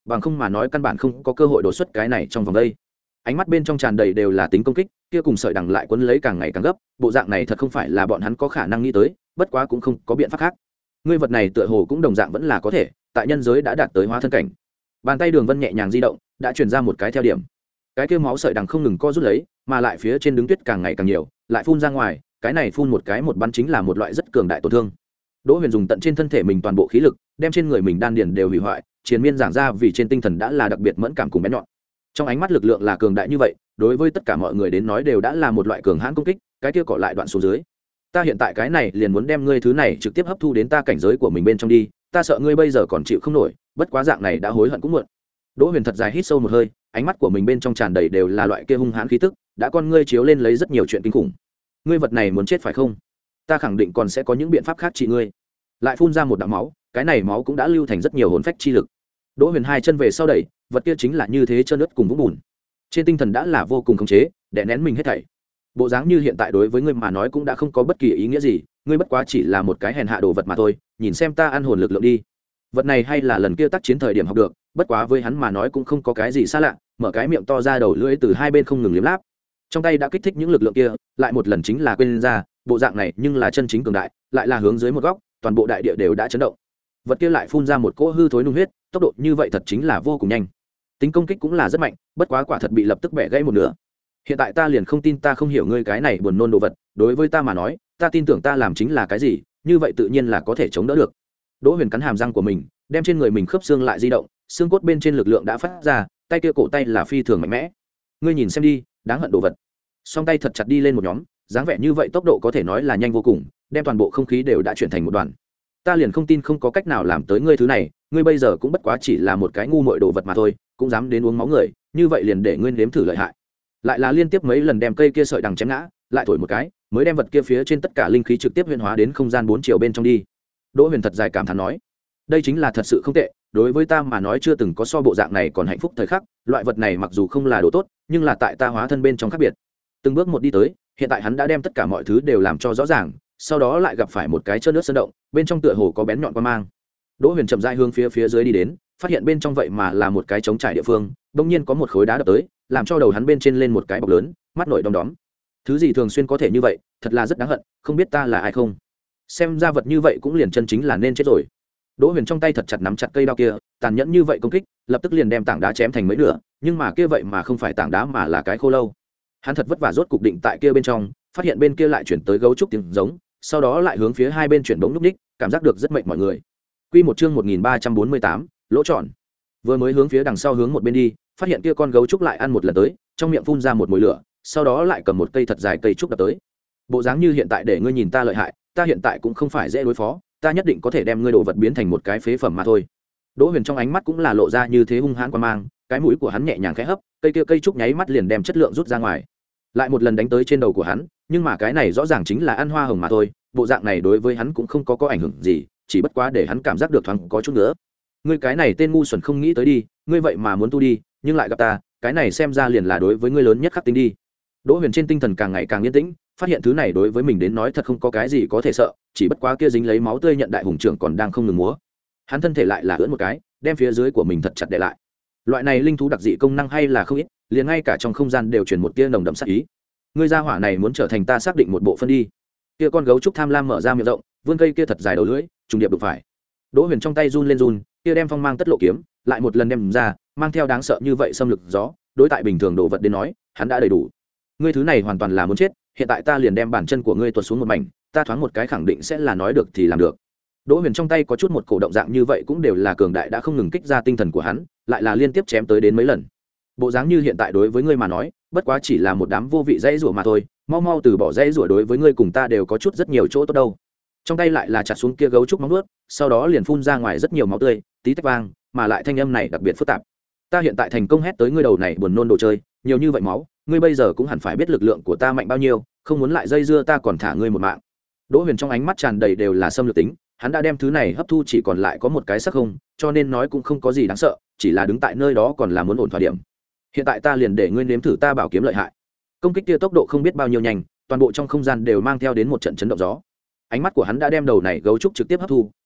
bằng không mà nói căn bản không có cơ hội đột xuất cái này trong vòng đây. Ánh mắt bên trong tràn đầy đều là tính công kích, kia cùng sợi đằng lại quấn lấy càng ngày càng gấp, bộ dạng này thật không phải là bọn hắn có khả năng nghĩ tới, bất quá cũng không có biện pháp khác. Ngươi vật này tựa hồ cũng đồng dạng vẫn là có thể, tại nhân giới đã đạt tới hóa thân cảnh. Bàn tay Đường Vân nhẹ nhàng di động, đã truyền ra một cái theo điểm. Cái kia máu sợi đằng không ngừng co rút lấy, mà lại phía trên đứng tuyết càng ngày càng nhiều, lại phun ra ngoài, cái này phun một cái một bắn chính là một loại rất cường đại tổn thương. Đỗ Huyền dùng tận trên thân thể mình toàn bộ khí lực, đem trên người mình đan điền đều hủy hoại, triền miên giảng ra vì trên tinh thần đã là đặc biệt mẫn cảm cùng bén nhọn. Trong ánh mắt lực lượng là cường đại như vậy, đối với tất cả mọi người đến nói đều đã là một loại cường hãn công kích, cái kia cọ lại đoạn xuống dưới. Ta hiện tại cái này liền muốn đem ngươi thứ này trực tiếp hấp thu đến ta cảnh giới của mình bên trong đi, ta sợ ngươi bây giờ còn chịu không nổi, bất quá dạng này đã hối hận cũng muộn. Đỗ Huyền thật dài hít sâu một hơi, ánh mắt của mình bên trong tràn đầy đều là loại kia hung hãn khí tức, đã con ngươi chiếu lên lấy rất nhiều chuyện kinh khủng. Ngươi vật này muốn chết phải không? Ta khẳng định còn sẽ có những biện pháp khác trị ngươi. Lại phun ra một đạo máu, cái này máu cũng đã lưu thành rất nhiều hồn phách chi lực. Đỗ Huyền hai chân về sau đẩy, vật kia chính là như thế trơn ướt cùng vũng bùn. Trên tinh thần đã là vô cùng khống chế, đè nén mình hết thảy. Bộ dáng như hiện tại đối với ngươi mà nói cũng đã không có bất kỳ ý nghĩa gì, ngươi bất quá chỉ là một cái hèn hạ đồ vật mà thôi, nhìn xem ta ăn hồn lực lượng đi. Vật này hay là lần kia tác chiến thời điểm học được, bất quá với hắn mà nói cũng không có cái gì xa lạ, mở cái miệng to ra đầu lưỡi từ hai bên không ngừng liếm láp. Trong tay đã kích thích những lực lượng kia, lại một lần chính là quên ra, bộ dạng này nhưng là chân chính cường đại, lại là hướng dưới một góc, toàn bộ đại địa đều đã chấn động. Vật kia lại phun ra một cỗ hư thối nung huyết, tốc độ như vậy thật chính là vô cùng nhanh. Tính công kích cũng là rất mạnh, bất quá quả thật bị lập tức bẻ gãy một nửa. Hiện tại ta liền không tin ta không hiểu ngươi cái này buồn nôn đồ vật, đối với ta mà nói, ta tin tưởng ta làm chính là cái gì, như vậy tự nhiên là có thể chống đỡ được. Đỗ Huyền cắn hàm răng của mình, đem trên người mình khớp xương lại di động, xương cốt bên trên lực lượng đã phát ra, tay kia cổ tay là phi thường mạnh mẽ. Ngươi nhìn xem đi, đáng hận đồ vật. Song tay thật chặt đi lên một nhóm, dáng vẻ như vậy tốc độ có thể nói là nhanh vô cùng, đem toàn bộ không khí đều đã chuyển thành một đoàn. Ta liền không tin không có cách nào làm tới ngươi thứ này, ngươi bây giờ cũng bất quá chỉ là một cái ngu muội đồ vật mà thôi, cũng dám đến uống máu người, như vậy liền để ngươi nếm thử lợi hại. Lại là liên tiếp mấy lần đem cây kia sợi đằng chém ngã, lại thổi một cái, mới đem vật kia phía trên tất cả linh khí trực tiếp huyễn hóa đến không gian bốn chiều bên trong đi. Đỗ Huyền thật dài cảm thán nói, đây chính là thật sự không tệ, đối với ta mà nói chưa từng có so bộ dạng này còn hạnh phúc thời khắc, loại vật này mặc dù không là đồ tốt, nhưng là tại ta hóa thân bên trong khác biệt. Từng bước một đi tới, hiện tại hắn đã đem tất cả mọi thứ đều làm cho rõ ràng, sau đó lại gặp phải một cái trơn nước sơn động, bên trong tựa hồ có bén nhọn quan mang. Đỗ Huyền chậm rãi hướng phía phía dưới đi đến, phát hiện bên trong vậy mà là một cái trống trải địa phương, bỗng nhiên có một khối đá đập tới, làm cho đầu hắn bên trên lên một cái bọc lớn, mắt nổi đom đóm. Thứ gì thường xuyên có thể như vậy, thật là rất đáng hận, không biết ta là ai không. Xem ra vật như vậy cũng liền chân chính là nên chết rồi. Đỗ Huyền trong tay thật chặt nắm chặt cây đao kia, tàn nhẫn như vậy công kích, lập tức liền đem tảng đá chém thành mấy nửa, nhưng mà kia vậy mà không phải tảng đá mà là cái khô lâu. Hắn thật vất vả rốt cục định tại kia bên trong, phát hiện bên kia lại chuyển tới gấu trúc tiếng giống, sau đó lại hướng phía hai bên chuyển bóng lúc ních, cảm giác được rất mệt mọi người. Quy một chương một nghìn ba trăm bốn mươi tám, lỗ tròn. Vừa mới hướng phía đằng sau hướng một bên đi, phát hiện kia con gấu trúc lại ăn một lần tới, trong miệng phun ra một mùi lửa, sau đó lại cầm một cây thật dài cây trúc đập tới. Bộ dáng như hiện tại để ngươi nhìn ta lợi hại, ta hiện tại cũng không phải dễ đối phó, ta nhất định có thể đem ngươi đồ vật biến thành một cái phế phẩm mà thôi. Đỗ Huyền trong ánh mắt cũng là lộ ra như thế hung hãn quan mang, cái mũi của hắn nhẹ nhàng khẽ hấp, cây kia cây trúc nháy mắt liền đem chất lượng rút ra ngoài. Lại một lần đánh tới trên đầu của hắn, nhưng mà cái này rõ ràng chính là ăn hoa hồng mà thôi, bộ dạng này đối với hắn cũng không có có ảnh hưởng gì, chỉ bất quá để hắn cảm giác được thoáng có chút nữa. Ngươi cái này tên ngu xuẩn không nghĩ tới đi, ngươi vậy mà muốn tu đi, nhưng lại gặp ta, cái này xem ra liền là đối với ngươi lớn nhất khắc tính đi. Đỗ Huyền trên tinh thần càng ngày càng yên tĩnh, phát hiện thứ này đối với mình đến nói thật không có cái gì có thể sợ, chỉ bất quá kia dính lấy máu tươi nhận đại hùng trưởng còn đang không ngừng múa. Hắn thân thể lại là ưỡn một cái, đem phía dưới của mình thật chặt để lại. Loại này linh thú đặc dị công năng hay là không ít, liền ngay cả trong không gian đều truyền một tia nồng đậm sát ý. Ngươi gia hỏa này muốn trở thành ta xác định một bộ phân đi. Kia con gấu trúc tham lam mở ra miệng rộng, vươn cây kia thật dài đầu lưỡi, trùng điệp đụng phải. Đỗ Huyền trong tay run lên run, kia đem phong mang tất lộ kiếm, lại một lần đem ra, mang theo đáng sợ như vậy xâm lực gió, đối tại bình thường đồ vật đến nói, hắn đã đầy đủ. Ngươi thứ này hoàn toàn là muốn chết, hiện tại ta liền đem bàn chân của ngươi tuột xuống một mảnh, ta thoáng một cái khẳng định sẽ là nói được thì làm được. Đỗ Huyền trong tay có chút một cổ động dạng như vậy cũng đều là cường đại đã không ngừng kích ra tinh thần của hắn, lại là liên tiếp chém tới đến mấy lần. Bộ dáng như hiện tại đối với ngươi mà nói, bất quá chỉ là một đám vô vị dãy rủa mà thôi, mau mau từ bỏ dãy rủa, đối với ngươi cùng ta đều có chút rất nhiều chỗ tốt đâu. Trong tay lại là chặt xuống kia gấu trúc móng vuốt, sau đó liền phun ra ngoài rất nhiều máu tươi, tí tách vang, mà lại thanh âm này đặc biệt phức tạp. Ta hiện tại thành công hét tới ngươi đầu này buồn nôn đồ chơi, nhiều như vậy máu, ngươi bây giờ cũng hẳn phải biết lực lượng của ta mạnh bao nhiêu, không muốn lại dây dưa ta còn thả ngươi một mạng. Đỗ Huyền trong ánh mắt tràn đầy đều là xâm lược tính, hắn đã đem thứ này hấp thu chỉ còn lại có một cái sắc không, cho nên nói cũng không có gì đáng sợ, chỉ là đứng tại nơi đó còn là muốn ổn thỏa điểm. Hiện tại ta liền để ngươi nếm thử ta bảo kiếm lợi hại. Công kích kia tốc độ không biết bao nhiêu nhanh, toàn bộ trong không gian đều mang theo đến một trận chấn động gió. Ánh mắt của hắn đã đem đầu này gấu trúc trực tiếp hấp thu,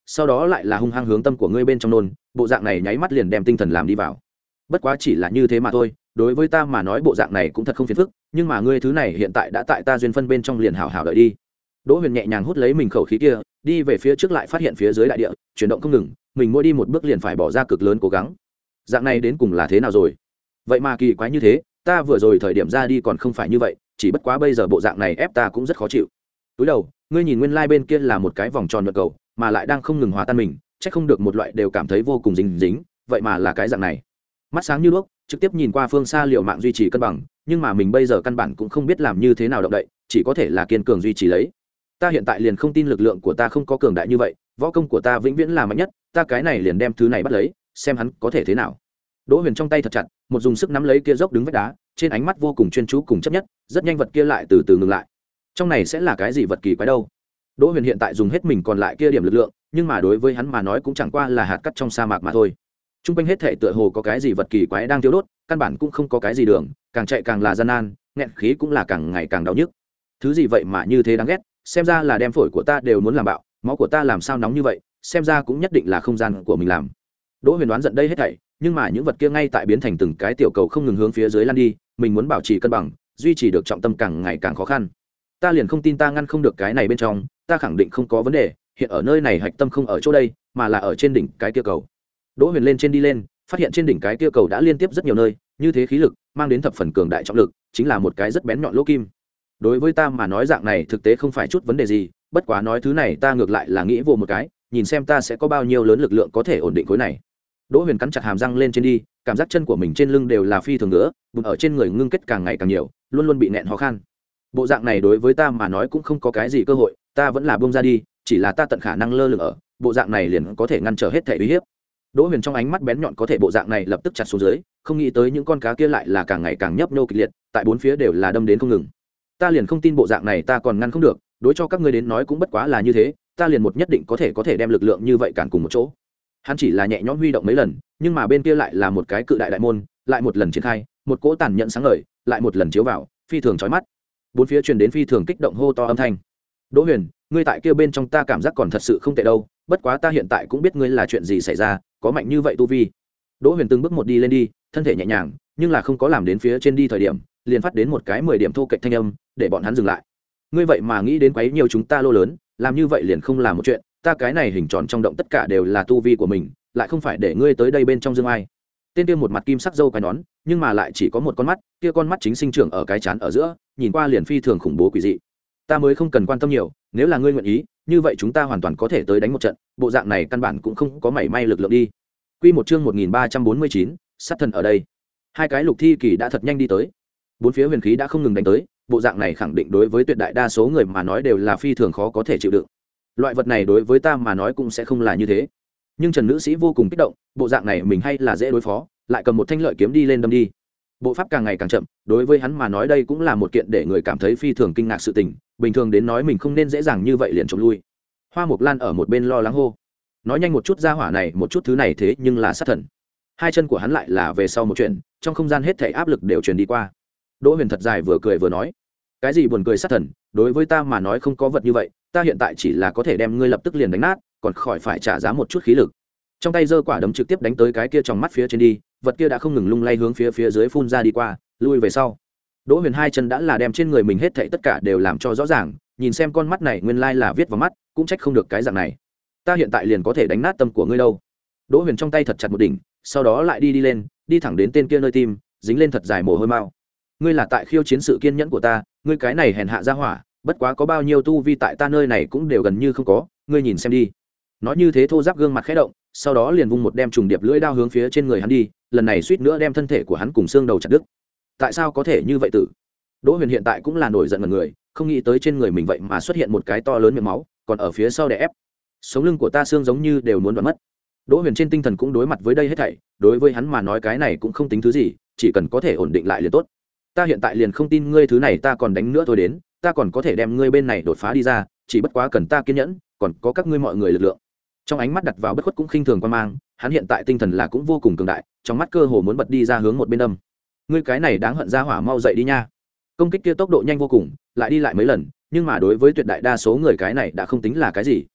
sau đó lại là hung hăng hướng tâm của ngươi bên trong nôn, bộ dạng này nháy mắt liền đem tinh thần làm đi vào. Bất quá chỉ là như thế mà thôi, đối với ta mà nói bộ dạng này cũng thật không phiền phức, nhưng mà ngươi thứ này hiện tại đã tại ta duyên phân bên trong liền hảo hảo đợi đi. Đỗ Huyền nhẹ nhàng hút lấy mình khẩu khí kia, đi về phía trước lại phát hiện phía dưới đại địa chuyển động không ngừng, mình mỗi đi một bước liền phải bỏ ra cực lớn cố gắng. Dạng này đến cùng là thế nào rồi? Vậy mà kỳ quái như thế, ta vừa rồi thời điểm ra đi còn không phải như vậy, chỉ bất quá bây giờ bộ dạng này ép ta cũng rất khó chịu. Túi đầu, ngươi nhìn nguyên lai like bên kia là một cái vòng tròn nhợt cầu, mà lại đang không ngừng hòa tan mình, chắc không được một loại đều cảm thấy vô cùng dính dính, vậy mà là cái dạng này. Mắt sáng như đuốc, trực tiếp nhìn qua phương xa liều mạng duy trì cân bằng, nhưng mà mình bây giờ căn bản cũng không biết làm như thế nào động đậy, chỉ có thể là kiên cường duy trì lấy. Ta hiện tại liền không tin lực lượng của ta không có cường đại như vậy, võ công của ta vĩnh viễn là mạnh nhất, ta cái này liền đem thứ này bắt lấy, xem hắn có thể thế nào. Đỗ Huyền trong tay thật chặt, một dùng sức nắm lấy kia dốc đứng vách đá, trên ánh mắt vô cùng chuyên chú cùng chấp nhất, rất nhanh vật kia lại từ từ ngừng lại. Trong này sẽ là cái gì vật kỳ quái đâu? Đỗ Huyền hiện tại dùng hết mình còn lại kia điểm lực lượng, nhưng mà đối với hắn mà nói cũng chẳng qua là hạt cát trong sa mạc mà thôi. Trung quanh hết thảy tựa hồ có cái gì vật kỳ quái đang thiêu đốt, căn bản cũng không có cái gì đường, càng chạy càng là gian nan, nghẹn khí cũng là càng ngày càng đau nhức. Thứ gì vậy mà như thế đáng ghét, xem ra là đem phổi của ta đều muốn làm bạo, máu của ta làm sao nóng như vậy, xem ra cũng nhất định là không gian của mình làm. Đỗ Huyền đoán giận đây hết thảy, nhưng mà những vật kia ngay tại biến thành từng cái tiểu cầu không ngừng hướng phía dưới lăn đi, mình muốn bảo trì cân bằng, duy trì được trọng tâm càng ngày càng khó khăn. Ta liền không tin ta ngăn không được cái này bên trong, ta khẳng định không có vấn đề, hiện ở nơi này hạch tâm không ở chỗ đây, mà là ở trên đỉnh cái kia cầu. Đỗ Huyền lên trên đi lên, phát hiện trên đỉnh cái kia cầu đã liên tiếp rất nhiều nơi, như thế khí lực mang đến thập phần cường đại trọng lực, chính là một cái rất bén nhọn lỗ kim. Đối với ta mà nói dạng này thực tế không phải chút vấn đề gì, bất quá nói thứ này ta ngược lại là nghĩ vô một cái, nhìn xem ta sẽ có bao nhiêu lớn lực lượng có thể ổn định khối này. Đỗ Huyền cắn chặt hàm răng lên trên đi, cảm giác chân của mình trên lưng đều là phi thường nữa, bụng ở trên người ngưng kết càng ngày càng nhiều, luôn luôn bị nẹn khó khăn. Bộ dạng này đối với ta mà nói cũng không có cái gì cơ hội, ta vẫn là buông ra đi, chỉ là ta tận khả năng lơ lửng ở, bộ dạng này liền có thể ngăn trở hết thể uy hiếp. Đỗ Huyền trong ánh mắt bén nhọn có thể bộ dạng này lập tức chặt xuống dưới, không nghĩ tới những con cá kia lại là càng ngày càng nhấp nhô kịch liệt, tại bốn phía đều là đâm đến không ngừng. Ta liền không tin bộ dạng này ta còn ngăn không được, đối cho các ngươi đến nói cũng bất quá là như thế, ta liền một nhất định có thể có thể đem lực lượng như vậy cản cùng một chỗ. Hắn chỉ là nhẹ nhõm huy động mấy lần, nhưng mà bên kia lại là một cái cự đại đại môn, lại một lần triển khai, một cỗ tàn nhẫn sáng ngời, lại một lần chiếu vào, phi thường chói mắt. Bốn phía truyền đến phi thường kích động hô to âm thanh. Đỗ Huyền, ngươi tại kia bên trong ta cảm giác còn thật sự không tệ đâu, bất quá ta hiện tại cũng biết ngươi là chuyện gì xảy ra, có mạnh như vậy tu vi. Đỗ Huyền từng bước một đi lên đi, thân thể nhẹ nhàng, nhưng là không có làm đến phía trên đi thời điểm, liền phát đến một cái mười điểm thô kệch thanh âm, để bọn hắn dừng lại. Ngươi vậy mà nghĩ đến quấy nhiều chúng ta lô lớn, làm như vậy liền không làm một chuyện, ta cái này hình tròn trong động tất cả đều là tu vi của mình, lại không phải để ngươi tới đây bên trong dương ai. Tên kia một mặt kim sắc râu quai nón, nhưng mà lại chỉ có một con mắt, kia con mắt chính sinh trưởng ở cái trán ở giữa, nhìn qua liền phi thường khủng bố quỷ dị. Ta mới không cần quan tâm nhiều, nếu là ngươi nguyện ý, như vậy chúng ta hoàn toàn có thể tới đánh một trận, bộ dạng này căn bản cũng không có mảy may lực lượng đi. Quy một chương một nghìn ba trăm bốn mươi chín, sát thần ở đây. Hai cái lục thi kỳ đã thật nhanh đi tới. Bốn phía huyền khí đã không ngừng đánh tới, bộ dạng này khẳng định đối với tuyệt đại đa số người mà nói đều là phi thường khó có thể chịu đựng. Loại vật này đối với ta mà nói cũng sẽ không là như thế. Nhưng Trần nữ sĩ vô cùng kích động, bộ dạng này mình hay là dễ đối phó, lại cầm một thanh lợi kiếm đi lên đâm đi. Bộ pháp càng ngày càng chậm, đối với hắn mà nói đây cũng là một kiện để người cảm thấy phi thường kinh ngạc sự tình, bình thường đến nói mình không nên dễ dàng như vậy liền trốn lui. Hoa Mộc Lan ở một bên lo lắng hô, nói nhanh một chút ra hỏa này, một chút thứ này thế nhưng là sát thần. Hai chân của hắn lại là về sau một chuyện, trong không gian hết thảy áp lực đều truyền đi qua. Đỗ Huyền thật dài vừa cười vừa nói, cái gì buồn cười sát thần, đối với ta mà nói không có vật như vậy, ta hiện tại chỉ là có thể đem ngươi lập tức liền đánh nát, còn khỏi phải trả giá một chút khí lực. Trong tay giơ quả đấm trực tiếp đánh tới cái kia trong mắt phía trên đi, vật kia đã không ngừng lung lay hướng phía phía dưới phun ra đi qua, lui về sau. Đỗ Huyền hai chân đã là đem trên người mình hết thảy tất cả đều làm cho rõ ràng, nhìn xem con mắt này nguyên lai là viết vào mắt, cũng trách không được cái dạng này. Ta hiện tại liền có thể đánh nát tâm của ngươi đâu. Đỗ Huyền trong tay thật chặt một đỉnh, sau đó lại đi đi lên, đi thẳng đến tên kia nơi tim, dính lên thật dài mồ hôi mao. Ngươi là tại khiêu chiến sự kiên nhẫn của ta, ngươi cái này hèn hạ ra hỏa, bất quá có bao nhiêu tu vi tại ta nơi này cũng đều gần như không có, ngươi nhìn xem đi. Nói như thế thô giáp gương mặt khẽ động, sau đó liền vung một đem trùng điệp lưỡi đao hướng phía trên người hắn đi, lần này suýt nữa đem thân thể của hắn cùng xương đầu chặt đứt. Tại sao có thể như vậy tử? Đỗ Huyền hiện tại cũng là nổi giận ngần người, không nghĩ tới trên người mình vậy mà xuất hiện một cái to lớn miệng máu, còn ở phía sau đè ép. Sống lưng của ta xương giống như đều muốn đoạn mất. Đỗ Huyền trên tinh thần cũng đối mặt với đây hết thảy, đối với hắn mà nói cái này cũng không tính thứ gì, chỉ cần có thể ổn định lại liền tốt. Ta hiện tại liền không tin ngươi thứ này ta còn đánh nữa thôi đến, ta còn có thể đem ngươi bên này đột phá đi ra, chỉ bất quá cần ta kiên nhẫn, còn có các ngươi mọi người lực lượng. Trong ánh mắt đặt vào bất khuất cũng khinh thường quan mang, hắn hiện tại tinh thần là cũng vô cùng cường đại, trong mắt cơ hồ muốn bật đi ra hướng một bên đâm. Ngươi cái này đáng hận ra hỏa, mau dậy đi nha. Công kích kia tốc độ nhanh vô cùng, lại đi lại mấy lần, nhưng mà đối với tuyệt đại đa số người cái này đã không tính là cái gì.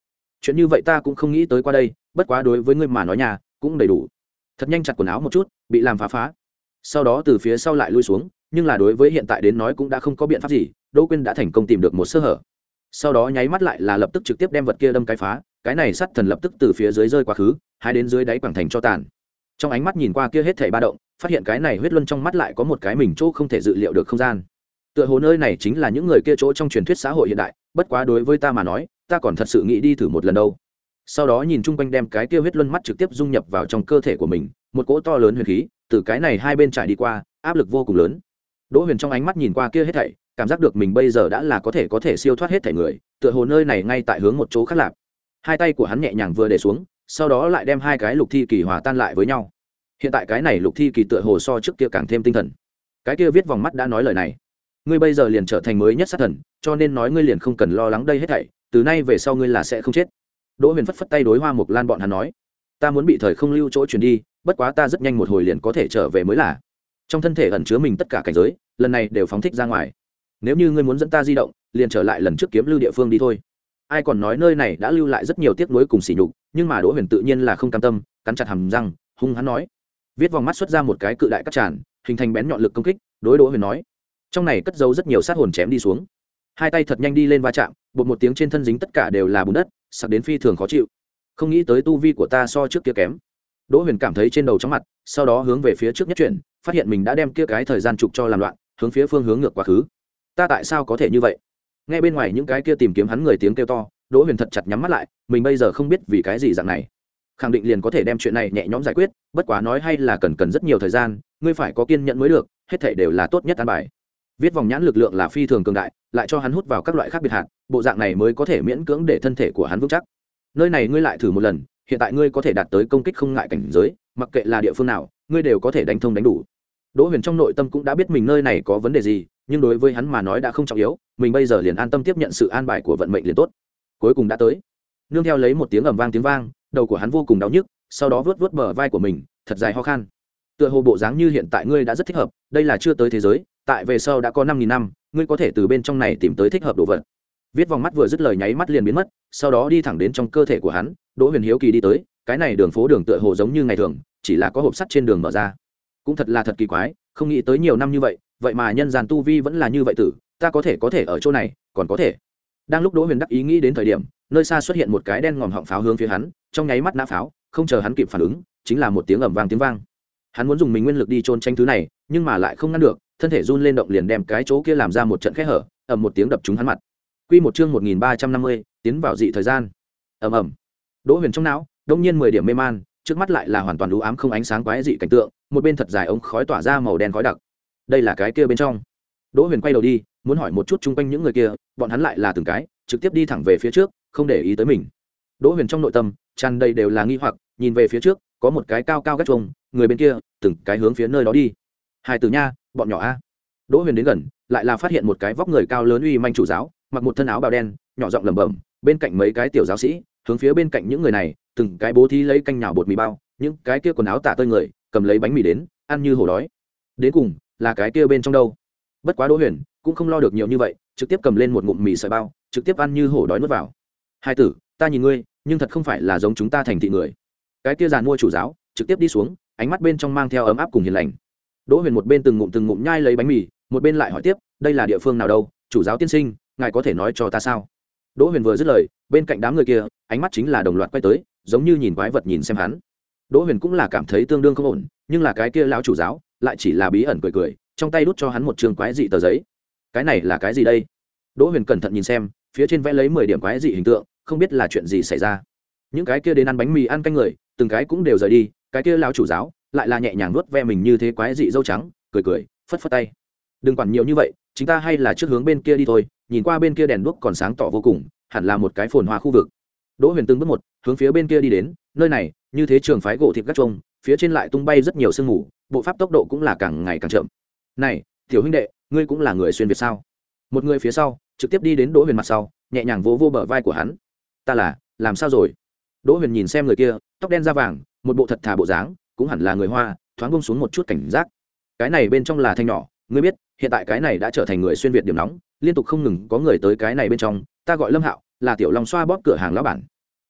chuyện như vậy ta cũng không nghĩ tới qua đây, bất quá đối với ngươi mà nói nhà cũng đầy đủ. Thật nhanh chặt quần áo một chút, bị làm phá phá. Sau đó từ phía sau lại lui xuống, nhưng là đối với hiện tại đến nói cũng đã không có biện pháp gì, Đỗ Quyên đã thành công tìm được một sơ hở. Sau đó nháy mắt lại là lập tức trực tiếp đem vật kia đâm cái phá, cái này sát thần lập tức từ phía dưới rơi quá khứ, hai đến dưới đáy quảng thành cho tàn. Trong ánh mắt nhìn qua kia hết thảy ba động, phát hiện cái này huyết luân trong mắt lại có một cái mình chỗ không thể dự liệu được không gian. Tựa hồ nơi này chính là những người kia chỗ trong truyền thuyết xã hội hiện đại, bất quá đối với ta mà nói, ta còn thật sự nghĩ đi thử một lần đâu. Sau đó nhìn chung quanh đem cái kia huyết luân mắt trực tiếp dung nhập vào trong cơ thể của mình, một cỗ to lớn huyền khí từ cái này hai bên trải đi qua, áp lực vô cùng lớn. Đỗ Huyền trong ánh mắt nhìn qua kia hết thảy, cảm giác được mình bây giờ đã là có thể có thể siêu thoát hết thảy người, tựa hồ nơi này ngay tại hướng một chỗ khác lạp. Hai tay của hắn nhẹ nhàng vừa để xuống, sau đó lại đem hai cái lục thi kỳ hòa tan lại với nhau. Hiện tại cái này lục thi kỳ tựa hồ so trước kia càng thêm tinh thần. Cái kia viết vòng mắt đã nói lời này, ngươi bây giờ liền trở thành mới nhất sát thần, cho nên nói ngươi liền không cần lo lắng đây hết thảy, từ nay về sau ngươi là sẽ không chết. Đỗ Huyền phất phất tay đối Hoa Mục Lan bọn hắn nói, ta muốn bị thời không lưu chỗ chuyển đi, bất quá ta rất nhanh một hồi liền có thể trở về mới là. Trong thân thể ẩn chứa mình tất cả cảnh giới, lần này đều phóng thích ra ngoài. Nếu như ngươi muốn dẫn ta di động, liền trở lại lần trước kiếm lưu địa phương đi thôi. Ai còn nói nơi này đã lưu lại rất nhiều tiếc nuối cùng sỉ nhục, nhưng mà Đỗ Huyền tự nhiên là không cam tâm, cắn chặt hàm răng, hung hắn nói, viết vòng mắt xuất ra một cái cự đại cắt tràn, hình thành bén nhọn lực công kích, đối Đỗ Huyền nói, trong này cất giấu rất nhiều sát hồn chém đi xuống. Hai tay thật nhanh đi lên va chạm, bột một tiếng trên thân dính tất cả đều là bùn đất, sặc đến phi thường khó chịu. Không nghĩ tới tu vi của ta so trước kia kém. Đỗ Huyền cảm thấy trên đầu chóng mặt, sau đó hướng về phía trước nhất chuyển, phát hiện mình đã đem kia cái thời gian trục cho làm loạn, hướng phía phương hướng ngược quá khứ. Ta tại sao có thể như vậy? Nghe bên ngoài những cái kia tìm kiếm hắn người tiếng kêu to, Đỗ Huyền thật chặt nhắm mắt lại, mình bây giờ không biết vì cái gì dạng này, khẳng định liền có thể đem chuyện này nhẹ nhõm giải quyết, bất quá nói hay là cần cần rất nhiều thời gian, ngươi phải có kiên nhẫn mới được, hết thảy đều là tốt nhất an bài. Viết vòng nhãn lực lượng là phi thường cường đại, lại cho hắn hút vào các loại khác biệt hạt, bộ dạng này mới có thể miễn cưỡng để thân thể của hắn vững chắc. Nơi này ngươi lại thử một lần, hiện tại ngươi có thể đạt tới công kích không ngại cảnh giới, mặc kệ là địa phương nào, ngươi đều có thể đánh thông đánh đủ. Đỗ Huyền trong nội tâm cũng đã biết mình nơi này có vấn đề gì, nhưng đối với hắn mà nói đã không trọng yếu, mình bây giờ liền an tâm tiếp nhận sự an bài của vận mệnh liền tốt. Cuối cùng đã tới. Nương theo lấy một tiếng ầm vang tiếng vang, đầu của hắn vô cùng đau nhức, sau đó vớt vớt bờ vai của mình, thật dài ho khan. Tựa hồ bộ dáng như hiện tại ngươi đã rất thích hợp, đây là chưa tới thế giới, tại về sau đã có năm nghìn năm, ngươi có thể từ bên trong này tìm tới thích hợp đồ vật. Viết vòng mắt vừa dứt lời nháy mắt liền biến mất, sau đó đi thẳng đến trong cơ thể của hắn. Đỗ Huyền hiếu kỳ đi tới, cái này đường phố đường tựa hồ giống như ngày thường, chỉ là có hộp sắt trên đường mở ra. Cũng thật là thật kỳ quái, không nghĩ tới nhiều năm như vậy, vậy mà nhân gian tu vi vẫn là như vậy tử, ta có thể có thể ở chỗ này, còn có thể. Đang lúc Đỗ Huyền đắc ý nghĩ đến thời điểm, nơi xa xuất hiện một cái đen ngòm họng pháo hướng phía hắn, trong nháy mắt nã pháo, không chờ hắn kịp phản ứng, chính là một tiếng ầm vang tiếng vang. Hắn muốn dùng mình nguyên lực đi trôn tranh thứ này, nhưng mà lại không ngăn được, thân thể run lên động liền đem cái chỗ kia làm ra một trận khe hở, ầm một tiếng đập trúng hắn mặt. Quy một chương một nghìn ba trăm năm mươi, tiến vào dị thời gian. Ầm ầm. Đỗ Huyền trong não, đột nhiên mười điểm mê man, trước mắt lại là hoàn toàn u ám không ánh sáng quái dị cảnh tượng, một bên thật dài ống khói tỏa ra màu đen khói đặc. Đây là cái kia bên trong. Đỗ Huyền quay đầu đi, muốn hỏi một chút chung quanh những người kia, bọn hắn lại là từng cái, trực tiếp đi thẳng về phía trước, không để ý tới mình. Đỗ Huyền trong nội tâm, tràn đầy đều là nghi hoặc, nhìn về phía trước, có một cái cao cao gác chuông, người bên kia, từng cái hướng phía nơi đó đi. Hai tử nha, bọn nhỏ a. Đỗ Huyền đến gần, lại là phát hiện một cái vóc người cao lớn uy manh chủ giáo, mặc một thân áo bào đen, nhỏ giọng lẩm bẩm, bên cạnh mấy cái tiểu giáo sĩ, hướng phía bên cạnh những người này, từng cái bố thí lấy canh nhào bột mì bao, những cái kia quần áo tả tơi người, cầm lấy bánh mì đến, ăn như hổ đói. Đến cùng, là cái kia bên trong đâu? Bất quá Đỗ Huyền cũng không lo được nhiều như vậy, trực tiếp cầm lên một ngụm mì sợi bao, trực tiếp ăn như hổ đói nuốt vào. Hai tử, ta nhìn ngươi, nhưng thật không phải là giống chúng ta thành thị người. Cái kia giàn mua chủ giáo, trực tiếp đi xuống, ánh mắt bên trong mang theo ấm áp cùng hiền lành. Đỗ Huyền một bên từng ngụm từng ngụm nhai lấy bánh mì, một bên lại hỏi tiếp, đây là địa phương nào đâu, chủ giáo tiên sinh, ngài có thể nói cho ta sao? Đỗ Huyền vừa dứt lời, bên cạnh đám người kia, ánh mắt chính là đồng loạt quay tới, giống như nhìn quái vật nhìn xem hắn. Đỗ Huyền cũng là cảm thấy tương đương không ổn, nhưng là cái kia lão chủ giáo, lại chỉ là bí ẩn cười cười, trong tay đút cho hắn một trường quái dị tờ giấy. Cái này là cái gì đây? Đỗ Huyền cẩn thận nhìn xem, phía trên vẽ lấy mười điểm quái dị hình tượng, không biết là chuyện gì xảy ra. Những cái kia đến ăn bánh mì ăn canh người, từng cái cũng đều rời đi, cái kia lão chủ giáo lại là nhẹ nhàng nuốt ve mình như thế quái dị dâu trắng, cười cười, phất phất tay. Đừng quản nhiều như vậy, chúng ta hay là trước hướng bên kia đi thôi, nhìn qua bên kia đèn đuốc còn sáng tỏ vô cùng, hẳn là một cái phồn hoa khu vực. Đỗ Huyền từng bước một hướng phía bên kia đi đến, nơi này như thế trường phái gỗ thịt gác trông, phía trên lại tung bay rất nhiều sương mù, bộ pháp tốc độ cũng là càng ngày càng chậm. Này, tiểu huynh đệ, ngươi cũng là người xuyên việt sao? Một người phía sau trực tiếp đi đến Đỗ Huyền mặt sau, nhẹ nhàng vỗ vỗ bờ vai của hắn. Ta là, làm sao rồi? Đỗ Huyền nhìn xem người kia, tóc đen da vàng, một bộ thật thà bộ dáng, cũng hẳn là người Hoa, thoáng buông xuống một chút cảnh giác. Cái này bên trong là thanh nhỏ, ngươi biết, hiện tại cái này đã trở thành người xuyên việt điểm nóng, liên tục không ngừng có người tới cái này bên trong, ta gọi Lâm Hạo, là tiểu Long xoa bóp cửa hàng lão bản.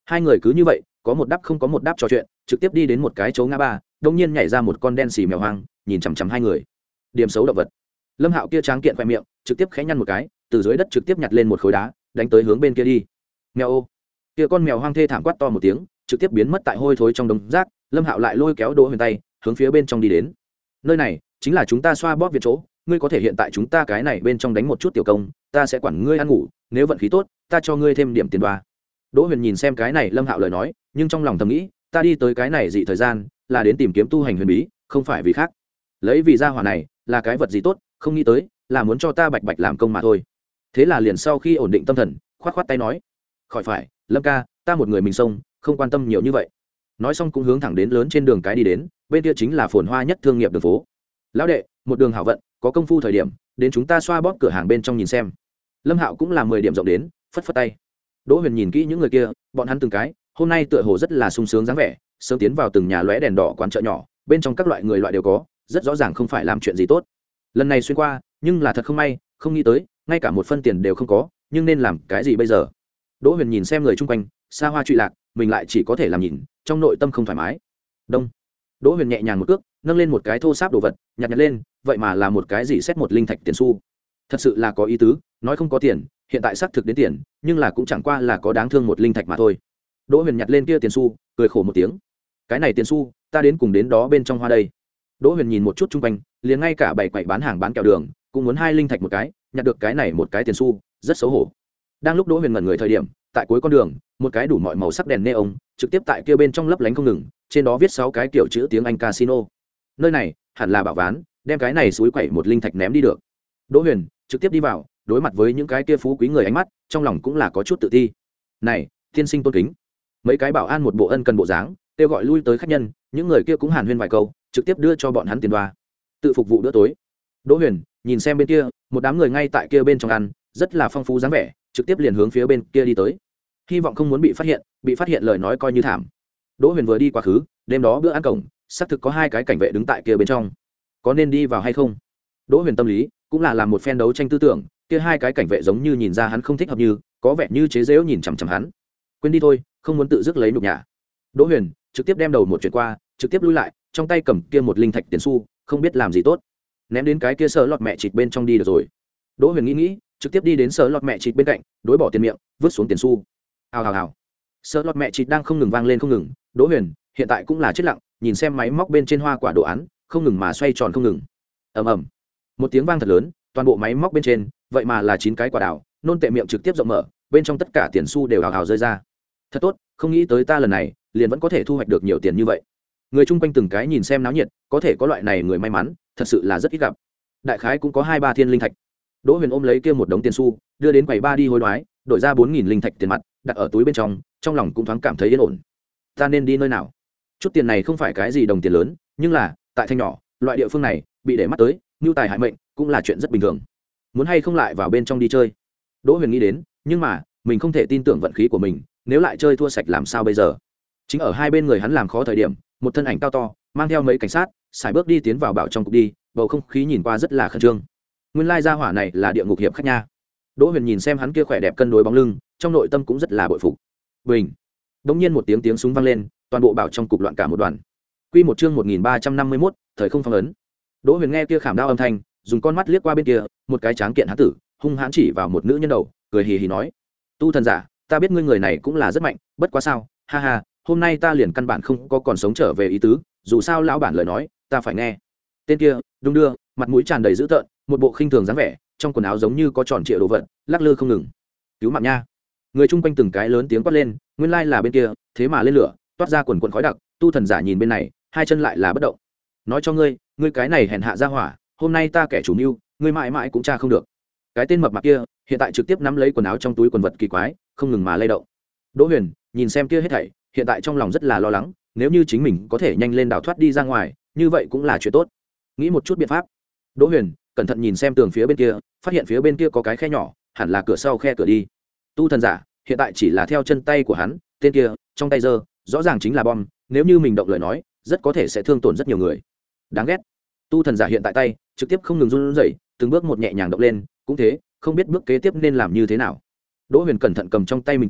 hai người cứ như vậy có một đáp không có một đáp trò chuyện, trực tiếp đi đến một cái chỗ ngã ba, đông nhiên nhảy ra một con đen xì mèo hoang, nhìn chằm chằm hai người. Điểm xấu động vật. Lâm Hạo kia tráng kiện khoe miệng, trực tiếp khẽ nhăn một cái, từ dưới đất trực tiếp nhặt lên một khối đá, đánh tới hướng bên kia đi. Mèo ô. Kia con mèo hoang thê thảm quát to một tiếng, trực tiếp biến mất tại hôi thối trong đống rác. Lâm Hạo lại lôi kéo Đỗ Huyền tay, hướng phía bên trong đi đến. Nơi này chính là chúng ta xoa bóp viện chỗ, ngươi có thể hiện tại chúng ta cái này bên trong đánh một chút tiểu công, ta sẽ quản ngươi ăn ngủ, nếu vận khí tốt, ta cho ngươi thêm điểm tiền đoa. Đỗ Huyền nhìn xem cái này Lâm Hạo lời nói, nhưng trong lòng thầm nghĩ, ta đi tới cái này dị thời gian, là đến tìm kiếm tu hành huyền bí, không phải vì khác. Lấy vì gia hỏa này là cái vật gì tốt, không nghĩ tới, là muốn cho ta bạch bạch làm công mà thôi. Thế là liền sau khi ổn định tâm thần, khoát khoát tay nói, khỏi phải, Lâm ca, ta một người mình xông, không quan tâm nhiều như vậy. Nói xong cũng hướng thẳng đến lớn trên đường cái đi đến, bên kia chính là phồn hoa nhất thương nghiệp đường phố. Lão đệ, một đường hảo vận, có công phu thời điểm, đến chúng ta xoa bóp cửa hàng bên trong nhìn xem. Lâm Hạo cũng là mười điểm rộng đến, phất phất tay. Đỗ Huyền nhìn kỹ những người kia, bọn hắn từng cái, hôm nay tựa hồ rất là sung sướng dáng vẻ, sớm tiến vào từng nhà lóe đèn đỏ quán chợ nhỏ, bên trong các loại người loại đều có, rất rõ ràng không phải làm chuyện gì tốt. Lần này xuyên qua, nhưng là thật không may, không nghĩ tới, ngay cả một phân tiền đều không có, nhưng nên làm cái gì bây giờ? Đỗ Huyền nhìn xem người chung quanh, xa hoa trụy lạc, mình lại chỉ có thể làm nhìn, trong nội tâm không thoải mái. Đông. Đỗ Huyền nhẹ nhàng một cước, nâng lên một cái thô sáp đồ vật, nhặt nhặt lên, vậy mà là một cái gì xét một linh thạch tiền xu. Thật sự là có ý tứ, nói không có tiền, hiện tại xác thực đến tiền, nhưng là cũng chẳng qua là có đáng thương một linh thạch mà thôi. Đỗ Huyền nhặt lên kia tiền xu, cười khổ một tiếng. Cái này tiền xu, ta đến cùng đến đó bên trong hoa đây. Đỗ Huyền nhìn một chút chung quanh, liền ngay cả bảy quầy bán hàng bán kẹo đường, cũng muốn hai linh thạch một cái, nhặt được cái này một cái tiền xu, rất xấu hổ. Đang lúc Đỗ Huyền ngẩn người thời điểm, tại cuối con đường, một cái đủ mọi màu sắc đèn neon, trực tiếp tại kia bên trong lấp lánh không ngừng, trên đó viết sáu cái kiểu chữ tiếng Anh casino. Nơi này, hẳn là bảo ván, đem cái này suối quẩy một linh thạch ném đi được. Đỗ Huyền trực tiếp đi vào, đối mặt với những cái kia phú quý người ánh mắt, trong lòng cũng là có chút tự ti. Này, tiên sinh tôn kính. Mấy cái bảo an một bộ ân cần bộ dáng, kêu gọi lui tới khách nhân, những người kia cũng hàn huyên vài câu, trực tiếp đưa cho bọn hắn tiền đoa, tự phục vụ bữa tối. Đỗ Huyền nhìn xem bên kia, một đám người ngay tại kia bên trong ăn, rất là phong phú dáng vẻ, trực tiếp liền hướng phía bên kia đi tới, hy vọng không muốn bị phát hiện, bị phát hiện lời nói coi như thảm. Đỗ Huyền vừa đi quá khứ, đêm đó bữa ăn cổng, xác thực có hai cái cảnh vệ đứng tại kia bên trong, có nên đi vào hay không? Đỗ Huyền tâm lý cũng là làm một phen đấu tranh tư tưởng, kia hai cái cảnh vệ giống như nhìn ra hắn không thích hợp, như có vẻ như chế giễu nhìn chằm chằm hắn. Quên đi thôi, không muốn tự dứt lấy nhục nhã. Đỗ Huyền trực tiếp đem đầu một chuyện qua, trực tiếp lui lại, trong tay cầm kia một linh thạch tiền xu, không biết làm gì tốt, ném đến cái kia sợ lọt mẹ chịt bên trong đi được rồi. Đỗ Huyền nghĩ nghĩ, trực tiếp đi đến sợ lọt mẹ chịt bên cạnh, đối bỏ tiền miệng, vứt xuống tiền xu. Hào hào hào. Sợ lọt mẹ chịt đang không ngừng vang lên không ngừng, Đỗ Huyền hiện tại cũng là chết lặng, nhìn xem máy móc bên trên hoa quả đồ án, không ngừng mà xoay tròn không ngừng. Ầm ầm. Một tiếng vang thật lớn, toàn bộ máy móc bên trên, vậy mà là chín cái quả đào, nôn tệ miệng trực tiếp rộng mở, bên trong tất cả tiền xu đều hào hào rơi ra. Thật tốt, không nghĩ tới ta lần này liền vẫn có thể thu hoạch được nhiều tiền như vậy. Người chung quanh từng cái nhìn xem náo nhiệt, có thể có loại này người may mắn, thật sự là rất ít gặp. Đại khái cũng có hai ba thiên linh thạch. Đỗ Huyền ôm lấy kia một đống tiền xu, đưa đến quầy ba đi hối đoái, đổi ra bốn nghìn linh thạch tiền mặt, đặt ở túi bên trong, trong lòng cũng thoáng cảm thấy yên ổn. Ta nên đi nơi nào? Chút tiền này không phải cái gì đồng tiền lớn, nhưng là tại thanh nhỏ, loại địa phương này bị để mắt tới, nhu tài hại mệnh, cũng là chuyện rất bình thường. Muốn hay không lại vào bên trong đi chơi? Đỗ Huyền nghĩ đến, nhưng mà mình không thể tin tưởng vận khí của mình, nếu lại chơi thua sạch làm sao bây giờ? Chính ở hai bên người hắn làm khó thời điểm, một thân ảnh cao to, mang theo mấy cảnh sát, xài bước đi tiến vào bảo trong cục đi, bầu không khí nhìn qua rất là khẩn trương. Nguyên lai gia hỏa này là địa ngục hiệp khách nha. Đỗ Huyền nhìn xem hắn kia khỏe đẹp cân đối bóng lưng, trong nội tâm cũng rất là bội phục. Bình. Đống nhiên một tiếng tiếng súng vang lên, toàn bộ bảo trong cục loạn cả một đoàn. Quy một chương một nghìn ba trăm năm mươi mốt, thời không phong ấn. Đỗ Huyền nghe kia khảm đao âm thanh, dùng con mắt liếc qua bên kia, một cái tráng kiện hán tử, hung hãn chỉ vào một nữ nhân đầu, cười hì hì nói: "Tu thần giả, ta biết ngươi người này cũng là rất mạnh, bất quá sao? Ha ha, hôm nay ta liền căn bản không có còn sống trở về ý tứ, dù sao lão bản lời nói, ta phải nghe." Tên kia, đung đưa, mặt mũi tràn đầy dữ tợn, một bộ khinh thường dáng vẻ, trong quần áo giống như có tròn trịa đồ vật, lắc lư không ngừng. "Cứu mạng nha!" Người chung quanh từng cái lớn tiếng quát lên, nguyên lai là bên kia, thế mà lên lửa, toát ra quần quần khói đặc. Tu thần giả nhìn bên này, hai chân lại là bất động. "Nói cho ngươi, ngươi cái này hèn hạ ra hỏa, hôm nay ta kẻ chủ mưu, ngươi mãi mãi cũng tra không được." Cái tên mập mạp kia, hiện tại trực tiếp nắm lấy quần áo trong túi quần vật kỳ quái, không ngừng mà lay động. Đỗ Huyền nhìn xem kia hết thảy, hiện tại trong lòng rất là lo lắng, nếu như chính mình có thể nhanh lên đào thoát đi ra ngoài, như vậy cũng là chuyện tốt. Nghĩ một chút biện pháp. Đỗ Huyền cẩn thận nhìn xem tường phía bên kia, phát hiện phía bên kia có cái khe nhỏ, hẳn là cửa sau khe cửa đi. Tu thần giả hiện tại chỉ là theo chân tay của hắn, tên kia trong tay giơ, rõ ràng chính là bom, nếu như mình động lời nói, rất có thể sẽ thương tổn rất nhiều người. Đáng ghét. Tu thần giả hiện tại tay trực tiếp không ngừng run rẩy, từng bước một nhẹ nhàng động lên, cũng thế, không biết bước kế tiếp nên làm như thế nào. Đỗ Huyền cẩn thận cầm trong tay mình tiền,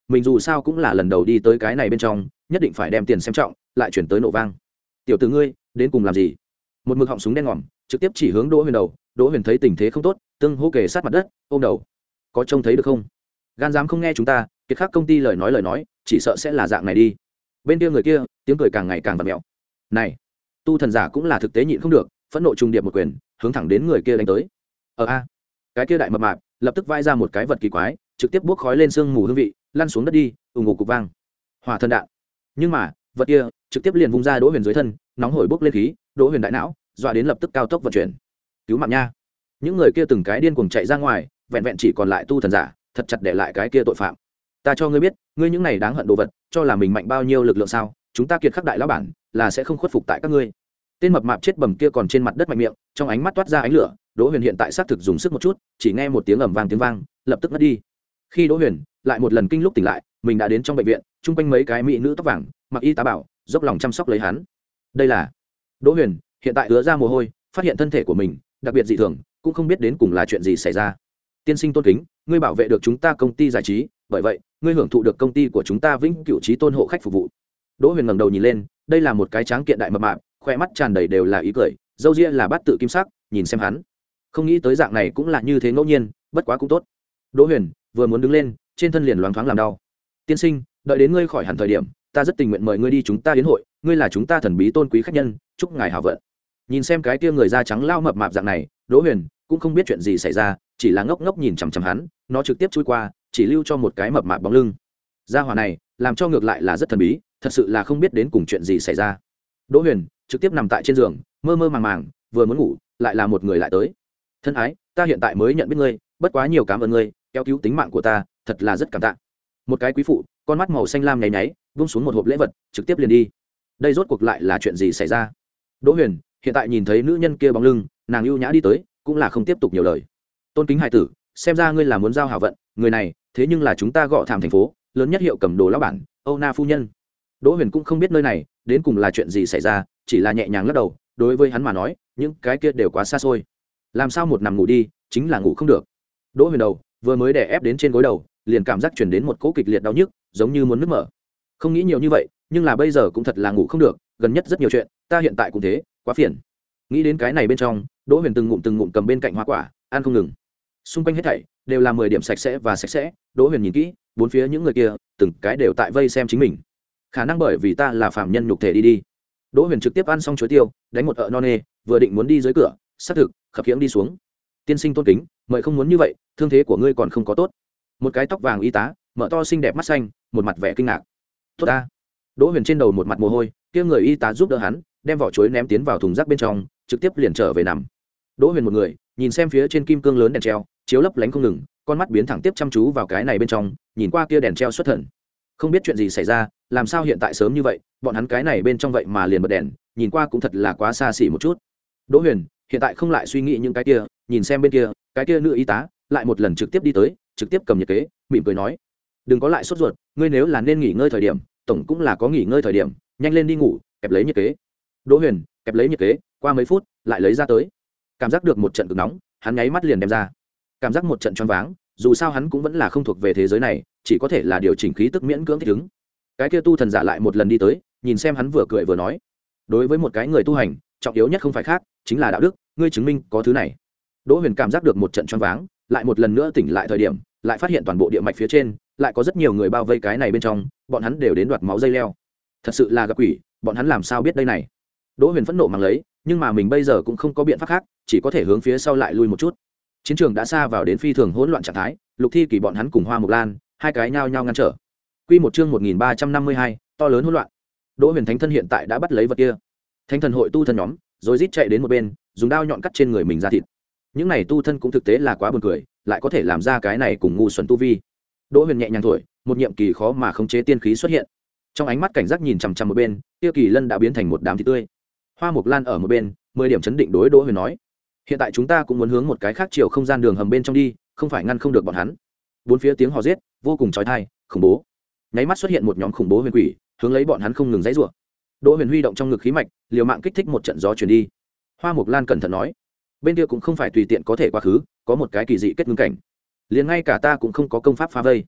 mình dù sao cũng là lần đầu đi tới cái này bên trong, nhất định phải đem tiền xem trọng, lại chuyển tới nổ vang. Tiểu tử ngươi đến cùng làm gì? Một mực họng súng đen ngòm trực tiếp chỉ hướng Đỗ Huyền đầu. Đỗ Huyền thấy tình thế không tốt, tương hô kề sát mặt đất, ôm đầu. Có trông thấy được không? Gan dám không nghe chúng ta, kiệt khắc công ty lời nói lời nói, chỉ sợ sẽ là dạng này đi. Bên kia người kia tiếng cười càng ngày càng vặt mẹo. Này, tu thần giả cũng là thực tế nhịn không được, phẫn nộ trùng điệp một quyền hướng thẳng đến người kia đánh tới. Ở a, cái kia đại mập mạp lập tức vai ra một cái vật kỳ quái, trực tiếp bốc khói lên sương mù hương vị, lăn xuống đất đi, ùng ục cục vang. Hỏa thần đạn. Nhưng mà vật kia trực tiếp liền vung ra Đỗ Huyền dưới thân, nóng hổi bốc lên khí, Đỗ Huyền đại não dọa đến lập tức cao tốc vận chuyển. Cứu mạng nha. Những người kia từng cái điên cuồng chạy ra ngoài, vẹn vẹn chỉ còn lại tu thần giả, thật chặt để lại cái kia tội phạm. Ta cho ngươi biết, ngươi những này đáng hận đồ vật, cho là mình mạnh bao nhiêu lực lượng sao? Chúng ta kiệt khắc đại lão bản, là sẽ không khuất phục tại các ngươi. Tên mập mạp chết bầm kia còn trên mặt đất mạnh miệng, trong ánh mắt toát ra ánh lửa. Đỗ Huyền hiện tại xác thực dùng sức một chút, chỉ nghe một tiếng ầm vang tiếng vang, lập tức ngất đi. Khi Đỗ Huyền lại một lần kinh lúc tỉnh lại, mình đã đến trong bệnh viện, chung quanh mấy cái mỹ nữ tóc vàng, mặc y tá bảo, dốc lòng chăm sóc lấy hắn. Đây là Đỗ Huyền hiện tại ứa ra mồ hôi, phát hiện thân thể của mình đặc biệt dị thường, cũng không biết đến cùng là chuyện gì xảy ra. Tiên sinh tôn kính, ngươi bảo vệ được chúng ta công ty giải trí, bởi vậy ngươi hưởng thụ được công ty của chúng ta vĩnh cửu trí tôn hộ khách phục vụ. Đỗ Huyền ngẩng đầu nhìn lên, đây là một cái tráng kiện đại mập mạp, khoe mắt tràn đầy đều là ý cười, râu ria là bát tự kim sắc, nhìn xem hắn, không nghĩ tới dạng này cũng là như thế ngẫu nhiên, bất quá cũng tốt. Đỗ Huyền vừa muốn đứng lên, trên thân liền loáng thoáng làm đau. Tiên sinh, đợi đến ngươi khỏi hẳn thời điểm, ta rất tình nguyện mời ngươi đi chúng ta yến hội, ngươi là chúng ta thần bí tôn quý khách nhân, chúc ngài hảo vận. Nhìn xem cái kia người da trắng lao mập mạp dạng này, Đỗ Huyền cũng không biết chuyện gì xảy ra, chỉ là ngốc ngốc nhìn chằm chằm hắn, nó trực tiếp chui qua, chỉ lưu cho một cái mập mạp bóng lưng. Gia hỏa này làm cho ngược lại là rất thần bí, thật sự là không biết đến cùng chuyện gì xảy ra. Đỗ Huyền trực tiếp nằm tại trên giường, mơ mơ màng màng, vừa muốn ngủ, lại là một người lại tới. Thân ái, ta hiện tại mới nhận biết ngươi, bất quá nhiều cảm ơn ngươi, kéo cứu tính mạng của ta, thật là rất cảm tạ. Một cái quý phụ, con mắt màu xanh lam nháy nháy, vung xuống một hộp lễ vật, trực tiếp liền đi. Đây rốt cuộc lại là chuyện gì xảy ra? Đỗ Huyền hiện tại nhìn thấy nữ nhân kia bóng lưng, nàng ưu nhã đi tới, cũng là không tiếp tục nhiều lời. Tôn kính hải tử, xem ra ngươi là muốn giao hảo vận, người này thế nhưng là chúng ta Gọ Thảm thành phố lớn nhất hiệu cầm đồ lão bản, Âu Na phu nhân. Đỗ Huyền cũng không biết nơi này đến cùng là chuyện gì xảy ra, chỉ là nhẹ nhàng lắc đầu, đối với hắn mà nói, những cái kia đều quá xa xôi. Làm sao một nằm ngủ đi, chính là ngủ không được. Đỗ Huyền đầu vừa mới đè ép đến trên gối đầu, liền cảm giác truyền đến một cỗ kịch liệt đau nhức, giống như muốn nứt mở. Không nghĩ nhiều như vậy, nhưng là bây giờ cũng thật là ngủ không được, gần nhất rất nhiều chuyện, ta hiện tại cũng thế, quá phiền. Nghĩ đến cái này bên trong, Đỗ Huyền từng ngụm từng ngụm cầm bên cạnh hoa quả, ăn không ngừng. Xung quanh hết thảy đều là mười điểm sạch sẽ và sạch sẽ. Đỗ Huyền nhìn kỹ, bốn phía những người kia, từng cái đều tại vây xem chính mình. Khả năng bởi vì ta là phàm nhân nhục thể đi đi. Đỗ Huyền trực tiếp ăn xong chuối tiêu, đánh một ợ non nê, vừa định muốn đi dưới cửa, xác thực khập khiễng đi xuống. Tiên sinh tôn kính, mời không muốn như vậy, thương thế của ngươi còn không có tốt. Một cái tóc vàng y tá, mở to xinh đẹp mắt xanh, một mặt vẻ kinh ngạc. Tốt ta. Đỗ Huyền trên đầu một mặt mồ hôi, kia người y tá giúp đỡ hắn, đem vỏ chuối ném tiến vào thùng rác bên trong, trực tiếp liền trở về nằm. Đỗ Huyền một người nhìn xem phía trên kim cương lớn đèn treo, chiếu lấp lánh không ngừng, con mắt biến thẳng tiếp chăm chú vào cái này bên trong, nhìn qua kia đèn treo xuất thần. Không biết chuyện gì xảy ra, làm sao hiện tại sớm như vậy, bọn hắn cái này bên trong vậy mà liền bật đèn, nhìn qua cũng thật là quá xa xỉ một chút. Đỗ Huyền hiện tại không lại suy nghĩ những cái kia, nhìn xem bên kia, cái kia nữ y tá lại một lần trực tiếp đi tới, trực tiếp cầm nhiệt kế, mỉm cười nói: "Đừng có lại sốt ruột, ngươi nếu là nên nghỉ ngơi thời điểm, tổng cũng là có nghỉ ngơi thời điểm, nhanh lên đi ngủ, kẹp lấy nhiệt kế." Đỗ Huyền kẹp lấy nhiệt kế, qua mấy phút lại lấy ra tới, cảm giác được một trận cực nóng, hắn nháy mắt liền đem ra, cảm giác một trận choáng váng, dù sao hắn cũng vẫn là không thuộc về thế giới này, chỉ có thể là điều chỉnh khí tức miễn cưỡng thích ứng. Cái kia tu thần giả lại một lần đi tới, nhìn xem hắn vừa cười vừa nói: "Đối với một cái người tu hành, trọng yếu nhất không phải khác, chính là đạo đức, ngươi chứng minh có thứ này." Đỗ Huyền cảm giác được một trận choáng váng, lại một lần nữa tỉnh lại thời điểm, lại phát hiện toàn bộ địa mạch phía trên lại có rất nhiều người bao vây cái này bên trong, bọn hắn đều đến đoạt máu dây leo. Thật sự là gặp quỷ, bọn hắn làm sao biết đây này? Đỗ Huyền phẫn nộ mang lấy, nhưng mà mình bây giờ cũng không có biện pháp khác, chỉ có thể hướng phía sau lại lui một chút. Chiến trường đã xa vào đến phi thường hỗn loạn trạng thái, Lục Thi Kỳ bọn hắn cùng Hoa Mộc Lan, hai cái nhao nhao ngăn trở. Quy một chương một nghìn ba trăm năm mươi hai, to lớn hỗn loạn. Đỗ Huyền Thánh thân hiện tại đã bắt lấy vật kia. Thánh thần hội tu thân nhóm, rồi rít chạy đến một bên, dùng đao nhọn cắt trên người mình ra thịt. Những này tu thân cũng thực tế là quá buồn cười, lại có thể làm ra cái này cùng ngu xuẩn tu vi. Đỗ Huyền nhẹ nhàng thổi, một nhiệm kỳ khó mà khống chế tiên khí xuất hiện. Trong ánh mắt cảnh giác nhìn chằm chằm một bên, Tiêu Kỳ Lân đã biến thành một đám thịt tươi. Hoa Mộc Lan ở một bên, mười điểm chấn định đối Đỗ Huyền nói: "Hiện tại chúng ta cũng muốn hướng một cái khác chiều không gian đường hầm bên trong đi, không phải ngăn không được bọn hắn." Bốn phía tiếng hò giết vô cùng chói tai, khủng bố. Nháy mắt xuất hiện một nhóm khủng bố huyền quỷ, hướng lấy bọn hắn không ngừng giãy giụa. Đỗ Huyền huy động trong ngực khí mạch, liều mạng kích thích một trận gió truyền đi. Hoa Mộc Lan cẩn thận nói: "Bên kia cũng không phải tùy tiện có thể qua khứ, có một cái kỳ dị kết ngưng cảnh. Liền ngay cả ta cũng không có công pháp phá vây."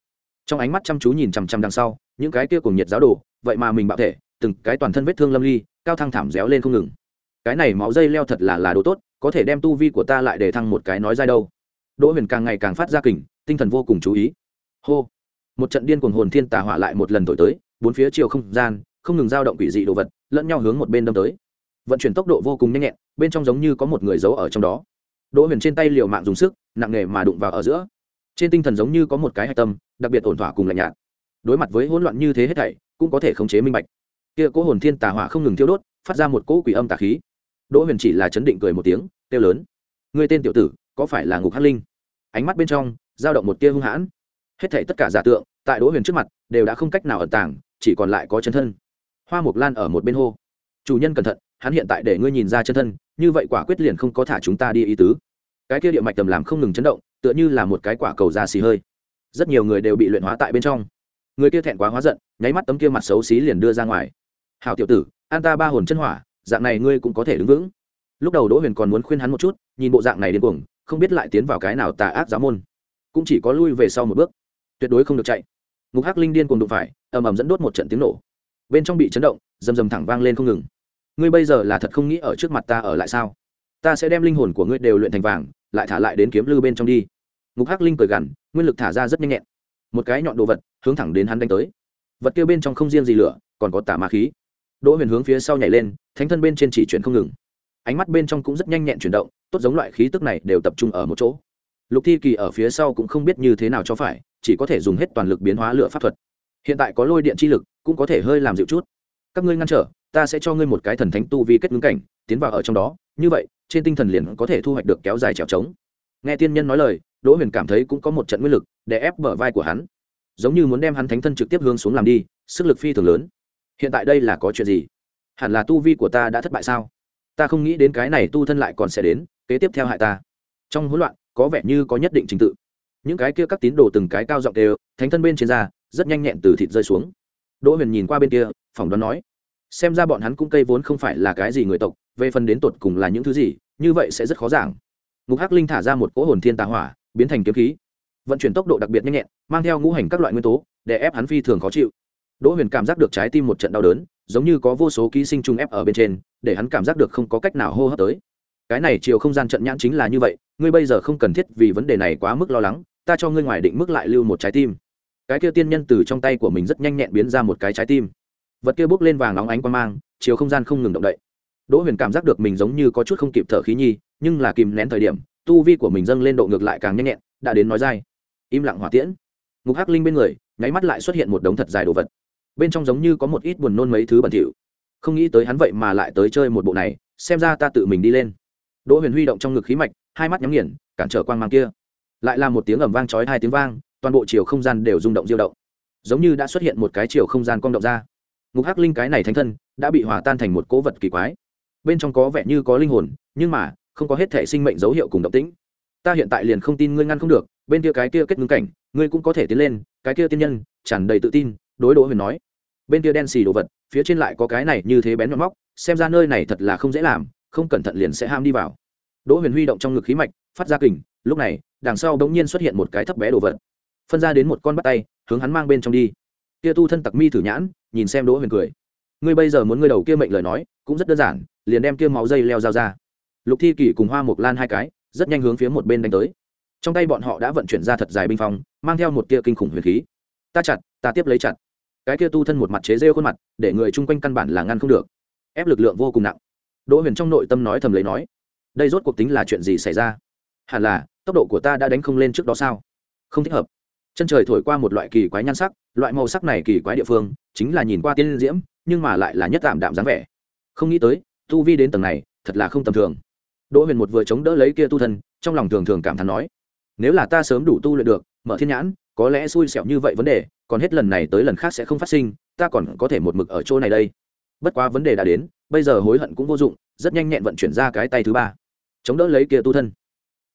trong ánh mắt chăm chú nhìn chằm chằm đằng sau những cái kia cùng nhiệt giáo đồ, vậy mà mình bạo thể từng cái toàn thân vết thương lâm ly, cao thăng thảm réo lên không ngừng. Cái này máu dây leo thật là là đồ tốt, có thể đem tu vi của ta lại để thăng một cái nói ra đâu. Đỗ Huyền càng ngày càng phát ra kình, tinh thần vô cùng chú ý. Hô, một trận điên cuồng hồn thiên tà hỏa lại một lần thổi tới, bốn phía chiều không gian không ngừng dao động quỷ dị đồ vật, lẫn nhau hướng một bên đâm tới. Vận chuyển tốc độ vô cùng nhanh nhẹn, bên trong giống như có một người giấu ở trong đó. Đỗ Huyền trên tay liều mạng dùng sức, nặng nề mà đụng vào ở giữa. Trên tinh thần giống như có một cái hạch tâm, đặc biệt ổn thỏa cùng lạnh nhạt. Đối mặt với hỗn loạn như thế hết thảy, cũng có thể khống chế minh bạch. Kia cỗ hồn thiên tà hỏa không ngừng thiêu đốt, phát ra một cỗ quỷ âm tà khí. Đỗ Huyền chỉ là chấn định cười một tiếng, kêu lớn: "Ngươi tên tiểu tử, có phải là Ngục Hắc Linh?" Ánh mắt bên trong dao động một tia hung hãn. Hết thảy tất cả giả tượng, tại Đỗ Huyền trước mặt đều đã không cách nào ẩn tàng, chỉ còn lại có chân thân. Hoa Mộc Lan ở một bên hô: "Chủ nhân cẩn thận, hắn hiện tại để ngươi nhìn ra chân thân, như vậy quả quyết liền không có thả chúng ta đi ý tứ." Cái kia địa mạch tầm làm không ngừng chấn động, tựa như là một cái quả cầu da xì hơi. Rất nhiều người đều bị luyện hóa tại bên trong. Người kia thẹn quá hóa giận, nháy mắt tấm kia mặt xấu xí liền đưa ra ngoài. "Hảo tiểu tử, an ta ba hồn chân hỏa, dạng này ngươi cũng có thể đứng vững." Lúc đầu Đỗ Huyền còn muốn khuyên hắn một chút, nhìn bộ dạng này điên cuồng, không biết lại tiến vào cái nào tà ác giáo môn, cũng chỉ có lui về sau một bước, tuyệt đối không được chạy. Ngục Hắc Linh điên cuồng đụng phải, ầm ầm dẫn đốt một trận tiếng nổ, bên trong bị chấn động, rầm rầm thẳng vang lên không ngừng. "Ngươi bây giờ là thật không nghĩ ở trước mặt ta ở lại sao? Ta sẽ đem linh hồn của ngươi đều luyện thành vàng, lại thả lại đến kiếm lư bên trong đi." Ngục Hắc Linh cười gằn, nguyên lực thả ra rất nhanh nhẹn, một cái nhọn đồ vật hướng thẳng đến hắn đánh tới. Vật kia bên trong không riêng gì lửa, còn có tà ma khí. Đỗ Huyền hướng phía sau nhảy lên, thánh thân bên trên chỉ chuyển không ngừng, ánh mắt bên trong cũng rất nhanh nhẹn chuyển động, tốt giống loại khí tức này đều tập trung ở một chỗ. Lục Thi Kỳ ở phía sau cũng không biết như thế nào cho phải, chỉ có thể dùng hết toàn lực biến hóa lửa pháp thuật. Hiện tại có lôi điện chi lực, cũng có thể hơi làm dịu chút. "Các ngươi ngăn trở, ta sẽ cho ngươi một cái thần thánh tu vi kết ngưng cảnh, tiến vào ở trong đó, như vậy, trên tinh thần liền có thể thu hoạch được kéo dài trèo trống." Nghe tiên nhân nói lời, Đỗ Huyền cảm thấy cũng có một trận nguyên lực để ép bờ vai của hắn, giống như muốn đem hắn thánh thân trực tiếp hướng xuống làm đi, sức lực phi thường lớn. Hiện tại đây là có chuyện gì? Hẳn là tu vi của ta đã thất bại sao? Ta không nghĩ đến cái này tu thân lại còn sẽ đến, kế tiếp theo hại ta. Trong hỗn loạn, có vẻ như có nhất định trình tự. Những cái kia các tín đồ từng cái cao giọng đều, thánh thân bên trên da, rất nhanh nhẹn từ thịt rơi xuống. Đỗ Huyền nhìn qua bên kia, phỏng đoán nói: "Xem ra bọn hắn cũng cây vốn không phải là cái gì người tộc, về phần đến tột cùng là những thứ gì, như vậy sẽ rất khó giảng." Ngục Hắc Linh thả ra một cỗ hồn thiên tà hỏa, biến thành kiếm khí, vận chuyển tốc độ đặc biệt nhanh nhẹn, mang theo ngũ hành các loại nguyên tố, để ép hắn phi thường khó chịu. Đỗ Huyền cảm giác được trái tim một trận đau đớn, giống như có vô số ký sinh trùng ép ở bên trên, để hắn cảm giác được không có cách nào hô hấp tới. Cái này chiều không gian trận nhãn chính là như vậy, ngươi bây giờ không cần thiết vì vấn đề này quá mức lo lắng, ta cho ngươi ngoài định mức lại lưu một trái tim. Cái kia tiên nhân từ trong tay của mình rất nhanh nhẹn biến ra một cái trái tim, vật kia bốc lên vàng óng ánh quang mang, chiều không gian không ngừng động đậy. Đỗ Huyền cảm giác được mình giống như có chút không kịp thở khí nhi, nhưng là kìm nén thời điểm, tu vi của mình dâng lên độ ngược lại càng nhanh nhẹn, đã đến nói dai. Im lặng hỏa tiễn. Ngục Hắc Linh bên người, nháy mắt lại xuất hiện một đống thật dài đồ vật, bên trong giống như có một ít buồn nôn mấy thứ bẩn thỉu. Không nghĩ tới hắn vậy mà lại tới chơi một bộ này, xem ra ta tự mình đi lên. Đỗ Huyền huy động trong ngực khí mạch, hai mắt nhắm nghiền, cản trở quang mang kia. Lại là một tiếng ầm vang chói hai tiếng vang, toàn bộ chiều không gian đều rung động diêu động, giống như đã xuất hiện một cái chiều không gian cong động ra. Ngục Hắc Linh cái này thánh thân đã bị hòa tan thành một cỗ vật kỳ quái, bên trong có vẻ như có linh hồn, nhưng mà không có hết thể sinh mệnh dấu hiệu cùng động tĩnh. Ta hiện tại liền không tin ngươi ngăn không được, bên kia cái kia kết ngưng cảnh, ngươi cũng có thể tiến lên. Cái kia tiên nhân tràn đầy tự tin đối Đỗ Huyền nói. Bên kia đen xì đồ vật, phía trên lại có cái này như thế bén nhọn móc, xem ra nơi này thật là không dễ làm, không cẩn thận liền sẽ ham đi vào. Đỗ Huyền huy động trong ngực khí mạch, phát ra kình, lúc này đằng sau bỗng nhiên xuất hiện một cái thấp bé đồ vật, phân ra đến một con bắt tay, hướng hắn mang bên trong đi. Kia tu thân tặc mi thử nhãn, nhìn xem Đỗ Huyền cười. Ngươi bây giờ muốn ngươi đầu kia mệnh lời nói, cũng rất đơn giản, liền đem kia máu dây leo giao ra. Lục Thi Kỳ cùng Hoa Mộc Lan hai cái, rất nhanh hướng phía một bên đánh tới. Trong tay bọn họ đã vận chuyển ra thật dài binh phong, mang theo một tia kinh khủng huyền khí. Ta chặt, ta tiếp lấy chặt. Cái kia tu thân một mặt chế rêu khuôn mặt, để người chung quanh căn bản là ngăn không được. Ép lực lượng vô cùng nặng. Đỗ Huyền trong nội tâm nói thầm lấy nói, đây rốt cuộc tính là chuyện gì xảy ra? Hẳn là tốc độ của ta đã đánh không lên trước đó sao? Không thích hợp. Chân trời thổi qua một loại kỳ quái nhan sắc, loại màu sắc này kỳ quái địa phương, chính là nhìn qua tiên diễm, nhưng mà lại là nhất tạm đạm dáng vẻ. Không nghĩ tới, tu vi đến tầng này, thật là không tầm thường. Đỗ Huyền một vừa chống đỡ lấy kia tu thân, trong lòng thường thường cảm thán nói, nếu là ta sớm đủ tu luyện được, mở thiên nhãn, có lẽ xui xẻo như vậy vấn đề, còn hết lần này tới lần khác sẽ không phát sinh, ta còn có thể một mực ở chỗ này đây. Bất quá vấn đề đã đến, bây giờ hối hận cũng vô dụng, rất nhanh nhẹn vận chuyển ra cái tay thứ ba, chống đỡ lấy kia tu thân.